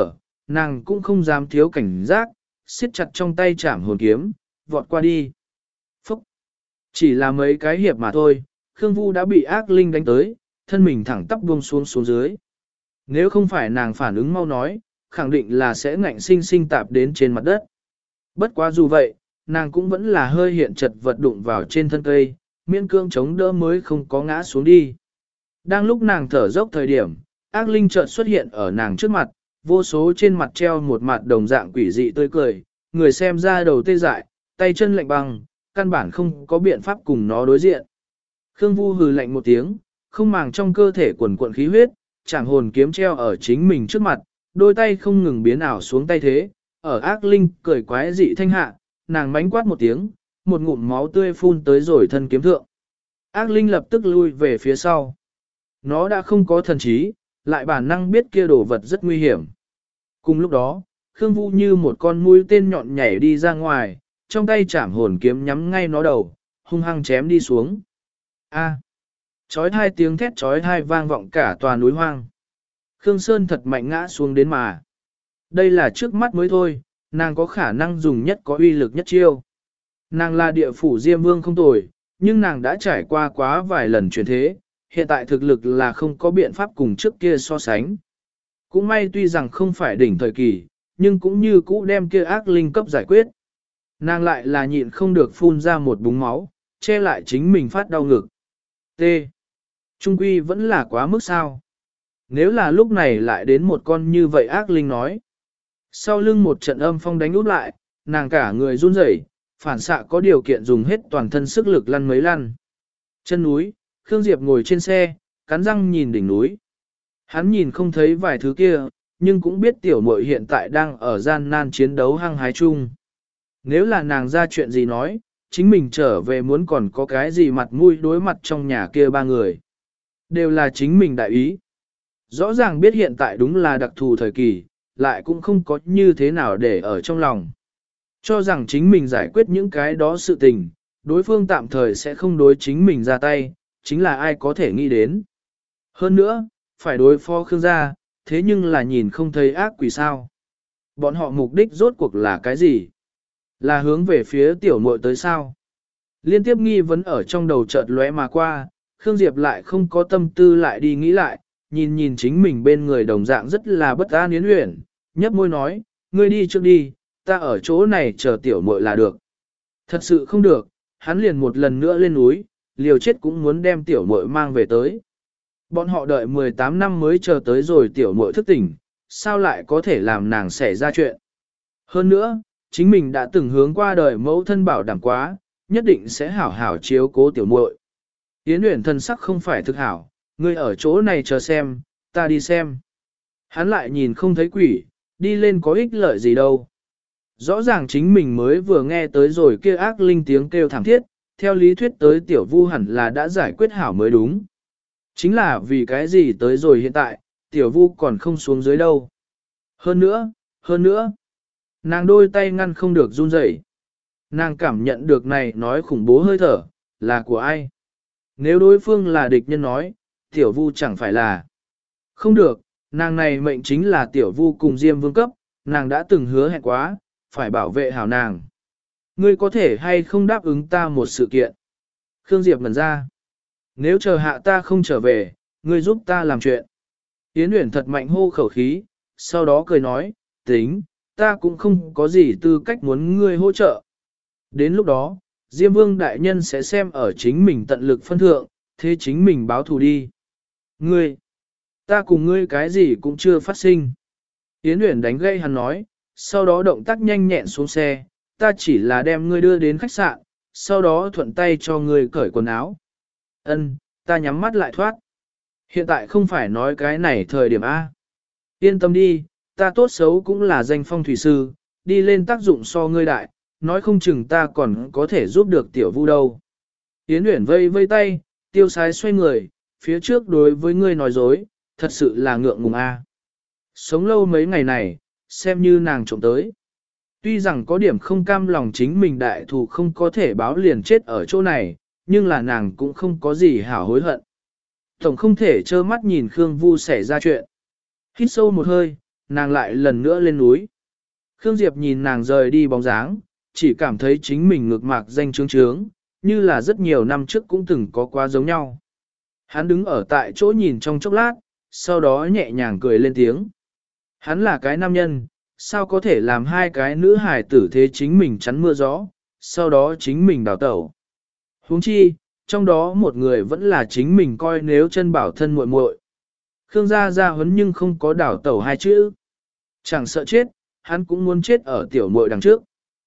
nàng cũng không dám thiếu cảnh giác, siết chặt trong tay chảm hồn kiếm, vọt qua đi. Phúc! Chỉ là mấy cái hiệp mà thôi, Khương Vu đã bị ác linh đánh tới, thân mình thẳng tắp buông xuống dưới. Nếu không phải nàng phản ứng mau nói, khẳng định là sẽ ngạnh sinh sinh tạp đến trên mặt đất. Bất quá dù vậy, nàng cũng vẫn là hơi hiện chật vật đụng vào trên thân cây, miễn cương chống đỡ mới không có ngã xuống đi. Đang lúc nàng thở dốc thời điểm, ác linh chợt xuất hiện ở nàng trước mặt, vô số trên mặt treo một mặt đồng dạng quỷ dị tươi cười, người xem ra đầu tê dại, tay chân lạnh băng, căn bản không có biện pháp cùng nó đối diện. Khương Vu hừ lạnh một tiếng, không màng trong cơ thể quần cuộn khí huyết, chảm hồn kiếm treo ở chính mình trước mặt, đôi tay không ngừng biến ảo xuống tay thế, ở ác linh cười quái dị thanh hạ, nàng mánh quát một tiếng, một ngụm máu tươi phun tới rồi thân kiếm thượng. Ác linh lập tức lui về phía sau. Nó đã không có thần trí, lại bản năng biết kia đồ vật rất nguy hiểm. Cùng lúc đó, Khương Vu như một con mũi tên nhọn nhảy đi ra ngoài, trong tay chảm hồn kiếm nhắm ngay nó đầu, hung hăng chém đi xuống. A! Chói hai tiếng thét chói hai vang vọng cả tòa núi hoang. Khương Sơn thật mạnh ngã xuống đến mà. Đây là trước mắt mới thôi, nàng có khả năng dùng nhất có uy lực nhất chiêu. Nàng là địa phủ Diêm Vương không tồi, nhưng nàng đã trải qua quá vài lần chuyển thế, hiện tại thực lực là không có biện pháp cùng trước kia so sánh. Cũng may tuy rằng không phải đỉnh thời kỳ, nhưng cũng như cũ đem kia ác linh cấp giải quyết. Nàng lại là nhịn không được phun ra một búng máu, che lại chính mình phát đau ngực. T. Trung quy vẫn là quá mức sao. Nếu là lúc này lại đến một con như vậy ác linh nói. Sau lưng một trận âm phong đánh út lại, nàng cả người run rẩy, phản xạ có điều kiện dùng hết toàn thân sức lực lăn mấy lăn. Chân núi, Khương Diệp ngồi trên xe, cắn răng nhìn đỉnh núi. Hắn nhìn không thấy vài thứ kia, nhưng cũng biết tiểu muội hiện tại đang ở gian nan chiến đấu hăng hái chung. Nếu là nàng ra chuyện gì nói, chính mình trở về muốn còn có cái gì mặt mũi đối mặt trong nhà kia ba người. Đều là chính mình đại ý. Rõ ràng biết hiện tại đúng là đặc thù thời kỳ, lại cũng không có như thế nào để ở trong lòng. Cho rằng chính mình giải quyết những cái đó sự tình, đối phương tạm thời sẽ không đối chính mình ra tay, chính là ai có thể nghĩ đến. Hơn nữa, phải đối phó Khương gia, thế nhưng là nhìn không thấy ác quỷ sao. Bọn họ mục đích rốt cuộc là cái gì? Là hướng về phía tiểu muội tới sao? Liên tiếp nghi vấn ở trong đầu chợt lóe mà qua, Khương Diệp lại không có tâm tư lại đi nghĩ lại, nhìn nhìn chính mình bên người đồng dạng rất là bất an Yến Uyển, nhấp môi nói, ngươi đi trước đi, ta ở chỗ này chờ tiểu muội là được. Thật sự không được, hắn liền một lần nữa lên núi, liều chết cũng muốn đem tiểu muội mang về tới. Bọn họ đợi 18 năm mới chờ tới rồi tiểu muội thức tỉnh, sao lại có thể làm nàng xảy ra chuyện. Hơn nữa, chính mình đã từng hướng qua đời mẫu thân bảo đảm quá, nhất định sẽ hảo hảo chiếu cố tiểu muội. Yến Uyển thân sắc không phải thực hảo, ngươi ở chỗ này chờ xem, ta đi xem. Hắn lại nhìn không thấy quỷ, đi lên có ích lợi gì đâu. Rõ ràng chính mình mới vừa nghe tới rồi kia ác linh tiếng kêu thảm thiết, theo lý thuyết tới tiểu vu hẳn là đã giải quyết hảo mới đúng. Chính là vì cái gì tới rồi hiện tại, tiểu vu còn không xuống dưới đâu. Hơn nữa, nàng đôi tay ngăn không được run rẩy. Nàng cảm nhận được này nói khủng bố hơi thở, là của ai? Nếu đối phương là địch nhân nói, tiểu vu chẳng phải là. Không được, nàng này mệnh chính là tiểu vu cùng Diêm Vương cấp, nàng đã từng hứa hẹn quá, phải bảo vệ hảo nàng. Ngươi có thể hay không đáp ứng ta một sự kiện? Khương Diệp ngẩn ra. Nếu chờ hạ ta không trở về, ngươi giúp ta làm chuyện. Yến Uyển thật mạnh hô khẩu khí, sau đó cười nói, tính, ta cũng không có gì tư cách muốn ngươi hỗ trợ. Đến lúc đó, Diêm Vương đại nhân sẽ xem ở chính mình tận lực phân thượng, thế chính mình báo thù đi. Ngươi, ta cùng ngươi cái gì cũng chưa phát sinh. Yến Uyển đánh gây hắn nói, sau đó động tác nhanh nhẹn xuống xe, ta chỉ là đem ngươi đưa đến khách sạn, sau đó thuận tay cho ngươi cởi quần áo. Ân, ta nhắm mắt lại thoát. Hiện tại không phải nói cái này thời điểm A. Yên tâm đi, ta tốt xấu cũng là danh phong thủy sư, đi lên tác dụng so ngươi đại, nói không chừng ta còn có thể giúp được tiểu vu đâu. Yến Uyển vây vây tay, tiêu sái xoay người, phía trước đối với ngươi nói dối, thật sự là ngượng ngùng A. Sống lâu mấy ngày này, xem như nàng trộm tới. Tuy rằng có điểm không cam lòng chính mình đại thù không có thể báo liền chết ở chỗ này, nhưng là nàng cũng không có gì hảo hối hận. Tổng không thể trơ mắt nhìn Khương Vu xảy ra chuyện. Hít sâu một hơi, nàng lại lần nữa lên núi. Khương Diệp nhìn nàng rời đi bóng dáng, chỉ cảm thấy chính mình ngực mạc danh trướng trướng, như là rất nhiều năm trước cũng từng có quá giống nhau. Hắn đứng ở tại chỗ nhìn trong chốc lát, sau đó nhẹ nhàng cười lên tiếng. Hắn là cái nam nhân, sao có thể làm hai cái nữ hài tử thế chính mình chắn mưa gió, sau đó chính mình đào tẩu. Huống chi, trong đó một người vẫn là chính mình coi nếu chân bảo thân muội muội. Khương gia gia huấn nhưng không có đào tẩu hai chữ. Chẳng sợ chết, hắn cũng muốn chết ở tiểu muội đằng trước.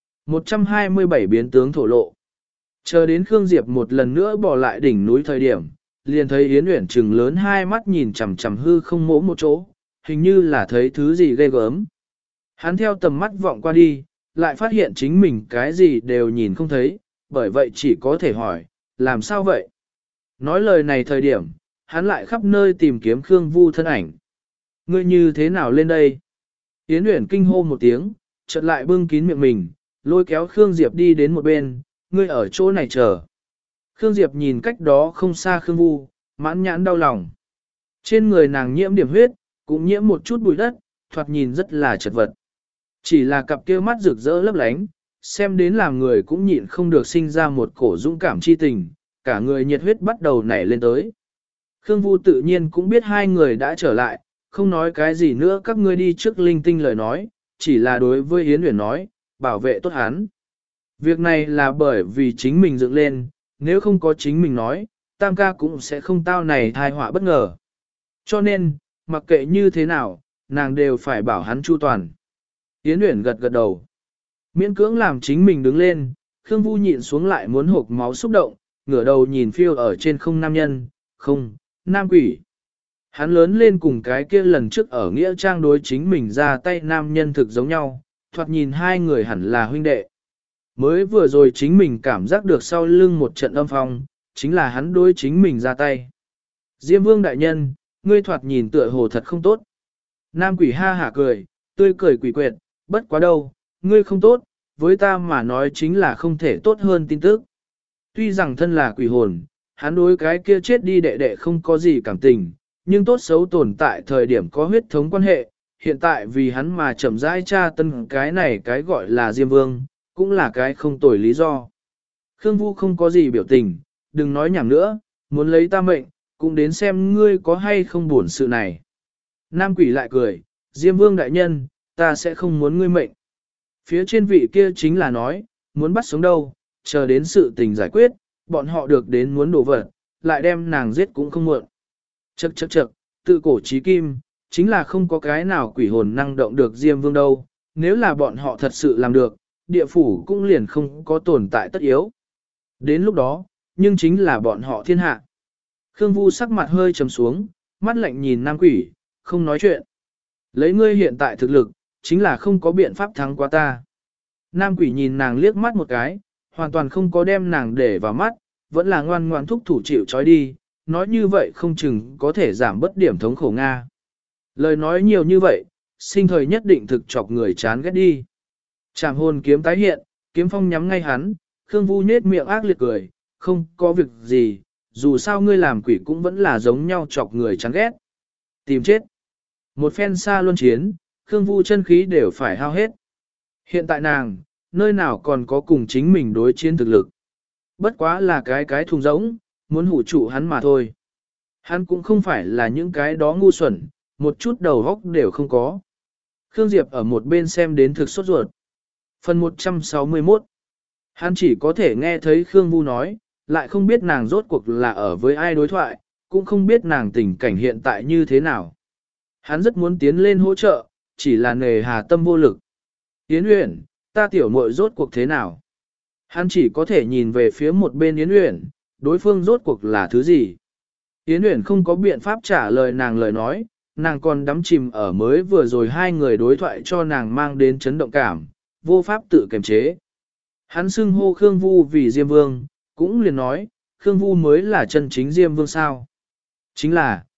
127 biến tướng thổ lộ. Chờ đến Khương Diệp một lần nữa bỏ lại đỉnh núi thời điểm, liền thấy Yến Uyển trừng lớn hai mắt nhìn chằm chằm hư không mỗ một chỗ, hình như là thấy thứ gì ghê gớm. Hắn theo tầm mắt vọng qua đi, lại phát hiện chính mình cái gì đều nhìn không thấy, bởi vậy chỉ có thể hỏi, làm sao vậy? Nói lời này thời điểm, hắn lại khắp nơi tìm kiếm Khương Vu thân ảnh. Ngươi như thế nào lên đây? Yến Uyển kinh hô một tiếng, chợt lại bưng kín miệng mình, lôi kéo Khương Diệp đi đến một bên, ngươi ở chỗ này chờ. Khương Diệp nhìn cách đó không xa Khương Vu, mãn nhãn đau lòng. Trên người nàng nhiễm điểm huyết, cũng nhiễm một chút bụi đất, thoạt nhìn rất là chật vật. Chỉ là cặp kia mắt rực rỡ lấp lánh, xem đến làm người cũng nhịn không được sinh ra một cổ dũng cảm chi tình, cả người nhiệt huyết bắt đầu nảy lên tới. Khương Vu tự nhiên cũng biết hai người đã trở lại, không nói cái gì nữa các ngươi đi trước linh tinh lời nói, chỉ là đối với Yến Uyển nói, bảo vệ tốt hắn. Việc này là bởi vì chính mình dựng lên, nếu không có chính mình nói, Tam ca cũng sẽ không tao này thai họa bất ngờ. Cho nên, mặc kệ như thế nào, nàng đều phải bảo hắn chu toàn. Yến Uyển gật gật đầu. Miễn cưỡng làm chính mình đứng lên, Khương Vu nhịn xuống lại muốn hộc máu xúc động, ngửa đầu nhìn phiêu ở trên không nam nhân, không, nam quỷ. Hắn lớn lên cùng cái kia lần trước ở Nghĩa Trang đối chính mình ra tay nam nhân thực giống nhau, thoạt nhìn hai người hẳn là huynh đệ. Mới vừa rồi chính mình cảm giác được sau lưng một trận âm phong, chính là hắn đối chính mình ra tay. Diêm Vương đại nhân, ngươi thoạt nhìn tựa hồ thật không tốt. Nam quỷ ha hả cười, tươi cười quỷ quyệt, bất quá đâu, ngươi không tốt, với ta mà nói chính là không thể tốt hơn tin tức. Tuy rằng thân là quỷ hồn, hắn đối cái kia chết đi đệ đệ không có gì cảm tình, nhưng tốt xấu tồn tại thời điểm có huyết thống quan hệ, hiện tại vì hắn mà chậm rãi tra tân cái này cái gọi là Diêm Vương, cũng là cái không tồi lý do. Khương Vu không có gì biểu tình, đừng nói nhảm nữa, muốn lấy ta mệnh, cũng đến xem ngươi có hay không buồn sự này. Nam quỷ lại cười, Diêm Vương đại nhân, ta sẽ không muốn ngươi mệnh. Phía trên vị kia chính là nói, muốn bắt sống đâu, chờ đến sự tình giải quyết, bọn họ được đến muốn đổ vật, lại đem nàng giết cũng không muộn. Chậc chậc chậc, tự cổ chí kim, chính là không có cái nào quỷ hồn năng động được Diêm Vương đâu, nếu là bọn họ thật sự làm được, địa phủ cũng liền không có tồn tại tất yếu. Đến lúc đó, nhưng chính là bọn họ thiên hạ. Khương Vu sắc mặt hơi trầm xuống, mắt lạnh nhìn nam quỷ, không nói chuyện. Lấy ngươi hiện tại thực lực, chính là không có biện pháp thắng qua ta. Nam quỷ nhìn nàng liếc mắt một cái, hoàn toàn không có đem nàng để vào mắt, vẫn là ngoan ngoan thúc thủ chịu trói đi, nói như vậy không chừng có thể giảm bất điểm thống khổ Nga. Lời nói nhiều như vậy, sinh thời nhất định thực chọc người chán ghét đi. Trảm hồn kiếm tái hiện, kiếm phong nhắm ngay hắn, Khương Vu nhết miệng ác liệt cười, không có việc gì, dù sao ngươi làm quỷ cũng vẫn là giống nhau chọc người chán ghét. Tìm chết. Một phen xa luân chiến, Khương Vu chân khí đều phải hao hết. Hiện tại nàng, nơi nào còn có cùng chính mình đối chiến thực lực. Bất quá là cái thùng rỗng, muốn hủ trụ hắn mà thôi. Hắn cũng không phải là những cái đó ngu xuẩn, một chút đầu óc đều không có. Khương Diệp ở một bên xem đến thực sốt ruột. Phần 161. Hắn chỉ có thể nghe thấy Khương Vu nói, lại không biết nàng rốt cuộc là ở với ai đối thoại, cũng không biết nàng tình cảnh hiện tại như thế nào. Hắn rất muốn tiến lên hỗ trợ, chỉ là nề hà tâm vô lực. Yến Uyển, ta tiểu muội rốt cuộc thế nào? Hắn chỉ có thể nhìn về phía một bên Yến Uyển, đối phương rốt cuộc là thứ gì? Yến Uyển không có biện pháp trả lời nàng lời nói, nàng còn đắm chìm ở mới vừa rồi hai người đối thoại cho nàng mang đến chấn động cảm, vô pháp tự kiềm chế. Hắn xưng hô Khương Vu vì Diêm Vương, cũng liền nói, Khương Vu mới là chân chính Diêm Vương sao? Chính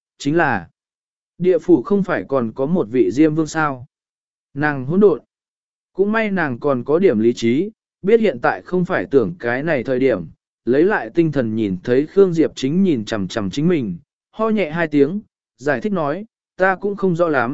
là, địa phủ không phải còn có một vị Diêm Vương sao? Nàng hỗn độn. Cũng may nàng còn có điểm lý trí, biết hiện tại không phải tưởng cái này thời điểm, lấy lại tinh thần nhìn thấy Khương Diệp chính nhìn chằm chằm chính mình, ho nhẹ hai tiếng, giải thích nói, ta cũng không rõ lắm,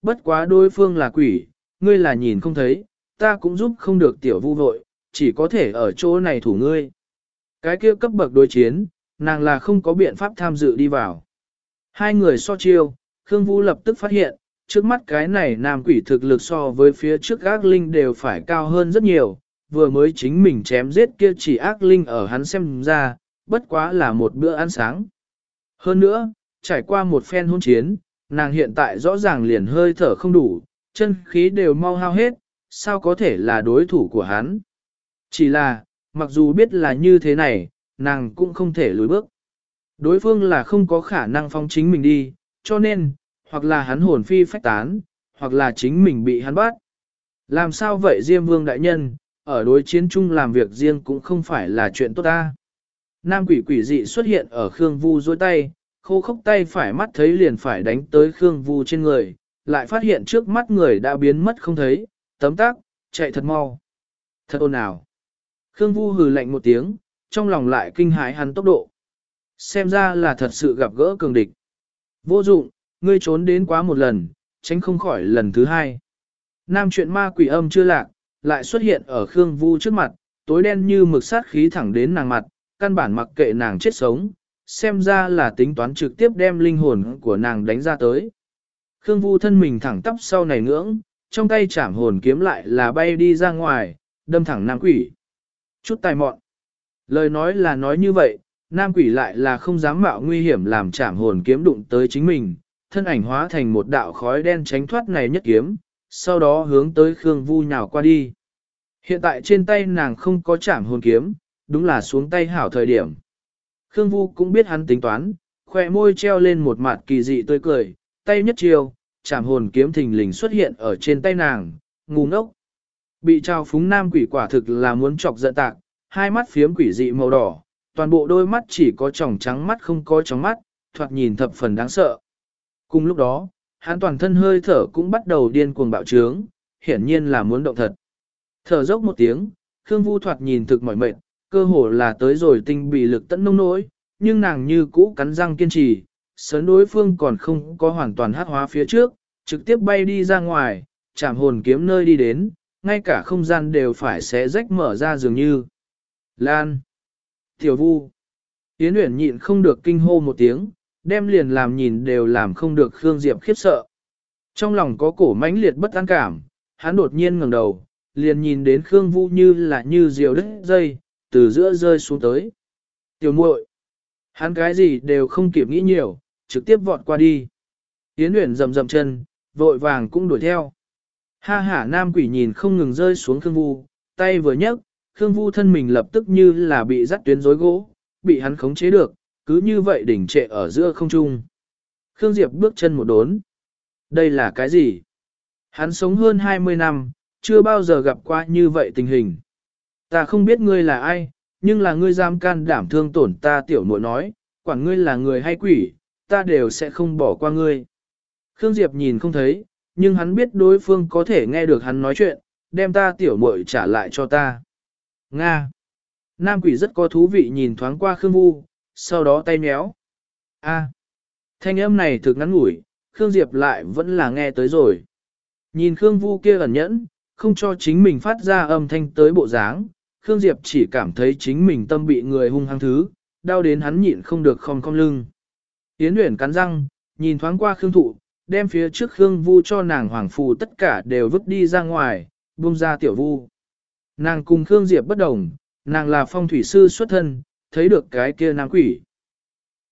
Bất quá đối phương là quỷ, ngươi là nhìn không thấy, ta cũng giúp không được tiểu vu vội, chỉ có thể ở chỗ này thủ ngươi. Cái kia cấp bậc đối chiến, nàng là không có biện pháp tham dự đi vào. Hai người so chiêu, Khương Vu lập tức phát hiện, trước mắt cái này nam quỷ thực lực so với phía trước ác linh đều phải cao hơn rất nhiều, vừa mới chính mình chém giết kia chỉ ác linh ở hắn xem ra, bất quá là một bữa ăn sáng. Hơn nữa, trải qua một phen hôn chiến, nàng hiện tại rõ ràng liền hơi thở không đủ, chân khí đều mau hao hết, sao có thể là đối thủ của hắn. Chỉ là, mặc dù biết là như thế này, nàng cũng không thể lùi bước. Đối phương là không có khả năng phong chính mình đi, cho nên, hoặc là hắn hồn phi phách tán, hoặc là chính mình bị hắn bắt. Làm sao vậy Diêm Vương đại nhân, ở đối chiến chung làm việc riêng cũng không phải là chuyện tốt ta. Nam quỷ quỷ dị xuất hiện ở Khương Vu dối tay, khô khốc tay phải mắt thấy liền phải đánh tới Khương Vu trên người, lại phát hiện trước mắt người đã biến mất không thấy, tấm tắc, chạy thật mau. Thật ồn ào. Khương Vu hừ lạnh một tiếng, trong lòng lại kinh hãi hắn tốc độ. Xem ra là thật sự gặp gỡ cường địch. Vô dụng, ngươi trốn đến quá một lần, tránh không khỏi lần thứ hai. Nam chuyện ma quỷ âm chưa lạc, lại xuất hiện ở Khương Vu trước mặt, tối đen như mực sát khí thẳng đến nàng mặt, căn bản mặc kệ nàng chết sống, xem ra là tính toán trực tiếp đem linh hồn của nàng đánh ra tới. Khương Vu thân mình thẳng tắp sau này ngưỡng, trong tay chảm hồn kiếm lại là bay đi ra ngoài, đâm thẳng nam quỷ. Chút tài mọn. Lời nói là nói như vậy, nam quỷ lại là không dám mạo nguy hiểm làm chảm hồn kiếm đụng tới chính mình, thân ảnh hóa thành một đạo khói đen tránh thoát này nhất kiếm, sau đó hướng tới Khương Vu nhào qua đi. Hiện tại trên tay nàng không có chảm hồn kiếm, đúng là xuống tay hảo thời điểm. Khương Vu cũng biết hắn tính toán, khỏe môi treo lên một mặt kỳ dị tươi cười, tay nhất chiều, chảm hồn kiếm thình lình xuất hiện ở trên tay nàng, ngu ngốc. Bị trao phúng nam quỷ quả thực là muốn chọc giận tạc, hai mắt phiếm quỷ dị màu đỏ, toàn bộ đôi mắt chỉ có tròng trắng mắt không có tròng mắt, thoạt nhìn thập phần đáng sợ. Cùng lúc đó, hắn toàn thân hơi thở cũng bắt đầu điên cuồng bạo trướng, hiển nhiên là muốn động thật. Thở dốc một tiếng, Khương Vu thoạt nhìn thực mỏi mệt, cơ hồ là tới rồi tinh bị lực tận nông nỗi, nhưng nàng như cũ cắn răng kiên trì, sớn đối phương còn không có hoàn toàn hắc hóa phía trước, trực tiếp bay đi ra ngoài, chạm hồn kiếm nơi đi đến, ngay cả không gian đều phải xé rách mở ra dường như. Lan! Tiểu Vu! Yến Uyển nhịn không được kinh hô một tiếng, đem liền làm nhìn đều làm không được Khương Diệp khiếp sợ. Trong lòng có cổ mãnh liệt bất an cảm, hắn đột nhiên ngẩng đầu, liền nhìn đến Khương Vu như là như diều đứt dây, từ giữa rơi xuống tới. Tiểu muội, hắn cái gì đều không kịp nghĩ nhiều, trực tiếp vọt qua đi. Yến Uyển rầm rầm chân, vội vàng cũng đuổi theo. Ha hả nam quỷ nhìn không ngừng rơi xuống Khương Vu, tay vừa nhấc, Khương Vu thân mình lập tức như là bị dắt tuyến rối gỗ, bị hắn khống chế được, cứ như vậy đỉnh trệ ở giữa không trung. Khương Diệp bước chân một đốn. Đây là cái gì? Hắn sống hơn 20 năm, chưa bao giờ gặp qua như vậy tình hình. Ta không biết ngươi là ai, nhưng là ngươi dám can đảm thương tổn ta tiểu muội nói, quản ngươi là người hay quỷ, ta đều sẽ không bỏ qua ngươi. Khương Diệp nhìn không thấy, nhưng hắn biết đối phương có thể nghe được hắn nói chuyện, đem ta tiểu muội trả lại cho ta. Nga. Nam quỷ rất có thú vị nhìn thoáng qua Khương Vu, sau đó tay méo. A. Thanh âm này thực ngắn ngủi, Khương Diệp lại vẫn là nghe tới rồi. Nhìn Khương Vu kia ẩn nhẫn, không cho chính mình phát ra âm thanh tới bộ dáng, Khương Diệp chỉ cảm thấy chính mình tâm bị người hung hăng thứ, đau đến hắn nhịn không được khom khom lưng. Yến Uyển cắn răng, nhìn thoáng qua Khương Thụ, đem phía trước Khương Vu cho nàng hoàng phù tất cả đều vứt đi ra ngoài, buông ra tiểu Vu. Nàng cùng Khương Diệp bất đồng, nàng là phong thủy sư xuất thân, thấy được cái kia nam quỷ.